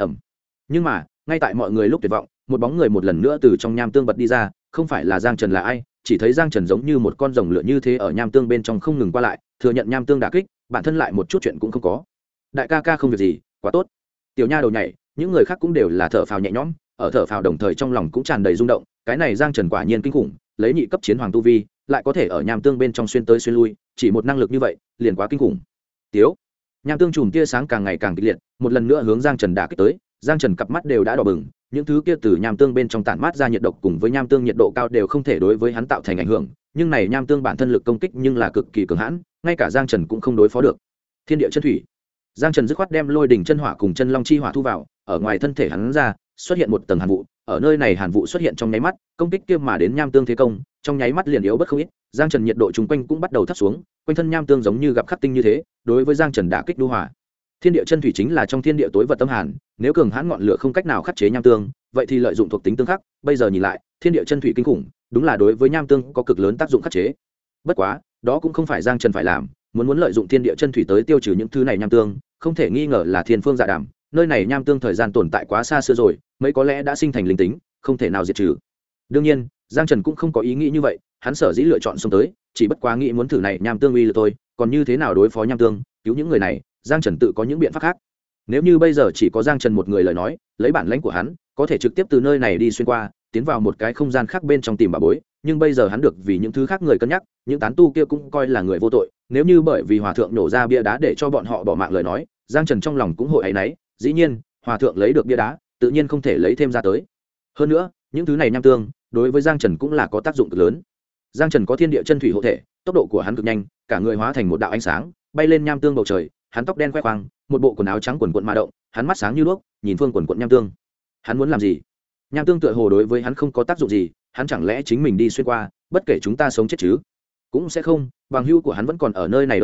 Nhưng mà, ngay tại mọi người lúc tuyệt vọng, một bóng người một lần nữa từ trong nham tương bật đi ra, không phải là Giang Trần là ai, chỉ thấy Giang Trần giống như một con rồng lửa như thế ở nham tương bên trong không ngừng qua lại, thừa nhận nham tương đả kích, bản thân lại một chút chuyện cũng không có. Đại ca ca không việc gì, quá tốt. Tiểu nha đầu nhảy, những người khác cũng đều là thở phào nhẹ nhõm, ở thở phào đồng thời trong lòng cũng tràn đầy rung động, cái này Giang Trần quả nhiên kinh khủng, lấy nhị cấp chiến hoàng tu vi, lại có thể ở nham tương bên trong xuyên tới xuyên lui, chỉ một năng lực như vậy, liền quá kinh khủng. Tiếu. Nham tương chùm tia sáng càng ngày càng kịch liệt, một lần nữa hướng Giang Trần đả kích tới, Giang Trần cặp mắt đều đã đỏ bừng, những thứ kia từ nham tương bên trong tản mát ra nhiệt độc cùng với nham tương nhiệt độ cao đều không thể đối với hắn tạo thành ảnh hưởng, nhưng này nham tương bản thân lực công kích nhưng là cực kỳ cường hãn, ngay cả Giang Trần cũng không đối phó được. Thiên địa chân thủy. Giang Trần dứt khoát đem lôi đỉnh chân hỏa cùng chân long chi hỏa thu vào, ở ngoài thân thể hắn ra, xuất hiện một tầng hàn vụ, ở nơi này hàn vụ xuất hiện trong nháy mắt, công kích kia mà đến nham tương thế công, trong nháy mắt liền yếu bất không ít, Giang Trần nhiệt độ chung quanh cũng bắt đầu thấp xuống, quanh thân nham tương giống như gặp khắc tinh như thế, đối với Giang Trần đả kích đu hỏa. Thiên địa chân thủy chính là trong thiên địa tối vật tâm hàn, nếu cường hãn ngọn lửa không cách nào khắc chế nham tương, vậy thì lợi dụng thuộc tính tương khắc, bây giờ nhìn lại, thiên địa chân thủy kinh khủng, đúng là đối với nham tương có cực lớn tác dụng khắc chế. Bất quá, đó cũng không phải Giang Trần phải làm, muốn lợi dụng thiên địa chân thủy tới tiêu trừ những thứ này nham tương, không thể nghi ngờ là thiên phương dạ đàm, nơi này nham tương thời gian tồn tại quá xa xưa rồi, mấy có lẽ đã sinh thành linh tính, không thể nào diệt trừ. Đương nhiên, Giang Trần cũng không có ý nghĩ như vậy, hắn sở dĩ lựa chọn xông tới, chỉ bất quá nghĩ muốn thử này nham tương uy lực thôi, còn như thế nào đối phó nham tương, cứu những người này, Giang Trần tự có những biện pháp khác. Nếu như bây giờ chỉ có Giang Trần một người lời nói, lấy bản lãnh của hắn, có thể trực tiếp từ nơi này đi xuyên qua, tiến vào một cái không gian khác bên trong tìm bà bối, nhưng bây giờ hắn được vì những thứ khác người cân nhắc, những tán tu kia cũng coi là người vô tội, nếu như bởi vì hòa thượng nổ ra bia đá để cho bọn họ bỏ mạng lời nói, Giang Trần trong lòng cũng hội áy náy, dĩ nhiên, hòa thượng lấy được bia đá, tự nhiên không thể lấy thêm ra tới. Hơn nữa, những thứ này nham tương, đối với Giang Trần cũng là có tác dụng cực lớn. Giang Trần có thiên địa chân thủy hộ thể, tốc độ của hắn cực nhanh, cả người hóa thành một đạo ánh sáng, bay lên nham tương bầu trời, hắn tóc đen khoe khoang, một bộ quần áo trắng quần quần mà động, hắn mắt sáng như đuốc, nhìn phương quần quần nham tương. Hắn muốn làm gì? Nham tương tựa hồ đối với hắn không có tác dụng gì, hắn chẳng lẽ chính mình đi xuyên qua, bất kể chúng ta sống chết chứ? Cũng sẽ không, bằng hữu của hắn vẫn còn ở nơi này đâu rồi,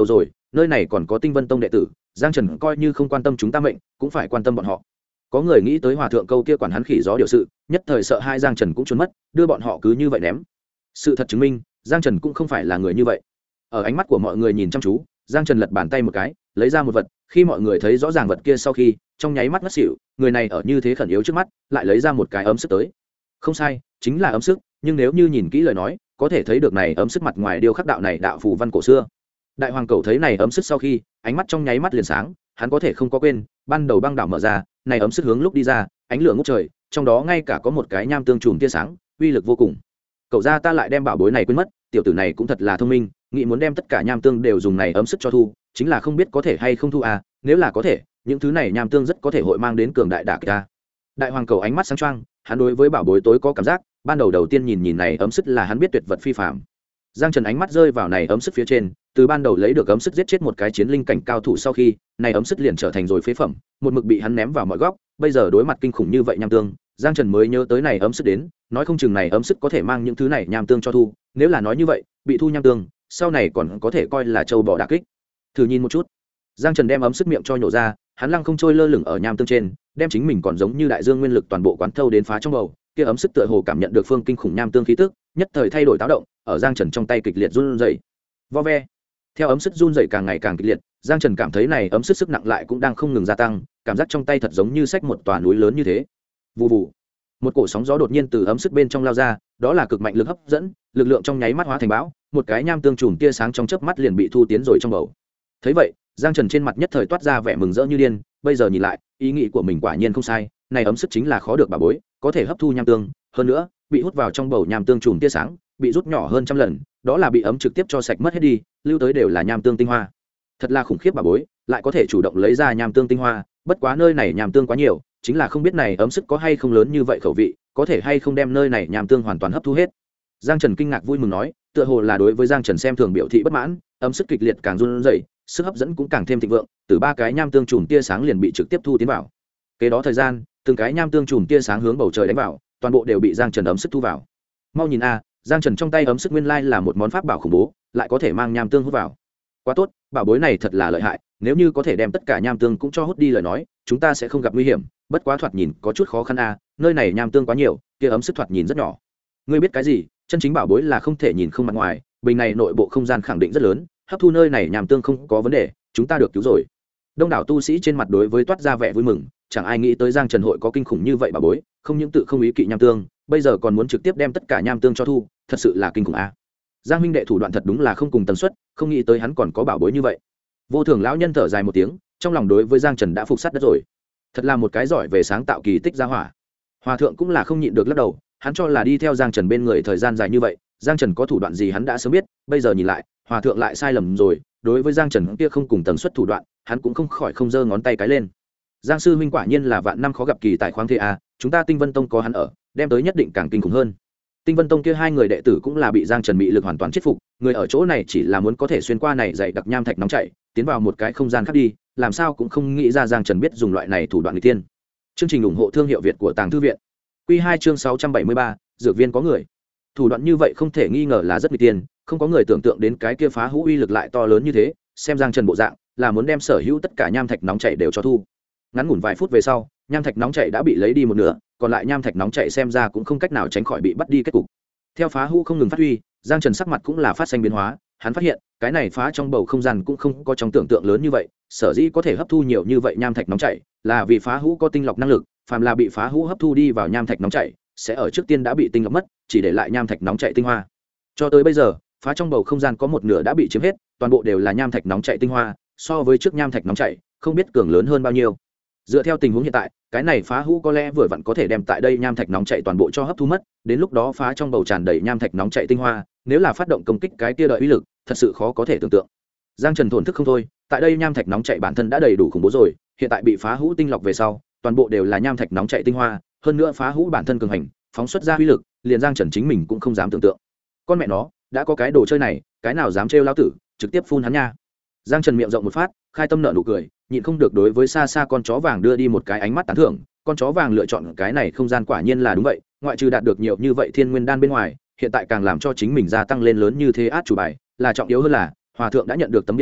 nơi này còn có Tinh Vân Tông đệ tử, Giang Trần coi như không quan tâm chúng ta mệnh cũng phải quan tâm bọn họ. Có người nghĩ tới hòa thượng câu kia quản hắn khỉ gió điều sự, nhất thời sợ hai Giang Trần cũng trốn mất, đưa bọn họ cứ như vậy ném. Sự thật chứng minh Giang Trần cũng không phải là người như vậy. Ở ánh mắt của mọi người nhìn chăm chú, Giang Trần lật bàn tay một cái, lấy ra một vật. Khi mọi người thấy rõ ràng vật kia sau khi, trong nháy mắt ngất xỉu. Người này ở như thế khẩn yếu trước mắt, lại lấy ra một cái ấm sức tới. Không sai, chính là ấm sức, nhưng nếu như nhìn kỹ lời nói, có thể thấy được này ấm sức mặt ngoài điêu khắc đạo này đạo phù văn cổ xưa. Đại hoàng cầu thấy này ấm sức sau khi, ánh mắt trong nháy mắt liền sáng, hắn có thể không có quên, ban đầu băng đảo mở ra, này ấm sức hướng lúc đi ra, ánh lửa ngút trời, trong đó ngay cả có một cái nham tương chùm tia sáng, uy lực vô cùng. Cậu ra ta lại đem bảo bối này quên mất, tiểu tử này cũng thật là thông minh, nghĩ muốn đem tất cả nham tương đều dùng này ấm sức cho thu, chính là không biết có thể hay không thu à, nếu là có thể, những thứ này nham tương rất có thể hội mang đến cường đại đả kích ta. Đại hoàng cầu ánh mắt sáng choang, hắn đối với bảo bối tối có cảm giác, ban đầu đầu tiên nhìn này ấm sức là hắn biết tuyệt vật phi phàm. Giang Trần ánh mắt rơi vào này ấm sức phía trên, từ ban đầu lấy được ấm sức giết chết một cái chiến linh cảnh cao thủ sau khi, này ấm sức liền trở thành rồi phế phẩm, một mực bị hắn ném vào mọi góc, bây giờ đối mặt kinh khủng như vậy nham tương, Giang Trần mới nhớ tới này ấm sức đến, nói không chừng này ấm sức có thể mang những thứ này nham tương cho thu, nếu là nói như vậy, bị thu nham tương, sau này còn có thể coi là châu bò đả kích. Thử nhìn một chút. Giang Trần đem ấm sức miệng cho nhổ ra, hắn lăng không trôi lơ lửng ở nham tương trên, đem chính mình còn giống như đại dương nguyên lực toàn bộ quán thâu đến phá trong bầu, kia ấm sức tựa hồ cảm nhận được phương kinh khủng nham tương khí tức, nhất thời thay đổi táo động, ở Giang Trần trong tay kịch liệt run rẩy. Vo ve. Theo ấm sức run rẩy càng ngày càng kịch liệt, Giang Trần cảm thấy này ấm sức sức nặng lại cũng đang không ngừng gia tăng, cảm giác trong tay thật giống như xách một tòa núi lớn như thế. Vù vù. Một cổ sóng gió đột nhiên từ ấm sức bên trong lao ra, đó là cực mạnh lực hấp dẫn, lực lượng trong nháy mắt hóa thành bão, một cái nham tương chùm tia sáng trong chớp mắt liền bị thu tiến rồi trong bầu. Thấy vậy, Giang Trần trên mặt nhất thời toát ra vẻ mừng rỡ như điên, bây giờ nhìn lại, ý nghĩ của mình quả nhiên không sai, này ấm sức chính là khó được bảo bối, có thể hấp thu nham tương, hơn nữa, bị hút vào trong bầu nham tương chùm tia sáng, bị rút nhỏ hơn trăm lần, đó là bị ấm trực tiếp cho sạch mất hết đi, lưu tới đều là nham tương tinh hoa. Thật là khủng khiếp bảo bối, lại có thể chủ động lấy ra nham tương tinh hoa, bất quá nơi này nham tương quá nhiều, chính là không biết này ấm sức có hay không lớn như vậy khẩu vị, có thể hay không đem nơi này nham tương hoàn toàn hấp thu hết. Giang Trần kinh ngạc vui mừng nói, tựa hồ là đối với Giang Trần xem thường biểu thị bất mãn, ấm sức kịch liệt càng run rẩy, sức hấp dẫn cũng càng thêm thịnh vượng, từ ba cái nham tương chùm tia sáng liền bị trực tiếp thu tiến vào. Kế đó thời gian, từng cái nham tương chùm tia sáng hướng bầu trời đánh vào, toàn bộ đều bị Giang Trần ấm sức thu vào. Mau nhìn a, Giang Trần trong tay ấm sức nguyên lai là một món pháp bảo khủng bố, lại có thể mang nham tương hút vào. Quá tốt, bảo bối này thật là lợi hại, nếu như có thể đem tất cả nham tương cũng cho hút đi lời nói, chúng ta sẽ không gặp nguy hiểm, bất quá thoạt nhìn có chút khó khăn a, nơi này nham tương quá nhiều, kia ấm sức thoạt nhìn rất nhỏ. Ngươi biết cái gì, chân chính bảo bối là không thể nhìn không mặt ngoài, bình này nội bộ không gian khẳng định rất lớn, hấp thu nơi này nham tương không có vấn đề, chúng ta được cứu rồi. Đông đảo tu sĩ trên mặt đối với toát ra vẻ vui mừng, chẳng ai nghĩ tới Giang Trần hội có kinh khủng như vậy bảo bối, không những tự không ý kỵ nham tương, bây giờ còn muốn trực tiếp đem tất cả nham tương cho thu, thật sự là kinh khủng a. Giang huynh đệ thủ đoạn thật đúng là không cùng tần suất, không nghĩ tới hắn còn có bảo bối như vậy. Vô Thường lão nhân thở dài một tiếng, trong lòng đối với Giang Trần đã phục sát đất rồi. Thật là một cái giỏi về sáng tạo kỳ tích gia hỏa. Hòa thượng cũng là không nhịn được lắc đầu, hắn cho là đi theo Giang Trần bên người thời gian dài như vậy, Giang Trần có thủ đoạn gì hắn đã sớm biết, bây giờ nhìn lại, Hòa thượng lại sai lầm rồi, đối với Giang Trần kia không cùng tần suất thủ đoạn, hắn cũng không khỏi không giơ ngón tay cái lên. Giang sư huynh quả nhiên là vạn năm khó gặp kỳ tại khoáng thế a, chúng ta Tinh Vân Tông có hắn ở, đem tới nhất định càng kinh khủng hơn. Tinh Vân Tông kia hai người đệ tử cũng là bị Giang Trần bị lực hoàn toàn chết phục, người ở chỗ này chỉ là muốn có thể xuyên qua này dày đặc nham thạch nóng chảy, tiến vào một cái không gian khác đi, làm sao cũng không nghĩ ra Giang Trần biết dùng loại này thủ đoạn nghịch tiên. Chương trình ủng hộ thương hiệu Việt của Tàng Thư viện. Quy 2 chương 673, dược viên có người. Thủ đoạn như vậy không thể nghi ngờ là rất nghịch tiên, không có người tưởng tượng đến cái kia phá hũ uy lực lại to lớn như thế, xem Giang Trần bộ dạng, là muốn đem sở hữu tất cả nham thạch nóng chảy đều cho thu. Ngắn ngủn vài phút về sau, nham thạch nóng chảy đã bị lấy đi một nửa, còn lại nham thạch nóng chảy xem ra cũng không cách nào tránh khỏi bị bắt đi kết cục. Theo phá hũ không ngừng phát huy, Giang Trần sắc mặt cũng là phát sinh biến hóa, hắn phát hiện, cái này phá trong bầu không gian cũng không có trong tưởng tượng lớn như vậy, sở dĩ có thể hấp thu nhiều như vậy nham thạch nóng chảy, là vì phá hũ có tinh lọc năng lực, phàm là bị phá hũ hấp thu đi vào nham thạch nóng chảy, sẽ ở trước tiên đã bị tinh lọc mất, chỉ để lại nham thạch nóng chảy tinh hoa. Cho tới bây giờ, phá trong bầu không gian có một nửa đã bị chiếm hết, toàn bộ đều là nham thạch nóng chảy tinh hoa, so với trước nham thạch nóng chảy, không biết cường lớn hơn bao nhiêu. Dựa theo tình huống hiện tại, cái này phá hũ có lẽ vừa vặn có thể đem tại đây nham thạch nóng chảy toàn bộ cho hấp thu mất, đến lúc đó phá trong bầu tràn đầy nham thạch nóng chảy tinh hoa, nếu là phát động công kích cái kia đợi uy lực, thật sự khó có thể tưởng tượng. Giang Trần thổn thức không thôi, tại đây nham thạch nóng chảy bản thân đã đầy đủ khủng bố rồi, hiện tại bị phá hũ tinh lọc về sau, toàn bộ đều là nham thạch nóng chảy tinh hoa, hơn nữa phá hũ bản thân cường hành, phóng xuất ra uy lực, liền Giang Trần chính mình cũng không dám tưởng tượng. Con mẹ nó, đã có cái đồ chơi này, cái nào dám trêu lão tử, trực tiếp phun hắn nha. Giang Trần miệng rộng một phát, khai tâm nợ nụ cười, nhịn không được đối với xa xa con chó vàng đưa đi một cái ánh mắt tán thưởng. Con chó vàng lựa chọn cái này không gian quả nhiên là đúng vậy, ngoại trừ đạt được nhiều như vậy thiên nguyên đan bên ngoài, hiện tại càng làm cho chính mình gia tăng lên lớn như thế át chủ bài, là trọng yếu hơn là Hòa thượng đã nhận được tấm bia đá,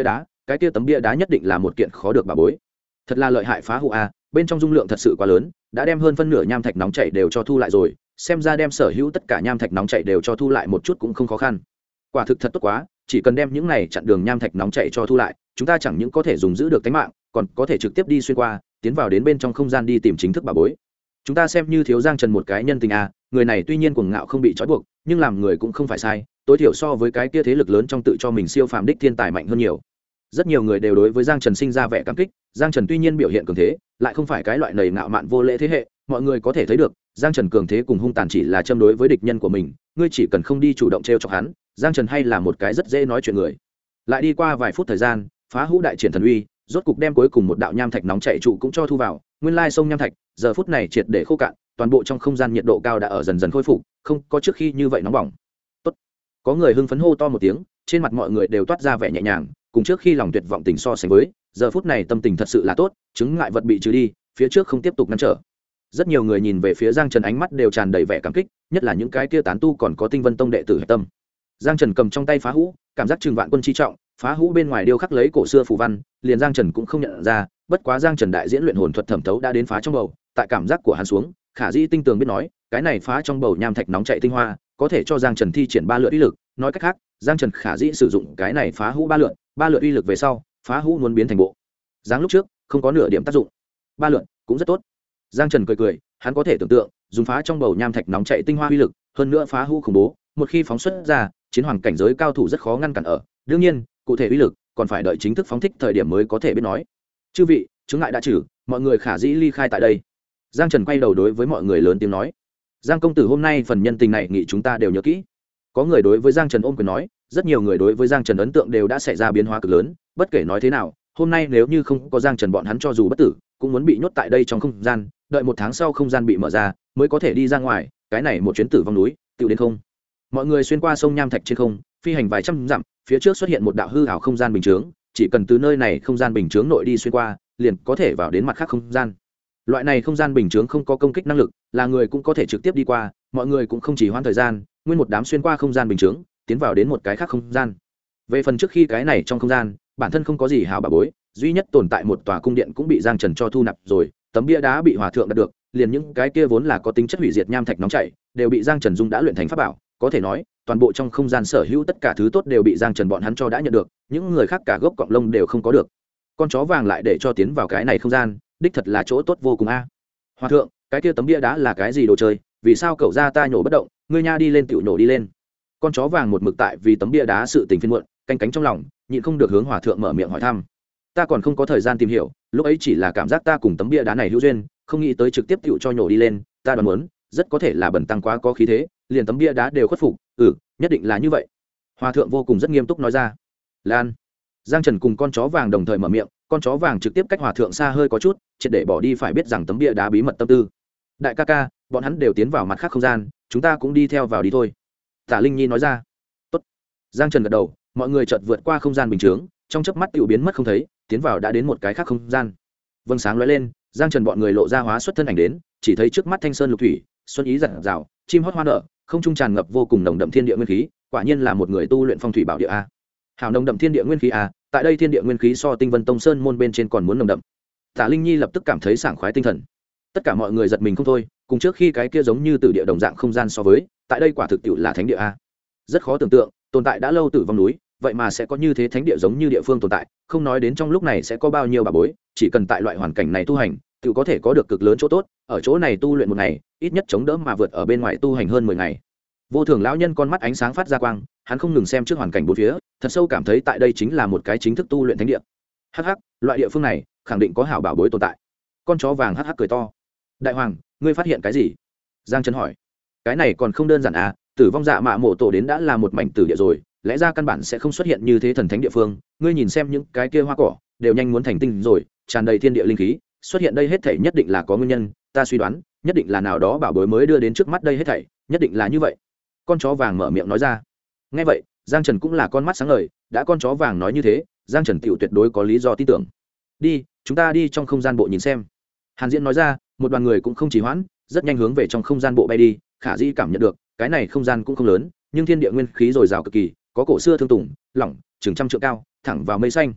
cái kia tấm bia đá nhất định là một kiện khó được bà bối. Thật là lợi hại phá hụ a, bên trong dung lượng thật sự quá lớn, đã đem hơn phân nửa nham thạch nóng chảy đều cho thu lại rồi, xem ra đem sở hữu tất cả nham thạch nóng chảy đều cho thu lại một chút cũng không khó khăn. Quả thực thật tốt quá, chỉ cần đem những này chặn đường nham thạch nóng chảy cho thu lại, chúng ta chẳng những có thể dùng giữ được tính mạng, còn có thể trực tiếp đi xuyên qua, tiến vào đến bên trong không gian đi tìm chính thức bà bối. Chúng ta xem như thiếu Giang Trần một cái nhân tình a, người này tuy nhiên cuồng ngạo không bị trói buộc, nhưng làm người cũng không phải sai, tối thiểu so với cái kia thế lực lớn trong tự cho mình siêu phàm đích thiên tài mạnh hơn nhiều. Rất nhiều người đều đối với Giang Trần sinh ra vẻ cảm kích. Giang Trần tuy nhiên biểu hiện cường thế, lại không phải cái loại nầy ngạo mạn vô lễ thế hệ, mọi người có thể thấy được, Giang Trần cường thế cùng hung tàn chỉ là châm đối với địch nhân của mình, ngươi chỉ cần không đi chủ động trêu chọc hắn, Giang Trần hay là một cái rất dễ nói chuyện người. Lại đi qua vài phút thời gian, phá hũ đại triển thần uy, rốt cục đem cuối cùng một đạo nham thạch nóng chảy trụ cũng cho thu vào, nguyên lai sông nham thạch, giờ phút này triệt để khô cạn, toàn bộ trong không gian nhiệt độ cao đã ở dần dần khôi phục, không có trước khi như vậy nóng bỏng. Tốt. Có người hưng phấn hô to một tiếng, trên mặt mọi người đều toát ra vẻ nhẹ nhàng, cùng trước khi lòng tuyệt vọng tình so sánh với, giờ phút này tâm tình thật sự là tốt, chứng ngại vật bị trừ đi, phía trước không tiếp tục ngăn trở. Rất nhiều người nhìn về phía Giang Trần ánh mắt đều tràn đầy vẻ cảm kích, nhất là những cái kia tán tu còn có Tinh Vân Tông đệ tử hệ tâm. Giang Trần cầm trong tay phá hũ, cảm giác trừng vạn quân chi trọng, phá hũ bên ngoài điêu khắc lấy cổ xưa phù văn, liền Giang Trần cũng không nhận ra, bất quá Giang Trần đại diễn luyện hồn thuật thẩm thấu đã đến phá trong bầu, tại cảm giác của hắn xuống, Khả Dĩ tinh tường biết nói, cái này phá trong bầu nham thạch nóng chảy tinh hoa, có thể cho Giang Trần thi triển 3 lượt uy lực, nói cách khác, Giang Trần Khả Dĩ sử dụng cái này phá hũ 3 lượt uy lực về sau, phá hũ muốn biến thành bộ dáng lúc trước, không có nửa điểm tác dụng. 3 lượt cũng rất tốt. Giang Trần cười cười, hắn có thể tưởng tượng, dùng phá trong bầu nham thạch nóng chảy tinh hoa uy lực, hơn nữa phá hũ khủng bố, một khi phóng xuất ra, chiến hoàng cảnh giới cao thủ rất khó ngăn cản ở. Đương nhiên, cụ thể uy lực còn phải đợi chính thức phóng thích thời điểm mới có thể biết nói. Chư vị, chứng ngại đã trừ, mọi người Khả Dĩ ly khai tại đây. Giang Trần quay đầu đối với mọi người lớn tiếng nói, Giang công tử hôm nay phần nhân tình này nghĩ chúng ta đều nhớ kỹ. Có người đối với Giang Trần ôm quyền nói, rất nhiều người đối với Giang Trần ấn tượng đều đã xảy ra biến hóa cực lớn, bất kể nói thế nào, hôm nay nếu như không có Giang Trần bọn hắn cho dù bất tử, cũng muốn bị nhốt tại đây trong không gian, đợi 1 tháng sau không gian bị mở ra, mới có thể đi ra ngoài, cái này một chuyến tử vong núi, tựu đến không. Mọi người xuyên qua sông nham thạch trên không, phi hành vài trăm dặm, phía trước xuất hiện một đạo hư ảo không gian bình chướng, chỉ cần từ nơi này không gian bình chướng nội đi xuyên qua, liền có thể vào đến mặt khác không gian. Loại này không gian bình chướng không có công kích năng lực, là người cũng có thể trực tiếp đi qua, mọi người cũng không chỉ hoãn thời gian, nguyên một đám xuyên qua không gian bình chướng, tiến vào đến một cái khác không gian. Về phần trước khi cái này trong không gian, bản thân không có gì hảo bà bối, duy nhất tồn tại một tòa cung điện cũng bị Giang Trần cho thu nạp rồi, tấm bia đá bị hòa thượng đạt được, liền những cái kia vốn là có tính chất hủy diệt nham thạch nóng chảy, đều bị Giang Trần Dung đã luyện thành pháp bảo, có thể nói, toàn bộ trong không gian sở hữu tất cả thứ tốt đều bị Giang Trần bọn hắn cho đã nhận được, những người khác cả gốc cọng lông đều không có được. Con chó vàng lại để cho tiến vào cái này không gian, đích thật là chỗ tốt vô cùng a. Hòa thượng, cái kia tấm bia đá là cái gì đồ chơi, vì sao cậu ra ta nhổ bất động, ngươi nha đi lên tiểu nổ đi lên. Con chó vàng một mực tại vì tấm bia đá sự tình phiền muộn, canh cánh trong lòng, nhịn không được hướng hòa thượng mở miệng hỏi thăm. Ta còn không có thời gian tìm hiểu, lúc ấy chỉ là cảm giác ta cùng tấm bia đá này hữu duyên, không nghĩ tới trực tiếp tiểu cho nhổ đi lên, ta đoán muốn, rất có thể là bẩn tăng quá có khí thế, liền tấm bia đá đều khuất phục, nhất định là như vậy. Hòa thượng vô cùng rất nghiêm túc nói ra. Lan. Giang Trần cùng con chó vàng đồng thời mở miệng, con chó vàng trực tiếp cách hòa thượng xa hơi có chút, triệt để bỏ đi phải biết rằng tấm bia đá bí mật tâm tư. Đại ca ca, bọn hắn đều tiến vào mặt khác không gian, chúng ta cũng đi theo vào đi thôi. Tả Linh Nhi nói ra. Tốt. Giang Trần gật đầu, mọi người chợt vượt qua không gian bình chướng, trong chớp mắt tiểu biến mất không thấy, tiến vào đã đến một cái khác không gian. Vầng sáng lóe lên, Giang Trần bọn người lộ ra hóa xuất thân ảnh đến, chỉ thấy trước mắt thanh sơn lục thủy, xuân ý rạng rào, chim hót hoa nở, không trung tràn ngập vô cùng nồng đậm thiên địa nguyên khí, quả nhiên là một người tu luyện phong thủy bảo địa a. Hảo nồng đậm thiên địa nguyên khí a, tại đây thiên địa nguyên khí so Tinh Vân Tông Sơn môn bên trên còn muốn nồng đậm. Tả Linh Nhi lập tức cảm thấy sảng khoái tinh thần. Tất cả mọi người giật mình không thôi, cùng trước khi cái kia giống như tử địa đồng dạng không gian so với, tại đây quả thực tiệu là thánh địa a. Rất khó tưởng tượng, tồn tại đã lâu tử vong núi, vậy mà sẽ có như thế thánh địa giống như địa phương tồn tại, không nói đến trong lúc này sẽ có bao nhiêu bà bối, chỉ cần tại loại hoàn cảnh này tu hành, tự có thể có được cực lớn chỗ tốt, ở chỗ này tu luyện một ngày, ít nhất chống đỡ mà vượt ở bên ngoài tu hành hơn 10 ngày. Vô Thường lão nhân con mắt ánh sáng phát ra quang, hắn không ngừng xem trước hoàn cảnh bốn phía, thật sâu cảm thấy tại đây chính là một cái chính thức tu luyện thánh địa. Hắc hắc, loại địa phương này khẳng định có hảo bảo bối tồn tại. Con chó vàng hắc hắc cười to. Đại hoàng, ngươi phát hiện cái gì? Giang Trần hỏi. Cái này còn không đơn giản à, tử vong dạ mạ mộ tổ đến đã là một mảnh tử địa rồi, lẽ ra căn bản sẽ không xuất hiện như thế thần thánh địa phương, ngươi nhìn xem những cái kia hoa cỏ đều nhanh muốn thành tinh rồi, tràn đầy thiên địa linh khí, xuất hiện đây hết thảy nhất định là có nguyên nhân, ta suy đoán, nhất định là nào đó bảo bối mới đưa đến trước mắt đây hết thảy, nhất định là như vậy. Con chó vàng mở miệng nói ra. Nghe vậy, Giang Trần cũng là con mắt sáng ngời, đã con chó vàng nói như thế, Giang Trần tiểu tuyệt đối có lý do tin tưởng. Đi, chúng ta đi trong không gian bộ nhìn xem. Hàn Diễn nói ra, một đoàn người cũng không trì hoãn, rất nhanh hướng về trong không gian bộ bay đi. Khả Dĩ cảm nhận được, cái này không gian cũng không lớn, nhưng thiên địa nguyên khí dồi dào cực kỳ, có cổ xưa thương tùng, lỏng, chừng trăm trượng cao, thẳng vào mây xanh.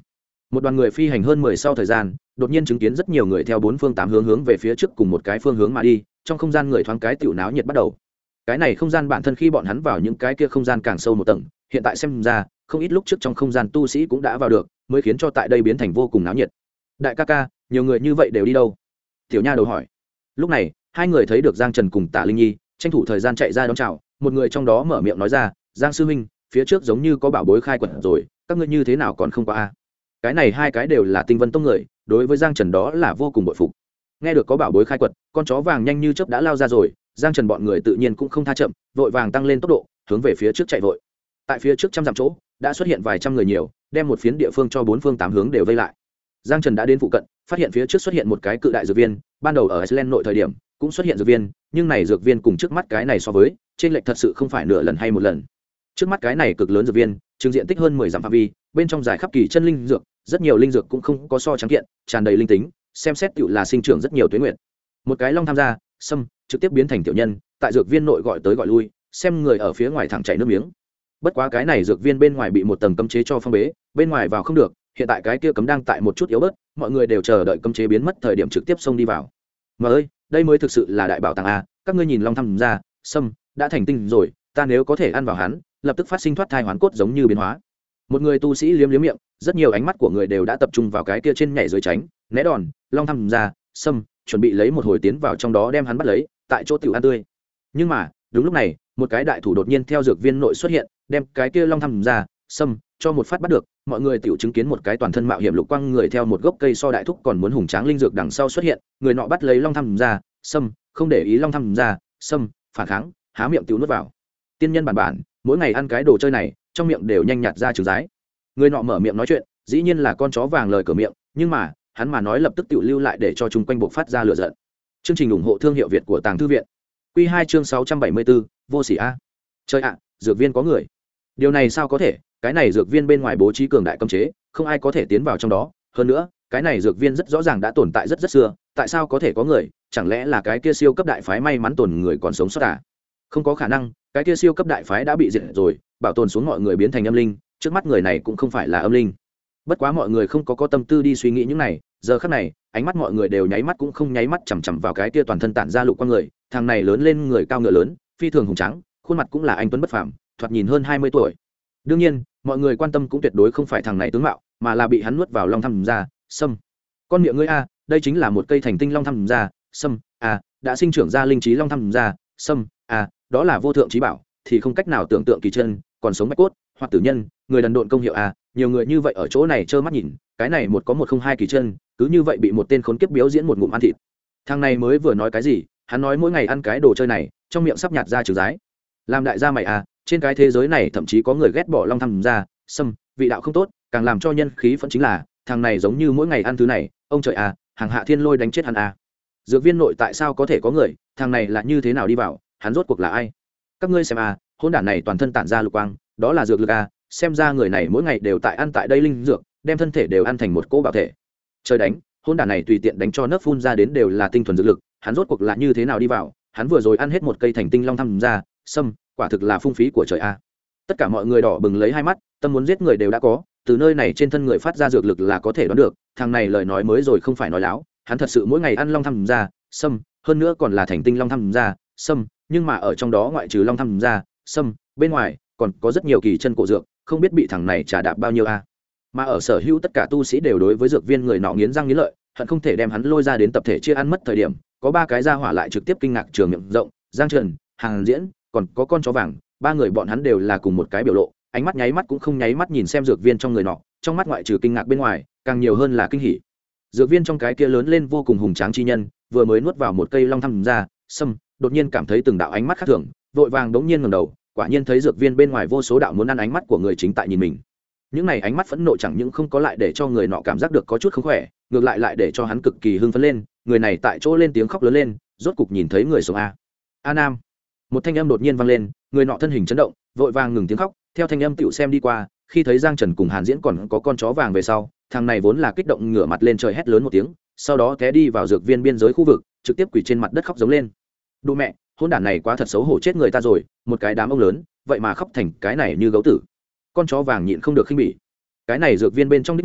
một đoàn người phi hành hơn 10 sau thời gian, đột nhiên chứng kiến rất nhiều người theo bốn phương tám hướng về phía trước cùng một cái phương hướng mà đi, trong không gian người thoáng cái tiểu náo nhiệt bắt đầu. Cái này không gian bản thân khi bọn hắn vào những cái kia không gian càng sâu một tầng, hiện tại xem ra không ít lúc trước trong không gian tu sĩ cũng đã vào được, mới khiến cho tại đây biến thành vô cùng náo nhiệt. Đại ca ca, nhiều người như vậy đều đi đâu? Tiểu nha đầu hỏi. Lúc này hai người thấy được Giang Trần cùng Tạ Linh Nhi tranh thủ thời gian chạy ra đón chào, một người trong đó mở miệng nói ra, Giang sư huynh, phía trước giống như có bảo bối khai quật rồi, các ngươi như thế nào còn không qua a? Cái này hai cái đều là Tinh Vân tông người, đối với Giang Trần đó là vô cùng bội phục. Nghe được có bảo bối khai quật, con chó vàng nhanh như chớp đã lao ra rồi, Giang Trần bọn người tự nhiên cũng không tha chậm, vội vàng tăng lên tốc độ, hướng về phía trước chạy vội. Tại phía trước trăm dặm chỗ, đã xuất hiện vài trăm người nhiều, đem một phiến địa phương cho bốn phương tám hướng đều vây lại. Giang Trần đã đến phụ cận, phát hiện phía trước xuất hiện một cái cự đại dược viên, ban đầu ở Iceland nội thời điểm cũng xuất hiện dược viên, nhưng này dược viên cùng trước mắt cái này so với, trên lệch thật sự không phải nửa lần hay một lần. Trước mắt cái này cực lớn dược viên, trường diện tích hơn 10 dặm phạm vi, bên trong dài khắp kỳ chân linh dược, rất nhiều linh dược cũng không có so trắng kiện, tràn đầy linh tính, xem xét tựu là sinh trưởng rất nhiều tuế nguyện. Một cái long tham gia, xâm, trực tiếp biến thành tiểu nhân, tại dược viên nội gọi tới gọi lui, xem người ở phía ngoài thẳng chảy nước miếng. Bất quá cái này dược viên bên ngoài bị một tầng cấm chế cho phong bế, bên ngoài vào không được, hiện tại cái kia cấm đang tại một chút yếu bớt, mọi người đều chờ đợi cấm chế biến mất thời điểm trực tiếp xông đi vào. Mà ơi, đây mới thực sự là đại bảo tàng a, các ngươi nhìn long tham gia, xâm, đã thành tinh rồi, ta nếu có thể ăn vào hắn, lập tức phát sinh thoát thai hoán cốt giống như biến hóa. Một người tu sĩ liếm liếm miệng, rất nhiều ánh mắt của người đều đã tập trung vào cái kia trên nhảy dưới tránh né đòn long tham gia xâm, chuẩn bị lấy một hồi tiến vào trong đó đem hắn bắt lấy, tại chỗ tiểu ăn tươi. Nhưng mà đúng lúc này, một cái đại thủ đột nhiên theo dược viên nội xuất hiện, đem cái kia long tham gia xâm cho một phát bắt được. Mọi người tiểu chứng kiến một cái toàn thân mạo hiểm lục quang người theo một gốc cây so đại thúc còn muốn hùng tráng linh dược đằng sau xuất hiện, người nọ bắt lấy long tham gia xâm, không để ý long tham gia xâm phản kháng, há miệng tiểu nuốt vào. Tiên nhân bản bản, mỗi ngày ăn cái đồ chơi này, trong miệng đều nhanh nhạt ra trứng rái. Người nọ mở miệng nói chuyện, dĩ nhiên là con chó vàng lời cửa miệng, nhưng mà hắn mà nói lập tức tự lưu lại để cho chúng quanh buộc phát ra lửa giận. Chương trình ủng hộ thương hiệu Việt của Tàng Thư viện. Quy 2 chương 674, vô sỉ a. Trời ạ, dược viên có người. Điều này sao có thể? Cái này dược viên bên ngoài bố trí cường đại cấm chế, không ai có thể tiến vào trong đó, hơn nữa, cái này dược viên rất rõ ràng đã tồn tại rất xưa, tại sao có thể có người? Chẳng lẽ là cái kia siêu cấp đại phái may mắn tồn người còn sống sót à? Không có khả năng, cái kia siêu cấp đại phái đã bị diệt rồi, bảo tồn xuống mọi người biến thành âm linh, trước mắt người này cũng không phải là âm linh. Bất quá mọi người không có tâm tư đi suy nghĩ những này, giờ khắc này, ánh mắt mọi người đều nháy mắt cũng không nháy mắt chằm chằm vào cái kia toàn thân tản ra lục quang người, thằng này lớn lên người cao ngựa lớn, phi thường hùng tráng, khuôn mặt cũng là anh tuấn bất phàm, thoạt nhìn hơn 20 tuổi. Đương nhiên, mọi người quan tâm cũng tuyệt đối không phải thằng này tướng mạo, mà là bị hắn nuốt vào long tham gia xâm. Con miệng ngươi a, đây chính là một cây thành tinh long tham gia xâm a, đã sinh trưởng ra linh trí long tham gia xâm a, đó là vô thượng trí bảo, thì không cách nào tưởng tượng kỳ chân, còn sống bạch cốt, hoặc tử nhân, người đần độn công hiệu a, nhiều người như vậy ở chỗ này trơ mắt nhìn, cái này một có một không hai kỳ chân, cứ như vậy bị một tên khốn kiếp biếu diễn một ngụm ăn thịt. Thằng này mới vừa nói cái gì? Hắn nói mỗi ngày ăn cái đồ chơi này, trong miệng sắp nhạt ra trứng rái. Làm đại gia mày à, trên cái thế giới này thậm chí có người ghét bỏ long tham gia xâm, vị đạo không tốt, càng làm cho nhân khí phẫn chính là thằng này giống như mỗi ngày ăn thứ này, ông trời à, hàng hạ thiên lôi đánh chết hắn à. Dược viên nội tại sao có thể có người, thằng này là như thế nào đi vào, hắn rốt cuộc là ai? Các ngươi xem à, hôn đản này toàn thân tản ra lục quang, đó là dược lực à, xem ra người này mỗi ngày đều tại ăn tại đây linh dược, đem thân thể đều ăn thành một cỗ bảo thể. Trời đánh, hôn đản này tùy tiện đánh cho nấc phun ra đến đều là tinh thuần dược lực, hắn rốt cuộc là như thế nào đi vào, hắn vừa rồi ăn hết một cây thành tinh long tham gia xâm, quả thực là phung phí của trời a. Tất cả mọi người đỏ bừng lấy hai mắt, tâm muốn giết người đều đã có, từ nơi này trên thân người phát ra dược lực là có thể đoán được, thằng này lời nói mới rồi không phải nói láo, hắn thật sự mỗi ngày ăn long tham gia xâm, hơn nữa còn là thành tinh long tham gia xâm, nhưng mà ở trong đó ngoại trừ long tham gia xâm, bên ngoài còn có rất nhiều kỳ chân cổ dược, không biết bị thằng này trả đạp bao nhiêu a. Mà ở sở hữu tất cả tu sĩ đều đối với dược viên người nọ nghiến răng nghiến lợi, hận không thể đem hắn lôi ra đến tập thể chia ăn mất thời điểm, có ba cái gia hỏa lại trực tiếp kinh ngạc trường miệng rộng, Giang Trần, Hàng Diễn, còn có con chó vàng, ba người bọn hắn đều là cùng một cái biểu lộ, ánh mắt nháy mắt cũng không nháy mắt nhìn xem dược viên trong người nọ, trong mắt ngoại trừ kinh ngạc bên ngoài, càng nhiều hơn là kinh hỉ. Dược viên trong cái kia lớn lên vô cùng hùng tráng chi nhân, vừa mới nuốt vào một cây long tham gia xâm, đột nhiên cảm thấy từng đạo ánh mắt khác thường, vội vàng đống nhiên ngẩng đầu, quả nhiên thấy dược viên bên ngoài vô số đạo muốn ăn ánh mắt của người chính tại nhìn mình. Những này ánh mắt phẫn nộ chẳng những không có lại để cho người nọ cảm giác được có chút không khỏe, ngược lại để cho hắn cực kỳ hưng phấn lên, người này tại chỗ lên tiếng khóc lớn lên, rốt cục nhìn thấy người sống a nam. Một thanh âm đột nhiên vang lên, người nọ thân hình chấn động, vội vàng ngừng tiếng khóc, theo thanh âm tựu xem đi qua, khi thấy Giang Trần cùng Hàn Diễn còn có con chó vàng về sau, thằng này vốn là kích động ngửa mặt lên trời hét lớn một tiếng, sau đó té đi vào dược viên biên giới khu vực, trực tiếp quỳ trên mặt đất khóc giống lên. Đụ mẹ, hôn đản này quá thật xấu hổ chết người ta rồi, một cái đám ông lớn, vậy mà khóc thành cái này như gấu tử. Con chó vàng nhịn không được khinh bỉ. Cái này dược viên bên trong đích người,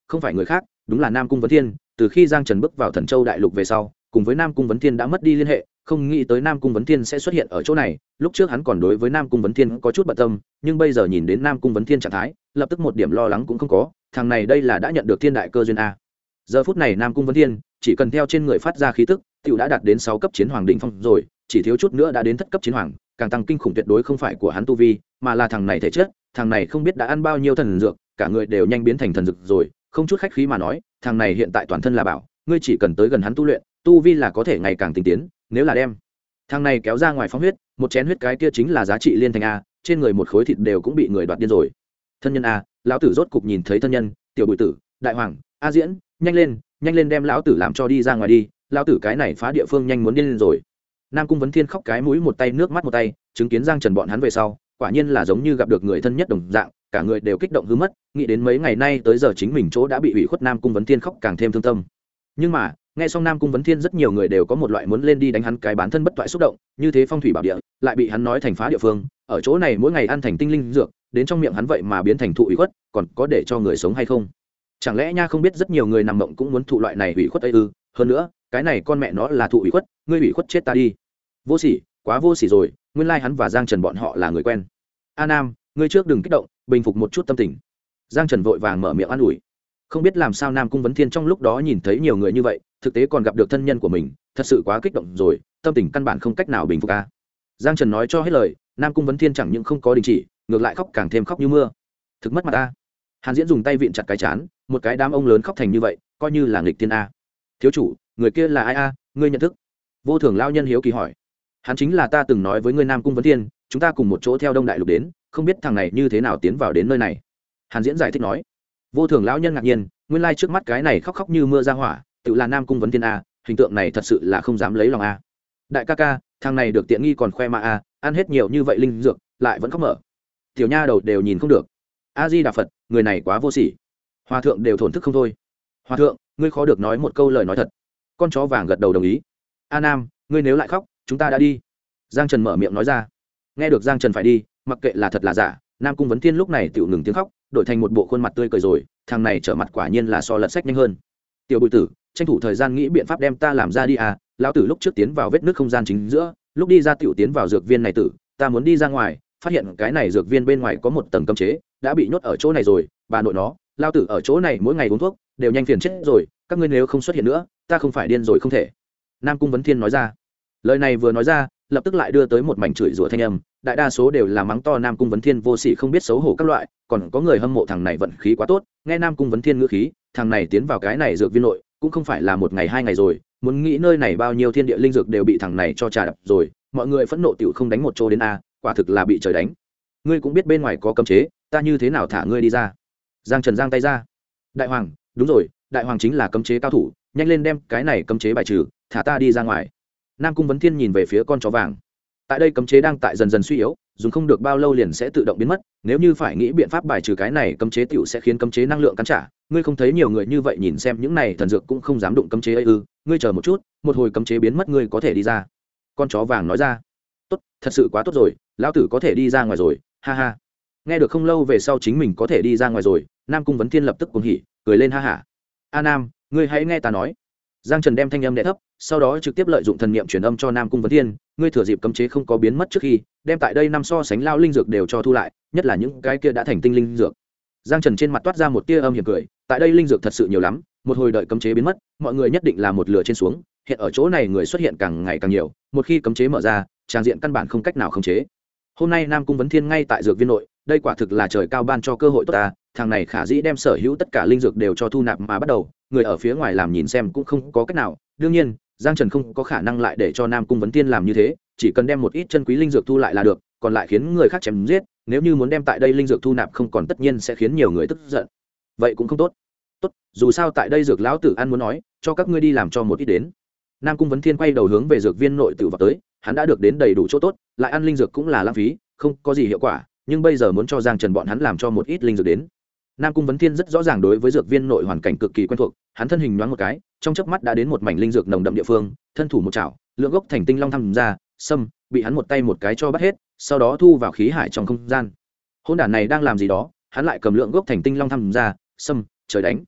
không phải người khác, đúng là Nam Cung Vấn Thiên. Từ khi Giang Trần bước vào Thần Châu đại lục về sau, cùng với Nam Cung Vấn Thiên đã mất đi liên hệ, không nghĩ tới Nam Cung Vấn Thiên sẽ xuất hiện ở chỗ này. Lúc trước hắn còn đối với Nam Cung Vấn Thiên có chút bận tâm, nhưng bây giờ nhìn đến Nam Cung Vấn Thiên trạng thái, lập tức một điểm lo lắng cũng không có. Thằng này đây là đã nhận được thiên đại cơ duyên a. Giờ phút này Nam Cung Vấn Thiên chỉ cần theo trên người phát ra khí tức, tiểu đã đạt đến 6 cấp chiến hoàng đỉnh phong rồi, chỉ thiếu chút nữa đã đến thất cấp chiến hoàng, càng tăng kinh khủng tuyệt đối không phải của hắn tu vi, mà là thằng này thể chất. Thằng này không biết đã ăn bao nhiêu thần dược, cả người đều nhanh biến thành thần dược rồi, không chút khách khí mà nói, thằng này hiện tại toàn thân là bảo, ngươi chỉ cần tới gần hắn tu luyện, tu vi là có thể ngày càng tinh tiến. Nếu là đem thằng này kéo ra ngoài phóng huyết, một chén huyết cái kia chính là giá trị liên thành a, trên người một khối thịt đều cũng bị người đoạt điên rồi. Thân nhân a, lão tử rốt cục nhìn thấy thân nhân, tiểu bùi tử, đại hoàng, a diễn, nhanh lên đem lão tử làm cho đi ra ngoài đi, lão tử cái này phá địa phương nhanh muốn điên lên rồi. Nam Cung Vấn Thiên khóc cái mũi một tay nước mắt một tay, chứng kiến Giang Trần bọn hắn về sau, quả nhiên là giống như gặp được người thân nhất đồng dạng, cả người đều kích động hư mất, nghĩ đến mấy ngày nay tới giờ chính mình chỗ đã bị ủy khuất, Nam Cung Vấn Thiên khóc càng thêm thương tâm. Nhưng mà nghe xong Nam Cung Vấn Thiên, rất nhiều người đều có một loại muốn lên đi đánh hắn cái bán thân bất toại xúc động, như thế phong thủy bảo địa lại bị hắn nói thành phá địa phương, ở chỗ này mỗi ngày ăn thành tinh linh dược, đến trong miệng hắn vậy mà biến thành thụ ủy khuất, còn có để cho người sống hay không? Chẳng lẽ nha không biết rất nhiều người nằm mộng cũng muốn thụ loại này ủy khuất ấy ư? Hơn nữa cái này con mẹ nó là thụ ủy khuất, ngươi ủy khuất chết ta đi. Vô sỉ, quá vô sỉ rồi, nguyên lai hắn và Giang Trần bọn họ là người quen. A Nam, ngươi trước đừng kích động, bình phục một chút tâm tình. Giang Trần vội vàng mở miệng an ủi. Không biết làm sao Nam Cung Vấn Thiên trong lúc đó nhìn thấy nhiều người như vậy, thực tế còn gặp được thân nhân của mình, thật sự quá kích động rồi, tâm tình căn bản không cách nào bình phục a. Giang Trần nói cho hết lời, Nam Cung Vấn Thiên chẳng những không có đình chỉ, ngược lại khóc càng thêm khóc như mưa. Thực mất mặt a. Hàn Diễn dùng tay vịn chặt cái chán, một cái đám ông lớn khóc thành như vậy, coi như là nghịch thiên a. Thiếu chủ, người kia là ai a, ngươi nhận thức? Vô Thường lão nhân hiếu kỳ hỏi. Hắn chính là ta từng nói với ngươi Nam Cung Vấn Thiên, chúng ta cùng một chỗ theo Đông Đại Lục đến, không biết thằng này như thế nào tiến vào đến nơi này. Hàn Diễn giải thích nói. Vô Thường lão nhân ngạc nhiên, nguyên lai trước mắt cái này khóc khóc như mưa ra hỏa, tự là Nam Cung Vấn Thiên a, hình tượng này thật sự là không dám lấy lòng a. Đại ca ca, thằng này được tiện nghi còn khoe mà a, ăn hết nhiều như vậy linh dược, lại vẫn khóc mở. Tiểu nha đầu đều nhìn không được. A Di Đà Phật, người này quá vô sỉ. Hòa thượng đều thổn thức không thôi. Hòa thượng, ngươi khó được nói một câu lời nói thật. Con chó vàng gật đầu đồng ý. A Nam, ngươi nếu lại khóc, chúng ta đã đi. Giang Trần mở miệng nói ra. Nghe được Giang Trần phải đi, mặc kệ là thật là giả, Nam Cung Vấn Thiên lúc này tự ngừng tiếng khóc, đổi thành một bộ khuôn mặt tươi cười rồi, thằng này trở mặt quả nhiên là so lật sách nhanh hơn. Tiểu Bùi Tử, tranh thủ thời gian nghĩ biện pháp đem ta làm ra đi à, lão tử lúc trước tiến vào vết nước không gian chính giữa, lúc đi ra tiểu tiến vào dược viên này tử, ta muốn đi ra ngoài, phát hiện cái này dược viên bên ngoài có một tầng cấm chế, đã bị nhốt ở chỗ này rồi, bà nội nó, lão tử ở chỗ này mỗi ngày uống thuốc, đều nhanh phiền chết rồi, các ngươi nếu không xuất hiện nữa, ta không phải điên rồi không thể. Nam Cung Vấn Thiên nói ra. Lời này vừa nói ra, lập tức lại đưa tới một mảnh chửi rủa thanh âm, đại đa số đều là mắng to Nam Cung Vấn Thiên vô sỉ không biết xấu hổ các loại, còn có người hâm mộ thằng này vận khí quá tốt, nghe Nam Cung Vấn Thiên ngữ khí, thằng này tiến vào cái này dược viên nội, cũng không phải là một ngày hai ngày rồi, muốn nghĩ nơi này bao nhiêu thiên địa linh dược đều bị thằng này cho trà đập rồi, mọi người phẫn nộ tiểu không đánh một chỗ đến a, quả thực là bị trời đánh. Ngươi cũng biết bên ngoài có cấm chế, ta như thế nào thả ngươi đi ra? Giang Trần giang tay ra. Đại hoàng, đúng rồi, đại hoàng chính là cấm chế cao thủ, nhanh lên đem cái này cấm chế bài trừ, thả ta đi ra ngoài. Nam Cung Vấn Thiên nhìn về phía con chó vàng. Tại đây cấm chế đang tại dần dần suy yếu, dùng không được bao lâu liền sẽ tự động biến mất, nếu như phải nghĩ biện pháp bài trừ cái này cấm chế tiểu sẽ khiến cấm chế năng lượng cắn trả, ngươi không thấy nhiều người như vậy nhìn xem những này thần dược cũng không dám đụng cấm chế ấy ư? Ngươi chờ một chút, một hồi cấm chế biến mất ngươi có thể đi ra. Con chó vàng nói ra. Tốt, thật sự quá tốt rồi, lão tử có thể đi ra ngoài rồi, ha ha. Nghe được không lâu về sau chính mình có thể đi ra ngoài rồi, Nam Cung Vấn Thiên lập tức cuồng hỉ, cười lên ha hả. A Nam, ngươi hãy nghe ta nói. Giang Trần đem thanh âm đè thấp, sau đó trực tiếp lợi dụng thần niệm truyền âm cho Nam Cung Vấn Thiên, ngươi thừa dịp cấm chế không có biến mất trước khi, đem tại đây năm so sánh lao linh dược đều cho thu lại, nhất là những cái kia đã thành tinh linh dược. Giang Trần trên mặt toát ra một tia âm hiểm cười, tại đây linh dược thật sự nhiều lắm, một hồi đợi cấm chế biến mất, mọi người nhất định là một lửa trên xuống, hiện ở chỗ này người xuất hiện càng ngày càng nhiều, một khi cấm chế mở ra, trang diện căn bản không cách nào khống chế. Hôm nay Nam Cung Vấn Thiên ngay tại dược viên nội, đây quả thực là trời cao ban cho cơ hội tốt ta, thằng này khả dĩ đem sở hữu tất cả linh dược đều cho thu nạp mà bắt đầu, người ở phía ngoài làm nhìn xem cũng không có cách nào. Đương nhiên, Giang Trần không có khả năng lại để cho Nam Cung Vấn Thiên làm như thế, chỉ cần đem một ít chân quý linh dược thu lại là được, còn lại khiến người khác chém giết, nếu như muốn đem tại đây linh dược thu nạp không còn tất nhiên sẽ khiến nhiều người tức giận. Vậy cũng không tốt. Tốt, dù sao tại đây dược lão tử ăn muốn nói, cho các ngươi đi làm cho một ít đến. Nam Cung Vấn Thiên quay đầu hướng về dược viên nội tử vào tới, hắn đã được đến đầy đủ chỗ tốt, lại ăn linh dược cũng là lãng phí, không có gì hiệu quả, nhưng bây giờ muốn cho Giang Trần bọn hắn làm cho một ít linh dược đến. Nam Cung Vấn Thiên rất rõ ràng đối với dược viên nội hoàn cảnh cực kỳ quen thuộc, hắn thân hình nhoáng một cái, trong chớp mắt đã đến một mảnh linh dược nồng đậm địa phương, thân thủ một chảo, lượng gốc thành tinh long thăm ra, xâm, bị hắn một tay một cái cho bắt hết, sau đó thu vào khí hải trong không gian. Hỗn đản này đang làm gì đó, hắn lại cầm lượng gốc thành tinh long thăm ra, xâm, trời đánh.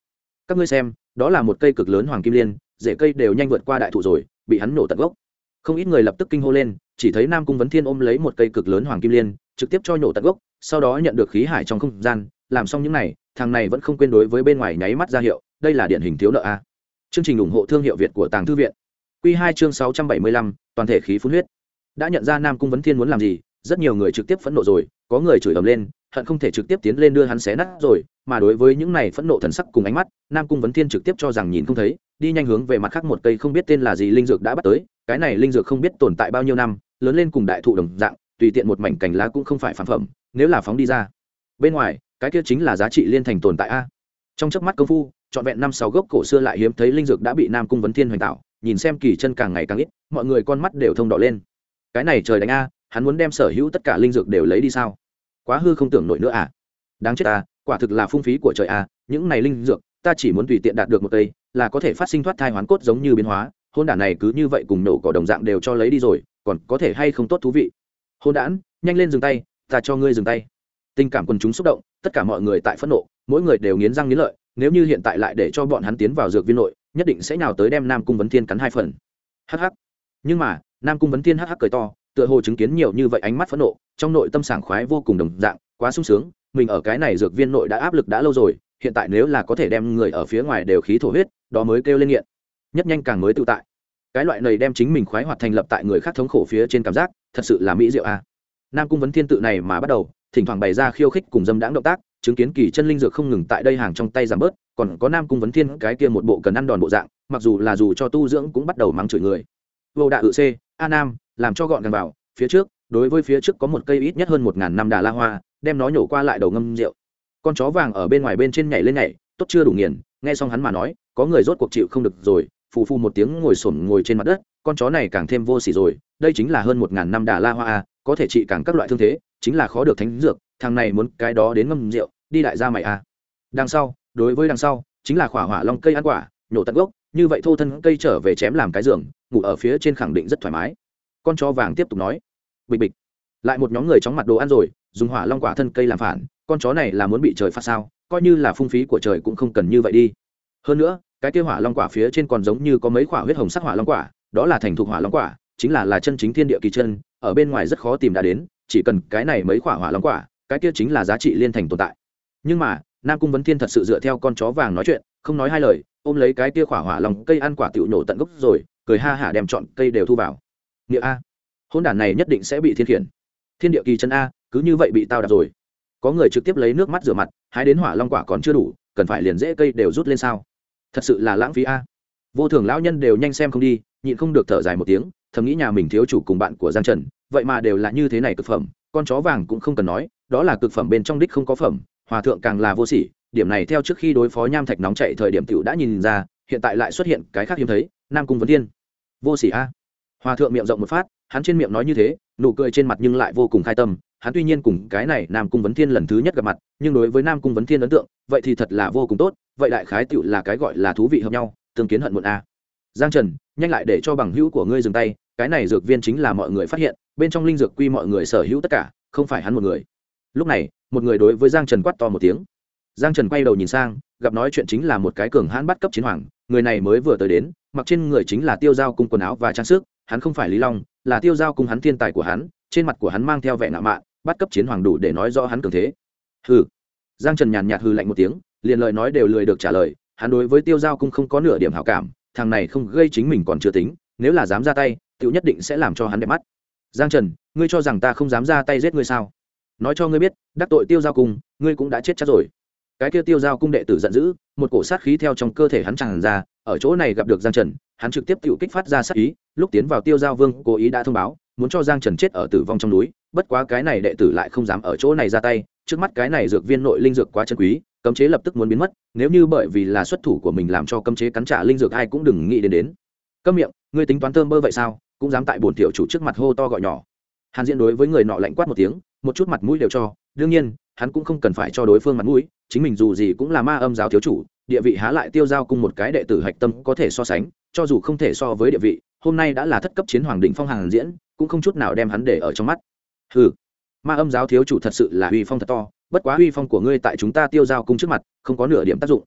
các ngươi xem, đó là một cây cực lớn hoàng kim liên, rễ cây đều nhanh vượt qua đại thụ rồi, bị hắn nổ tận gốc. Không ít người lập tức kinh hô lên, chỉ thấy Nam Cung Vấn Thiên ôm lấy một cây cực lớn hoàng kim liên, trực tiếp cho nổ tận gốc, sau đó nhận được khí hải trong không gian. Làm xong những này, thằng này vẫn không quên đối với bên ngoài nháy mắt ra hiệu, đây là điển hình thiếu nợ a. Chương trình ủng hộ thương hiệu Việt của Tàng Thư viện. Quy 2 chương 675, toàn thể khí phun huyết. Đã nhận ra Nam Cung Vấn Thiên muốn làm gì, rất nhiều người trực tiếp phẫn nộ rồi, có người chửi ầm lên, hận không thể trực tiếp tiến lên đưa hắn xé nát rồi, mà đối với những này phẫn nộ thần sắc cùng ánh mắt, Nam Cung Vấn Thiên trực tiếp cho rằng nhìn không thấy, đi nhanh hướng về mặt khác một cây không biết tên là gì linh dược đã bắt tới. Cái này linh dược không biết tồn tại bao nhiêu năm, lớn lên cùng đại thụ đồng dạng, tùy tiện một mảnh cành lá cũng không phải phản phẩm, nếu là phóng đi ra bên ngoài, cái kia chính là giá trị liên thành tồn tại a. Trong chớp mắt công phu, trọn vẹn 5-6 gốc cổ xưa lại hiếm thấy linh dược đã bị Nam Cung Vấn Thiên hoành tạo, nhìn xem kỳ chân càng ngày càng ít, mọi người con mắt đều thông đỏ lên. Cái này trời đánh a, hắn muốn đem sở hữu tất cả linh dược đều lấy đi sao? Quá hư không tưởng nổi nữa à? Đáng chết a, quả thực là phung phí của trời a, những này linh dược, ta chỉ muốn tùy tiện đạt được một cây, là có thể phát sinh thoát thai hoán cốt giống như biến hóa, hôn đản này cứ như vậy cùng nổ cỏ đồng dạng đều cho lấy đi rồi, còn có thể hay không tốt thú vị. Hôn đản, nhanh lên dừng tay, ta cho ngươi dừng tay. Tình cảm quần chúng xúc động, tất cả mọi người tại phẫn nộ, mỗi người đều nghiến răng nghiến lợi, nếu như hiện tại lại để cho bọn hắn tiến vào dược viên nội, nhất định sẽ nhào tới đem Nam Cung Vấn Thiên cắn hai phần. Hắc hắc. Nhưng mà, Nam Cung Vấn Thiên hắc hắc cười to, tựa hồ chứng kiến nhiều như vậy ánh mắt phẫn nộ, trong nội tâm sảng khoái vô cùng đồng dạng, quá sung sướng, mình ở cái này dược viên nội đã áp lực đã lâu rồi, hiện tại nếu là có thể đem người ở phía ngoài đều khí thổ huyết, đó mới kêu lên nghiện. Nhất nhanh càng mới tự tại. Cái loại này đem chính mình khoái hoạt thành lập tại người khác thống khổ phía trên cảm giác, thật sự là mỹ diệu a. Nam Cung Vấn Thiên tự này mà bắt đầu, thỉnh thoảng bày ra khiêu khích cùng dâm đãng động tác, chứng kiến kỳ chân linh dược không ngừng tại đây hàng trong tay giảm bớt, còn có Nam Cung Vấn Thiên cái kia một bộ cần ăn đòn bộ dạng, mặc dù cho tu dưỡng cũng bắt đầu mắng chửi người. Vô đạ ự c, a nam, làm cho gọn gàng vào, phía trước, đối với phía trước có một cây ít nhất hơn 1000 năm đà la hoa, đem nó nhổ qua lại đầu ngâm rượu. Con chó vàng ở bên ngoài bên trên nhảy lên nhảy, tốt chưa đủ nghiền, nghe xong hắn mà nói, có người rốt cuộc chịu không được rồi, phù phù một tiếng ngồi xổm ngồi trên mặt đất, con chó này càng thêm vô sỉ rồi, đây chính là hơn 1000 năm đà la hoa a, có thể trị càng các loại thương thế, chính là khó được thánh dược, thằng này muốn cái đó đến ngâm rượu, đi đại gia mày a. Đằng sau, đối với đằng sau, chính là khỏa hỏa long cây ăn quả, nhổ tận gốc, như vậy thô thân cây trở về chém làm cái giường, ngủ ở phía trên khẳng định rất thoải mái. Con chó vàng tiếp tục nói, bịch bịch, lại một nhóm người chóng mặt đồ ăn rồi, dùng hỏa long quả thân cây làm phản, con chó này là muốn bị trời phạt sao? Coi như là phung phí của trời cũng không cần như vậy đi. Hơn nữa, cái kia hỏa long quả phía trên còn giống như có mấy quả huyết hồng sắc hỏa long quả, đó là thành thục hỏa long quả, chính là chân chính thiên địa kỳ chân, ở bên ngoài rất khó tìm đã đến, chỉ cần cái này mấy quả hỏa long quả, cái kia chính là giá trị liên thành tồn tại. Nhưng mà, Nam Cung Vấn Thiên thật sự dựa theo con chó vàng nói chuyện, không nói hai lời, ôm lấy cái kia quả hỏa long cây ăn quả tiểu nổ tận gốc rồi, cười ha hả đem chọn cây đều thu vào. Nghĩa a, hôn đản này nhất định sẽ bị thiên khiển. Thiên địa kỳ chân a, cứ như vậy bị tao đạp rồi. Có người trực tiếp lấy nước mắt rửa mặt, hái đến hỏa long quả còn chưa đủ, cần phải liền rễ cây đều rút lên sao? Thật sự là lãng phí a. Vô thường lão nhân đều nhanh xem không đi, nhịn không được thở dài một tiếng, thầm nghĩ nhà mình thiếu chủ cùng bạn của Giang Trần, vậy mà đều là như thế này cực phẩm, con chó vàng cũng không cần nói, đó là cực phẩm bên trong đích không có phẩm, hòa thượng càng là vô sỉ, điểm này theo trước khi đối phó nham thạch nóng chạy thời điểm tiểu đã nhìn ra, hiện tại lại xuất hiện cái khác hiếm thấy, Nam Cung Vấn Thiên. Vô sỉ a. Hòa thượng miệng rộng một phát, hắn trên miệng nói như thế, nụ cười trên mặt nhưng lại vô cùng khai tâm, hắn tuy nhiên cùng cái này Nam Cung Vấn Thiên lần thứ nhất gặp mặt, nhưng đối với Nam Cung Vấn Thiên ấn tượng, vậy thì thật là vô cùng tốt, vậy đại khái tiểu là cái gọi là thú vị hợp nhau, tương kiến hận muộn a. Giang Trần, nhanh lại để cho bằng hữu của ngươi dừng tay, cái này dược viên chính là mọi người phát hiện, bên trong linh dược quy mọi người sở hữu tất cả, không phải hắn một người. Lúc này, một người đối với Giang Trần quát to một tiếng. Giang Trần quay đầu nhìn sang, gặp nói chuyện chính là một cái cường hãn bắt cấp chiến hoàng, người này mới vừa tới đến, mặc trên người chính là Tiêu Giao cung quần áo và trang sức, hắn không phải Lý Long, là Tiêu Giao cung hắn thiên tài của hắn, trên mặt của hắn mang theo vẻ ngạo mạn, bắt cấp chiến hoàng đủ để nói rõ hắn cường thế. Hừ. Giang Trần nhàn nhạt hừ lạnh một tiếng, liền lời nói đều lười được trả lời, hắn đối với Tiêu Giao cung không có nửa điểm hảo cảm, thằng này không gây chính mình còn chưa tính, nếu là dám ra tay, tiểu nhất định sẽ làm cho hắn đẹp mắt. Giang Trần, ngươi cho rằng ta không dám ra tay giết ngươi sao? Nói cho ngươi biết, đắc tội Tiêu Giao cung, ngươi cũng đã chết chắc rồi. Cái kia Tiêu Giao cung đệ tử giận dữ, một cổ sát khí theo trong cơ thể hắn tràn ra, ở chỗ này gặp được Giang Trần, hắn trực tiếp tiểu kích phát ra sát ý, lúc tiến vào Tiêu Giao Vương, cố ý đã thông báo, muốn cho Giang Trần chết ở tử vong trong núi, bất quá cái này đệ tử lại không dám ở chỗ này ra tay, trước mắt cái này dược viên nội linh dược quá chân quý, cấm chế lập tức muốn biến mất, nếu như bởi vì là xuất thủ của mình làm cho cấm chế cắn trả linh dược ai cũng đừng nghĩ đến. Câm miệng, ngươi tính toán thơm bơ vậy sao, cũng dám tại bổn tiểu chủ trước mặt hô to gọi nhỏ. Hàn Diễn đối với người nọ lạnh quát một tiếng, một chút mặt mũi đều cho, đương nhiên, hắn cũng không cần phải cho đối phương mặt mũi, chính mình dù gì cũng là Ma Âm giáo thiếu chủ, địa vị há lại Tiêu Giao cung một cái đệ tử hạch tâm có thể so sánh, cho dù không thể so với địa vị, hôm nay đã là thất cấp chiến hoàng đỉnh phong Hàn Diễn, cũng không chút nào đem hắn để ở trong mắt. Hừ, Ma Âm giáo thiếu chủ thật sự là uy phong thật to, bất quá uy phong của ngươi tại chúng ta Tiêu Giao cung trước mặt, không có nửa điểm tác dụng.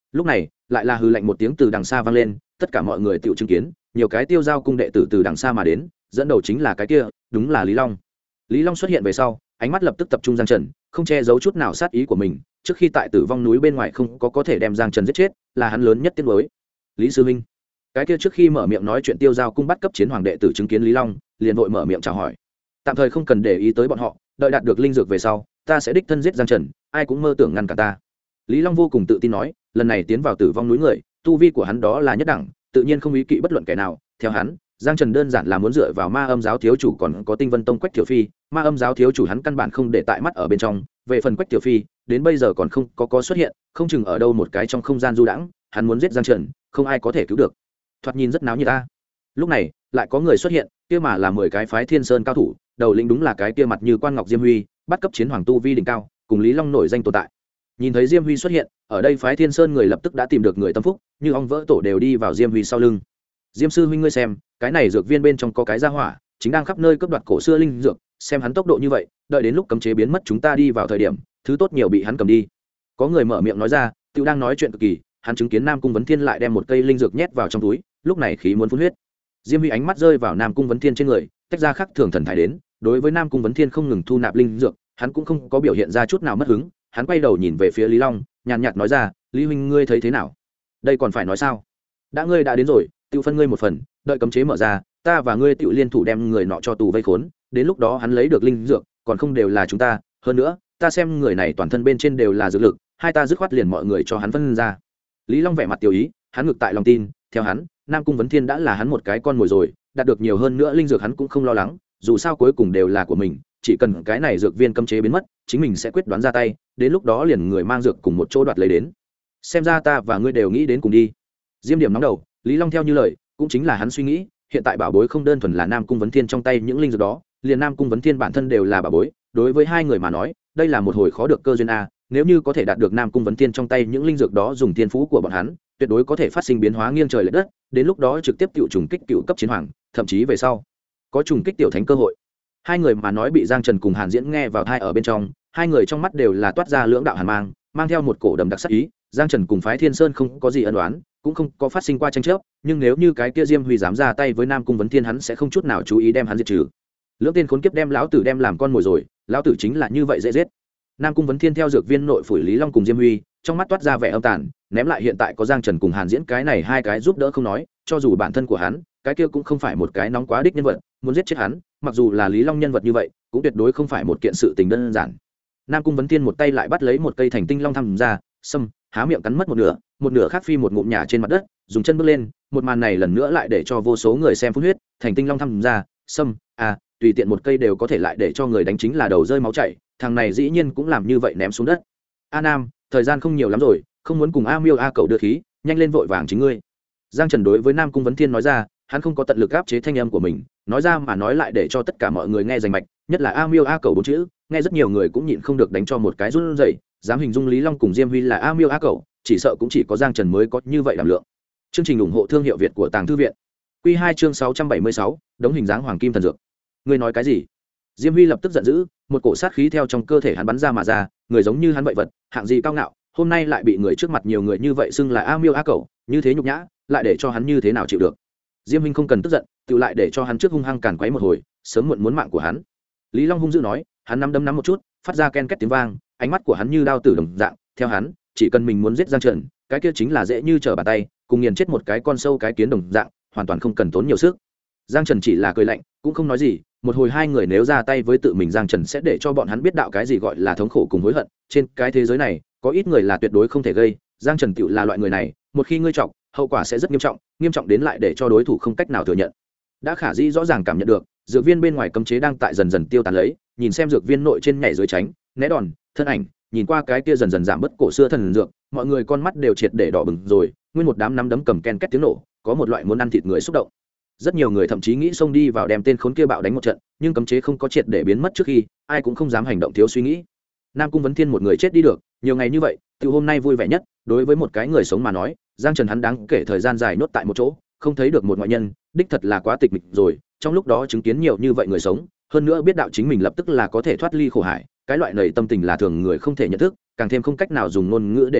lúc này lại là hư lạnh một tiếng từ đằng xa vang lên, tất cả mọi người tự chứng kiến nhiều cái tiêu giao cung đệ tử từ đằng xa mà đến, dẫn đầu chính là cái kia, đúng là Lý Long. Lý Long xuất hiện về sau, ánh mắt lập tức tập trung Giang Trần, không che giấu chút nào sát ý của mình, trước khi tại Tử Vong núi bên ngoài không có thể đem Giang Trần giết chết, là hắn lớn nhất tiếc nuối. Lý sư huynh, cái kia trước khi mở miệng nói chuyện tiêu giao cung bắt cấp chiến hoàng đệ tử chứng kiến Lý Long, liền vội mở miệng chào hỏi. Tạm thời không cần để ý tới bọn họ, đợi đạt được linh dược về sau, ta sẽ đích thân giết Giang Trần, ai cũng mơ tưởng ngăn cản ta. Lý Long vô cùng tự tin nói, lần này tiến vào Tử Vong núi người, tu vi của hắn đó là nhất đẳng, tự nhiên không ý kỵ bất luận kẻ nào. Theo hắn, Giang Trần đơn giản là muốn dựa vào Ma Âm giáo thiếu chủ còn có Tinh Vân Tông Quách Tiểu Phi, Ma Âm giáo thiếu chủ hắn căn bản không để tại mắt ở bên trong, về phần Quách Tiểu Phi, đến bây giờ còn không có xuất hiện, không chừng ở đâu một cái trong không gian du đãng, hắn muốn giết Giang Trần, không ai có thể cứu được. Thoạt nhìn rất náo nhiệt ta. Lúc này, lại có người xuất hiện, kia mà là 10 cái phái Thiên Sơn cao thủ, đầu lĩnh đúng là cái kia mặt như quan ngọc Diêm Huy, bắt cấp chiến hoàng tu vi đỉnh cao, cùng Lý Long nổi danh tồn tại. Nhìn thấy Diêm Huy xuất hiện, ở đây phái Thiên Sơn người lập tức đã tìm được người tâm phúc, như ong vỡ tổ đều đi vào Diêm Huy sau lưng. Diêm sư huynh ngươi xem, cái này dược viên bên trong có cái gia hỏa, chính đang khắp nơi cướp đoạt cổ xưa linh dược, xem hắn tốc độ như vậy, đợi đến lúc cấm chế biến mất chúng ta đi vào thời điểm, thứ tốt nhiều bị hắn cầm đi. Có người mở miệng nói ra, Tiểu đang nói chuyện cực kỳ, hắn chứng kiến Nam Cung Vấn Thiên lại đem một cây linh dược nhét vào trong túi, lúc này khí muốn phun huyết. Diêm Huy ánh mắt rơi vào Nam Cung Vấn Thiên trên người, tách ra khắc thường thần thái đến, đối với Nam Cung Vấn Thiên không ngừng thu nạp linh dược, hắn cũng không có biểu hiện ra chút nào mất hứng, hắn quay đầu nhìn về phía Lý Long, nhàn nhạt nói ra, Lý huynh ngươi thấy thế nào? Đây còn phải nói sao? Đã ngươi đã đến rồi, tự phân ngươi một phần, đợi cấm chế mở ra, ta và ngươi tự liên thủ đem người nọ cho tù vây khốn, đến lúc đó hắn lấy được linh dược, còn không đều là chúng ta, hơn nữa, ta xem người này toàn thân bên trên đều là dược lực, hai ta dứt khoát liền mọi người cho hắn phân ra. Lý Long vẻ mặt tiêu ý, hắn ngược tại lòng tin, theo hắn, Nam Cung Vấn Thiên đã là hắn một cái con mồi rồi, đạt được nhiều hơn nữa linh dược hắn cũng không lo lắng, dù sao cuối cùng đều là của mình, chỉ cần cái này dược viên cấm chế biến mất, chính mình sẽ quyết đoán ra tay, đến lúc đó liền người mang dược cùng một chỗ đoạt lấy đến. Xem ra ta và ngươi đều nghĩ đến cùng đi. Diêm Điểm nóng đầu, Lý Long theo như lời, cũng chính là hắn suy nghĩ, hiện tại bảo bối không đơn thuần là Nam Cung Vấn Thiên trong tay những linh dược đó, liền Nam Cung Vấn Thiên bản thân đều là bảo bối, đối với hai người mà nói, đây là một hồi khó được cơ duyên a, nếu như có thể đạt được Nam Cung Vấn Thiên trong tay những linh dược đó dùng thiên phú của bọn hắn, tuyệt đối có thể phát sinh biến hóa nghiêng trời lệch đất, đến lúc đó trực tiếp tiểu trùng kích cựu cấp chiến hoàng, thậm chí về sau có trùng kích tiểu thánh cơ hội. Hai người mà nói bị Giang Trần cùng Hàn Diễn nghe vào tai ở bên trong, hai người trong mắt đều là toát ra lưỡng đạo hàn mang, mang theo một cổ đầm đặc sắc ý. Giang Trần cùng phái Thiên Sơn không có gì ân oán, cũng không có phát sinh qua tranh chấp, nhưng nếu như cái kia Diêm Huy dám ra tay với Nam Cung Vấn Thiên, hắn sẽ không chút nào chú ý đem hắn diệt trừ. Lưỡng tên khốn kiếp đem lão tử đem làm con mồi rồi, lão tử chính là như vậy dễ giết. Nam Cung Vấn Thiên theo dược viên nội phủi Lý Long cùng Diêm Huy, trong mắt toát ra vẻ âm tàn, ném lại hiện tại có Giang Trần cùng Hàn Diễn cái này hai cái giúp đỡ không nói, cho dù bản thân của hắn, cái kia cũng không phải một cái nóng quá đích nhân vật, muốn giết chết hắn, mặc dù là Lý Long nhân vật như vậy, cũng tuyệt đối không phải một kiện sự tình đơn giản. Nam Cung Vấn Thiên một tay lại bắt lấy một cây thành tinh long thăm ra, xâm, há miệng cắn mất một nửa khác phi một ngụm nhả trên mặt đất, dùng chân bước lên, một màn này lần nữa lại để cho vô số người xem phun huyết, thành tinh long thăm ra, xâm, tùy tiện một cây đều có thể lại để cho người đánh chính là đầu rơi máu chảy, thằng này dĩ nhiên cũng làm như vậy ném xuống đất. A Nam, thời gian không nhiều lắm rồi, không muốn cùng A Miêu A Cẩu đưa khí, nhanh lên vội vàng chính ngươi. Giang Trần đối với Nam Cung Vấn Thiên nói ra, hắn không có tận lực áp chế thanh âm của mình, nói ra mà nói lại để cho tất cả mọi người nghe rành mạch, nhất là A Miêu A Cẩu bốn chữ, nghe rất nhiều người cũng nhịn không được đánh cho một cái run rẩy, dám hình dung Lý Long cùng Diêm Huy là A Miêu A Cẩu, chỉ sợ cũng chỉ có Giang Trần mới có như vậy đảm lượng. Chương trình ủng hộ thương hiệu Việt của Tàng Thư viện. Quy 2 chương 676, đống hình dáng hoàng kim thần dược. Ngươi nói cái gì? Diêm Huy lập tức giận dữ, một cổ sát khí theo trong cơ thể hắn bắn ra mà ra, người giống như hắn vậy vật, hạng gì cao ngạo, hôm nay lại bị người trước mặt nhiều người như vậy xưng là A Miêu A Cẩu, như thế nhục nhã, lại để cho hắn như thế nào chịu được. Diêm Huynh không cần tức giận, tự lại để cho hắn trước hung hăng càn quấy một hồi, sớm muộn muốn mạng của hắn. Lý Long hung dữ nói, hắn nắm đấm một chút, phát ra ken két tiếng vang, ánh mắt của hắn như đao tử đồng dạng, theo hắn, chỉ cần mình muốn giết Giang Trần, cái kia chính là dễ như trở bàn tay, cùng nghiền chết một cái con sâu cái kiến đồng dạng, hoàn toàn không cần tốn nhiều sức. Giang Trần chỉ là cười lạnh, cũng không nói gì, một hồi hai người nếu ra tay với tự mình, Giang Trần sẽ để cho bọn hắn biết đạo cái gì gọi là thống khổ cùng hối hận, trên cái thế giới này, có ít người là tuyệt đối không thể gây, Giang Trần tựu là loại người này, một khi ngươi trọng, hậu quả sẽ rất nghiêm trọng đến lại để cho đối thủ không cách nào thừa nhận. Đã khả dĩ rõ ràng cảm nhận được, dược viên bên ngoài cấm chế đang tại dần dần tiêu tán lấy, nhìn xem dược viên nội trên nhảy dưới tránh, né đòn, thân ảnh, nhìn qua cái kia dần dần giảm bớt cổ xưa thần dược, mọi người con mắt đều triệt để đỏ bừng rồi, nguyên một đám nắm đấm cầm ken két tiếng nổ, có một loại muốn ăn thịt người xúc động. Rất nhiều người thậm chí nghĩ xông đi vào đem tên khốn kia bạo đánh một trận, nhưng cấm chế không có triệt để biến mất trước khi, ai cũng không dám hành động thiếu suy nghĩ. Nam Cung Vấn Thiên một người chết đi được, nhiều ngày như vậy, từ hôm nay vui vẻ nhất, đối với một cái người sống mà nói, Giang Trần hắn đáng kể thời gian dài nốt tại một chỗ, không thấy được một ngoại nhân, đích thật là quá tịch mịch rồi, trong lúc đó chứng kiến nhiều như vậy người sống, hơn nữa biết đạo chính mình lập tức là có thể thoát ly khổ hải, cái loại này tâm tình là thường người không thể nhận thức, càng thêm không cách nào dùng ngôn ngữ để biểu đạt,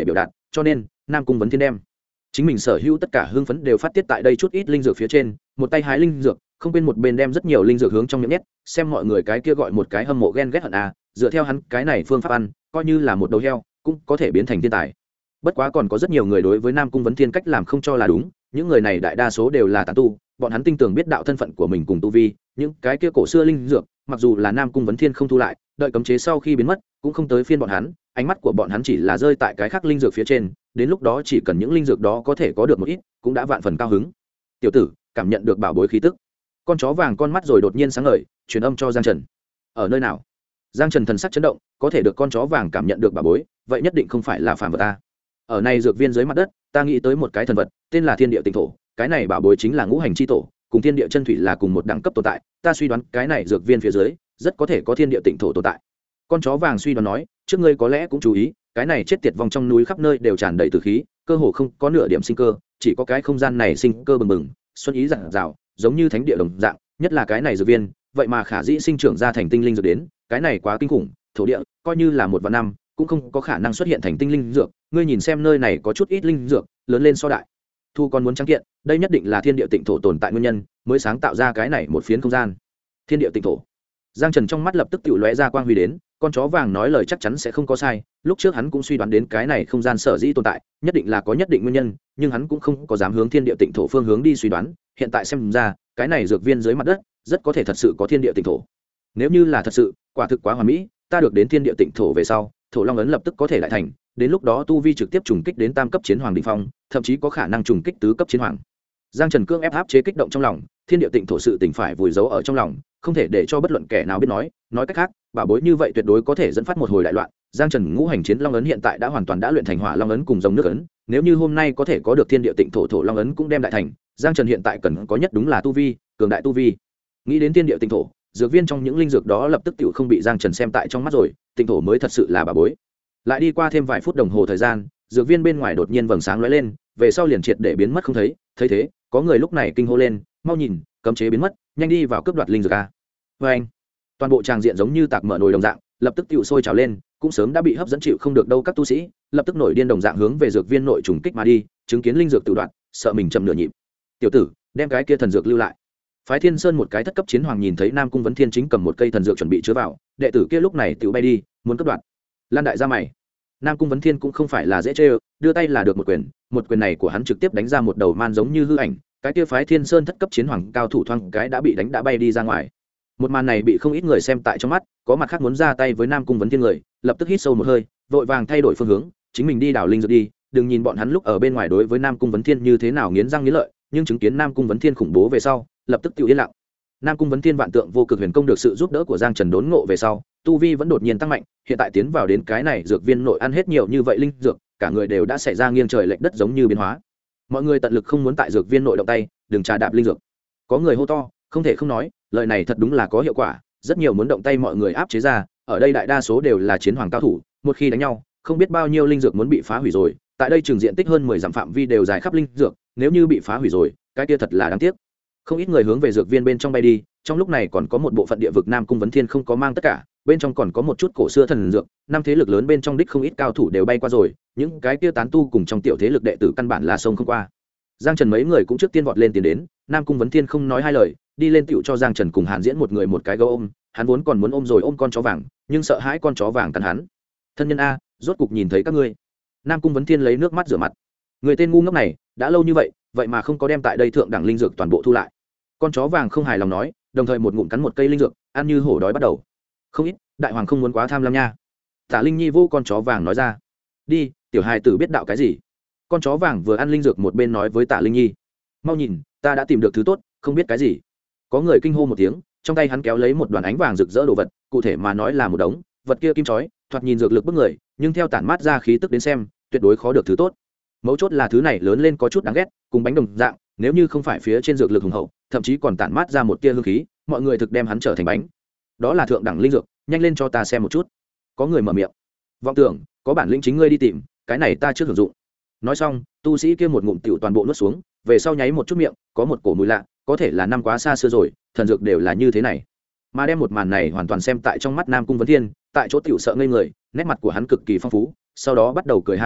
cho nên nam cung vấn thiên đem chính mình sở hữu tất cả hưng phấn đều phát tiết tại đây chút ít linh dược phía trên, một tay hái linh dược, không quên một bên đem rất nhiều linh dược hướng trong miệng nhét, xem mọi người cái kia gọi một cái hâm mộ ghen ghét hận à, dựa theo hắn cái này phương pháp ăn, coi như là một đầu heo cũng có thể biến thành thiên tài. Bất quá còn có rất nhiều người đối với nam cung vấn thiên cách làm không cho là đúng, những người này đại đa số đều là tán tu, bọn hắn tinh tường biết đạo thân phận của mình cùng tu vi, những cái kia cổ xưa linh dược mặc dù là nam cung vấn thiên không thu lại, đợi cấm chế sau khi biến mất cũng không tới phiên bọn hắn, ánh mắt của bọn hắn chỉ là rơi tại cái khác linh dược phía trên, đến lúc đó chỉ cần những linh dược đó có thể có được một ít cũng đã vạn phần cao hứng. Tiểu tử cảm nhận được bảo bối khí tức, con chó vàng con mắt rồi đột nhiên sáng ngời, truyền âm cho Giang Trần. Ở nơi nào? Giang Trần thần sắc chấn động, có thể được con chó vàng cảm nhận được bảo bối, vậy nhất định không phải là phàm vật ta. Ở này dược viên dưới mặt đất, ta nghĩ tới một cái thần vật, tên là Thiên Địa Tịnh Thổ, cái này bảo bối chính là ngũ hành chi tổ, cùng Thiên Địa chân thủy là cùng một đẳng cấp tồn tại, ta suy đoán cái này dược viên phía dưới rất có thể có Thiên Địa Tịnh Thổ tồn tại. Con chó vàng suy đoán nói, trước ngươi có lẽ cũng chú ý, cái này chết tiệt vòng trong núi khắp nơi đều tràn đầy tử khí, cơ hồ không có nửa điểm sinh cơ, chỉ có cái không gian này sinh cơ bừng bừng, xuân ý rạng rào, giống như thánh địa đồng dạng, nhất là cái này dược viên, vậy mà khả dĩ sinh trưởng ra thành tinh linh dược đến, cái này quá kinh khủng, thổ địa coi như là một vạn năm cũng không có khả năng xuất hiện thành tinh linh dược, ngươi nhìn xem nơi này có chút ít linh dược, lớn lên so đại thu còn muốn trắng kiện, đây nhất định là thiên địa tịnh thổ tồn tại nguyên nhân, mới sáng tạo ra cái này một phiến không gian. Thiên địa tịnh thổ. Giang Trần trong mắt lập tức tự lóe ra quang huy đến, con chó vàng nói lời chắc chắn sẽ không có sai, lúc trước hắn cũng suy đoán đến cái này không gian sở dĩ tồn tại, nhất định là có nhất định nguyên nhân, nhưng hắn cũng không có dám hướng thiên địa tịnh thổ phương hướng đi suy đoán, hiện tại xem ra, cái này dược viên dưới mặt đất rất có thể thật sự có thiên địa tịnh thổ. Nếu như là thật sự, quả thực quá hoàn mỹ, ta được đến thiên địa tịnh thổ về sau, thổ long ấn lập tức có thể lại thành, đến lúc đó tu vi trực tiếp trùng kích đến tam cấp chiến hoàng đỉnh phong, thậm chí có khả năng trùng kích tứ cấp chiến hoàng. Giang Trần cương ép áp chế kích động trong lòng, thiên địa tịnh thổ sự tình phải vùi giấu ở trong lòng, không thể để cho bất luận kẻ nào biết nói cách khác, bảo bối như vậy tuyệt đối có thể dẫn phát một hồi đại loạn. Giang Trần ngũ hành chiến long ấn hiện tại đã hoàn toàn đã luyện thành hỏa long ấn cùng dòng nước ấn, nếu như hôm nay có thể có được thiên địa tịnh thổ thổ long ấn cũng đem đại thành, Giang Trần hiện tại cần có nhất đúng là tu vi, cường đại tu vi. Nghĩ đến thiên địa tịnh thổ, dược viên trong những linh dược đó lập tức tiểu không bị Giang Trần xem tại trong mắt rồi, tịnh thổ mới thật sự là bảo bối. Lại đi qua thêm vài phút đồng hồ thời gian, dược viên bên ngoài đột nhiên vầng sáng lóe lên, về sau liền triệt để biến mất không thấy, thấy thế, có người lúc này kinh hô lên, mau nhìn, cấm chế biến mất, nhanh đi vào cướp đoạt linh dược a. Và anh, toàn bộ tràng diện giống như tạc mở nồi đồng dạng, lập tức tiểu sôi trào lên, cũng sớm đã bị hấp dẫn chịu không được đâu các tu sĩ, lập tức nổi điên đồng dạng hướng về dược viên nội trùng kích mà đi, chứng kiến linh dược tự đoạt, sợ mình chậm nửa nhịp. Tiểu tử, đem cái kia thần dược lưu lại. Phái Thiên Sơn một cái thất cấp chiến hoàng nhìn thấy Nam Cung Vấn Thiên chính cầm một cây thần dược chuẩn bị chứa vào, đệ tử kia lúc này tiểu bay đi, muốn cướp đoạt. Lan đại gia mày. Nam Cung Vấn Thiên cũng không phải là dễ chơi, đưa tay là được một quyền này của hắn trực tiếp đánh ra một đầu man giống như hư ảnh, cái kia Phái Thiên Sơn thất cấp chiến hoàng cao thủ thoang cái đã bị đánh đã bay đi ra ngoài. Một màn này bị không ít người xem tại trong mắt, có mặt khác muốn ra tay với Nam Cung Vấn Thiên người, lập tức hít sâu một hơi, vội vàng thay đổi phương hướng, chính mình đi đảo linh dược đi, đừng nhìn bọn hắn lúc ở bên ngoài đối với Nam Cung Vấn Thiên như thế nào nghiến răng nghiến lợi, nhưng chứng kiến Nam Cung Vấn Thiên khủng bố về sau, lập tức tiêu yên lặng. Nam Cung Vấn Thiên vạn tượng vô cực huyền công được sự giúp đỡ của Giang Trần đốn ngộ về sau, tu vi vẫn đột nhiên tăng mạnh, hiện tại tiến vào đến cái này dược viên nội ăn hết nhiều như vậy linh dược, cả người đều đã xảy ra nghiêng trời lệch đất giống như biến hóa. Mọi người tận lực không muốn tại dược viên nội động tay, đừng trà đạp linh dược. Có người hô to, không thể không nói, lời này thật đúng là có hiệu quả, rất nhiều muốn động tay mọi người áp chế ra, ở đây đại đa số đều là chiến hoàng cao thủ, một khi đánh nhau, không biết bao nhiêu linh dược muốn bị phá hủy rồi, tại đây trường diện tích hơn 10 dặm phạm vi đều dài khắp linh dược, nếu như bị phá hủy rồi, cái kia thật là đáng tiếc. Không ít người hướng về dược viên bên trong bay đi, trong lúc này còn có một bộ phận địa vực Nam Cung Vấn Thiên không có mang tất cả, bên trong còn có một chút cổ xưa thần dược, năm thế lực lớn bên trong đích không ít cao thủ đều bay qua rồi, những cái kia tán tu cùng trong tiểu thế lực đệ tử căn bản là sông không qua. Giang Trần mấy người cũng trước tiên vọt lên tiến đến, Nam Cung Vấn Thiên không nói hai lời, đi lên tựu cho Giang Trần cùng Hàn Diễn một người một cái gấu ôm, hắn vốn còn muốn ôm rồi ôm con chó vàng, nhưng sợ hãi con chó vàng cắn hắn. Thân nhân a, rốt cục nhìn thấy các ngươi. Nam Cung Vấn Thiên lấy nước mắt rửa mặt. Người tên ngu ngốc này, đã lâu như vậy, vậy mà không có đem tại đây thượng đẳng linh dược toàn bộ thu lại. Con chó vàng không hài lòng nói, đồng thời một ngụm cắn một cây linh dược, ăn như hổ đói bắt đầu. Không ít, đại hoàng không muốn quá tham lam nha. Tả Linh Nhi vô con chó vàng nói ra. Đi, tiểu hài tử biết đạo cái gì? Con chó vàng vừa ăn linh dược một bên nói với Tả Linh Nhi. Mau nhìn, ta đã tìm được thứ tốt, không biết cái gì. Có người kinh hô một tiếng, trong tay hắn kéo lấy một đoàn ánh vàng rực rỡ đồ vật, cụ thể mà nói là một đống, vật kia kim chói, thoạt nhìn dược lực bức người, nhưng theo tản mát ra khí tức đến xem, tuyệt đối khó được thứ tốt. Mấu chốt là thứ này lớn lên có chút đáng ghét, cùng bánh đồng dạng, nếu như không phải phía trên dược lực hùng hậu, thậm chí còn tản mát ra một tia hương khí, mọi người thực đem hắn trở thành bánh. Đó là thượng đẳng linh dược, nhanh lên cho ta xem một chút. Có người mở miệng. Vọng tưởng, có bản lĩnh chính ngươi đi tìm, cái này ta chưa hưởng dụng. Nói xong, tu sĩ kia một ngụm tiểu toàn bộ nuốt xuống, về sau nháy một chút miệng, có một cổ mùi lạ, có thể là năm quá xa xưa rồi, thần dược đều là như thế này. Mà đem một màn này hoàn toàn xem tại trong mắt Nam Cung Vấn Thiên, tại chỗ tiểu sợ ngây người, nét mặt của hắn cực kỳ phong phú, sau đó bắt đầu cười ha ha,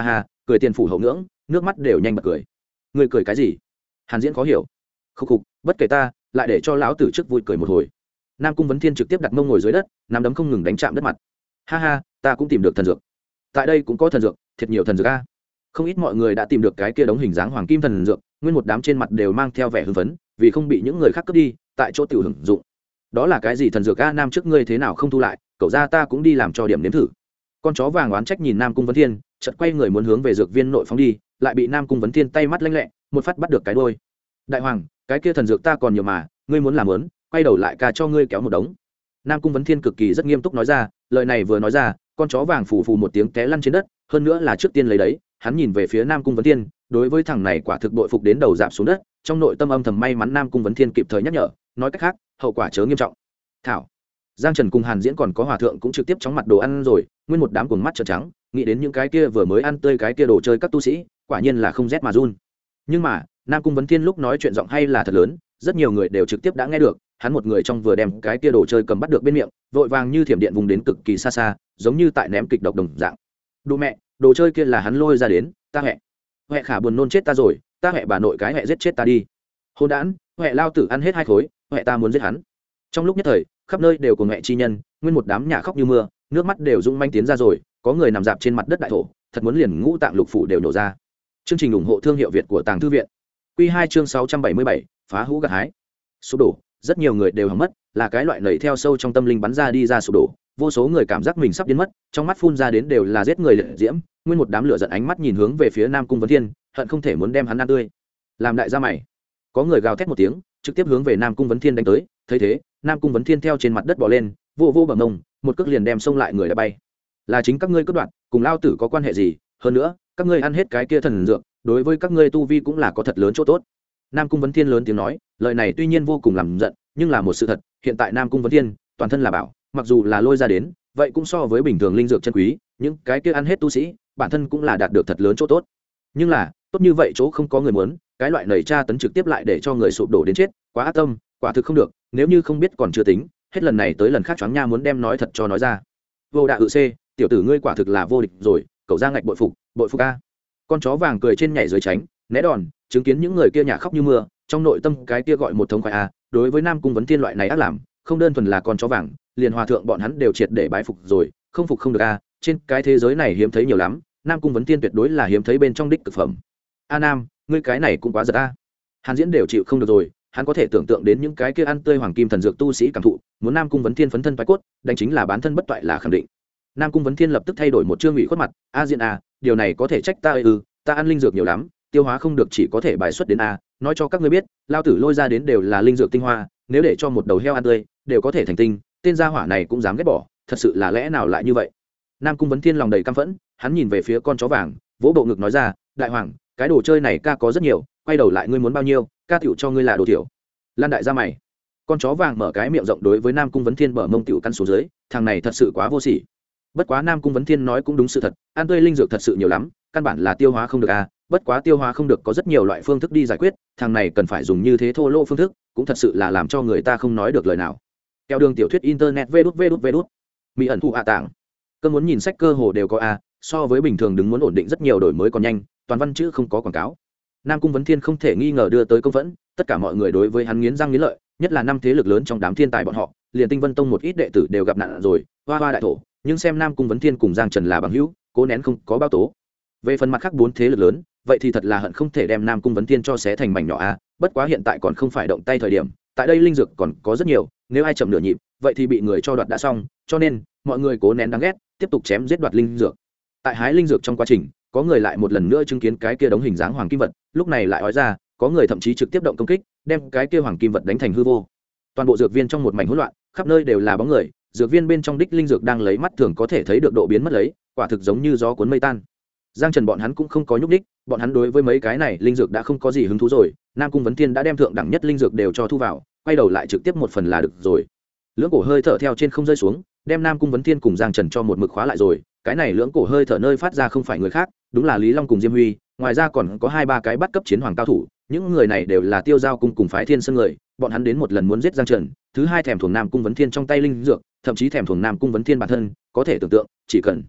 cười tiền phủ hậu ngưỡng, nước mắt đều nhanh bật cười. Ngươi cười cái gì? Hàn Diễn khó hiểu. Khục khục, bất kể ta, lại để cho lão tử trước vui cười một hồi. Nam Cung Vấn Thiên trực tiếp đặt mông ngồi dưới đất, nắm đấm không ngừng đánh chạm đất mặt. Ha ha, ta cũng tìm được thần dược. Tại đây cũng có thần dược, thiệt nhiều thần dược a. Không ít mọi người đã tìm được cái kia đống hình dáng hoàng kim thần dược, nguyên một đám trên mặt đều mang theo vẻ hưng phấn, vì không bị những người khác cướp đi, tại chỗ tiểu hưởng dụng. Đó là cái gì thần dược a? Nam trước ngươi thế nào không thu lại, cậu ra ta cũng đi làm cho điểm nếm thử. Con chó vàng oán trách nhìn Nam Cung Vấn Thiên, chợt quay người muốn hướng về dược viên nội phóng đi, lại bị Nam Cung Vấn Thiên tay mắt lanh lẹ, một phát bắt được cái đuôi. Đại hoàng, cái kia thần dược ta còn nhiều mà, ngươi muốn làm muốn, quay đầu lại ca cho ngươi kéo một đống. Nam Cung Vấn Thiên cực kỳ rất nghiêm túc nói ra, lời này vừa nói ra, con chó vàng phù phù một tiếng té lăn trên đất, hơn nữa là trước tiên lấy đấy, hắn nhìn về phía Nam Cung Vấn Thiên, đối với thằng này quả thực bội phục đến đầu rạp xuống đất, trong nội tâm âm thầm may mắn Nam Cung Vấn Thiên kịp thời nhắc nhở, nói cách khác, hậu quả chớ nghiêm trọng. Thảo, Giang Trần cùng Hàn Diễn còn có Hòa Thượng cũng trực tiếp chóng mặt đồ ăn rồi, nguyên một đám cuồng mắt trợn trắng, nghĩ đến những cái kia vừa mới ăn tươi cái kia đồ chơi các tu sĩ, quả nhiên là không rét mà run. Nhưng mà, Nam Cung Vấn Thiên lúc nói chuyện giọng hay là thật lớn, rất nhiều người đều trực tiếp đã nghe được, hắn một người trong vừa đem cái kia đồ chơi cầm bắt được bên miệng, vội vàng như thiểm điện vùng đến cực kỳ xa xa, giống như tại ném kịch độc đồng dạng. Đụ mẹ, đồ chơi kia là hắn lôi ra đến, ta hẹ khả buồn nôn chết ta rồi, ta hẹ bà nội cái hẹ giết chết ta đi. Hôn đản, hẹ lao tử ăn hết 2 khối, hẹ ta muốn giết hắn. Trong lúc nhất thời, khắp nơi đều của mẹ chi nhân, nguyên một đám nhà khóc như mưa, nước mắt đều rung manh tiến ra rồi, có người nằm dạp trên mặt đất đại thổ, thật muốn liền ngũ tạng lục phủ đều nổ ra. Chương trình ủng hộ thương hiệu Việt của Tàng Thư viện. Quy 2 chương 677, phá hũ gặt hái. Sụp đổ, rất nhiều người đều hỏng mất, là cái loại nảy theo sâu trong tâm linh bắn ra đi ra sụp đổ, vô số người cảm giác mình sắp biến mất, trong mắt phun ra đến đều là giết người liệt diễm, nguyên một đám lửa giận ánh mắt nhìn hướng về phía Nam Cung Vấn Thiên, hận không thể muốn đem hắn ăn tươi. Làm đại gia mày. Có người gào thét một tiếng, trực tiếp hướng về Nam Cung Vấn Thiên đánh tới, thấy thế, Nam Cung Vấn Thiên theo trên mặt đất bò lên, vô vô bằng ngông, một cước liền đem xông lại người đã bay. Là chính các ngươi cướp đoạt, cùng lao tử có quan hệ gì? Hơn nữa, các ngươi ăn hết cái kia thần dược, đối với các ngươi tu vi cũng là có thật lớn chỗ tốt. Nam Cung Vấn Thiên lớn tiếng nói, lời này tuy nhiên vô cùng làm giận, nhưng là một sự thật, hiện tại Nam Cung Vấn Thiên, toàn thân là bảo, mặc dù là lôi ra đến, vậy cũng so với bình thường linh dược chân quý, những cái kia ăn hết tu sĩ, bản thân cũng là đạt được thật lớn chỗ tốt. Nhưng là, tốt như vậy chỗ không có người muốn, cái loại nảy tra tấn trực tiếp lại để cho người sụp đổ đến chết, quá ác tâm, quả thực không được, nếu như không biết còn chưa tính, hết lần này tới lần khác choáng nha muốn đem nói thật cho nói ra. Vô đạo C, tiểu tử ngươi quả thực là vô địch rồi, cậu ra ngạch bội phục a. Con chó vàng cười trên nhảy dưới tránh, né đòn, chứng kiến những người kia nhả khóc như mưa, trong nội tâm cái kia gọi một thống khoái a, đối với Nam Cung Vấn Thiên loại này ác làm, không đơn thuần là con chó vàng, liền Hòa Thượng bọn hắn đều triệt để bái phục rồi, không phục không được a, trên cái thế giới này hiếm thấy nhiều lắm, Nam Cung Vấn Thiên tuyệt đối là hiếm thấy bên trong đích cực phẩm. A Nam, ngươi cái này cũng quá giật a. Hàn Diễn đều chịu không được rồi, hắn có thể tưởng tượng đến những cái kia ăn tươi hoàng kim thần dược tu sĩ cảm thụ, muốn Nam Cung Vấn Thiên phấn thân phái cốt, đánh chính là bán thân bất toại là khẳng định. Nam Cung Vấn Thiên lập tức thay đổi một chương ủy khuất mặt, a Diễn a, điều này có thể trách ta ta ăn linh dược nhiều lắm, tiêu hóa không được chỉ có thể bài xuất đến a, nói cho các ngươi biết, lao tử lôi ra đến đều là linh dược tinh hoa, nếu để cho một đầu heo ăn tươi, đều có thể thành tinh, tên gia hỏa này cũng dám ghét bỏ, thật sự là lẽ nào lại như vậy. Nam Cung Vấn Thiên lòng đầy căm phẫn, hắn nhìn về phía con chó vàng, vỗ bộ ngực nói ra, đại hoàng, cái đồ chơi này ca có rất nhiều, quay đầu lại ngươi muốn bao nhiêu, ca tiểu cho ngươi là đồ tiểu. Lan đại gia mày. Con chó vàng mở cái miệng rộng đối với Nam Cung Vấn Thiên bở mông tiểu căn xuống dưới, thằng này thật sự quá vô sỉ. Bất quá Nam Cung Vấn Thiên nói cũng đúng sự thật, ăn tươi linh dược thật sự nhiều lắm, căn bản là tiêu hóa không được a, bất quá tiêu hóa không được có rất nhiều loại phương thức đi giải quyết, thằng này cần phải dùng như thế thô lỗ phương thức, cũng thật sự là làm cho người ta không nói được lời nào. Keo đường tiểu thuyết internet vđvđvđ. Mỹ ẩn thụ tảng. Cơ muốn nhìn sách cơ hồ đều có a, so với bình thường đứng muốn ổn định rất nhiều đổi mới còn nhanh, toàn văn chữ không có quảng cáo. Nam Cung Vấn Thiên không thể nghi ngờ đưa tới công phẫn, tất cả mọi người đối với hắn nghiến răng nghiến lợi, nhất là năm thế lực lớn trong đám thiên tài bọn họ, liền Tinh Vân Tông một ít đệ tử đều gặp nạn rồi, hoa hoa đại thổ, nhưng xem Nam Cung Vấn Thiên cùng Giang Trần là bằng hữu, cố nén không có bao tố. Về phần mặt khác 4 thế lực lớn, vậy thì thật là hận không thể đem Nam Cung Vấn Thiên cho xé thành mảnh nhỏ a, bất quá hiện tại còn không phải động tay thời điểm, tại đây linh dược còn có rất nhiều, nếu ai chậm nửa nhịp, vậy thì bị người cho đoạt đã xong, cho nên mọi người cố nén đáng ghét, tiếp tục chém giết đoạt linh dược. Tại hái linh dược trong quá trình, có người lại một lần nữa chứng kiến cái kia đống hình dáng hoàng kim vật, lúc này lại nói ra, có người thậm chí trực tiếp động công kích, đem cái kia hoàng kim vật đánh thành hư vô. Toàn bộ dược viên trong một mảnh hỗn loạn, khắp nơi đều là bóng người, dược viên bên trong đích linh dược đang lấy mắt thường có thể thấy được độ biến mất lấy, quả thực giống như gió cuốn mây tan. Giang Trần bọn hắn cũng không có nhúc đích, bọn hắn đối với mấy cái này linh dược đã không có gì hứng thú rồi, Nam Cung Vấn Thiên đã đem thượng đẳng nhất linh dược đều cho thu vào, quay đầu lại trực tiếp một phần là được rồi. Lưỡng cổ hơi thở theo trên không rơi xuống, đem Nam Cung Vấn Thiên cùng Giang Trần cho một mực khóa lại rồi, cái này lưỡng cổ hơi thở nơi phát ra không phải người khác, đúng là Lý Long cùng Diêm Huy, ngoài ra còn có 2-3 cái bắt cấp chiến hoàng cao thủ, những người này đều là Tiêu Giao cung cùng phái Thiên Sơn người, bọn hắn đến một lần muốn giết Giang Trần, thứ hai thèm thuồng Nam Cung Vấn Thiên trong tay linh dược, thậm chí thèm thuồng Nam Cung Vấn Thiên bản thân, có thể tưởng tượng, chỉ cần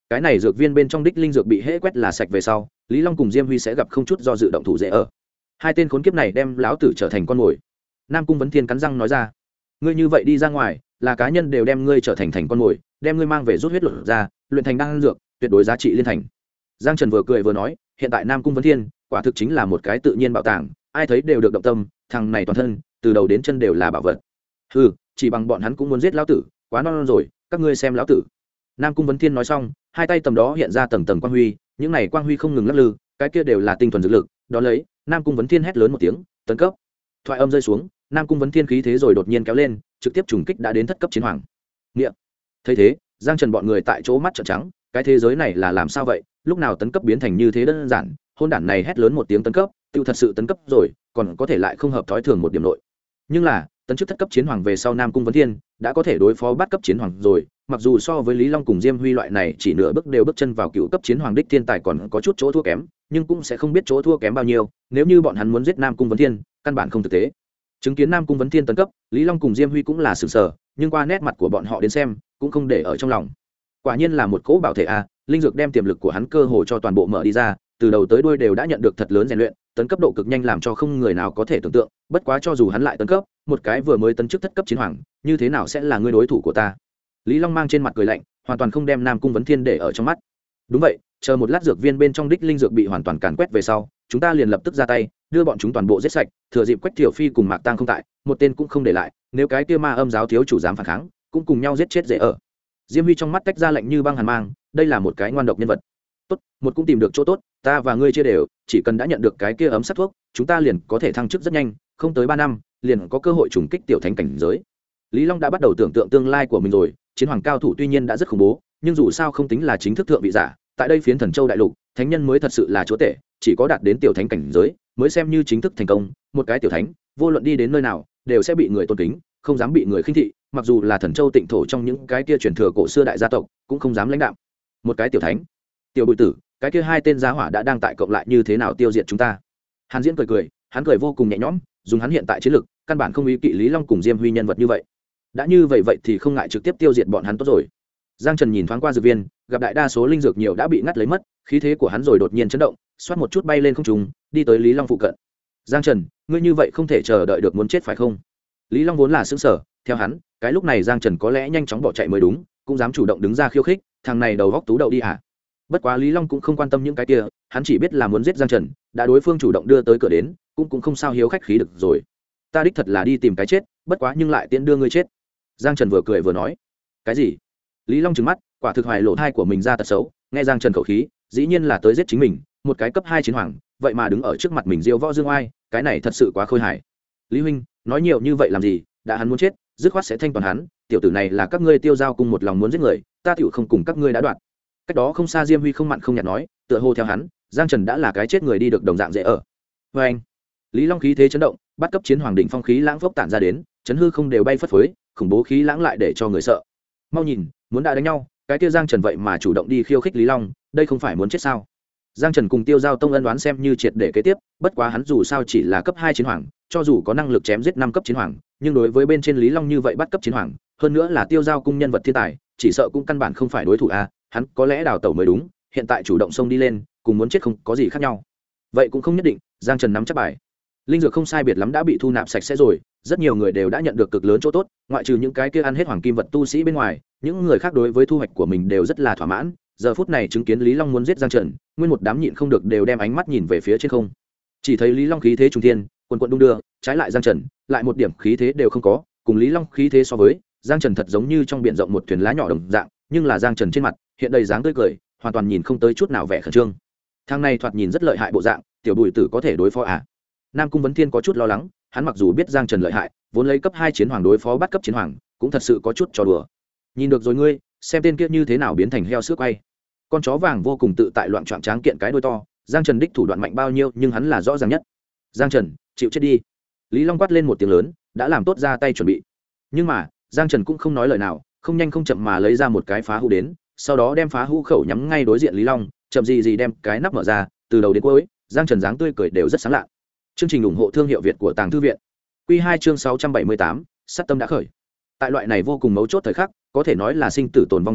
cái này dược viên bên trong đích linh dược bị hễ quét là sạch về sau, Lý Long cùng Diêm Huy sẽ gặp không chút do dự động thủ dễ ở. Hai tên khốn kiếp này đem lão tử trở thành con mồi. Nam Cung Vấn Thiên cắn răng nói ra, ngươi như vậy đi ra ngoài, là cá nhân đều đem ngươi trở thành con mồi, đem ngươi mang về rút huyết luận ra, luyện thành đan dược, tuyệt đối giá trị liên thành. Giang Trần vừa cười vừa nói, hiện tại Nam Cung Vấn Thiên quả thực chính là một cái tự nhiên bảo tàng, ai thấy đều được động tâm, thằng này toàn thân từ đầu đến chân đều là bảo vật. Ừ, chỉ bằng bọn hắn cũng muốn giết lão tử, quá non rồi, các ngươi xem lão tử. Nam Cung Vấn Thiên nói xong, hai tay tầm đó hiện ra tầng tầng quang huy, những này quang huy không ngừng lắc lư, cái kia đều là tinh thuần dược lực. Đó lấy, Nam Cung Vấn Thiên hét lớn một tiếng, tấn cấp. Thoại âm rơi xuống, Nam Cung Vấn Thiên khí thế rồi đột nhiên kéo lên, trực tiếp trùng kích đã đến thất cấp chiến hoàng. Nghĩa. Thấy thế, Giang Trần bọn người tại chỗ mắt trợn trắng, cái thế giới này là làm sao vậy? Lúc nào tấn cấp biến thành như thế đơn giản? Hôn đản này hét lớn một tiếng tấn cấp, tiêu thật sự tấn cấp rồi, còn có thể lại không hợp thói thường một điểm nội. Nhưng là, tấn chức thất cấp chiến hoàng về sau Nam Cung Vấn Thiên đã có thể đối phó bát cấp chiến hoàng rồi, mặc dù so với Lý Long cùng Diêm Huy loại này chỉ nửa bước đều bước chân vào cựu cấp chiến hoàng đích thiên tài còn có chút chỗ thua kém, nhưng cũng sẽ không biết chỗ thua kém bao nhiêu, nếu như bọn hắn muốn giết Nam Cung Vấn Thiên, căn bản không thực tế. Chứng kiến Nam Cung Vấn Thiên tấn cấp, Lý Long cùng Diêm Huy cũng là sửng sở, nhưng qua nét mặt của bọn họ đến xem, cũng không để ở trong lòng. Quả nhiên là một cỗ bảo thể a, linh dược đem tiềm lực của hắn cơ hồ cho toàn bộ mở đi ra, từ đầu tới đuôi đều đã nhận được thật lớn rèn luyện, tấn cấp độ cực nhanh làm cho không người nào có thể tưởng tượng, bất quá cho dù hắn lại tấn cấp, một cái vừa mới tấn chức thất cấp chiến hoàng, như thế nào sẽ là người đối thủ của ta? Lý Long mang trên mặt cười lạnh, hoàn toàn không đem Nam Cung Vấn Thiên để ở trong mắt. Đúng vậy, chờ một lát dược viên bên trong đích linh dược bị hoàn toàn càn quét về sau, chúng ta liền lập tức ra tay, đưa bọn chúng toàn bộ giết sạch, thừa dịp Quách Thiểu Phi cùng Mạc Tang không tại, một tên cũng không để lại, nếu cái kia ma âm giáo thiếu chủ dám phản kháng, cũng cùng nhau giết chết dễ ở. Diêm Huy trong mắt tách ra lạnh như băng hàn mang, đây là một cái ngoan độc nhân vật. Tốt, một cũng tìm được chỗ tốt, ta và ngươi chia đều, chỉ cần đã nhận được cái kia ấm sắc thuốc, chúng ta liền có thể thăng chức rất nhanh, không tới 3 năm, liền có cơ hội trùng kích tiểu thánh cảnh giới. Lý Long đã bắt đầu tưởng tượng tương lai của mình rồi, chiến hoàng cao thủ tuy nhiên đã rất khủng bố, nhưng dù sao không tính là chính thức thượng vị giả, tại đây phiến Thần Châu đại lục, thánh nhân mới thật sự là chúa tể, chỉ có đạt đến tiểu thánh cảnh giới mới xem như chính thức thành công, một cái tiểu thánh, vô luận đi đến nơi nào, đều sẽ bị người tôn kính, không dám bị người khinh thị, mặc dù là Thần Châu Tịnh thổ trong những cái kia truyền thừa cổ xưa đại gia tộc, cũng không dám lãnh đạm. Một cái tiểu thánh, tiểu bùi tử, cái kia hai tên giá hỏa đã đang tại cộng lại như thế nào tiêu diệt chúng ta? Hàn Diễn cười cười, hắn cười vô cùng nhẹ nhõm, dùng hắn hiện tại chiến lực, căn bản không ý kỵ Lý Long cùng Diêm Huy nhân vật như vậy. Đã như vậy thì không ngại trực tiếp tiêu diệt bọn hắn tốt rồi. Giang Trần nhìn thoáng qua dược viên, gặp đại đa số linh dược nhiều đã bị ngắt lấy mất, khí thế của hắn rồi đột nhiên chấn động, xoát một chút bay lên không trung, đi tới Lý Long phụ cận. Giang Trần, ngươi như vậy không thể chờ đợi được muốn chết phải không? Lý Long vốn là sững sờ, theo hắn, cái lúc này Giang Trần có lẽ nhanh chóng bỏ chạy mới đúng, cũng dám chủ động đứng ra khiêu khích, thằng này đầu góc tú đậu đi à? Bất quá Lý Long cũng không quan tâm những cái kia, hắn chỉ biết là muốn giết Giang Trần, đã đối phương chủ động đưa tới cửa đến, cũng không sao hiếu khách khí được rồi. Ta đích thật là đi tìm cái chết, bất quá nhưng lại tiễn đưa ngươi chết. Giang Trần vừa cười vừa nói. Cái gì? Lý Long trừng mắt, quả thực hoài lộ thai của mình ra tật xấu, nghe Giang Trần khẩu khí, dĩ nhiên là tới giết chính mình, một cái cấp 2 chiến hoàng, vậy mà đứng ở trước mặt mình diêu võ dương oai, cái này thật sự quá khôi hài. Lý huynh, nói nhiều như vậy làm gì, đã hắn muốn chết, dứt khoát sẽ thanh toàn hắn, tiểu tử này là các ngươi Tiêu Giao cùng một lòng muốn giết người, ta tiểu không cùng các ngươi đã đoạn. Cách đó không xa Diêm Huy không mặn không nhạt nói, tựa hồ theo hắn, Giang Trần đã là cái chết người đi được đồng dạng dễ ở. Và anh, Lý Long khí thế chấn động, bắt cấp chiến hoàng đỉnh phong khí lãng phốc tản ra đến, chấn hư không đều bay phất phới, khủng bố khí lãng lại để cho người sợ. Mau nhìn, muốn đã đánh nhau, cái kia Giang Trần vậy mà chủ động đi khiêu khích Lý Long, đây không phải muốn chết sao? Giang Trần cùng Tiêu Giao tông ân đoán xem như triệt để kế tiếp, bất quá hắn dù sao chỉ là cấp 2 chiến hoàng, cho dù có năng lực chém giết 5 cấp chiến hoàng, nhưng đối với bên trên Lý Long như vậy bắt cấp chiến hoàng, hơn nữa là Tiêu Giao cung nhân vật thiên tài, chỉ sợ cũng căn bản không phải đối thủ a, hắn có lẽ đào tẩu mới đúng, hiện tại chủ động xông đi lên, cùng muốn chết không có gì khác nhau. Vậy cũng không nhất định, Giang Trần nắm chắc bài. Linh dược không sai biệt lắm đã bị thu nạp sạch sẽ rồi, rất nhiều người đều đã nhận được cực lớn chỗ tốt, ngoại trừ những cái kia ăn hết hoàng kim vật tu sĩ bên ngoài, những người khác đối với thu hoạch của mình đều rất là thỏa mãn. Giờ phút này chứng kiến Lý Long muốn giết Giang Trần, nguyên một đám nhịn không được đều đem ánh mắt nhìn về phía trên không. Chỉ thấy Lý Long khí thế trùng thiên, quần quần đung đưa, trái lại Giang Trần, lại một điểm khí thế đều không có, cùng Lý Long khí thế so với, Giang Trần thật giống như trong biển rộng một thuyền lá nhỏ đồng dạng, nhưng là Giang Trần trên mặt hiện đầy dáng tươi cười, hoàn toàn nhìn không tới chút nào vẻ khẩn trương. Thằng này thoạt nhìn rất lợi hại bộ dạng, tiểu bùi tử có thể đối phó à? Nam Cung Vấn Thiên có chút lo lắng, hắn mặc dù biết Giang Trần lợi hại, vốn lấy cấp 2 chiến hoàng đối phó bắt cấp chiến hoàng, cũng thật sự có chút trò đùa. Nhìn được rồi ngươi, xem tên kia như thế nào biến thành heo sữa quay. Con chó vàng vô cùng tự tại loạn choạng tráng kiện cái đuôi to, Giang Trần đích thủ đoạn mạnh bao nhiêu, nhưng hắn là rõ ràng nhất. Giang Trần, chịu chết đi. Lý Long quát lên một tiếng lớn, đã làm tốt ra tay chuẩn bị. Nhưng mà, Giang Trần cũng không nói lời nào, không nhanh không chậm mà lấy ra một cái phá hũ đến, sau đó đem phá hũ khẩu nhắm ngay đối diện Lý Long, chậm gì đem cái nắp mở ra, từ đầu đến cuối, Giang Trần dáng tươi cười đều rất sáng lạ. Chương trình ủng hộ thương hiệu Việt của Tàng Thư viện. Quy 2 chương 678, sát tâm đã khởi. Tại loại này vô cùng mấu chốt thời khắc, có thể nói là sinh tử tồn vong thời khắc,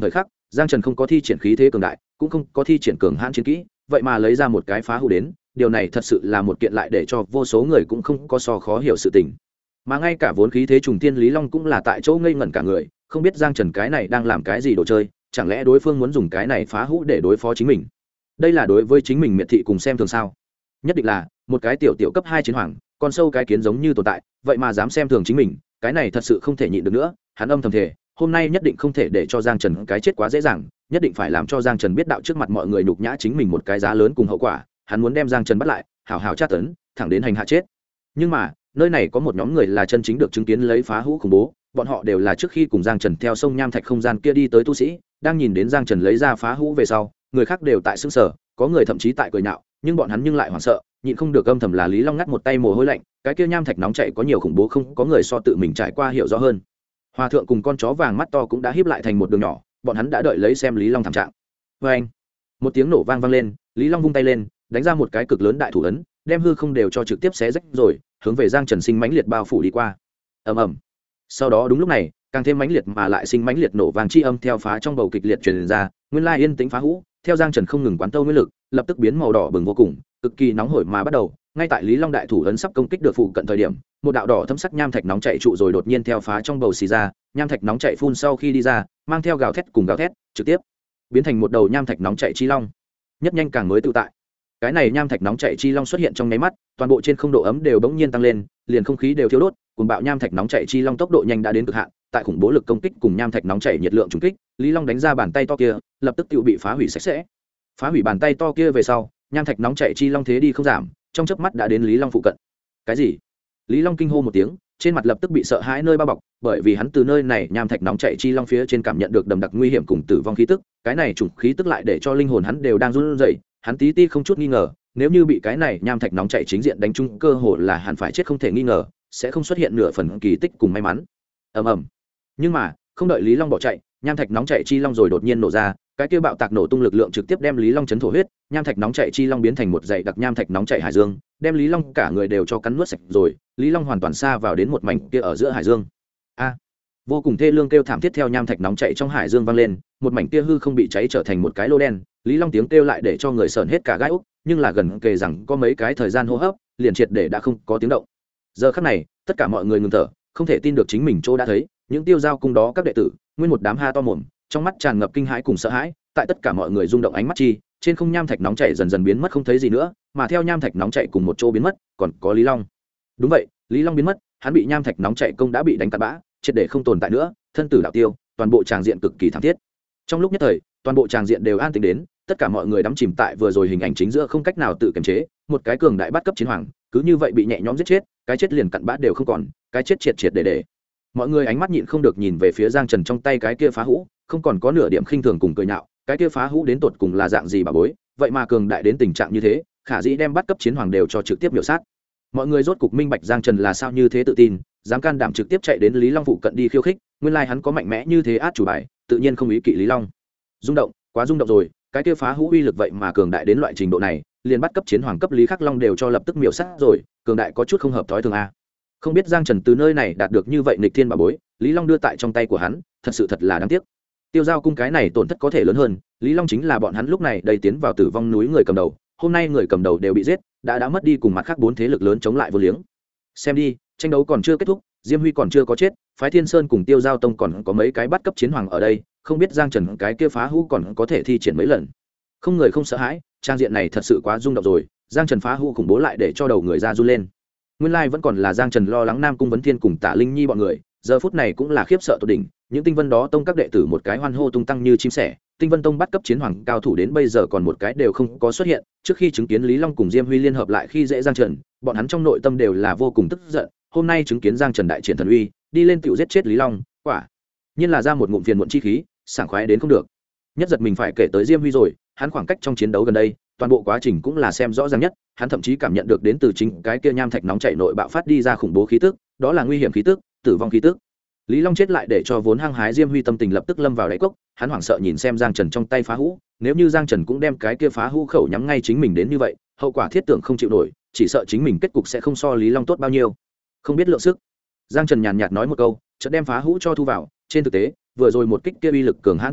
Giang Trần không có thi triển khí thế cường đại, cũng không có thi triển cường hãn chiến kỹ, vậy mà lấy ra một cái phá hũ đến, điều này thật sự là một kiện lại để cho vô số người cũng không có so khó hiểu sự tình. Mà ngay cả vốn khí thế trùng thiên Lý Long cũng là tại chỗ ngây ngẩn cả người, không biết Giang Trần cái này đang làm cái gì đồ chơi, chẳng lẽ đối phương muốn dùng cái này phá hũ để đối phó chính mình? Đây là đối với chính mình miệt thị cùng xem thường sao? Nhất định là một cái tiểu tiểu cấp 2 chiến hoàng, con sâu cái kiến giống như tồn tại, vậy mà dám xem thường chính mình, cái này thật sự không thể nhịn được nữa. Hắn âm thầm thề, hôm nay nhất định không thể để cho Giang Trần cái chết quá dễ dàng, nhất định phải làm cho Giang Trần biết đạo trước mặt mọi người nhục nhã chính mình một cái giá lớn cùng hậu quả. Hắn muốn đem Giang Trần bắt lại, hảo hảo tra tấn, thẳng đến hành hạ chết. Nhưng mà nơi này có một nhóm người là chân chính được chứng kiến lấy phá hũ khủng bố, bọn họ đều là trước khi cùng Giang Trần theo sông nham thạch không gian kia đi tới tu sĩ, đang nhìn đến Giang Trần lấy ra phá hũ về sau, người khác đều tại sững sờ, có người thậm chí tại cười nhạo, nhưng bọn hắn nhưng lại hoảng sợ, nhịn không được âm thầm là Lý Long ngắt một tay mồ hôi lạnh, cái kia nham thạch nóng chảy có nhiều khủng bố không có người so tự mình trải qua hiểu rõ hơn. Hòa thượng cùng con chó vàng mắt to cũng đã híp lại thành một đường nhỏ, bọn hắn đã đợi lấy xem Lý Long thảm trạng. Và anh, một tiếng nổ vang lên, Lý Long vung tay lên, đánh ra một cái cực lớn đại thủ ấn, đem hư không đều cho trực tiếp xé rách rồi, hướng về Giang Trần sinh mãnh liệt bao phủ đi qua. Ầm ầm. Sau đó đúng lúc này, càng thêm mãnh liệt mà lại sinh mãnh liệt nổ vang chi âm theo phá trong bầu kịch liệt truyền ra, nguyên lai yên tĩnh phá hũ, theo Giang Trần không ngừng quán tâu nguyên lực, lập tức biến màu đỏ bừng vô cùng, cực kỳ nóng hổi mà bắt đầu. Ngay tại Lý Long đại thủ ấn sắp công kích được phụ cận thời điểm, một đạo đỏ thâm sắc nham thạch nóng chảy trụ rồi đột nhiên theo phá trong bầu xì ra, nham thạch nóng chảy phun sau khi đi ra, mang theo gào thét cùng gào thét, trực tiếp biến thành một đầu nham thạch nóng chảy chi long. Nhất nhanh càng mới tự tại. Cái này nham thạch nóng chảy chi long xuất hiện trong nháy mắt, toàn bộ trên không độ ấm đều bỗng nhiên tăng lên, liền không khí đều thiêu đốt, cuồng bạo nham thạch nóng chảy chi long tốc độ nhanh đã đến cực hạn, tại khủng bố lực công kích cùng nham thạch nóng chảy nhiệt lượng trùng kích, Lý Long đánh ra bàn tay to kia, lập tức tự bị phá hủy sạch sẽ. Phá hủy bàn tay to kia về sau, nham thạch nóng chảy chi long thế đi không giảm, trong chớp mắt đã đến Lý Long phụ cận. Cái gì? Lý Long kinh hô một tiếng, trên mặt lập tức bị sợ hãi nơi bao bọc, bởi vì hắn từ nơi này nham thạch nóng chảy chi long phía trên cảm nhận được đầm đặc nguy hiểm cùng tử vong khí tức, cái này chủng khí tức lại để cho linh hồn hắn đều đang run rẩy, hắn tí ti không chút nghi ngờ, nếu như bị cái này nham thạch nóng chảy chính diện đánh trúng, cơ hồ là hẳn phải chết không thể nghi ngờ, sẽ không xuất hiện nửa phần kỳ tích cùng may mắn. Ầm ầm. Nhưng mà, không đợi Lý Long bỏ chạy, nham thạch nóng chảy chi long rồi đột nhiên nổ ra, cái kia bạo tạc nổ tung lực lượng trực tiếp đem Lý Long chấn thổ huyết, nham thạch nóng chảy chi long biến thành một dãy đặc nham thạch nóng chảy hải dương, đem Lý Long cả người đều cho cắn nuốt sạch rồi, Lý Long hoàn toàn xa vào đến một mảnh kia ở giữa hải dương. A! Vô cùng thê lương kêu thảm thiết theo nham thạch nóng chảy trong hải dương vang lên, một mảnh kia hư không bị cháy trở thành một cái lô đen, Lý Long tiếng kêu lại để cho người sởn hết cả gai ốc, nhưng là gần kề rằng có mấy cái thời gian hô hấp, liền triệt để đã không có tiếng động. Giờ khắc này, tất cả mọi người ngừng thở, không thể tin được chính mình chỗ đã thấy, những tiêu giao cung đó các đệ tử, nguyên một đám ha to mồm, trong mắt tràn ngập kinh hãi cùng sợ hãi, tại tất cả mọi người rung động ánh mắt chi, trên không nham thạch nóng chảy dần dần biến mất không thấy gì nữa, mà theo nham thạch nóng chảy cùng một chỗ biến mất, còn có Lý Long. Đúng vậy, Lý Long biến mất, hắn bị nham thạch nóng chảy công đã bị đánh tàn bã, triệt để không tồn tại nữa, thân tử đạo tiêu, toàn bộ tràng diện cực kỳ thảm thiết. Trong lúc nhất thời, toàn bộ tràng diện đều an tĩnh đến, tất cả mọi người đắm chìm tại vừa rồi hình ảnh chính giữa không cách nào tự kiềm chế, một cái cường đại bắt cấp chiến hoàng, cứ như vậy bị nhẹ nhõm giết chết, cái chết liền cặn bã đều không còn, cái chết triệt triệt để. Mọi người ánh mắt nhịn không được nhìn về phía Giang Trần trong tay cái kia phá hũ, không còn có nửa điểm khinh thường cùng cười nhạo, cái kia phá hũ đến tột cùng là dạng gì bà bối, vậy mà cường đại đến tình trạng như thế, khả dĩ đem bắt cấp chiến hoàng đều cho trực tiếp miểu sát. Mọi người rốt cục minh bạch Giang Trần là sao như thế tự tin, dám can đảm trực tiếp chạy đến Lý Long phụ cận đi khiêu khích, nguyên lai hắn có mạnh mẽ như thế át chủ bài, tự nhiên không ý kỵ Lý Long. Rung động, quá rung động rồi, cái kia phá hũ uy lực vậy mà cường đại đến loại trình độ này, liền bắt cấp chiến hoàng cấp Lý Khắc Long đều cho lập tức miểu sát rồi, cường đại có chút không hợp thói thường a. Không biết Giang Trần từ nơi này đạt được như vậy nghịch thiên bà bối, Lý Long đưa tại trong tay của hắn, thật sự thật là đáng tiếc. Tiêu giao cung cái này tổn thất có thể lớn hơn, Lý Long chính là bọn hắn lúc này đầy tiến vào tử vong núi người cầm đầu, hôm nay người cầm đầu đều bị giết, đã mất đi cùng mặt khác 4 thế lực lớn chống lại vô liếng. Xem đi, tranh đấu còn chưa kết thúc, Diêm Huy còn chưa có chết, phái Thiên Sơn cùng Tiêu Giao Tông còn có mấy cái bắt cấp chiến hoàng ở đây, không biết Giang Trần cái kia phá hũ còn có thể thi triển mấy lần. Không người không sợ hãi, trang diện này thật sự quá rung động rồi, Giang Trần phá hũ khủng bố lại để cho đầu người ra run lên. Nguyên lai vẫn còn là Giang Trần lo lắng Nam Cung Vấn Thiên cùng Tạ Linh Nhi bọn người, giờ phút này cũng là khiếp sợ tột đỉnh, những tinh vân đó tông các đệ tử một cái hoan hô tung tăng như chim sẻ, tinh vân tông bắt cấp chiến hoàng cao thủ đến bây giờ còn một cái đều không có xuất hiện, trước khi chứng kiến Lý Long cùng Diêm Huy liên hợp lại khi dễ Giang Trần, bọn hắn trong nội tâm đều là vô cùng tức giận, hôm nay chứng kiến Giang Trần đại triển thần uy, đi lên tiểu giết chết Lý Long, quả nhiên là ra một ngụm phiền muộn chi khí, sảng khoái đến không được. Nhất giật mình phải kể tới Diêm Huy rồi, hắn khoảng cách trong chiến đấu gần đây, toàn bộ quá trình cũng là xem rõ ràng nhất, hắn thậm chí cảm nhận được đến từ chính cái kia nham thạch nóng chảy nội bạo phát đi ra khủng bố khí tức, đó là nguy hiểm khí tức, tử vong khí tức. Lý Long chết lại để cho vốn hăng hái Diêm Huy tâm tình lập tức lâm vào đáy cốc, hắn hoảng sợ nhìn xem Giang Trần trong tay phá hũ, nếu như Giang Trần cũng đem cái kia phá hũ khẩu nhắm ngay chính mình đến như vậy, hậu quả thiết tưởng không chịu nổi, chỉ sợ chính mình kết cục sẽ không so Lý Long tốt bao nhiêu. Không biết lượng sức. Giang Trần nhàn nhạt nói một câu, chợt đem phá hũ cho thu vào, trên thực tế, vừa rồi một kích kia uy lực cường hãn trình độ,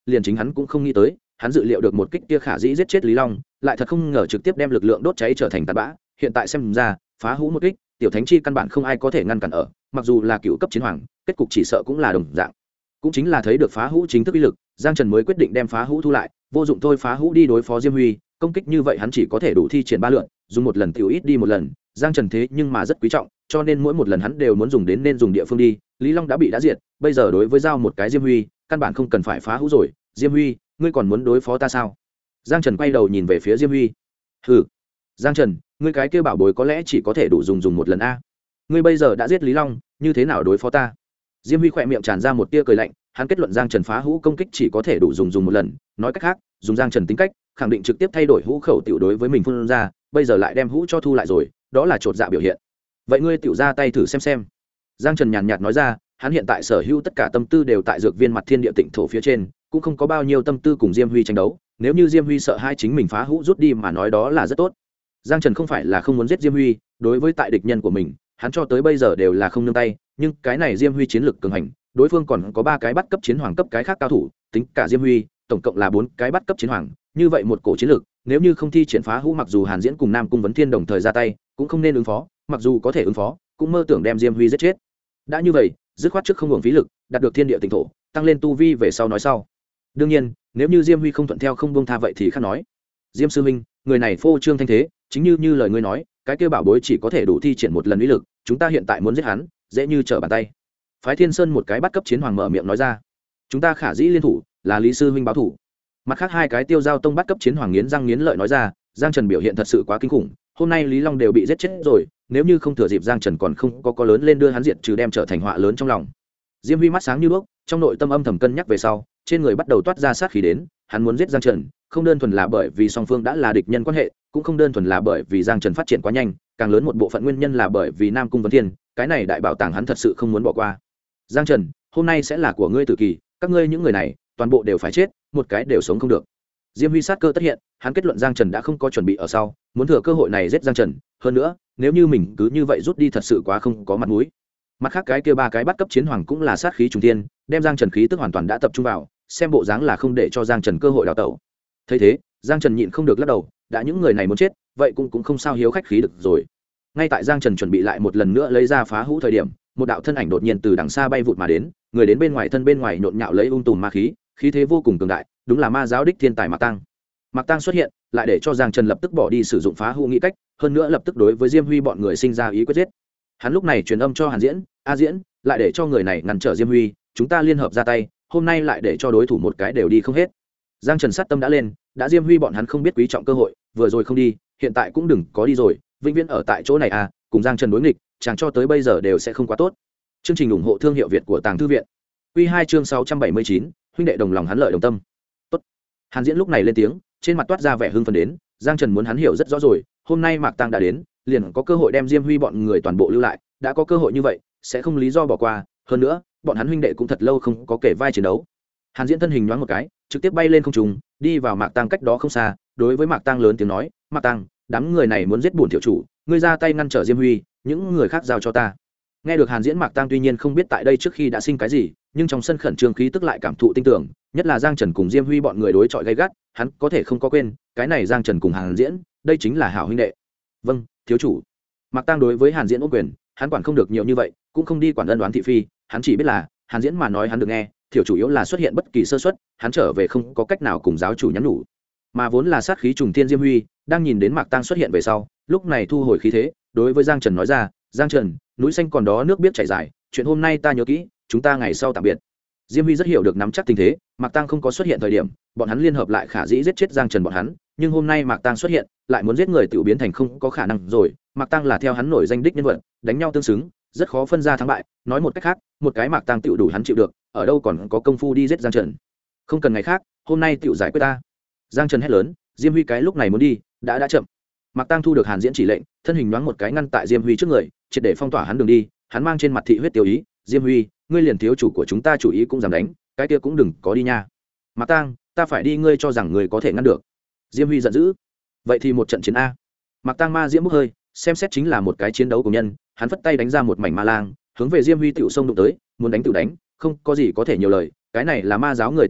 liền chính hắn cũng không nghĩ tới, hắn dự liệu được một kích kia khả dĩ giết chết Lý Long, lại thật không ngờ trực tiếp đem lực lượng đốt cháy trở thành tàn bã. Hiện tại xem ra, phá hũ một kích, tiểu thánh chi căn bản không ai có thể ngăn cản ở, mặc dù là cựu cấp chiến hoàng, kết cục chỉ sợ cũng là đồng dạng. Cũng chính là thấy được phá hũ chính thức uy lực, Giang Trần mới quyết định đem phá hũ thu lại, vô dụng thôi phá hũ đi đối phó Diêm Huy, công kích như vậy hắn chỉ có thể đủ thi triển 3 lượt, dùng một lần tiểu ít đi một lần, Giang Trần thế nhưng mà rất quý trọng, cho nên mỗi một lần hắn đều muốn dùng đến nên dùng địa phương đi. Lý Long đã diệt, bây giờ đối với giao một cái Diêm Huy, căn bản không cần phải phá hũ rồi. Diêm Huy, ngươi còn muốn đối phó ta sao? Giang Trần quay đầu nhìn về phía Diêm Huy. Hừ, Giang Trần, ngươi cái kia bảo bối có lẽ chỉ có thể đủ dùng một lần a. Ngươi bây giờ đã giết Lý Long, như thế nào đối phó ta? Diêm Huy khỏe miệng tràn ra một tia cười lạnh, hắn kết luận Giang Trần phá hũ công kích chỉ có thể đủ dùng một lần, nói cách khác, dùng Giang Trần tính cách, khẳng định trực tiếp thay đổi hũ khẩu tiểu đối với mình phun ra, bây giờ lại đem hũ cho thu lại rồi, đó là chột dạ biểu hiện. Vậy ngươi tiểu ra tay thử xem. Giang Trần nhàn nhạt nói ra, hắn hiện tại sở hữu tất cả tâm tư đều tại dược viên mặt thiên địa tịnh thổ phía trên, cũng không có bao nhiêu tâm tư cùng Diêm Huy tranh đấu, nếu như Diêm Huy sợ hai chính mình phá hũ rút đi mà nói đó là rất tốt. Giang Trần không phải là không muốn giết Diêm Huy, đối với tại địch nhân của mình, hắn cho tới bây giờ đều là không nương tay, nhưng cái này Diêm Huy chiến lược cường hành, đối phương còn có 3 cái bắt cấp chiến hoàng cấp cái khác cao thủ, tính cả Diêm Huy, tổng cộng là 4 cái bắt cấp chiến hoàng, như vậy một cổ chiến lược, nếu như không thi triển phá hũ, mặc dù Hàn Diễn cùng Nam Cung Vấn Thiên đồng thời ra tay, cũng không nên ứng phó, mặc dù có thể ứng phó, cũng mơ tưởng đem Diêm Huy giết chết. Đã như vậy, dứt khoát trước không hưởng phí lực, đạt được thiên địa tịnh thổ, tăng lên tu vi về sau nói sau. Đương nhiên, nếu như Diêm Huy không thuận theo không buông tha vậy thì khác nói. Diêm sư huynh, người này phô trương thanh thế, chính như lời ngươi nói, cái kia bảo bối chỉ có thể đủ thi triển một lần uy lực, chúng ta hiện tại muốn giết hắn, dễ như trở bàn tay. Phái Thiên Sơn một cái bắt cấp chiến hoàng mở miệng nói ra, chúng ta khả dĩ liên thủ, là Lý sư huynh báo thủ. Mặt khác 2 cái Tiêu Giao Tông bắt cấp chiến hoàng nghiến răng nghiến lợi nói ra, Giang Trần biểu hiện thật sự quá kinh khủng, hôm nay Lý Long đều bị giết chết rồi, nếu như không thừa dịp Giang Trần còn không có lớn lên đưa hắn diệt trừ đem trở thành họa lớn trong lòng. Diêm Huy mắt sáng như đuốc, trong nội tâm âm thầm cân nhắc về sau, trên người bắt đầu toát ra sát khí đến, hắn muốn giết Giang Trần, không đơn thuần là bởi vì song phương đã là địch nhân quan hệ, cũng không đơn thuần là bởi vì Giang Trần phát triển quá nhanh, càng lớn một bộ phận nguyên nhân là bởi vì Nam Cung Vấn Thiên, cái này đại bảo tàng hắn thật sự không muốn bỏ qua. Giang Trần, hôm nay sẽ là của ngươi tử kỳ, các ngươi những người này, toàn bộ đều phải chết, một cái đều sống không được. Diêm Huy sát cơ tất hiện, hắn kết luận Giang Trần đã không có chuẩn bị ở sau, muốn thừa cơ hội này giết Giang Trần, hơn nữa, nếu như mình cứ như vậy rút đi thật sự quá không có mặt mũi. Mặt khác cái kia 3 cái bắt cấp chiến hoàng cũng là sát khí trùng thiên, đem Giang Trần khí tức hoàn toàn đã tập trung vào, xem bộ dáng là không để cho Giang Trần cơ hội đào tẩu. Thấy thế, Giang Trần nhịn không được lắc đầu, đã những người này muốn chết, vậy cũng không sao hiếu khách khí được rồi. Ngay tại Giang Trần chuẩn bị lại một lần nữa lấy ra phá hũ thời điểm, một đạo thân ảnh đột nhiên từ đằng xa bay vụt mà đến, người đến bên ngoài nhộn nhạo lấy tùm ma khí, khí thế vô cùng cường đại, đúng là ma giáo đích thiên tài Mạc Tăng. Mạc Tăng xuất hiện, lại để cho Giang Trần lập tức bỏ đi sử dụng phá hũ nghĩ cách, hơn nữa lập tức đối với Diêm Huy bọn người sinh ra ý quyết giết. Hắn lúc này truyền âm cho Hàn Diễn, A Diễn, lại để cho người này ngăn trở Diêm Huy, chúng ta liên hợp ra tay, hôm nay lại để cho đối thủ một cái đều đi không hết. Giang Trần sát tâm đã lên, đã Diêm Huy bọn hắn không biết quý trọng cơ hội, vừa rồi không đi, hiện tại cũng đừng có đi rồi, vĩnh viễn ở tại chỗ này à, cùng Giang Trần đối nghịch, chàng cho tới bây giờ đều sẽ không quá tốt. Chương trình ủng hộ thương hiệu Việt của Tàng Thư viện. Quy 2 chương 679, huynh đệ đồng lòng hắn lợi đồng tâm. Tốt. Hàn Diễn lúc này lên tiếng, trên mặt toát ra vẻ hưng phấn đến, Giang Trần muốn hắn hiểu rất rõ rồi, hôm nay Mạc Tăng đã đến, liền có cơ hội đem Diêm Huy bọn người toàn bộ lưu lại, đã có cơ hội như vậy, sẽ không lý do bỏ qua, hơn nữa, bọn hắn huynh đệ cũng thật lâu không có kể vai chiến đấu. Hàn Diễn thân hình nhoáng một cái, trực tiếp bay lên không trung, đi vào Mạc Tăng cách đó không xa, đối với Mạc Tăng lớn tiếng nói, "Mạc Tăng, đám người này muốn giết bổn tiểu chủ, ngươi ra tay ngăn trở Diêm Huy, những người khác giao cho ta." Nghe được Hàn Diễn, Mạc Tăng tuy nhiên không biết tại đây trước khi đã sinh cái gì, nhưng trong sân khẩn trương khí tức lại cảm thụ tinh tưởng, nhất là Giang Trần cùng Diêm Huy bọn người đối chọi gay gắt, hắn có thể không có quên, cái này Giang Trần cùng Hàn Diễn, đây chính là hảo huynh đệ. "Vâng, thiếu chủ." Mạc Tăng đối với Hàn Diễn ôm quyền, hắn quản không được nhiều như vậy, cũng không đi quản ân đoán thị phi, hắn chỉ biết là Hàn Diễn mà nói hắn được nghe, thiểu chủ yếu là xuất hiện bất kỳ sơ suất, hắn trở về không có cách nào cùng giáo chủ nhắn nhủ. Mà vốn là sát khí trùng thiên Diêm Huy, đang nhìn đến Mạc Tăng xuất hiện về sau, lúc này thu hồi khí thế, đối với Giang Trần nói ra, "Giang Trần, núi xanh còn đó nước biết chảy dài, chuyện hôm nay ta nhớ kỹ, chúng ta ngày sau tạm biệt." Diêm Huy rất hiểu được nắm chắc tình thế, Mạc Tăng không có xuất hiện thời điểm, bọn hắn liên hợp lại khả dĩ giết chết Giang Trần bọn hắn, nhưng hôm nay Mạc Tăng xuất hiện, lại muốn giết người tiểu biến thành không có khả năng rồi, Mạc Tăng là theo hắn nổi danh đích nhân vật, đánh nhau tương xứng, rất khó phân ra thắng bại, nói một cách khác, một cái Mạc Tăng tiểu đủ hắn chịu được, ở đâu còn có công phu đi giết Giang Trần. Không cần ngày khác, hôm nay tiểu giải quyết ta. Giang Trần hét lớn, Diêm Huy cái lúc này muốn đi, đã chậm. Mạc Tăng thu được Hàn Diễn chỉ lệnh, thân hình nhoáng một cái ngăn tại Diêm Huy trước người, triệt để phong tỏa hắn đường đi, hắn mang trên mặt thị huyết tiêu ý, "Diêm Huy, ngươi liền thiếu chủ của chúng ta chủ ý cũng dám đánh, cái kia cũng đừng có đi nha." "Mạc Tăng, ta phải đi, ngươi cho rằng ngươi có thể ngăn được?" Diêm Huy giận dữ. "Vậy thì một trận chiến a." Mạc Tăng ma diễm bốc hơi, xem xét chính là một cái chiến đấu của nhân, hắn phất tay đánh ra một mảnh ma lang, hướng về Diêm Huy tiểu xông đụng tới, muốn đánh tự đánh, không có gì có thể nhiều lời, cái này là ma giáo người tính cách,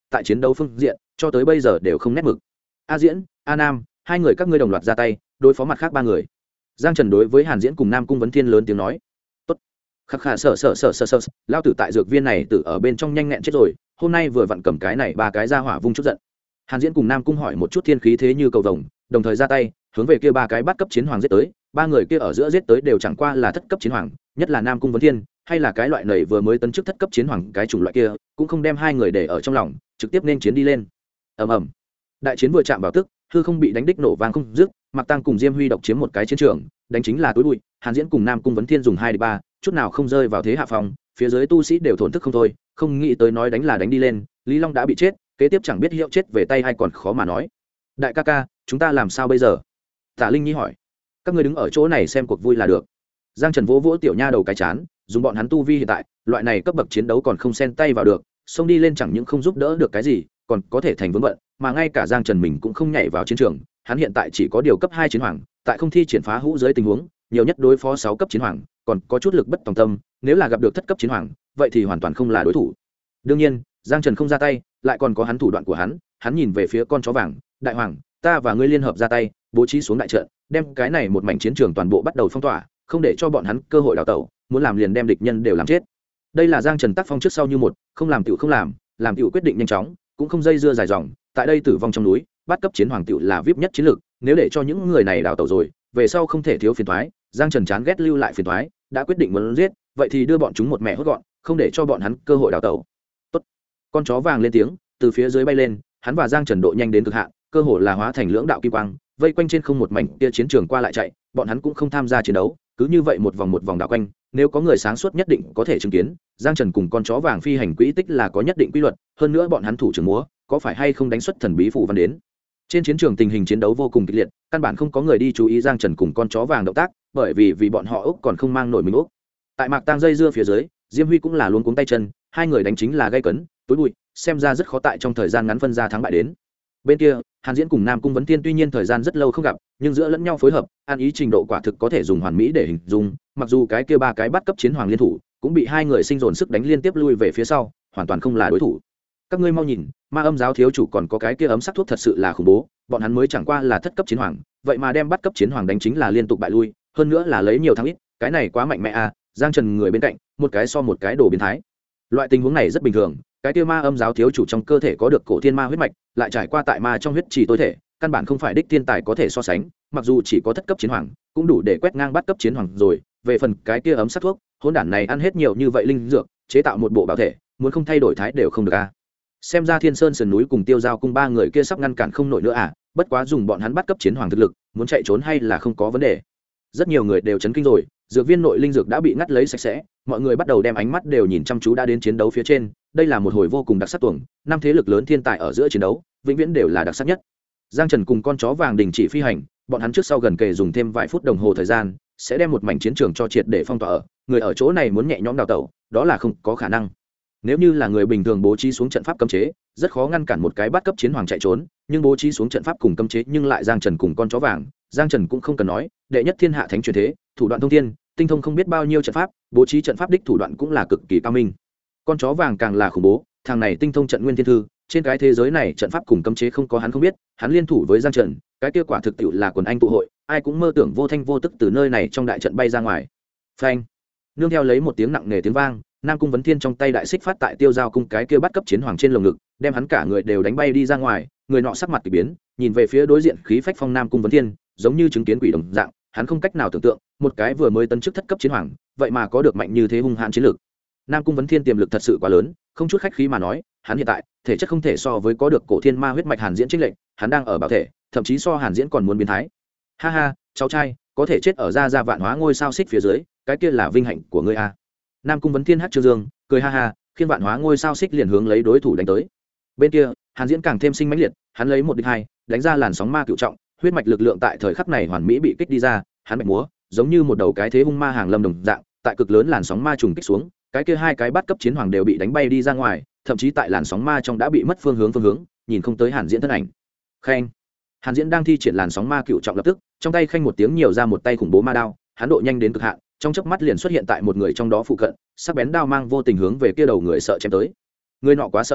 tại chiến đấu phương diện cho tới bây giờ đều không nét mực. A Diễn, A Nam, hai người các ngươi đồng loạt ra tay đối phó mặt khác ba người. Giang Trần đối với Hàn Diễn cùng Nam Cung Vấn Thiên lớn tiếng nói. Tốt. Khắc khà sợ lao tử tại dược viên này tử ở bên trong nhanh nghẹn chết rồi, hôm nay vừa vặn cầm cái này ba cái ra hỏa vung chút giận. Hàn Diễn cùng Nam Cung hỏi một chút thiên khí thế như cầu vồng, đồng thời ra tay hướng về kia ba cái bắt cấp chiến hoàng giết tới. Ba người kia ở giữa giết tới đều chẳng qua là thất cấp chiến hoàng, nhất là Nam Cung Vấn Thiên hay là cái loại này vừa mới tấn chức thất cấp chiến hoàng cái chủng loại kia cũng không đem hai người để ở trong lòng, trực tiếp nên chiến đi lên. Ầm ầm. Đại chiến vừa chạm vào tức hư không bị đánh đích nổ vang không dứt. Mạc Tăng cùng Diêm Huy độc chiếm một cái chiến trường, đánh chính là túi bụi. Hàn Diễn cùng Nam Cung Vấn Thiên dùng 2-3, chút nào không rơi vào thế hạ phòng, phía dưới tu sĩ đều thổn thức không thôi, không nghĩ tới nói đánh là đánh đi lên, Lý Long đã bị chết, kế tiếp chẳng biết hiệu chết về tay hay còn khó mà nói. Đại ca ca, chúng ta làm sao bây giờ? Tả Linh Nhi hỏi. Các ngươi đứng ở chỗ này xem cuộc vui là được. Giang Trần vỗ vỗ tiểu nha đầu cái chán, dùng bọn hắn tu vi hiện tại, loại này cấp bậc chiến đấu còn không xen tay vào được, xông đi lên chẳng những không giúp đỡ được cái gì, còn có thể thành vướng bận, mà ngay cả Giang Trần mình cũng không nhảy vào chiến trường, hắn hiện tại chỉ có điều cấp 2 chiến hoàng, tại không thi triển phá hũ dưới tình huống, nhiều nhất đối phó 6 cấp chiến hoàng, còn có chút lực bất tòng tâm, nếu là gặp được thất cấp chiến hoàng, vậy thì hoàn toàn không là đối thủ. Đương nhiên, Giang Trần không ra tay, lại còn có hắn thủ đoạn của hắn nhìn về phía con chó vàng, đại hoàng, ta và ngươi liên hợp ra tay, bố trí xuống đại trận, đem cái này một mảnh chiến trường toàn bộ bắt đầu phong tỏa, không để cho bọn hắn cơ hội đào tẩu, muốn làm liền đem địch nhân đều làm chết. Đây là Giang Trần tác phong trước sau như một, không làm tiểu không làm tiểu quyết định nhanh chóng, cũng không dây dưa dài dòng, tại đây tử vong trong núi, bắt cấp chiến hoàng tiểu là vip nhất chiến lược, nếu để cho những người này đào tẩu rồi, về sau không thể thiếu phiền toái. Giang Trần chán ghét lưu lại phiền toái, đã quyết định muốn giết, vậy thì đưa bọn chúng một mẹ hốt gọn, không để cho bọn hắn cơ hội đào tẩu. Tốt. Con chó vàng lên tiếng, từ phía dưới bay lên, hắn và Giang Trần độ nhanh đến cực hạn, cơ hồ là hóa thành lưỡng đạo kim quang, vây quanh trên không một mảnh kia chiến trường qua lại chạy, bọn hắn cũng không tham gia chiến đấu, cứ như vậy một vòng đảo quanh, nếu có người sáng suốt nhất định có thể chứng kiến, Giang Trần cùng con chó vàng phi hành quỹ tích là có nhất định quy luật, hơn nữa bọn hắn thủ trưởng múa, có phải hay không đánh xuất thần bí phù văn đến. Trên chiến trường tình hình chiến đấu vô cùng kịch liệt, căn bản không có người đi chú ý Giang Trần cùng con chó vàng động tác, bởi vì bọn họ Úc còn không mang nổi mình Úc. Tại Mạc Tang dây dưa phía dưới, Diêm Huy cũng là luống cuống tay chân, hai người đánh chính là gây cấn, túi bụi, xem ra rất khó tại trong thời gian ngắn phân ra thắng bại đến. Bên kia, Hàn Diễn cùng Nam Cung Vấn Thiên tuy nhiên thời gian rất lâu không gặp, nhưng giữa lẫn nhau phối hợp, an ý trình độ quả thực có thể dùng hoàn mỹ để hình dung, mặc dù cái kia ba cái bắt cấp chiến hoàng liên thủ, cũng bị hai người sinh dồn sức đánh liên tiếp lui về phía sau, hoàn toàn không là đối thủ. Các ngươi mau nhìn, Ma Âm giáo thiếu chủ còn có cái kia ấm sắc thuốc thật sự là khủng bố, bọn hắn mới chẳng qua là thất cấp chiến hoàng, vậy mà đem bắt cấp chiến hoàng đánh chính là liên tục bại lui, hơn nữa là lấy nhiều thắng ít, cái này quá mạnh mẽ à. Giang Trần người bên cạnh, một cái so một cái đồ biến thái. Loại tình huống này rất bình thường, cái kia Ma Âm giáo thiếu chủ trong cơ thể có được cổ thiên ma huyết mạch, lại trải qua tại ma trong huyết trì tối thể, căn bản không phải đích thiên tài có thể so sánh, mặc dù chỉ có thất cấp chiến hoàng, cũng đủ để quét ngang bắt cấp chiến hoàng rồi. Về phần cái kia ấm sắc thuốc, hỗn đản này ăn hết nhiều như vậy linh dược, chế tạo một bộ bảo thể, muốn không thay đổi thái đều không được a. Xem ra Thiên Sơn sườn núi cùng Tiêu Giao cung ba người kia sắp ngăn cản không nổi nữa à, bất quá dùng bọn hắn bắt cấp chiến hoàng thực lực, muốn chạy trốn hay là không có vấn đề. Rất nhiều người đều chấn kinh rồi, dược viên nội linh dược đã bị ngắt lấy sạch sẽ, mọi người bắt đầu đem ánh mắt đều nhìn chăm chú đã đến chiến đấu phía trên, đây là một hồi vô cùng đặc sắc tuồng, năm thế lực lớn thiên tài ở giữa chiến đấu, vĩnh viễn đều là đặc sắc nhất. Giang Trần cùng con chó vàng đình chỉ phi hành, bọn hắn trước sau gần kề dùng thêm vài phút đồng hồ thời gian, sẽ đem một mảnh chiến trường cho triệt để phong tỏa ở, người ở chỗ này muốn nhẹ nhõm đào tẩu, đó là không có khả năng. Nếu như là người bình thường bố trí xuống trận pháp cấm chế, rất khó ngăn cản một cái bắt cấp chiến hoàng chạy trốn, nhưng bố trí xuống trận pháp cùng cấm chế nhưng lại Giang Trần cùng con chó vàng, Giang Trần cũng không cần nói, đệ nhất thiên hạ thánh truyền thế, thủ đoạn thông thiên, tinh thông không biết bao nhiêu trận pháp, bố trí trận pháp đích thủ đoạn cũng là cực kỳ cao minh. Con chó vàng càng là khủng bố, thằng này tinh thông trận nguyên thiên thư, trên cái thế giới này trận pháp cùng cấm chế không có hắn không biết, hắn liên thủ với Giang Trần, cái kia quả thực tiệu là quần anh tụ hội, ai cũng mơ tưởng vô thanh vô tức từ nơi này trong đại trận bay ra ngoài. Phanh! Nương theo lấy một tiếng nặng nề tiếng vang, Nam Cung Vấn Thiên trong tay đại xích phát tại Tiêu Giao cung cái kia bắt cấp chiến hoàng trên lồng ngực, đem hắn cả người đều đánh bay đi ra ngoài, người nọ sắc mặt kỳ biến, nhìn về phía đối diện khí phách phong Nam Cung Vấn Thiên, giống như chứng kiến quỷ đồng dạng, hắn không cách nào tưởng tượng, một cái vừa mới tấn chức thất cấp chiến hoàng, vậy mà có được mạnh như thế hung hãn chiến lực. Nam Cung Vấn Thiên tiềm lực thật sự quá lớn, không chút khách khí mà nói, hắn hiện tại thể chất không thể so với có được cổ thiên ma huyết mạch Hàn Diễn chênh lệnh, hắn đang ở bảo thể, thậm chí so Hàn Diễn còn muốn biến thái. Ha ha, cháu trai, có thể chết ở ra vạn hóa ngôi sao xích phía dưới, cái kia là vinh hạnh của ngươi a. Nam Cung Vấn Thiên hát trương dương, cười ha ha, khiên vạn hóa ngôi sao xích liền hướng lấy đối thủ đánh tới. Bên kia, Hàn Diễn càng thêm sinh mãnh liệt, hắn lấy 1-2, đánh ra làn sóng ma cựu trọng, huyết mạch lực lượng tại thời khắc này hoàn mỹ bị kích đi ra, hắn bạch múa, giống như một đầu cái thế hung ma hàng lâm đồng dạng, tại cực lớn làn sóng ma trùng kích xuống, cái kia hai cái bắt cấp chiến hoàng đều bị đánh bay đi ra ngoài, thậm chí tại làn sóng ma trong đã bị mất phương hướng, nhìn không tới Hàn Diễn thân ảnh. Khen. Hàn Diễn đang thi triển làn sóng ma cựu trọng, lập tức, trong tay khanh một tiếng nhiều ra một tay khủng bố ma đao, hắn độ nhanh đến cực hạn, trong chớp mắt liền xuất hiện tại một người trong đó phụ cận, sắc bén đao mang vô tình hướng về kia đầu người sợ chém tới. Người nọ quá sợ hãi,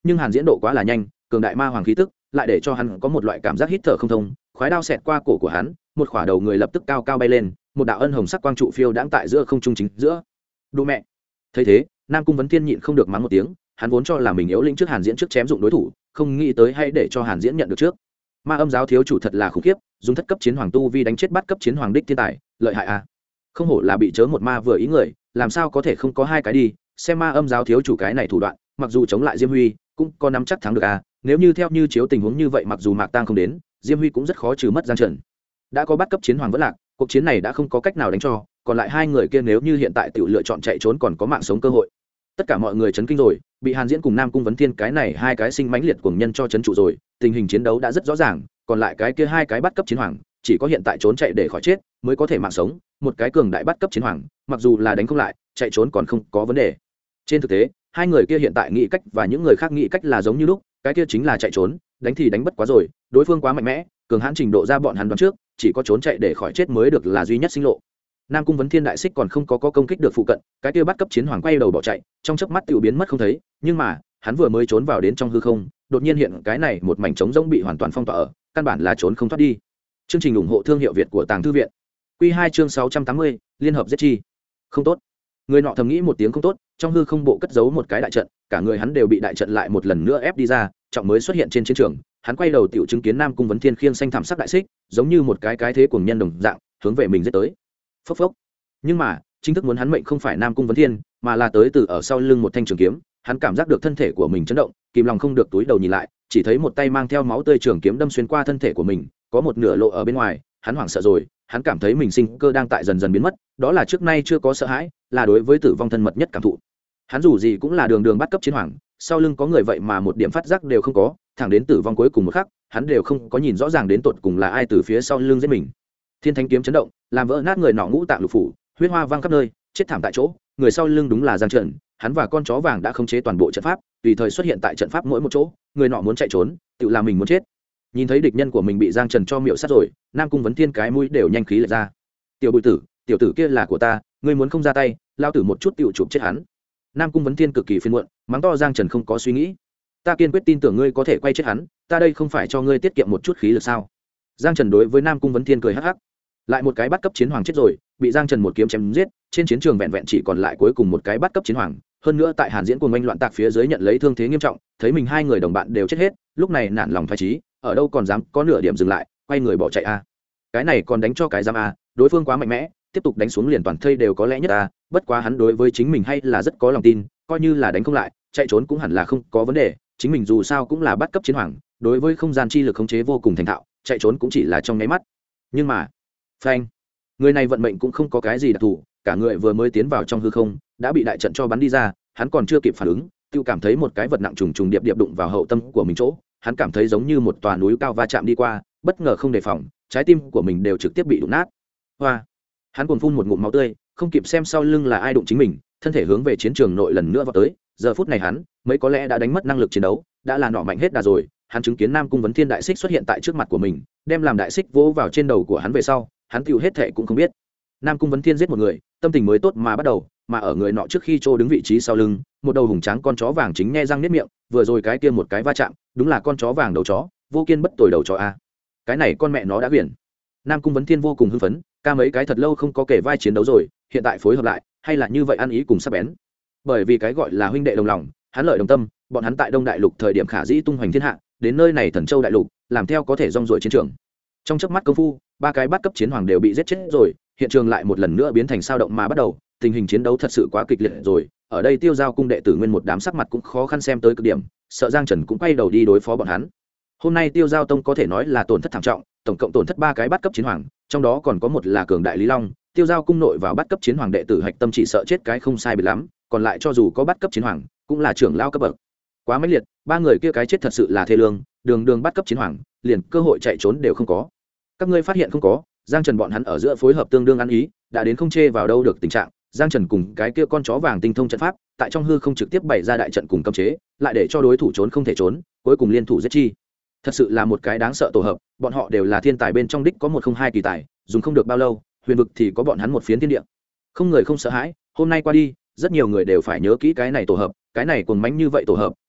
nhưng hàn diễn độ quá là nhanh, cường đại ma hoàng khí tức lại để cho hắn có một loại cảm giác hít thở không thông. Khoái đao xẹt qua cổ của hắn, một khỏa đầu người lập tức cao cao bay lên, một đạo ân hồng sắc quang trụ phiêu đãng tại giữa không trung chính giữa. Đu mẹ. Thấy thế, Nam Cung Vấn Thiên nhịn không được mắng một tiếng, hắn vốn cho là mình yếu lĩnh trước Hàn Diễn trước chém dụng đối thủ, không nghĩ tới hay để cho Hàn Diễn nhận được trước. Ma âm giáo thiếu chủ thật là khủng khiếp, dùng thất cấp chiến hoàng tu vi đánh chết bắt cấp chiến hoàng đích thiên tài, lợi hại à. Không hổ là bị chớ một ma vừa ý người, làm sao có thể không có hai cái đi, xem ma âm giáo thiếu chủ cái này thủ đoạn, mặc dù chống lại Diêm Huy, cũng có nắm chắc thắng được à, nếu như theo như chiếu tình huống như vậy mặc dù Mạc Tang không đến, Diêm Huy cũng rất khó trừ mất Giang Trần. Đã có bắt cấp chiến hoàng vẫn lạc, cuộc chiến này đã không có cách nào đánh cho, còn lại hai người kia nếu như hiện tại tự lựa chọn chạy trốn còn có mạng sống cơ hội. Tất cả mọi người chấn kinh rồi, bị Hàn Diễn cùng Nam Cung Vấn Thiên cái này hai cái sinh mãnh liệt cuồng nhân cho chấn trụ rồi, tình hình chiến đấu đã rất rõ ràng, còn lại cái kia hai cái bắt cấp chiến hoàng, chỉ có hiện tại trốn chạy để khỏi chết mới có thể mạng sống, một cái cường đại bắt cấp chiến hoàng, mặc dù là đánh không lại, chạy trốn còn không có vấn đề. Trên thực tế, hai người kia hiện tại nghĩ cách và những người khác nghĩ cách là giống như lúc, cái kia chính là chạy trốn, đánh thì đánh bất quá rồi, đối phương quá mạnh mẽ, cường hãn trình độ ra bọn hắn đoán trước, chỉ có trốn chạy để khỏi chết mới được là duy nhất sinh lộ. Nam Cung Vấn Thiên đại xích còn không có công kích được phụ cận, cái kia bắt cấp chiến hoàng quay đầu bỏ chạy, trong chớp mắt tiêu biến mất không thấy, nhưng mà, hắn vừa mới trốn vào đến trong hư không, đột nhiên hiện cái này một mảnh trống rỗng bị hoàn toàn phong tỏa ở, căn bản là trốn không thoát đi. Chương trình ủng hộ thương hiệu Việt của Tàng Thư viện. Quy 2 chương 680, liên hợp giết chi. Không tốt. Người nọ thầm nghĩ một tiếng không tốt, trong hư không bộ cất giấu một cái đại trận, cả người hắn đều bị đại trận lại một lần nữa ép đi ra, trọng mới xuất hiện trên chiến trường, hắn quay đầu tiểu chứng kiến Nam Cung Vấn Thiên khiêng xanh thảm sắc đại xích, giống như một cái thế cuồng nhân đồng dạng, hướng về mình giết tới. Phốc phốc. Nhưng mà, chính thức muốn hắn mệnh không phải Nam Cung Vấn Thiên, mà là tới từ ở sau lưng một thanh trường kiếm, hắn cảm giác được thân thể của mình chấn động, kìm lòng không được túi đầu nhìn lại, chỉ thấy một tay mang theo máu tươi trường kiếm đâm xuyên qua thân thể của mình, có một nửa lộ ở bên ngoài, hắn hoảng sợ rồi, hắn cảm thấy mình sinh cơ đang tại dần dần biến mất, đó là trước nay chưa có sợ hãi, là đối với tử vong thân mật nhất cảm thụ. Hắn dù gì cũng là đường bắt cấp chiến hoàng, sau lưng có người vậy mà một điểm phát giác đều không có, thẳng đến tử vong cuối cùng một khắc, hắn đều không có nhìn rõ ràng đến tột cùng là ai từ phía sau lưng giết mình. Thiên Thánh kiếm chấn động, làm vỡ nát người nọ ngũ tạng lục phủ, huyết hoa văng khắp nơi, chết thảm tại chỗ, người sau lưng đúng là Giang Trần, hắn và con chó vàng đã khống chế toàn bộ trận pháp, tùy thời xuất hiện tại trận pháp mỗi một chỗ, người nọ muốn chạy trốn, tự làm mình muốn chết. Nhìn thấy địch nhân của mình bị Giang Trần cho miệu sát rồi, Nam Cung Vấn Thiên cái mũi đều nhanh khí lệch ra. Tiểu bụi tử, tiểu tử kia là của ta, ngươi muốn không ra tay, lao tử một chút tiểu chụp chết hắn. Nam Cung Vấn Thiên cực kỳ phiền muộn, mắng to Giang Trần không có suy nghĩ. Ta kiên quyết tin tưởng ngươi có thể quay chết hắn, ta đây không phải cho ngươi tiết kiệm một chút khí lực sao? Giang Trần đối với Nam Cung Vấn Thiên cười hắc hắc. Lại một cái bắt cấp chiến hoàng chết rồi, bị Giang Trần một kiếm chém giết, trên chiến trường vẹn vẹn chỉ còn lại cuối cùng một cái bắt cấp chiến hoàng, hơn nữa tại Hàn Diễn cuồng oanh loạn tạc phía dưới nhận lấy thương thế nghiêm trọng, thấy mình hai người đồng bạn đều chết hết, lúc này nản lòng phái trí, ở đâu còn dám có nửa điểm dừng lại, quay người bỏ chạy a. Cái này còn đánh cho cái giam a, đối phương quá mạnh mẽ, tiếp tục đánh xuống liền toàn thây đều có lẽ nhất a, bất quá hắn đối với chính mình hay là rất có lòng tin, coi như là đánh không lại, chạy trốn cũng hẳn là không có vấn đề, chính mình dù sao cũng là bắt cấp chiến hoàng, đối với không gian chi lực khống chế vô cùng thành thạo, chạy trốn cũng chỉ là trong nháy mắt. Nhưng mà, phanh, người này vận mệnh cũng không có cái gì đặc thù, cả người vừa mới tiến vào trong hư không đã bị đại trận cho bắn đi ra, hắn còn chưa kịp phản ứng, tự cảm thấy một cái vật nặng trùng trùng điệp điệp đụng vào hậu tâm của mình chỗ, hắn cảm thấy giống như một tòa núi cao va chạm đi qua, bất ngờ không đề phòng, trái tim của mình đều trực tiếp bị đụng nát. Hoa, hắn cuồng phun một ngụm máu tươi, không kịp xem sau lưng là ai đụng chính mình, thân thể hướng về chiến trường nội lần nữa vào tới. Giờ phút này hắn mấy có lẽ đã đánh mất năng lực chiến đấu, đã là nọ mạnh hết đà rồi. Hắn chứng kiến Nam Cung Vấn Thiên đại xích xuất hiện tại trước mặt của mình, đem làm đại xích vỗ vào trên đầu của hắn về sau, hắn tiêu hết thệ cũng không biết. Nam Cung Vấn Thiên giết một người, tâm tình mới tốt mà bắt đầu, mà ở người nọ trước khi trô đứng vị trí sau lưng, một đầu hùng tráng con chó vàng chính nhe răng niết miệng, vừa rồi cái kia một cái va chạm, đúng là con chó vàng đầu chó, vô kiên bất tồi đầu chó a. Cái này con mẹ nó đã quyển. Nam Cung Vấn Thiên vô cùng hưng phấn, ca mấy cái thật lâu không có kể vai chiến đấu rồi, hiện tại phối hợp lại, hay là như vậy ăn ý cùng sắc bén. Bởi vì cái gọi là huynh đệ đồng lòng, hắn lợi đồng tâm, bọn hắn tại Đông Đại Lục thời điểm khả dĩ tung hoành thiên hạ, đến nơi này Thần Châu Đại Lục, làm theo có thể rong ruổi chiến trường. Trong chớp mắt công phu, ba cái bắt cấp chiến hoàng đều bị giết chết rồi, hiện trường lại một lần nữa biến thành sao động mà bắt đầu, tình hình chiến đấu thật sự quá kịch liệt rồi. Ở đây Tiêu Giao cung đệ tử nguyên một đám sắc mặt cũng khó khăn xem tới cực điểm, sợ Giang Trần cũng quay đầu đi đối phó bọn hắn. Hôm nay Tiêu Giao tông có thể nói là tổn thất thảm trọng, tổng cộng tổn thất ba cái bắt cấp chiến hoàng, trong đó còn có một là cường đại Lý Long. Tiêu Giao cung nội vào bắt cấp chiến hoàng đệ tử hạch tâm chỉ sợ chết cái không sai biệt lắm, còn lại cho dù có bắt cấp chiến hoàng, cũng là trưởng lao cấp bậc. Quá mãnh liệt, ba người kia cái chết thật sự là thê lương, đường bắt cấp chiến hoàng, liền cơ hội chạy trốn đều không có. Các ngươi phát hiện không có, Giang Trần bọn hắn ở giữa phối hợp tương đương ăn ý, đã đến không chê vào đâu được tình trạng. Giang Trần cùng cái kia con chó vàng tinh thông trận pháp, tại trong hư không trực tiếp bày ra đại trận cùng cấm chế, lại để cho đối thủ trốn không thể trốn, cuối cùng liên thủ giết chi. Thật sự là một cái đáng sợ tổ hợp, bọn họ đều là thiên tài bên trong đích có một không hai kỳ tài, dùng không được bao lâu, huyền vực thì có bọn hắn một phiến thiên địa. Không người không sợ hãi, hôm nay qua đi, rất nhiều người đều phải nhớ kỹ cái này tổ hợp, cái này cuồng mãnh như vậy tổ hợp,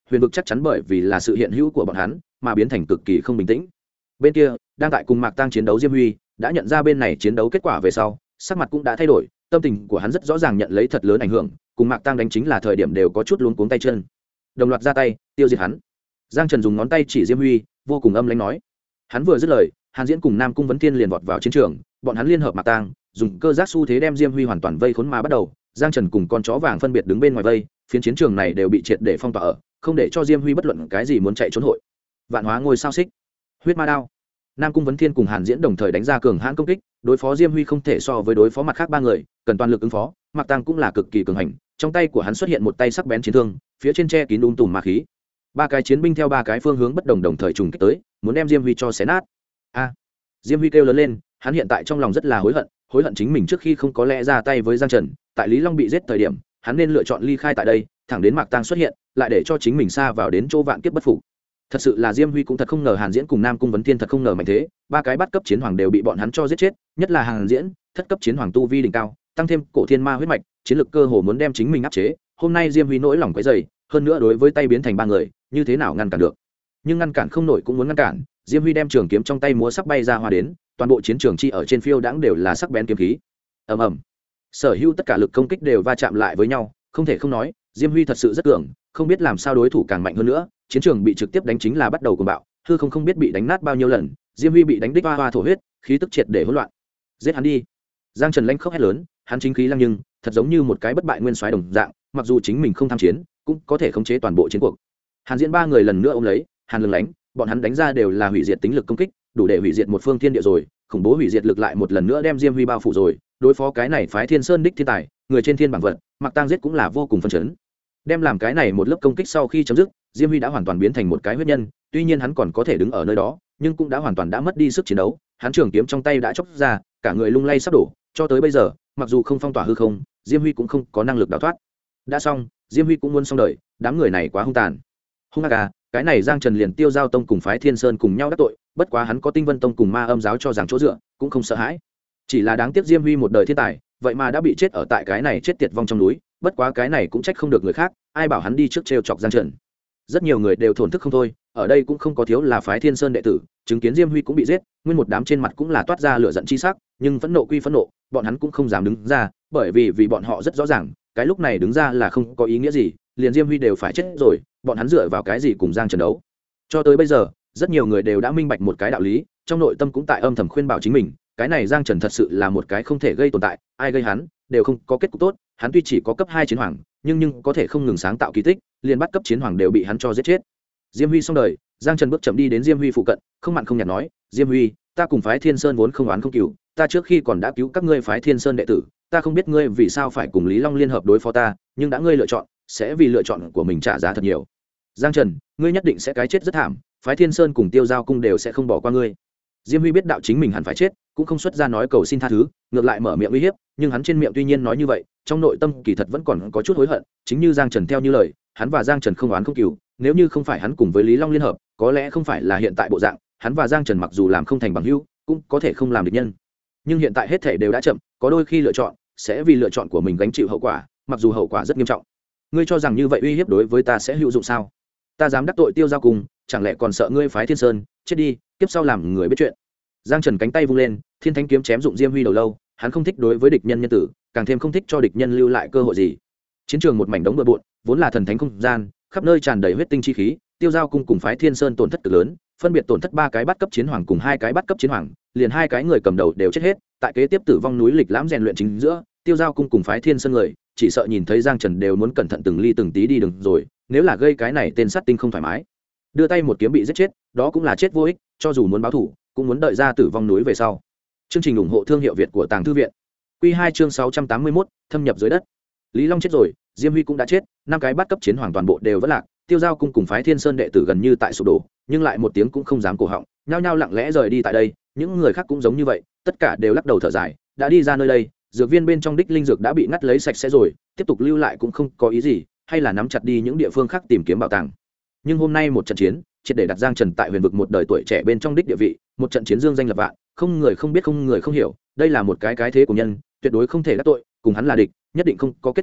huyền vực chắc chắn bởi vì là sự hiện hữu của bọn hắn mà biến thành cực kỳ không bình tĩnh. Bên kia đang tại cùng Mạc Tăng chiến đấu Diêm Huy đã nhận ra bên này chiến đấu kết quả về sau, sắc mặt cũng đã thay đổi, tâm tình của hắn rất rõ ràng nhận lấy thật lớn ảnh hưởng, cùng Mạc Tăng đánh chính là thời điểm đều có chút luống cuống tay chân. Đồng loạt ra tay tiêu diệt hắn. Giang Trần dùng ngón tay chỉ Diêm Huy, vô cùng âm lãnh nói. Hắn vừa dứt lời, Hàn Diễn cùng Nam Cung Vấn Thiên liền vọt vào chiến trường, bọn hắn liên hợp Mạc Tăng, dùng cơ giác xu thế đem Diêm Huy hoàn toàn vây khốn mà bắt đầu. Giang Trần cùng con chó vàng phân biệt đứng bên ngoài vây, phiến chiến trường này đều bị triệt để phong tỏa ở, không để cho Diêm Huy bất luận cái gì muốn chạy trốn hội. Vạn hóa ngôi sao xích, huyết ma đao. Nam Cung Vấn Thiên cùng Hàn Diễn đồng thời đánh ra cường hãn công kích, đối phó Diêm Huy không thể so với đối phó mặt khác ba người, cần toàn lực ứng phó. Mạc Tăng cũng là cực kỳ cường hành, trong tay của hắn xuất hiện một tay sắc bén chiến thương, phía trên che kín tùm ma khí. Ba cái chiến binh theo ba cái phương hướng bất đồng đồng thời trùng kích tới, muốn đem Diêm Huy cho xé nát. A! Diêm Huy kêu lớn lên, hắn hiện tại trong lòng rất là hối hận chính mình trước khi không có lẽ ra tay với Giang Trần, tại Lý Long bị giết thời điểm, hắn nên lựa chọn ly khai tại đây, thẳng đến Mạc Tăng xuất hiện, lại để cho chính mình xa vào đến chỗ vạn kiếp bất phục. Thật sự là Diêm Huy cũng thật không ngờ Hàn Diễn cùng Nam Cung Vấn Thiên thật không ngờ mạnh thế, ba cái bắt cấp chiến hoàng đều bị bọn hắn cho giết chết, nhất là Hàn Diễn, thất cấp chiến hoàng tu vi đỉnh cao, tăng thêm cổ thiên ma huyết mạch, chiến lực cơ hồ muốn đem chính mình áp chế. Hôm nay Diêm Huy nỗi lòng quấy dày, hơn nữa đối với tay biến thành ba người, như thế nào ngăn cản được? Nhưng ngăn cản không nổi cũng muốn ngăn cản, Diêm Huy đem trường kiếm trong tay múa sắp bay ra hoa đến, toàn bộ chiến trường chi ở trên phiêu đãng đều là sắc bén kiếm khí. Ầm ầm. Sở hữu tất cả lực công kích đều va chạm lại với nhau, không thể không nói, Diêm Huy thật sự rất cường, không biết làm sao đối thủ càng mạnh hơn nữa, chiến trường bị trực tiếp đánh chính là bắt đầu cuồng bạo, hư không biết bị đánh nát bao nhiêu lần, Diêm Huy bị đánh đích hoa hoa thổ huyết, khí tức triệt để hỗn loạn. Giết hắn đi! Giang Trần lanh khóc hét lớn, hắn chính khí lăng nhưng, thật giống như một cái bất bại nguyên soái đồng dạng, mặc dù chính mình không tham chiến, cũng có thể khống chế toàn bộ chiến cuộc. Hàn Diễn ba người lần nữa ôm lấy, Hàn Lương lánh, bọn hắn đánh ra đều là hủy diệt tính lực công kích, đủ để hủy diệt một phương thiên địa rồi, khủng bố hủy diệt lực lại một lần nữa đem Diêm Huy bao phủ rồi, đối phó cái này phái Thiên Sơn đích thiên tài, người trên thiên bảng vật, Mạc Tăng giết cũng là vô cùng phấn chấn. Đem làm cái này một lớp công kích sau khi chấm dứt, Diêm Huy đã hoàn toàn biến thành một cái huyết nhân, tuy nhiên hắn còn có thể đứng ở nơi đó, nhưng cũng đã hoàn toàn đã mất đi sức chiến đấu, hắn trường kiếm trong tay đã chốc ra, cả người lung lay sắp đổ, cho tới bây giờ, mặc dù không phong tỏa hư không, Diêm Huy cũng không có năng lực đào thoát. Đã xong, Diêm Huy cũng muốn xong đời, đám người này quá hung tàn. Hung ác à, cái này Giang Trần liền Tiêu Giao Tông cùng phái Thiên Sơn cùng nhau đắc tội, bất quá hắn có Tinh Vân Tông cùng Ma Âm giáo cho rằng chỗ dựa, cũng không sợ hãi. Chỉ là đáng tiếc Diêm Huy một đời thiên tài, vậy mà đã bị chết ở tại cái này chết tiệt vong trong núi, bất quá cái này cũng trách không được người khác, ai bảo hắn đi trước trêu chọc Giang Trần. Rất nhiều người đều thổn thức không thôi, ở đây cũng không có thiếu là phái Thiên Sơn đệ tử, chứng kiến Diêm Huy cũng bị giết, nguyên một đám trên mặt cũng là toát ra lửa giận chi sắc, nhưng phẫn nộ quy phẫn nộ, bọn hắn cũng không dám đứng ra, bởi vì bọn họ rất rõ ràng, cái lúc này đứng ra là không có ý nghĩa gì, liền Diêm Huy đều phải chết rồi, bọn hắn dựa vào cái gì cùng Giang Trần đấu? Cho tới bây giờ, rất nhiều người đều đã minh bạch một cái đạo lý, trong nội tâm cũng tại âm thầm khuyên bảo chính mình, cái này Giang Trần thật sự là một cái không thể gây tồn tại, ai gây hắn đều không có kết cục tốt, hắn tuy chỉ có cấp 2 chiến hoàng, nhưng có thể không ngừng sáng tạo kỳ tích, liền bắt cấp chiến hoàng đều bị hắn cho giết chết. Diêm Huy xong đời, Giang Trần bước chậm đi đến Diêm Huy phụ cận, không mặn không nhạt nói, "Diêm Huy, ta cùng phái Thiên Sơn vốn không oán không cừu, ta trước khi còn đã cứu các ngươi phái Thiên Sơn đệ tử, ta không biết ngươi vì sao phải cùng Lý Long liên hợp đối phó ta, nhưng đã ngươi lựa chọn, sẽ vì lựa chọn của mình trả giá thật nhiều. Giang Trần, ngươi nhất định sẽ cái chết rất thảm, phái Thiên Sơn cùng Tiêu Giao cung đều sẽ không bỏ qua ngươi." Diêm Huy biết đạo chính mình hẳn phải chết, cũng không xuất ra nói cầu xin tha thứ, ngược lại mở miệng uy hiếp, nhưng hắn trên miệng tuy nhiên nói như vậy, trong nội tâm kỳ thật vẫn còn có chút hối hận, chính như Giang Trần theo như lời, hắn và Giang Trần không oán không cừu, nếu như không phải hắn cùng với Lý Long liên hợp, có lẽ không phải là hiện tại bộ dạng, hắn và Giang Trần mặc dù làm không thành bằng hữu, cũng có thể không làm địch nhân. Nhưng hiện tại hết thảy đều đã chậm, có đôi khi lựa chọn sẽ vì lựa chọn của mình gánh chịu hậu quả, mặc dù hậu quả rất nghiêm trọng. Ngươi cho rằng như vậy uy hiếp đối với ta sẽ hữu dụng sao? Ta dám đắc tội Tiêu Giao cùng, chẳng lẽ còn sợ ngươi phái Thiên Sơn, chết đi, kiếp sau làm người biết chuyện. Giang Trần cánh tay vung lên, Thiên Thánh kiếm chém dụng Diêm Huy đầu lâu, hắn không thích đối với địch nhân nhân tử, càng thêm không thích cho địch nhân lưu lại cơ hội gì. Chiến trường một mảnh đống bừa bộn, vốn là thần thánh không gian, khắp nơi tràn đầy huyết tinh chi khí, Tiêu Giao cung cùng phái Thiên Sơn tổn thất cực lớn, phân biệt tổn thất 3 cái bắt cấp chiến hoàng cùng 2 cái bắt cấp chiến hoàng, liền 2 cái người cầm đầu đều chết hết, tại kế tiếp tử vong núi lịch lãm rèn luyện chính giữa, Tiêu Giao cung cùng phái Thiên Sơn người, chỉ sợ nhìn thấy Giang Trần đều muốn cẩn thận từng ly từng tí đi đường rồi, nếu là gây cái này tên sát tinh không thoải mái, đưa tay một kiếm bị giết chết, đó cũng là chết vô ích, cho dù muốn báo thù, cũng muốn đợi ra tử vong núi về sau. Chương trình ủng hộ thương hiệu Việt của Tàng Thư viện. Quy 2 chương 681, thâm nhập dưới đất. Lý Long chết rồi, Diêm Huy cũng đã chết, 5 cái bắt cấp chiến hoàng toàn bộ đều vỡ lạc, Tiêu Giao cung cùng phái Thiên Sơn đệ tử gần như tại sụp đổ, nhưng lại một tiếng cũng không dám cổ họng, nhao nhao lặng lẽ rời đi tại đây, những người khác cũng giống như vậy, tất cả đều lắc đầu thở dài, đã đi ra nơi đây, dược viên bên trong đích linh dược đã bị ngắt lấy sạch sẽ rồi, tiếp tục lưu lại cũng không có ý gì, hay là nắm chặt đi những địa phương khác tìm kiếm bảo tàng. Nhưng hôm nay một trận chiến, triệt để đặt Giang Trần tại huyền vực một đời tuổi trẻ bên trong đích địa vị, một trận chiến dương danh lập vạn, không người không biết không người không hiểu, đây là một cái thế của nhân, tuyệt đối không thể đắc tội, cùng hắn là địch, nhất định không có kết cục tốt,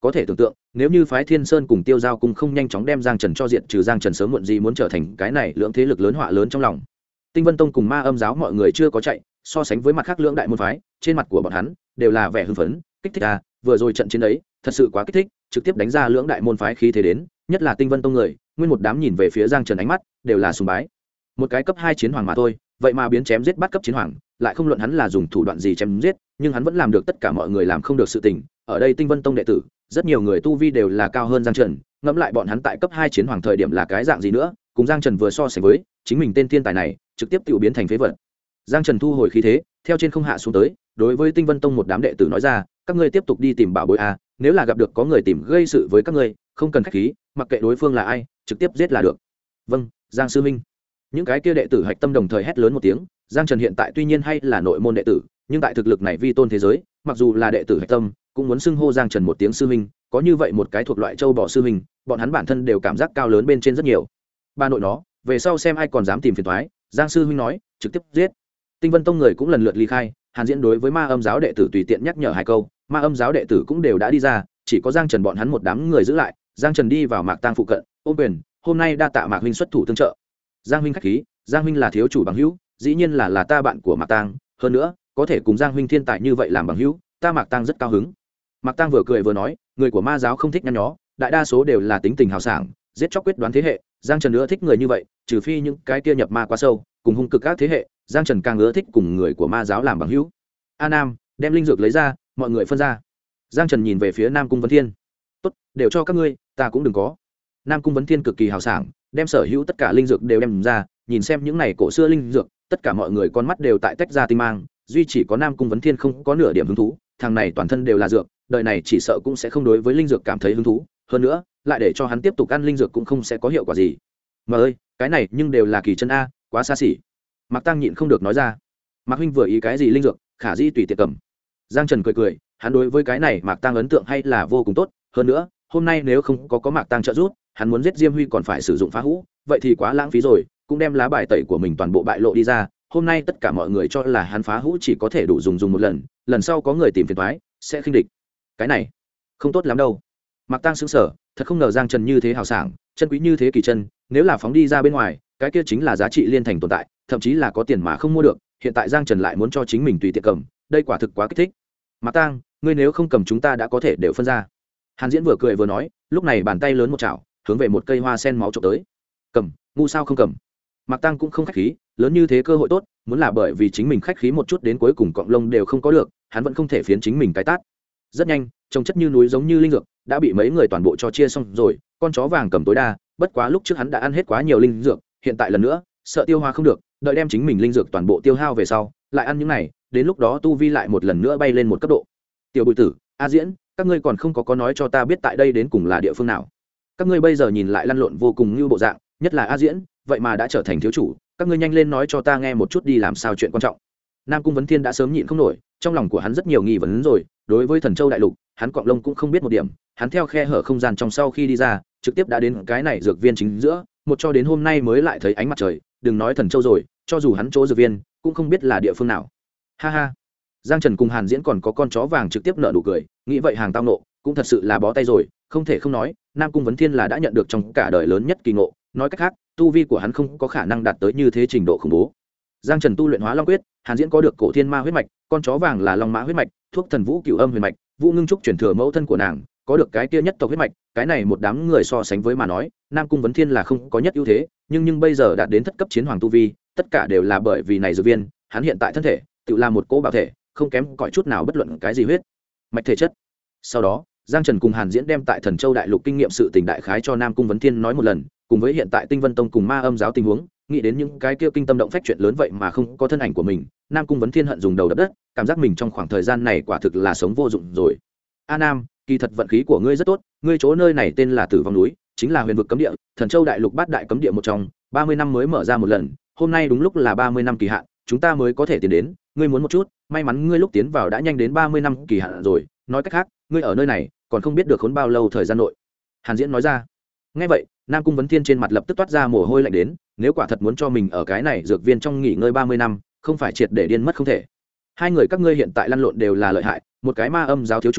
có thể tưởng tượng nếu như phái Thiên Sơn cùng Tiêu Giao cùng không nhanh chóng đem Giang Trần cho diện trừ, Giang Trần sớm muộn gì muốn trở thành cái này lưỡng thế lực lớn họa lớn trong lòng. Tinh Vân Tông cùng Ma Âm giáo mọi người chưa có chạy, so sánh với mặt khác lưỡng đại môn phái, trên mặt của bọn hắn đều là vẻ hưng phấn, kích thích à, vừa rồi trận chiến ấy, thật sự quá kích thích, trực tiếp đánh ra lưỡng đại môn phái khí thế đến, nhất là Tinh Vân Tông người, nguyên một đám nhìn về phía Giang Trần ánh mắt đều là sùng bái. Một cái cấp 2 chiến hoàng mà thôi, vậy mà biến chém giết bắt cấp chiến hoàng, lại không luận hắn là dùng thủ đoạn gì chém giết, nhưng hắn vẫn làm được tất cả mọi người làm không được sự tình. Ở đây Tinh Vân Tông đệ tử, rất nhiều người tu vi đều là cao hơn Giang Trần, ngẫm lại bọn hắn tại cấp 2 chiến hoàng thời điểm là cái dạng gì nữa, cùng Giang Trần vừa so sánh với, chính mình tên thiên tài này, trực tiếp tự biến thành phế vật. Giang Trần thu hồi khí thế, theo trên không hạ xuống tới, đối với Tinh Vân Tông một đám đệ tử nói ra, các ngươi tiếp tục đi tìm bảo bối a, nếu là gặp được có người tìm gây sự với các ngươi, không cần khách khí, mặc kệ đối phương là ai, trực tiếp giết là được. Vâng, Giang sư minh. Những cái kia đệ tử hạch tâm đồng thời hét lớn một tiếng. Giang Trần hiện tại tuy nhiên hay là nội môn đệ tử, nhưng tại thực lực này vi tôn thế giới, mặc dù là đệ tử hạch tâm, cũng muốn xưng hô Giang Trần một tiếng sư minh, có như vậy một cái thuộc loại châu bò sư minh, bọn hắn bản thân đều cảm giác cao lớn bên trên rất nhiều. Ba nội nó, về sau xem ai còn dám tìm phiền toái, Giang sư huynh nói, trực tiếp giết. Tinh Vân Tông người cũng lần lượt ly khai, Hàn Diễn đối với Ma Âm giáo đệ tử tùy tiện nhắc nhở hai câu, Ma Âm giáo đệ tử cũng đều đã đi ra, chỉ có Giang Trần bọn hắn một đám người giữ lại. Giang Trần đi vào Mạc Tang phụ cận, ôm quyền, hôm nay đa tạ Mạc huynh xuất thủ tương trợ. Giang huynh khách khí, Giang huynh là thiếu chủ bằng hữu, dĩ nhiên là ta bạn của Mạc Tang, hơn nữa, có thể cùng Giang huynh thiên tài như vậy làm bằng hữu, ta Mạc Tang rất cao hứng. Mạc Tang vừa cười vừa nói, người của Ma giáo không thích nhăn nhó, đại đa số đều là tính tình hào sảng, giết chóc quyết đoán thế hệ. Giang Trần nữa thích người như vậy, trừ phi những cái kia nhập ma quá sâu, cùng hung cực các thế hệ, Giang Trần càng ưa thích cùng người của Ma giáo làm bằng hữu. A Nam, đem linh dược lấy ra, mọi người phân ra. Giang Trần nhìn về phía Nam Cung Vấn Thiên, tốt, đều cho các ngươi, ta cũng đừng có. Nam Cung Vấn Thiên cực kỳ hào sảng, đem sở hữu tất cả linh dược đều đem ra, nhìn xem những này cổ xưa linh dược, tất cả mọi người con mắt đều tại tách ra tinh mang, duy chỉ có Nam Cung Vấn Thiên không có nửa điểm hứng thú, thằng này toàn thân đều là dược, đời này chỉ sợ cũng sẽ không đối với linh dược cảm thấy hứng thú, hơn nữa, lại để cho hắn tiếp tục ăn linh dược cũng không sẽ có hiệu quả gì. Mà ơi, cái này nhưng đều là kỳ chân a, quá xa xỉ. Mạc Tăng nhịn không được nói ra. Mạc huynh vừa ý cái gì linh dược, khả dĩ tùy tiện cầm. Giang Trần cười cười, hắn đối với cái này Mạc Tăng ấn tượng hay là vô cùng tốt, hơn nữa, hôm nay nếu không có Mạc Tăng trợ giúp, hắn muốn giết Diêm Huy còn phải sử dụng phá hũ, vậy thì quá lãng phí rồi, cũng đem lá bài tẩy của mình toàn bộ bại lộ đi ra. Hôm nay tất cả mọi người cho là hắn phá hũ chỉ có thể đủ dùng một lần, lần sau có người tìm phiền toái, sẽ khinh địch. Cái này không tốt lắm đâu. Mạc Tăng sững sờ, thật không ngờ Giang Trần như thế hào sảng, chân quý như thế kỳ chân, nếu là phóng đi ra bên ngoài, cái kia chính là giá trị liên thành tồn tại, thậm chí là có tiền mà không mua được, hiện tại Giang Trần lại muốn cho chính mình tùy tiện cầm, đây quả thực quá kích thích. Mạc Tăng, ngươi nếu không cầm chúng ta đã có thể đều phân ra. Hàn Diễn vừa cười vừa nói, lúc này bàn tay lớn một chảo, hướng về một cây hoa sen máu chụp tới. Cầm, ngu sao không cầm. Mạc Tăng cũng không khách khí, lớn như thế cơ hội tốt, muốn là bởi vì chính mình khách khí một chút đến cuối cùng cọng lông đều không có được, hắn vẫn không thể phiến chính mình cái tát. Rất nhanh, trồng chất như núi giống như linh dược đã bị mấy người toàn bộ cho chia xong rồi, con chó vàng cầm tối đa, bất quá lúc trước hắn đã ăn hết quá nhiều linh dược, hiện tại lần nữa, sợ tiêu hóa không được, đợi đem chính mình linh dược toàn bộ tiêu hao về sau, lại ăn những này, đến lúc đó tu vi lại một lần nữa bay lên một cấp độ. Tiểu Bùi Tử, A Diễn, các ngươi còn không có nói cho ta biết tại đây đến cùng là địa phương nào? Các ngươi bây giờ nhìn lại lăn lộn vô cùng như bộ dạng, nhất là A Diễn, vậy mà đã trở thành thiếu chủ, các ngươi nhanh lên nói cho ta nghe một chút đi, làm sao chuyện quan trọng. Nam Cung Vấn Thiên đã sớm nhịn không nổi, trong lòng của hắn rất nhiều nghi vấn rồi, đối với Thần Châu đại lục, hắn cọng lông cũng không biết một điểm, hắn theo khe hở không gian trong sau khi đi ra, trực tiếp đã đến cái này dược viên chính giữa, một cho đến hôm nay mới lại thấy ánh mặt trời, đừng nói Thần Châu rồi, cho dù hắn chỗ dược viên, cũng không biết là địa phương nào. Ha ha. Giang Trần cùng Hàn Diễn còn có con chó vàng trực tiếp nở nụ cười, nghĩ vậy hàng tao nộ, cũng thật sự là bó tay rồi, không thể không nói, Nam Cung Vấn Thiên là đã nhận được trong cả đời lớn nhất kỳ ngộ, nói cách khác, tu vi của hắn không có khả năng đạt tới như thế trình độ khủng bố. Giang Trần tu luyện Hóa Long Quyết, Hàn Diễn có được Cổ Thiên Ma huyết mạch, con chó vàng là Long Mã huyết mạch, thuốc thần Vũ Cửu Âm huyền mạch, Vũ Ngưng Trúc chuyển thừa mẫu thân của nàng, có được cái kia nhất tộc huyết mạch, cái này một đám người so sánh với mà nói, Nam Cung Vấn Thiên là không có nhất ưu thế, nhưng bây giờ đạt đến thất cấp chiến hoàng tu vi, tất cả đều là bởi vì này dược viên, hắn hiện tại thân thể, tự là một cỗ bảo thể, không kém cỏi chút nào bất luận cái gì huyết mạch thể chất. Sau đó, Giang Trần cùng Hàn Diễn đem tại Thần Châu đại lục kinh nghiệm sự tình đại khái cho Nam Cung Vấn Thiên nói một lần, cùng với hiện tại Tinh Vân Tông cùng Ma Âm giáo tình huống, nghĩ đến những cái kia kinh tâm động phách chuyện lớn vậy mà không có thân ảnh của mình, Nam Cung Vấn Thiên hận dùng đầu đập đất, cảm giác mình trong khoảng thời gian này quả thực là sống vô dụng rồi. A Nam, kỳ thật vận khí của ngươi rất tốt, ngươi chỗ nơi này tên là Tử Vong núi, chính là huyền vực cấm địa, Thần Châu đại lục bát đại cấm địa một trong, 30 năm mới mở ra một lần, hôm nay đúng lúc là 30 năm kỳ hạn, chúng ta mới có thể tiến đến, ngươi muốn một chút, may mắn ngươi lúc tiến vào đã nhanh đến 30 năm kỳ hạn rồi, nói cách khác, ngươi ở nơi này còn không biết được khốn bao lâu thời gian nội. Hàn Diễn nói ra. Nghe vậy, Nam Cung Vấn Thiên trên mặt lập tức toát ra mồ hôi lạnh đến, nếu quả thật muốn cho mình ở cái này dược viên trong nghỉ ngơi 30 năm, không phải triệt để điên mất không thể. Hai người các ngươi hiện tại lăn lộn đều là lợi hại, một cái Ma Âm giáo thiếu chủ,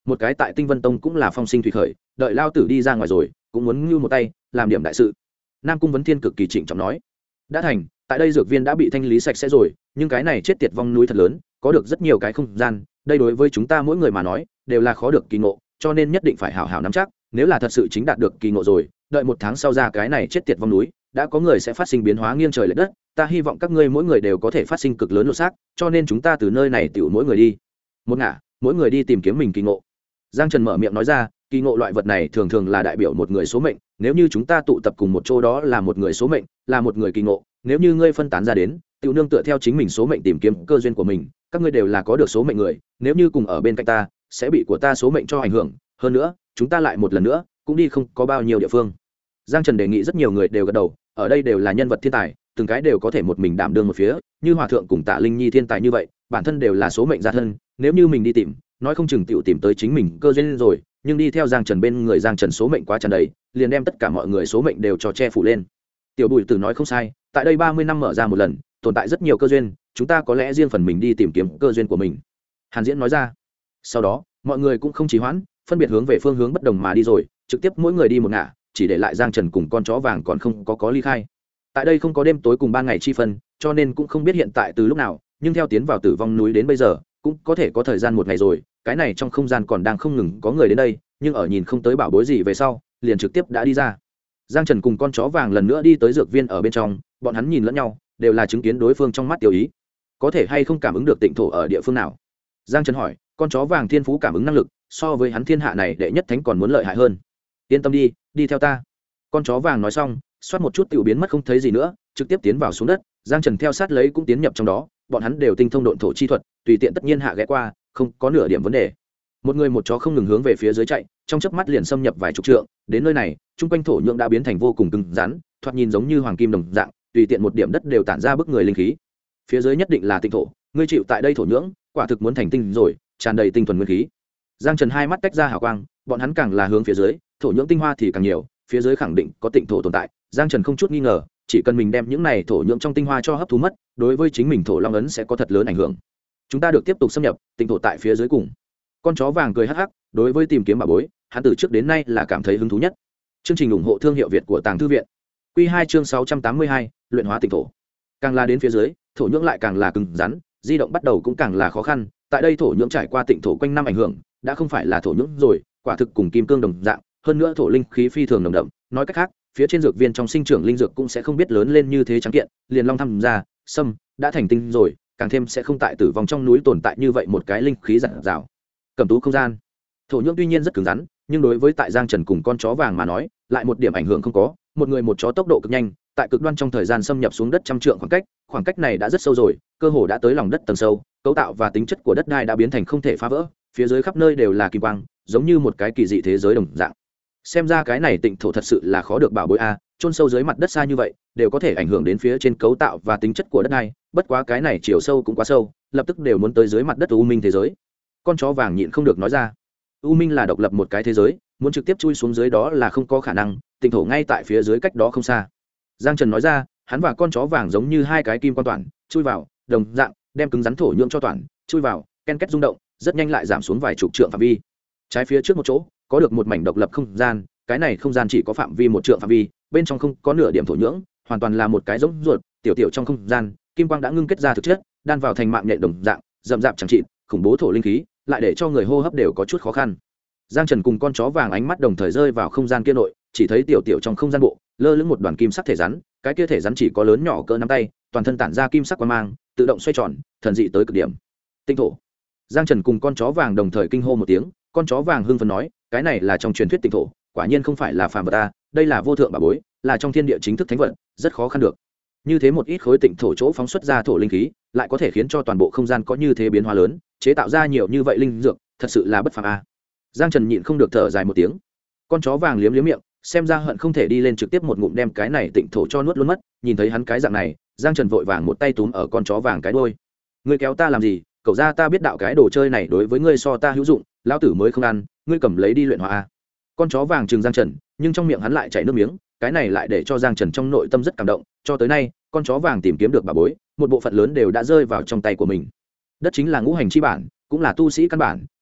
một cái tại Tinh Vân Tông cũng là phong sinh thủy khởi, đợi lao tử đi ra ngoài rồi cũng muốn ngưu một tay làm điểm đại sự. Nam Cung Vấn Thiên cực kỳ trịnh trọng nói. Đã thành, tại đây dược viên đã bị thanh lý sạch sẽ rồi, nhưng cái này chết tiệt vong núi thật lớn, có được rất nhiều cái không gian, đây đối với chúng ta mỗi người mà nói đều là khó được kỳ ngộ, cho nên nhất định phải hảo hảo nắm chắc, nếu là thật sự chính đạt được kỳ ngộ rồi, đợi 1 tháng sau ra cái này chết tiệt vong núi, đã có người sẽ phát sinh biến hóa nghiêng trời lệch đất, ta hy vọng các ngươi mỗi người đều có thể phát sinh cực lớn lột xác, cho nên chúng ta từ nơi này tiểu mỗi người đi một ngả, mỗi người đi tìm kiếm mình kỳ ngộ. Giang Trần mở miệng nói ra, kỳ ngộ loại vật này thường thường là đại biểu một người số mệnh, nếu như chúng ta tụ tập cùng một chỗ đó là một người số mệnh, là một người kỳ ngộ, nếu như ngươi phân tán ra đến, tiểu nương tựa theo chính mình số mệnh tìm kiếm cơ duyên của mình, các ngươi đều là có được số mệnh người, nếu như cùng ở bên cạnh ta, sẽ bị của ta số mệnh cho ảnh hưởng, hơn nữa, chúng ta lại một lần nữa, cũng đi không có bao nhiêu địa phương. Giang Trần đề nghị rất nhiều người đều gật đầu, ở đây đều là nhân vật thiên tài, từng cái đều có thể một mình đảm đương một phía, như Hòa thượng cùng Tạ Linh Nhi thiên tài như vậy, bản thân đều là số mệnh gia thân, nếu như mình đi tìm, nói không chừng tiểu tìm tới chính mình cơ duyên rồi, nhưng đi theo Giang Trần bên người, Giang Trần số mệnh quá tràn đầy, liền đem tất cả mọi người số mệnh đều cho che phủ lên. Tiểu Bùi Tử nói không sai, tại đây 30 năm mở ra một lần, tồn tại rất nhiều cơ duyên, chúng ta có lẽ riêng phần mình đi tìm kiếm cơ duyên của mình. Hàn Diễn nói ra. Sau đó, mọi người cũng không trì hoãn, phân biệt hướng về phương hướng bất đồng mà đi rồi, trực tiếp mỗi người đi một ngả, chỉ để lại Giang Trần cùng con chó vàng còn không có ly khai. Tại đây không có đêm tối cùng ban ngày chi phân, cho nên cũng không biết hiện tại từ lúc nào, nhưng theo tiến vào Tử Vong núi đến bây giờ, cũng có thể có thời gian 1 ngày rồi, cái này trong không gian còn đang không ngừng có người đến đây, nhưng ở nhìn không tới bảo bối gì về sau, liền trực tiếp đã đi ra. Giang Trần cùng con chó vàng lần nữa đi tới dược viên ở bên trong, bọn hắn nhìn lẫn nhau, đều là chứng kiến đối phương trong mắt tiểu ý. Có thể hay không cảm ứng được tịnh thổ ở địa phương nào? Giang Trần hỏi, con chó vàng thiên phú cảm ứng năng lực, so với hắn thiên hạ này đệ nhất thánh còn muốn lợi hại hơn. Yên tâm đi, đi theo ta. Con chó vàng nói xong, xoát một chút tiểu biến mất không thấy gì nữa, trực tiếp tiến vào xuống đất. Giang Trần theo sát lấy cũng tiến nhập trong đó, bọn hắn đều tinh thông độn thổ chi thuật, tùy tiện tất nhiên hạ ghé qua, không có nửa điểm vấn đề. Một người một chó không ngừng hướng về phía dưới chạy, trong chớp mắt liền xâm nhập vài chục trượng, đến nơi này, trung quanh thổ nhưỡng đã biến thành vô cùng cứng rắn, thoạt nhìn giống như hoàng kim đồng dạng, tùy tiện một điểm đất đều tản ra bức người linh khí. Phía dưới nhất định là tinh thổ, ngươi chịu tại đây thổ nhưỡng, quả thực muốn thành tinh rồi, tràn đầy tinh thuần nguyên khí. Giang Trần hai mắt tách ra hào quang, bọn hắn càng là hướng phía dưới, thổ nhưỡng tinh hoa thì càng nhiều, phía dưới khẳng định có tịnh thổ tồn tại. Giang Trần không chút nghi ngờ, chỉ cần mình đem những này thổ nhưỡng trong tinh hoa cho hấp thu mất, đối với chính mình thổ long ấn sẽ có thật lớn ảnh hưởng. Chúng ta được tiếp tục xâm nhập, tịnh thổ tại phía dưới cùng. Con chó vàng cười hắc hắc, đối với tìm kiếm bảo bối, hắn từ trước đến nay là cảm thấy hứng thú nhất. Chương trình ủng hộ thương hiệu Việt của Tàng Thư viện. Quy 2 chương 682, luyện hóa tịnh thổ. Càng là đến phía dưới, thổ nhưỡng lại càng là cứng rắn, di động bắt đầu cũng càng là khó khăn. Tại đây thổ nhưỡng trải qua tịnh thổ quanh năm ảnh hưởng, đã không phải là thổ nhưỡng rồi, quả thực cùng kim cương đồng dạng, hơn nữa thổ linh khí phi thường nồng đậm, nói cách khác, phía trên dược viên trong sinh trưởng linh dược cũng sẽ không biết lớn lên như thế trắng kiện, liền long thăm ra, sâm đã thành tinh rồi, càng thêm sẽ không tại tử vong trong núi tồn tại như vậy một cái linh khí dạt dào. Cẩm tú không gian, thổ nhưỡng tuy nhiên rất cứng rắn, nhưng đối với tại Giang Trần cùng con chó vàng mà nói, lại một điểm ảnh hưởng không có, một người một chó tốc độ cực nhanh, tại cực đoan trong thời gian xâm nhập xuống đất trăm trượng khoảng cách này đã rất sâu rồi, cơ hồ đã tới lòng đất tầng sâu, cấu tạo và tính chất của đất đai đã biến thành không thể phá vỡ, phía dưới khắp nơi đều là kim quang, giống như một cái kỳ dị thế giới đồng dạng. Xem ra cái này tịnh thổ thật sự là khó được bảo bối a, chôn sâu dưới mặt đất xa như vậy, đều có thể ảnh hưởng đến phía trên cấu tạo và tính chất của đất đai, bất quá cái này chiều sâu cũng quá sâu, lập tức đều muốn tới dưới mặt đất u minh thế giới. Con chó vàng nhịn không được nói ra, u minh là độc lập một cái thế giới, muốn trực tiếp chui xuống dưới đó là không có khả năng, tịnh thổ ngay tại phía dưới cách đó không xa. Giang Trần nói ra, hắn và con chó vàng giống như hai cái kim quan toàn, chui vào, đồng dạng, đem cứng rắn thổ nhưỡng cho toàn, chui vào, ken két rung động, rất nhanh lại giảm xuống vài chục trượng phạm vi. Trái phía trước một chỗ, có được một mảnh độc lập không gian, cái này không gian chỉ có phạm vi 1 trượng phạm vi, bên trong không có nửa điểm thổ nhưỡng, hoàn toàn là một cái rỗng ruột, tiểu tiểu trong không gian, kim quang đã ngưng kết ra thực chất, đan vào thành mạng nhện đồng dạng, rậm rạp chẳng trị, khủng bố thổ linh khí, lại để cho người hô hấp đều có chút khó khăn. Giang Trần cùng con chó vàng ánh mắt đồng thời rơi vào không gian kia nội, chỉ thấy tiểu tiểu trong không gian bộ, lơ lửng một đoàn kim sắc thể rắn, cái kia thể rắn chỉ có lớn nhỏ cỡ nắm tay, toàn thân tản ra kim sắc quang mang, tự động xoay tròn, thần dị tới cực điểm. Tinh thổ. Giang Trần cùng con chó vàng đồng thời kinh hô một tiếng, con chó vàng hưng phấn nói, cái này là trong truyền thuyết tinh thổ, quả nhiên không phải là phàm vật ta, đây là vô thượng bảo bối, là trong thiên địa chính thức thánh vật, rất khó khăn được. Như thế một ít khối tịnh thổ chỗ phóng xuất ra thổ linh khí, lại có thể khiến cho toàn bộ không gian có như thế biến hóa lớn, chế tạo ra nhiều như vậy linh dược, thật sự là bất phàm a. Giang Trần nhịn không được thở dài một tiếng. Con chó vàng liếm liếm miệng, xem ra hận không thể đi lên trực tiếp một ngụm đem cái này tịnh thổ cho nuốt luôn mất. Nhìn thấy hắn cái dạng này, Giang Trần vội vàng một tay túm ở con chó vàng cái đuôi. Ngươi kéo ta làm gì? Cậu ra ta biết đạo cái đồ chơi này đối với ngươi so ta hữu dụng, lão tử mới không ăn, ngươi cầm lấy đi luyện hóa a. Con chó vàng trừng Giang Trần, nhưng trong miệng hắn lại chảy nước miếng, cái này lại để cho Giang Trần trong nội tâm rất cảm động, cho tới nay, con chó vàng tìm kiếm được bà bối, một bộ phận lớn đều đã rơi vào trong tay của mình. Đất chính là ngũ hành chi bản, cũng là tu sĩ căn bản,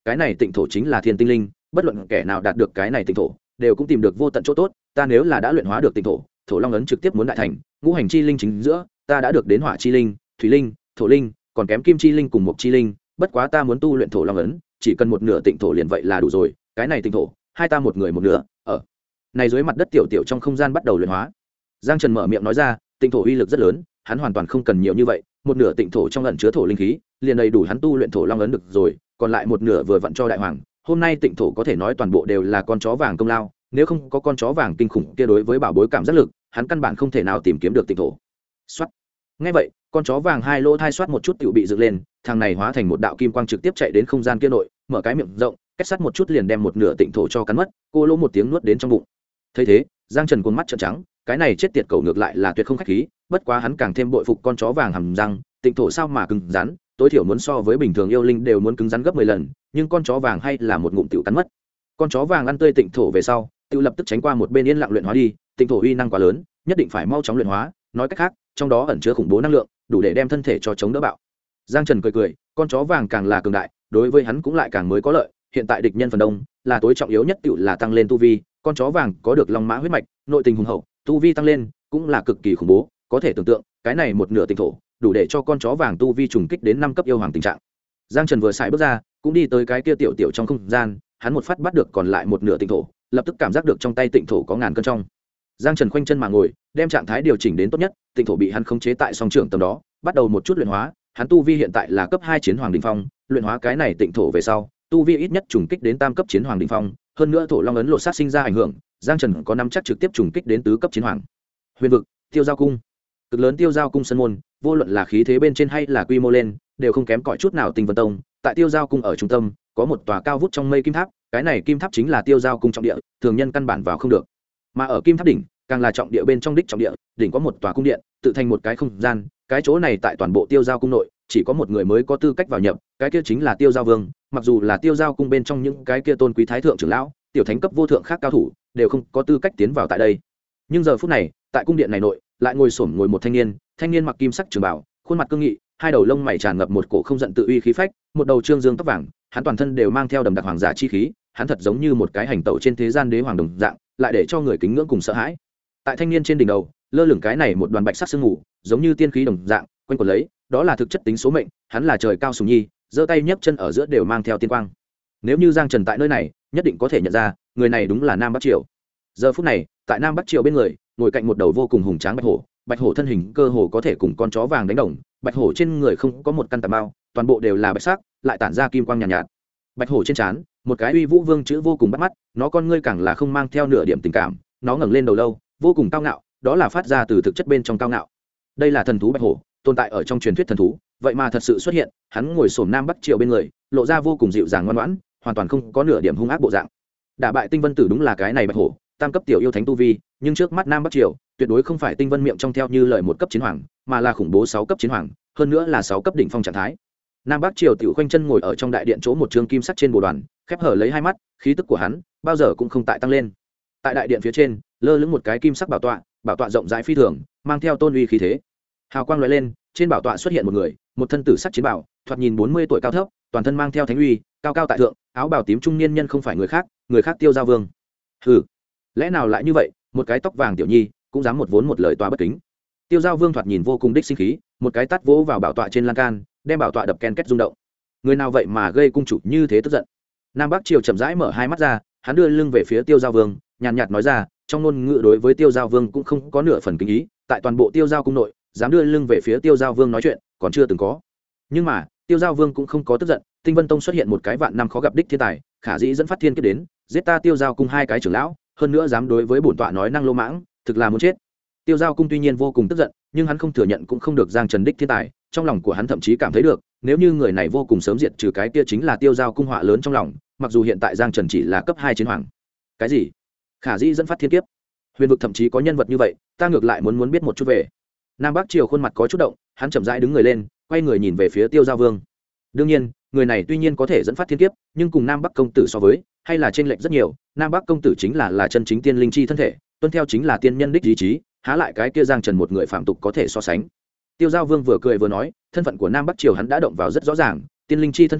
cái này tịnh thổ chính là thiên tinh linh, bất luận kẻ nào đạt được cái này tịnh thổ đều cũng tìm được vô tận chỗ tốt. Ta nếu là đã luyện hóa được tịnh thổ, thổ long ấn trực tiếp muốn đại thành, ngũ hành chi linh chính giữa ta đã được đến hỏa chi linh, thủy linh, thổ linh, còn kém kim chi linh cùng mộc chi linh. Bất quá ta muốn tu luyện thổ long ấn, chỉ cần một nửa tịnh thổ liền vậy là đủ rồi. Cái này tịnh thổ, hai ta một người một nửa. Ở này dưới mặt đất tiểu tiểu trong không gian bắt đầu luyện hóa. Giang Trần mở miệng nói ra, tịnh thổ uy lực rất lớn, hắn hoàn toàn không cần nhiều như vậy, một nửa tịnh thổ trong ẩn chứa thổ linh khí, liền đầy đủ hắn tu luyện thổ long ấn được rồi, còn lại một nửa vừa vặn cho đại hoàng. Hôm nay tịnh thổ có thể nói toàn bộ đều là con chó vàng công lao, nếu không có con chó vàng kinh khủng kia đối với bảo bối cảm giác lực, hắn căn bản không thể nào tìm kiếm được tịnh thổ. Soát. Nghe vậy, con chó vàng hai lỗ thai soát một chút tiểu bị dựng lên, thằng này hóa thành một đạo kim quang trực tiếp chạy đến không gian kia nội, mở cái miệng rộng, kết sắt một chút liền đem một nửa tịnh thổ cho cắn mất, cô lỗ một tiếng nuốt đến trong bụng. Thấy thế, Giang Trần cuốn mắt trợn trắng, cái này chết tiệt cầu ngược lại là tuyệt không khách khí, bất quá hắn càng thêm bội phục con chó vàng hầm răng, tịnh thổ sao mà cứng rắn, tối thiểu muốn so với bình thường yêu linh đều muốn cứng rắn gấp 10 lần, nhưng con chó vàng hay là một ngụm tiểu cắn mất. Con chó vàng ăn tươi tịnh thổ về sau, tự lập tức tránh qua một bên yên lặng luyện hóa đi, tịnh thổ uy năng quá lớn, nhất định phải mau chóng luyện hóa, nói cách khác, trong đó ẩn chứa khủng bố năng lượng, đủ để đem thân thể cho chống đỡ bạo. Giang Trần cười cười, con chó vàng càng là cường đại, đối với hắn cũng lại càng mới có lợi, hiện tại địch nhân phần đông, là tối trọng yếu nhất tựu là tăng lên tu vi, con chó vàng có được long mã huyết mạch, nội tình hùng hậu, tu vi tăng lên cũng là cực kỳ khủng bố, có thể tưởng tượng, cái này một nửa tịnh thổ, đủ để cho con chó vàng tu vi trùng kích đến 5 cấp yêu hoàng tình trạng. Giang Trần vừa xài bước ra, cũng đi tới cái kia tiểu tiểu trong không gian, hắn một phát bắt được còn lại một nửa tịnh thổ, lập tức cảm giác được trong tay tịnh thổ có ngàn cân trong. Giang Trần khoanh chân mà ngồi, đem trạng thái điều chỉnh đến tốt nhất, tịnh thổ bị hắn khống chế tại song trưởng tầm đó, bắt đầu một chút luyện hóa, hắn tu vi hiện tại là cấp 2 chiến hoàng đỉnh phong, luyện hóa cái này tịnh thổ về sau, tu vi ít nhất trùng kích đến tam cấp chiến hoàng đỉnh phong, hơn nữa thổ long ấn lột sát sinh ra ảnh hưởng, Giang Trần có nắm chắc trực tiếp trùng kích đến tứ cấp chiến hoàng. Huyền vực, Tiêu Giao cung. Cực lớn Tiêu Giao cung sân môn, vô luận là khí thế bên trên hay là quy mô lên, đều không kém cỏi chút nào Tinh Vân Tông. Tại Tiêu Giao cung ở trung tâm, có một tòa cao vút trong mây kim tháp, cái này kim tháp chính là Tiêu Giao cung trọng địa, thường nhân căn bản vào không được. Mà ở kim tháp đỉnh, càng là trọng địa bên trong đích trọng địa, đỉnh có một tòa cung điện, tự thành một cái không gian, cái chỗ này tại toàn bộ Tiêu Giao cung nội, chỉ có một người mới có tư cách vào nhập, cái kia chính là Tiêu Giao Vương. Mặc dù là Tiêu Giao cung bên trong những cái kia tôn quý thái thượng trưởng lão, tiểu thánh cấp vô thượng khác cao thủ, đều không có tư cách tiến vào tại đây. Nhưng giờ phút này, tại cung điện này nội, lại ngồi xổm ngồi một thanh niên mặc kim sắc trường bào, khuôn mặt cương nghị, hai đầu lông mày tràn ngập một cổ không giận tự uy khí phách, một đầu trương dương tóc vàng, hắn toàn thân đều mang theo đầm đặc hoàng giả chi khí, hắn thật giống như một cái hành tẩu trên thế gian đế hoàng đồng dạng, lại để cho người kính ngưỡng cùng sợ hãi. Tại thanh niên trên đỉnh đầu, lơ lửng cái này một đoàn bạch sắc sương mù, giống như tiên khí đồng dạng, quanh quẩn lấy, đó là thực chất tính số mệnh, hắn là trời cao sùng nhi, giơ tay nhấc chân ở giữa đều mang theo tiên quang. Nếu như Giang Trần tại nơi này, nhất định có thể nhận ra, người này đúng là Nam Bắc Triều. Giờ phút này, tại Nam Bắc Triều bên người, ngồi cạnh một đầu vô cùng hùng tráng bạch hổ thân hình cơ hồ có thể cùng con chó vàng đánh đồng, bạch hổ trên người không có một căn tà mao, toàn bộ đều là bạch sắc, lại tản ra kim quang nhàn nhạt. Bạch hổ trên trán, một cái uy vũ vương chữ vô cùng bắt mắt, nó con ngươi càng là không mang theo nửa điểm tình cảm, nó ngẩng lên đầu lâu, vô cùng cao ngạo, đó là phát ra từ thực chất bên trong cao ngạo. Đây là thần thú bạch hổ, tồn tại ở trong truyền thuyết thần thú, vậy mà thật sự xuất hiện, hắn ngồi xổm Nam Bắc Triều bên người, lộ ra vô cùng dịu dàng ngoan ngoãn, hoàn toàn không có nửa điểm hung ác bộ dạng. Đả bại Tinh Vân Tử đúng là cái này bạch hổ, tam cấp tiểu yêu thánh tu vi, nhưng trước mắt Nam Bắc Triều, tuyệt đối không phải Tinh Vân miệng trong theo như lời một cấp chiến hoàng, mà là khủng bố 6 cấp chiến hoàng, hơn nữa là 6 cấp đỉnh phong trạng thái. Nam Bắc Triều tiểu khoanh chân ngồi ở trong đại điện chỗ một trường kim sắc trên bồ đoàn, khép hở lấy hai mắt, khí tức của hắn bao giờ cũng không tại tăng lên. Tại đại điện phía trên, lơ lửng một cái kim sắc bảo tọa rộng rãi phi thường, mang theo tôn uy khí thế. Hào quang lóe lên, trên bảo tọa xuất hiện một người, một thân tử sắc chiến bảo, thoạt nhìn 40 tuổi cao thấp, toàn thân mang theo thánh uy, cao cao tại thượng, áo bào tím trung niên nhân không phải người khác Tiêu Giao Vương. Hừ, lẽ nào lại như vậy, một cái tóc vàng tiểu nhi cũng dám một vốn một lời tòa bất kính. Tiêu Giao Vương thoạt nhìn vô cùng đích sinh khí, một cái tát vỗ vào bảo tọa trên lan can, đem bảo tọa đập ken két rung động. Người nào vậy mà gây cung chủ như thế tức giận? Nam Bắc Triều chậm rãi mở hai mắt ra, hắn đưa lưng về phía Tiêu Giao Vương, nhàn nhạt nói ra, trong ngôn ngữ đối với Tiêu Giao Vương cũng không có nửa phần kính ý, tại toàn bộ Tiêu Giao cung nội, dám đưa lưng về phía Tiêu Giao Vương nói chuyện, còn chưa từng có. Nhưng mà, Tiêu Giao Vương cũng không có tức giận, Tinh Vân Tông xuất hiện một cái vạn năm khó gặp đích thiên tài, khả dĩ dẫn phát thiên kiếp đến, giết ta Tiêu Giao cung hai cái trưởng lão, hơn nữa dám đối với bổn tọa nói năng lô mãng, thực là muốn chết. Tiêu Giao cung tuy nhiên vô cùng tức giận, nhưng hắn không thừa nhận cũng không được Giang Trần đích thiên tài, trong lòng của hắn thậm chí cảm thấy được, nếu như người này vô cùng sớm diệt trừ cái kia chính là Tiêu Giao cung họa lớn trong lòng, mặc dù hiện tại Giang Trần chỉ là cấp 2 chiến hoàng. Cái gì? Khả dĩ dẫn phát thiên kiếp? Huyền vực thậm chí có nhân vật như vậy, ta ngược lại muốn biết một chút về. Nam Bắc Triều khuôn mặt có chút động, hắn chậm rãi đứng người lên, quay người nhìn về phía Tiêu Giao Vương. Đương nhiên, người này tuy nhiên có thể dẫn phát thiên kiếp, nhưng cùng Nam Bắc công tử so với, hay là chênh lệch rất nhiều. Nam Bắc công tử chính là chân chính tiên linh chi thân thể, tuân theo chính là tiên nhân đích ý chí, há lại cái kia Giang Trần một người phạm tục có thể so sánh. Tiêu Giao Vương vừa cười vừa nói, thân phận của Nam Bắc Triều hắn đã động vào rất rõ ràng, tiên linh chi thân thể,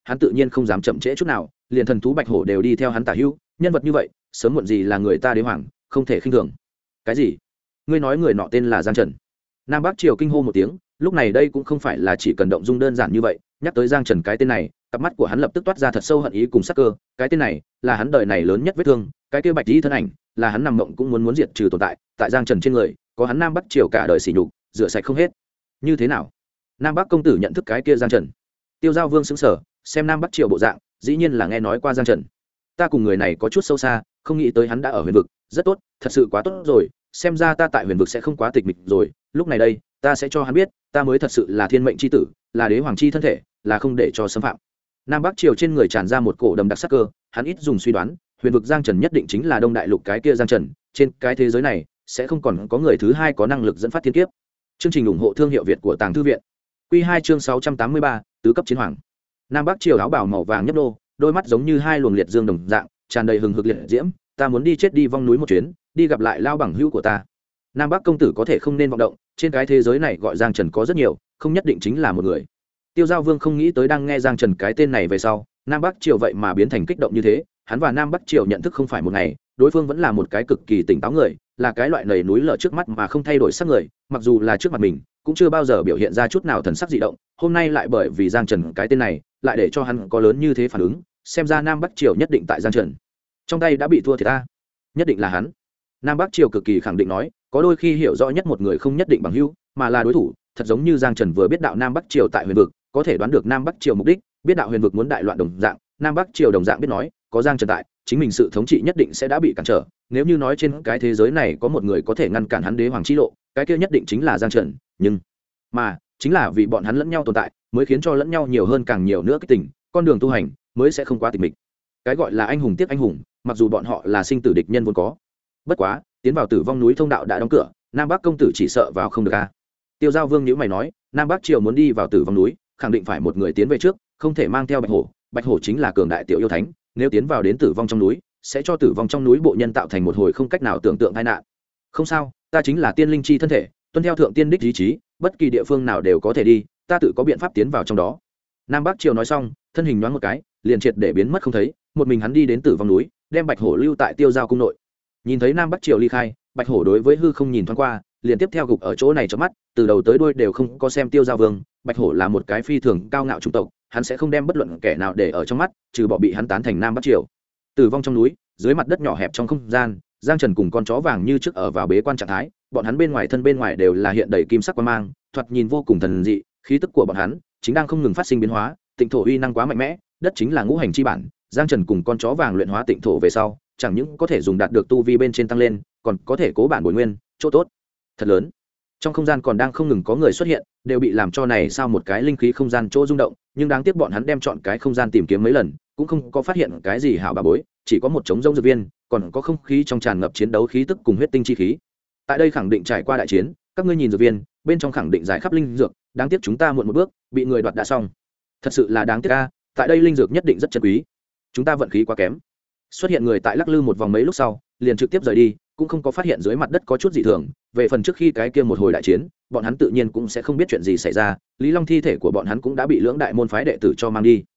hắn tự nhiên không dám chậm trễ chút nào, liền thần thú bạch hổ đều đi theo hắn tả hữu, nhân vật như vậy sớm muộn gì là người ta đế hoàng, không thể khinh thường. Cái gì? Ngươi nói người nọ tên là Giang Trần? Nam Bắc Triều kinh hô một tiếng, lúc này đây cũng không phải là chỉ cần động dung đơn giản như vậy, nhắc tới Giang Trần cái tên này, cặp mắt của hắn lập tức toát ra thật sâu hận ý cùng sắc cơ, cái tên này là hắn đời này lớn nhất vết thương, cái kia bạch y thân ảnh là hắn nằm mộng cũng muốn diệt trừ tồn tại, tại Giang Trần trên người có hắn Nam Bắc Triều cả đời sỉ nhục, rửa sạch không hết. Như thế nào? Nam Bắc công tử nhận thức cái kia Giang Trần? Tiêu Giao Vương sững sờ, xem Nam Bắc Triều bộ dạng, dĩ nhiên là nghe nói qua Giang Trần. Ta cùng người này có chút sâu xa, không nghĩ tới hắn đã ở huyền vực, rất tốt, thật sự quá tốt rồi, xem ra ta tại huyền vực sẽ không quá tịch mịch rồi, lúc này đây ta sẽ cho hắn biết ta mới thật sự là thiên mệnh c h i tử, là đế hoàng chi thân thể, là không để cho xâm phạm. Nam Bắc Triều trên người tràn ra một cổ đầm đặc sắc cơ, hắn ít dùng suy đoán, huyền vực Giang Trần nhất định chính là Đông Đại Lục cái kia Giang Trần, trên cái thế giới này sẽ không còn có người thứ hai có năng lực dẫn phát thiên kiếp. Chương trình ủng hộ thương hiệu Việt của Tàng Thư viện. Quy 2 chương 683, tứ cấp chiến hoàng. Nam Bắc Triều áo bào màu vàng nhấp đô, đôi mắt giống như hai luồng liệt dương đồng dạng, tràn đầy hừng hực liệt diễm, ta muốn đi chết đi vong núi một chuyến, đi gặp lại lao bằng hữu của ta. Nam Bắc công tử có thể không nên vọng động, trên cái thế giới này gọi Giang Trần có rất nhiều, không nhất định chính là một người. Tiêu Giao Vương không nghĩ tới đang nghe Giang Trần cái tên này về sau, Nam Bắc Triều vậy mà biến thành kích động như thế, hắn và Nam Bắc Triều nhận thức không phải một ngày, đối phương vẫn là một cái cực kỳ tỉnh táo người, là cái loại nầy núi lở trước mắt mà không thay đổi sắc người, mặc dù là trước mặt mình, cũng chưa bao giờ biểu hiện ra chút nào thần sắc dị động, hôm nay lại bởi vì Giang Trần cái tên này, lại để cho hắn có lớn như thế phản ứng, xem ra Nam Bắc Triều nhất định tại Giang Trần trong tay đã bị thua thì ta, nhất định là hắn. Nam Bắc Triều cực kỳ khẳng định nói, có đôi khi hiểu rõ nhất một người không nhất định bằng hữu, mà là đối thủ, thật giống như Giang Trần vừa biết đạo Nam Bắc Triều tại huyền vực, có thể đoán được Nam Bắc Triều mục đích, biết đạo huyền vực muốn đại loạn đồng dạng, Nam Bắc Triều đồng dạng biết nói, có Giang Trần tại, chính mình sự thống trị nhất định sẽ đã bị cản trở, nếu như nói trên cái thế giới này có một người có thể ngăn cản hắn đế hoàng chi lộ, cái kia nhất định chính là Giang Trần, nhưng mà chính là vì bọn hắn lẫn nhau tồn tại, mới khiến cho lẫn nhau nhiều hơn càng nhiều nữa cái tình, con đường tu hành mới sẽ không quá tịch mịch. Cái gọi là anh hùng tiếc anh hùng, mặc dù bọn họ là sinh tử địch nhân vốn có. Bất quá, tiến vào tử vong núi thông đạo đã đóng cửa, Nam Bắc công tử chỉ sợ vào không được a. Tiêu Giao Vương nhíu mày nói, Nam Bắc Triều muốn đi vào tử vong núi, khẳng định phải một người tiến về trước, không thể mang theo Bạch Hổ, Bạch Hổ chính là cường đại tiểu yêu thánh, nếu tiến vào đến tử vong trong núi, sẽ cho tử vong trong núi bộ nhân tạo thành một hồi không cách nào tưởng tượng tai nạn. Không sao, ta chính là tiên linh chi thân thể, tuân theo thượng tiên đích ý chí, bất kỳ địa phương nào đều có thể đi, ta tự có biện pháp tiến vào trong đó. Nam Bắc Triều nói xong, thân hình nhoáng một cái, liền triệt để biến mất không thấy, một mình hắn đi đến tử vong núi, đem Bạch Hổ lưu tại Tiêu Giao cung nội. Nhìn thấy Nam Bắc Triều ly khai, Bạch Hổ đối với hư không nhìn thoáng qua, liền tiếp theo gục ở chỗ này trong mắt, từ đầu tới đuôi đều không có xem Tiêu Giao Vương. Bạch Hổ là một cái phi thường cao ngạo chủng tộc, hắn sẽ không đem bất luận kẻ nào để ở trong mắt, trừ bỏ bị hắn tán thành Nam Bắc Triều. Tử vong trong núi, dưới mặt đất nhỏ hẹp trong không gian, Giang Trần cùng con chó vàng như trước ở vào bế quan trạng thái, bọn hắn bên ngoài thân bên ngoài đều là hiện đầy kim sắc quang mang, thoạt nhìn vô cùng thần dị, khí tức của bọn hắn chính đang không ngừng phát sinh biến hóa, tịnh thổ uy năng quá mạnh mẽ, đất chính là ngũ hành chi bản. Giang Trần cùng con chó vàng luyện hóa tịnh thổ về sau, chẳng những có thể dùng đạt được tu vi bên trên tăng lên, còn có thể cố bản bồi nguyên, chỗ tốt thật lớn. Trong không gian còn đang không ngừng có người xuất hiện, đều bị làm cho này sao một cái linh khí không gian chỗ rung động, nhưng đáng tiếc bọn hắn đem chọn cái không gian tìm kiếm mấy lần, cũng không có phát hiện cái gì hảo bà bối, chỉ có một trống rông dược viên, còn có không khí trong tràn ngập chiến đấu khí tức cùng huyết tinh chi khí. Tại đây khẳng định trải qua đại chiến, các ngươi nhìn dược viên, bên trong khẳng định giải khắp linh dược, đáng tiếc chúng ta muộn một bước, bị người đoạt đã xong. Thật sự là đáng tiếc a, tại đây linh dược nhất định rất chân quý. Chúng ta vận khí quá kém. Xuất hiện người tại lắc lư một vòng mấy lúc sau, liền trực tiếp rời đi, cũng không có phát hiện dưới mặt đất có chút dị thường. Về phần trước khi cái kia một hồi đại chiến, bọn hắn tự nhiên cũng sẽ không biết chuyện gì xảy ra, Lý Long thi thể của bọn hắn cũng đã bị lưỡng đại môn phái đệ tử cho mang đi.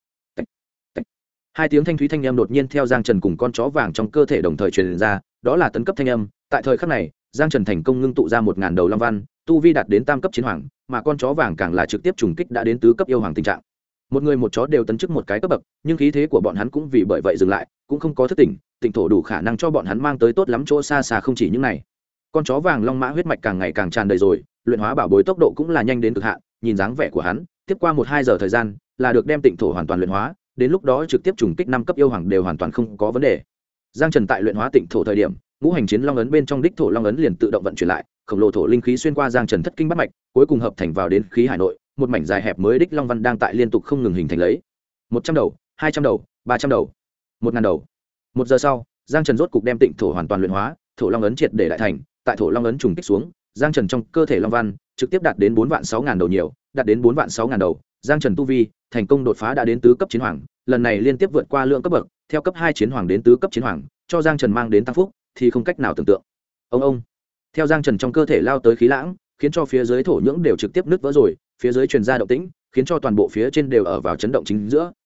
Hai tiếng thanh thúy thanh âm đột nhiên theo Giang Trần cùng con chó vàng trong cơ thể đồng thời truyền ra, đó là tấn cấp thanh âm. Tại thời khắc này, Giang Trần thành công ngưng tụ ra 1000 đầu long văn, tu vi đạt đến tam cấp chiến hoàng, mà con chó vàng càng là trực tiếp trùng kích đã đến tứ cấp yêu hoàng tình trạng. Một người một chó đều tấn chức một cái cấp bậc, nhưng khí thế của bọn hắn cũng vì bởi vậy dừng lại, cũng không có thức tỉnh, tịnh thổ đủ khả năng cho bọn hắn mang tới tốt lắm chỗ xa xa. Không chỉ những này, con chó vàng long mã huyết mạch càng ngày càng tràn đầy rồi, luyện hóa bảo bối tốc độ cũng là nhanh đến cực hạn, nhìn dáng vẻ của hắn, tiếp qua 1-2 giờ thời gian là được đem tịnh thổ hoàn toàn luyện hóa, đến lúc đó trực tiếp trùng kích 5 cấp yêu hoàng đều hoàn toàn không có vấn đề. Giang Trần tại luyện hóa tịnh thổ thời điểm, ngũ hành chiến long ấn bên trong đích thổ long ấn liền tự động vận chuyển lại, khổng lồ thổ linh khí xuyên qua Giang Trần thất kinh bát mạch, cuối cùng hợp thành vào đến khí hải nội, một mảnh dài hẹp mới đích long văn đang tại liên tục không ngừng hình thành lấy 100 đầu, 200 đầu, 300 đầu, 1000 đầu. 1 giờ sau, Giang Trần rốt cục đem tịnh thổ hoàn toàn luyện hóa, thổ long ấn triệt để đại thành, tại thổ long ấn trùng kích xuống, Giang Trần trong cơ thể long văn trực tiếp đạt đến 46000 đầu nhiều, đạt đến 46000 đầu. Giang Trần tu vi thành công đột phá đã đến tứ cấp chiến hoàng, lần này liên tiếp vượt qua lượng cấp bậc, theo cấp 2 chiến hoàng đến tứ cấp chiến hoàng, cho Giang Trần mang đến tăng phúc thì không cách nào tưởng tượng. Ông theo Giang Trần trong cơ thể lao tới khí lãng, khiến cho phía dưới thổ nhưỡng đều trực tiếp nứt vỡ rồi, phía dưới truyền ra động tĩnh, khiến cho toàn bộ phía trên đều ở vào chấn động chính giữa,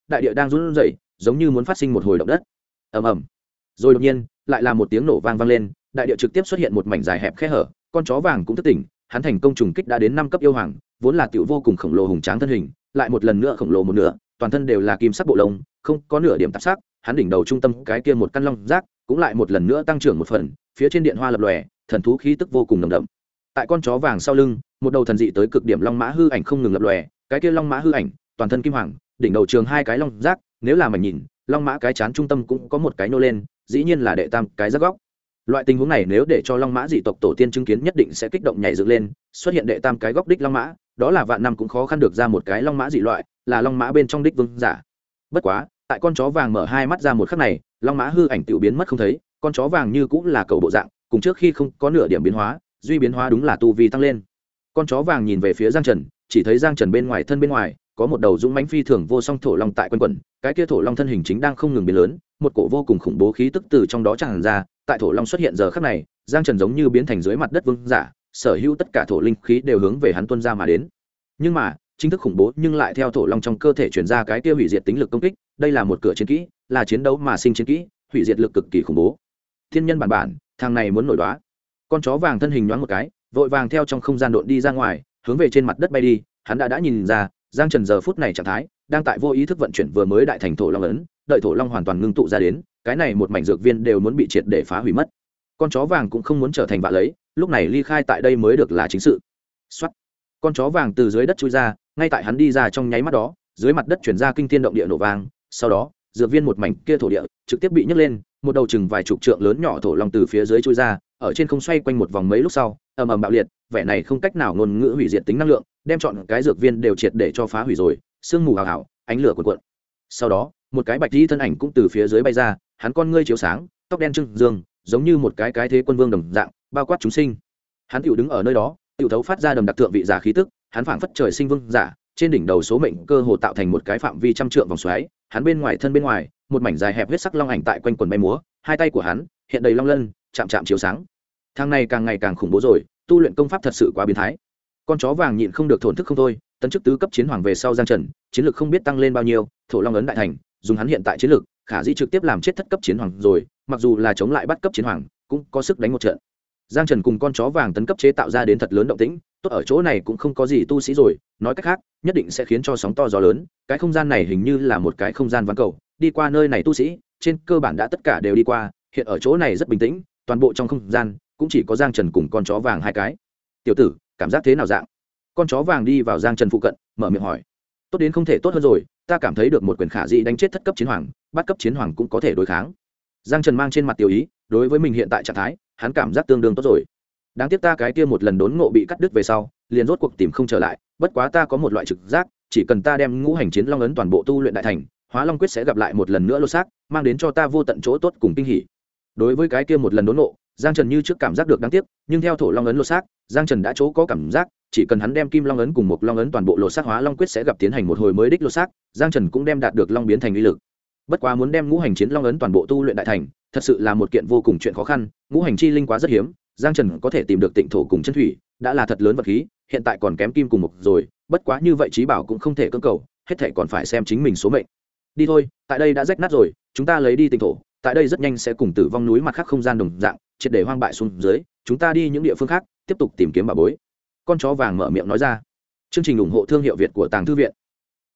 đại địa đang run rẩy giống như muốn phát sinh một hồi động đất. Ầm ầm. Rồi đột nhiên lại là một tiếng nổ vang vang lên, đại địa trực tiếp xuất hiện một mảnh dài hẹp khe hở, con chó vàng cũng thức tỉnh, hắn thành công trùng kích đã đến 5 cấp yêu hoàng, vốn là tiểu vô cùng khổng lồ hùng tráng thân hình, lại một lần nữa khổng lồ một nửa, toàn thân đều là kim sắc bộ lông, không có nửa điểm tạp sắc, hắn đỉnh đầu trung tâm cái kia một căn long giác, cũng lại một lần nữa tăng trưởng một phần, phía trên điện hoa lập lòe, thần thú khí tức vô cùng nồng đậm. Tại con chó vàng sau lưng, một đầu thần dị tới cực điểm long mã hư ảnh không ngừng lập lòe, cái kia long mã hư ảnh, toàn thân kim hoàng, đỉnh đầu trường 2 cái long giác, nếu là mày nhìn, long mã cái chán trung tâm cũng có một cái nô lên, dĩ nhiên là đệ tam cái giác góc. Loại tình huống này nếu để cho long mã dị tộc tổ tiên chứng kiến nhất định sẽ kích động nhảy dựng lên, xuất hiện đệ tam cái góc đích long mã, đó là vạn năm cũng khó khăn được ra một cái long mã dị loại, là long mã bên trong đích vương giả. Bất quá, tại con chó vàng mở hai mắt ra một khắc này, long mã hư ảnh tiểu biến mất không thấy, con chó vàng như cũng là cầu bộ dạng, cùng trước khi không có nửa điểm biến hóa, duy biến hóa đúng là tu vi tăng lên. Con chó vàng nhìn về phía Giang Trần, chỉ thấy Giang Trần bên ngoài thân bên ngoài có một đầu dũng mãnh phi thường vô song thổ long tại quanh quẩn, cái kia thổ long thân hình chính đang không ngừng biến lớn, một cổ vô cùng khủng bố khí tức từ trong đó tràn ra, tại thổ long xuất hiện giờ khắc này, Giang Trần giống như biến thành dưới mặt đất vương giả, sở hữu tất cả thổ linh khí đều hướng về hắn tuôn ra mà đến. Nhưng mà, chính thức khủng bố nhưng lại theo thổ long trong cơ thể truyền ra cái kia hủy diệt tính lực công kích, đây là một cửa chiến kỹ, là chiến đấu mà sinh chiến kỹ, hủy diệt lực cực kỳ khủng bố. Thiên nhân bản, thằng này muốn nổi đoá. Con chó vàng thân hình nhoáng một cái, vội vàng theo trong không gian độn đi ra ngoài, hướng về trên mặt đất bay đi, hắn đã nhìn ra, Giang Trần giờ phút này trạng thái, đang tại vô ý thức vận chuyển vừa mới đại thành thổ long ấn, đợi thổ long hoàn toàn ngưng tụ ra đến, cái này một mảnh dược viên đều muốn bị triệt để phá hủy mất. Con chó vàng cũng không muốn trở thành vạ lấy, lúc này ly khai tại đây mới được là chính sự. Soát. Con chó vàng từ dưới đất chui ra, ngay tại hắn đi ra trong nháy mắt đó, dưới mặt đất truyền ra kinh thiên động địa nổ vang, sau đó, dược viên một mảnh kia thổ địa trực tiếp bị nhấc lên, một đầu chừng vài chục trượng lớn nhỏ thổ long từ phía dưới chui ra, ở trên không xoay quanh một vòng mấy lúc sau, ầm ầm bạo liệt, vẻ này không cách nào ngôn ngữ hủy diệt tính năng lượng, đem chọn cái dược viên đều triệt để cho phá hủy rồi, sương mù hào hào, ánh lửa cuồn cuộn. Sau đó, một cái bạch y thân ảnh cũng từ phía dưới bay ra, hắn con ngươi chiếu sáng, tóc đen trưng dương, giống như một cái thế quân vương đồng dạng, bao quát chúng sinh. Hắn tiểu đứng ở nơi đó, tiểu thấu phát ra đầm đặc thượng vị giả khí tức, hắn phảng phất trời sinh vương giả, trên đỉnh đầu số mệnh cơ hồ tạo thành một cái phạm vi trăm trượng vòng xoáy, hắn bên ngoài thân bên ngoài, một mảnh dài hẹp huyết sắc long ảnh tại quanh quần bay múa, hai tay của hắn hiện đầy long lân, chạm chạm chiếu sáng. Thằng này càng ngày càng khủng bố rồi, tu luyện công pháp thật sự quá biến thái. Con chó vàng nhịn không được thổn thức không thôi, tấn chức tứ cấp chiến hoàng về sau Giang Trần, chiến lược không biết tăng lên bao nhiêu, thổ long ấn đại thành, dùng hắn hiện tại chiến lược, khả dĩ trực tiếp làm chết thất cấp chiến hoàng rồi, mặc dù là chống lại bắt cấp chiến hoàng, cũng có sức đánh một trận. Giang Trần cùng con chó vàng tấn cấp chế tạo ra đến thật lớn động tĩnh, tốt ở chỗ này cũng không có gì tu sĩ rồi, nói cách khác, nhất định sẽ khiến cho sóng to gió lớn, cái không gian này hình như là một cái không gian ván cầu, đi qua nơi này tu sĩ, trên cơ bản đã tất cả đều đi qua, hiện ở chỗ này rất bình tĩnh, toàn bộ trong không gian cũng chỉ có Giang Trần cùng con chó vàng hai cái. Tiểu tử, cảm giác thế nào dạng? Con chó vàng đi vào Giang Trần phụ cận, mở miệng hỏi. Tốt đến không thể tốt hơn rồi, ta cảm thấy được một quyền khả dĩ đánh chết thất cấp chiến hoàng, bắt cấp chiến hoàng cũng có thể đối kháng. Giang Trần mang trên mặt tiểu ý, đối với mình hiện tại trạng thái, hắn cảm giác tương đương tốt rồi. Đáng tiếc ta cái kia một lần đốn ngộ bị cắt đứt về sau, liền rốt cuộc tìm không trở lại, bất quá ta có một loại trực giác, chỉ cần ta đem ngũ hành chiến long ấn toàn bộ tu luyện đại thành, Hóa Long quyết sẽ gặp lại một lần nữa lô xác, mang đến cho ta vô tận chỗ tốt cùng kinh hỉ. Đối với cái kia một lần đốn ngộ, Giang Trần như trước cảm giác được đáng tiếc, nhưng theo thổ long ấn lô xác, Giang Trần đã chỗ có cảm giác, chỉ cần hắn đem kim long ấn cùng một long ấn toàn bộ lô xác, Hóa Long quyết sẽ gặp tiến hành một hồi mới đích lô xác, Giang Trần cũng đem đạt được long biến thành uy lực. Bất quá muốn đem ngũ hành chiến long ấn toàn bộ tu luyện đại thành, thật sự là một kiện vô cùng chuyện khó khăn, ngũ hành chi linh quá rất hiếm, Giang Trần có thể tìm được tịnh thổ cùng chân thủy, đã là thật lớn vật khí, hiện tại còn kém kim cùng mộc rồi, bất quá như vậy trí bảo cũng không thể cưỡng cầu, hết thảy còn phải xem chính mình số mệnh. Đi thôi, tại đây đã rách nát rồi, chúng ta lấy đi tịnh thổ, tại đây rất nhanh sẽ cùng tử vong núi mặt khác không gian đồng dạng, triệt để hoang bại xuống dưới, chúng ta đi những địa phương khác, tiếp tục tìm kiếm bảo bối. Con chó vàng mở miệng nói ra. Chương trình ủng hộ thương hiệu Việt của Tàng Thư viện.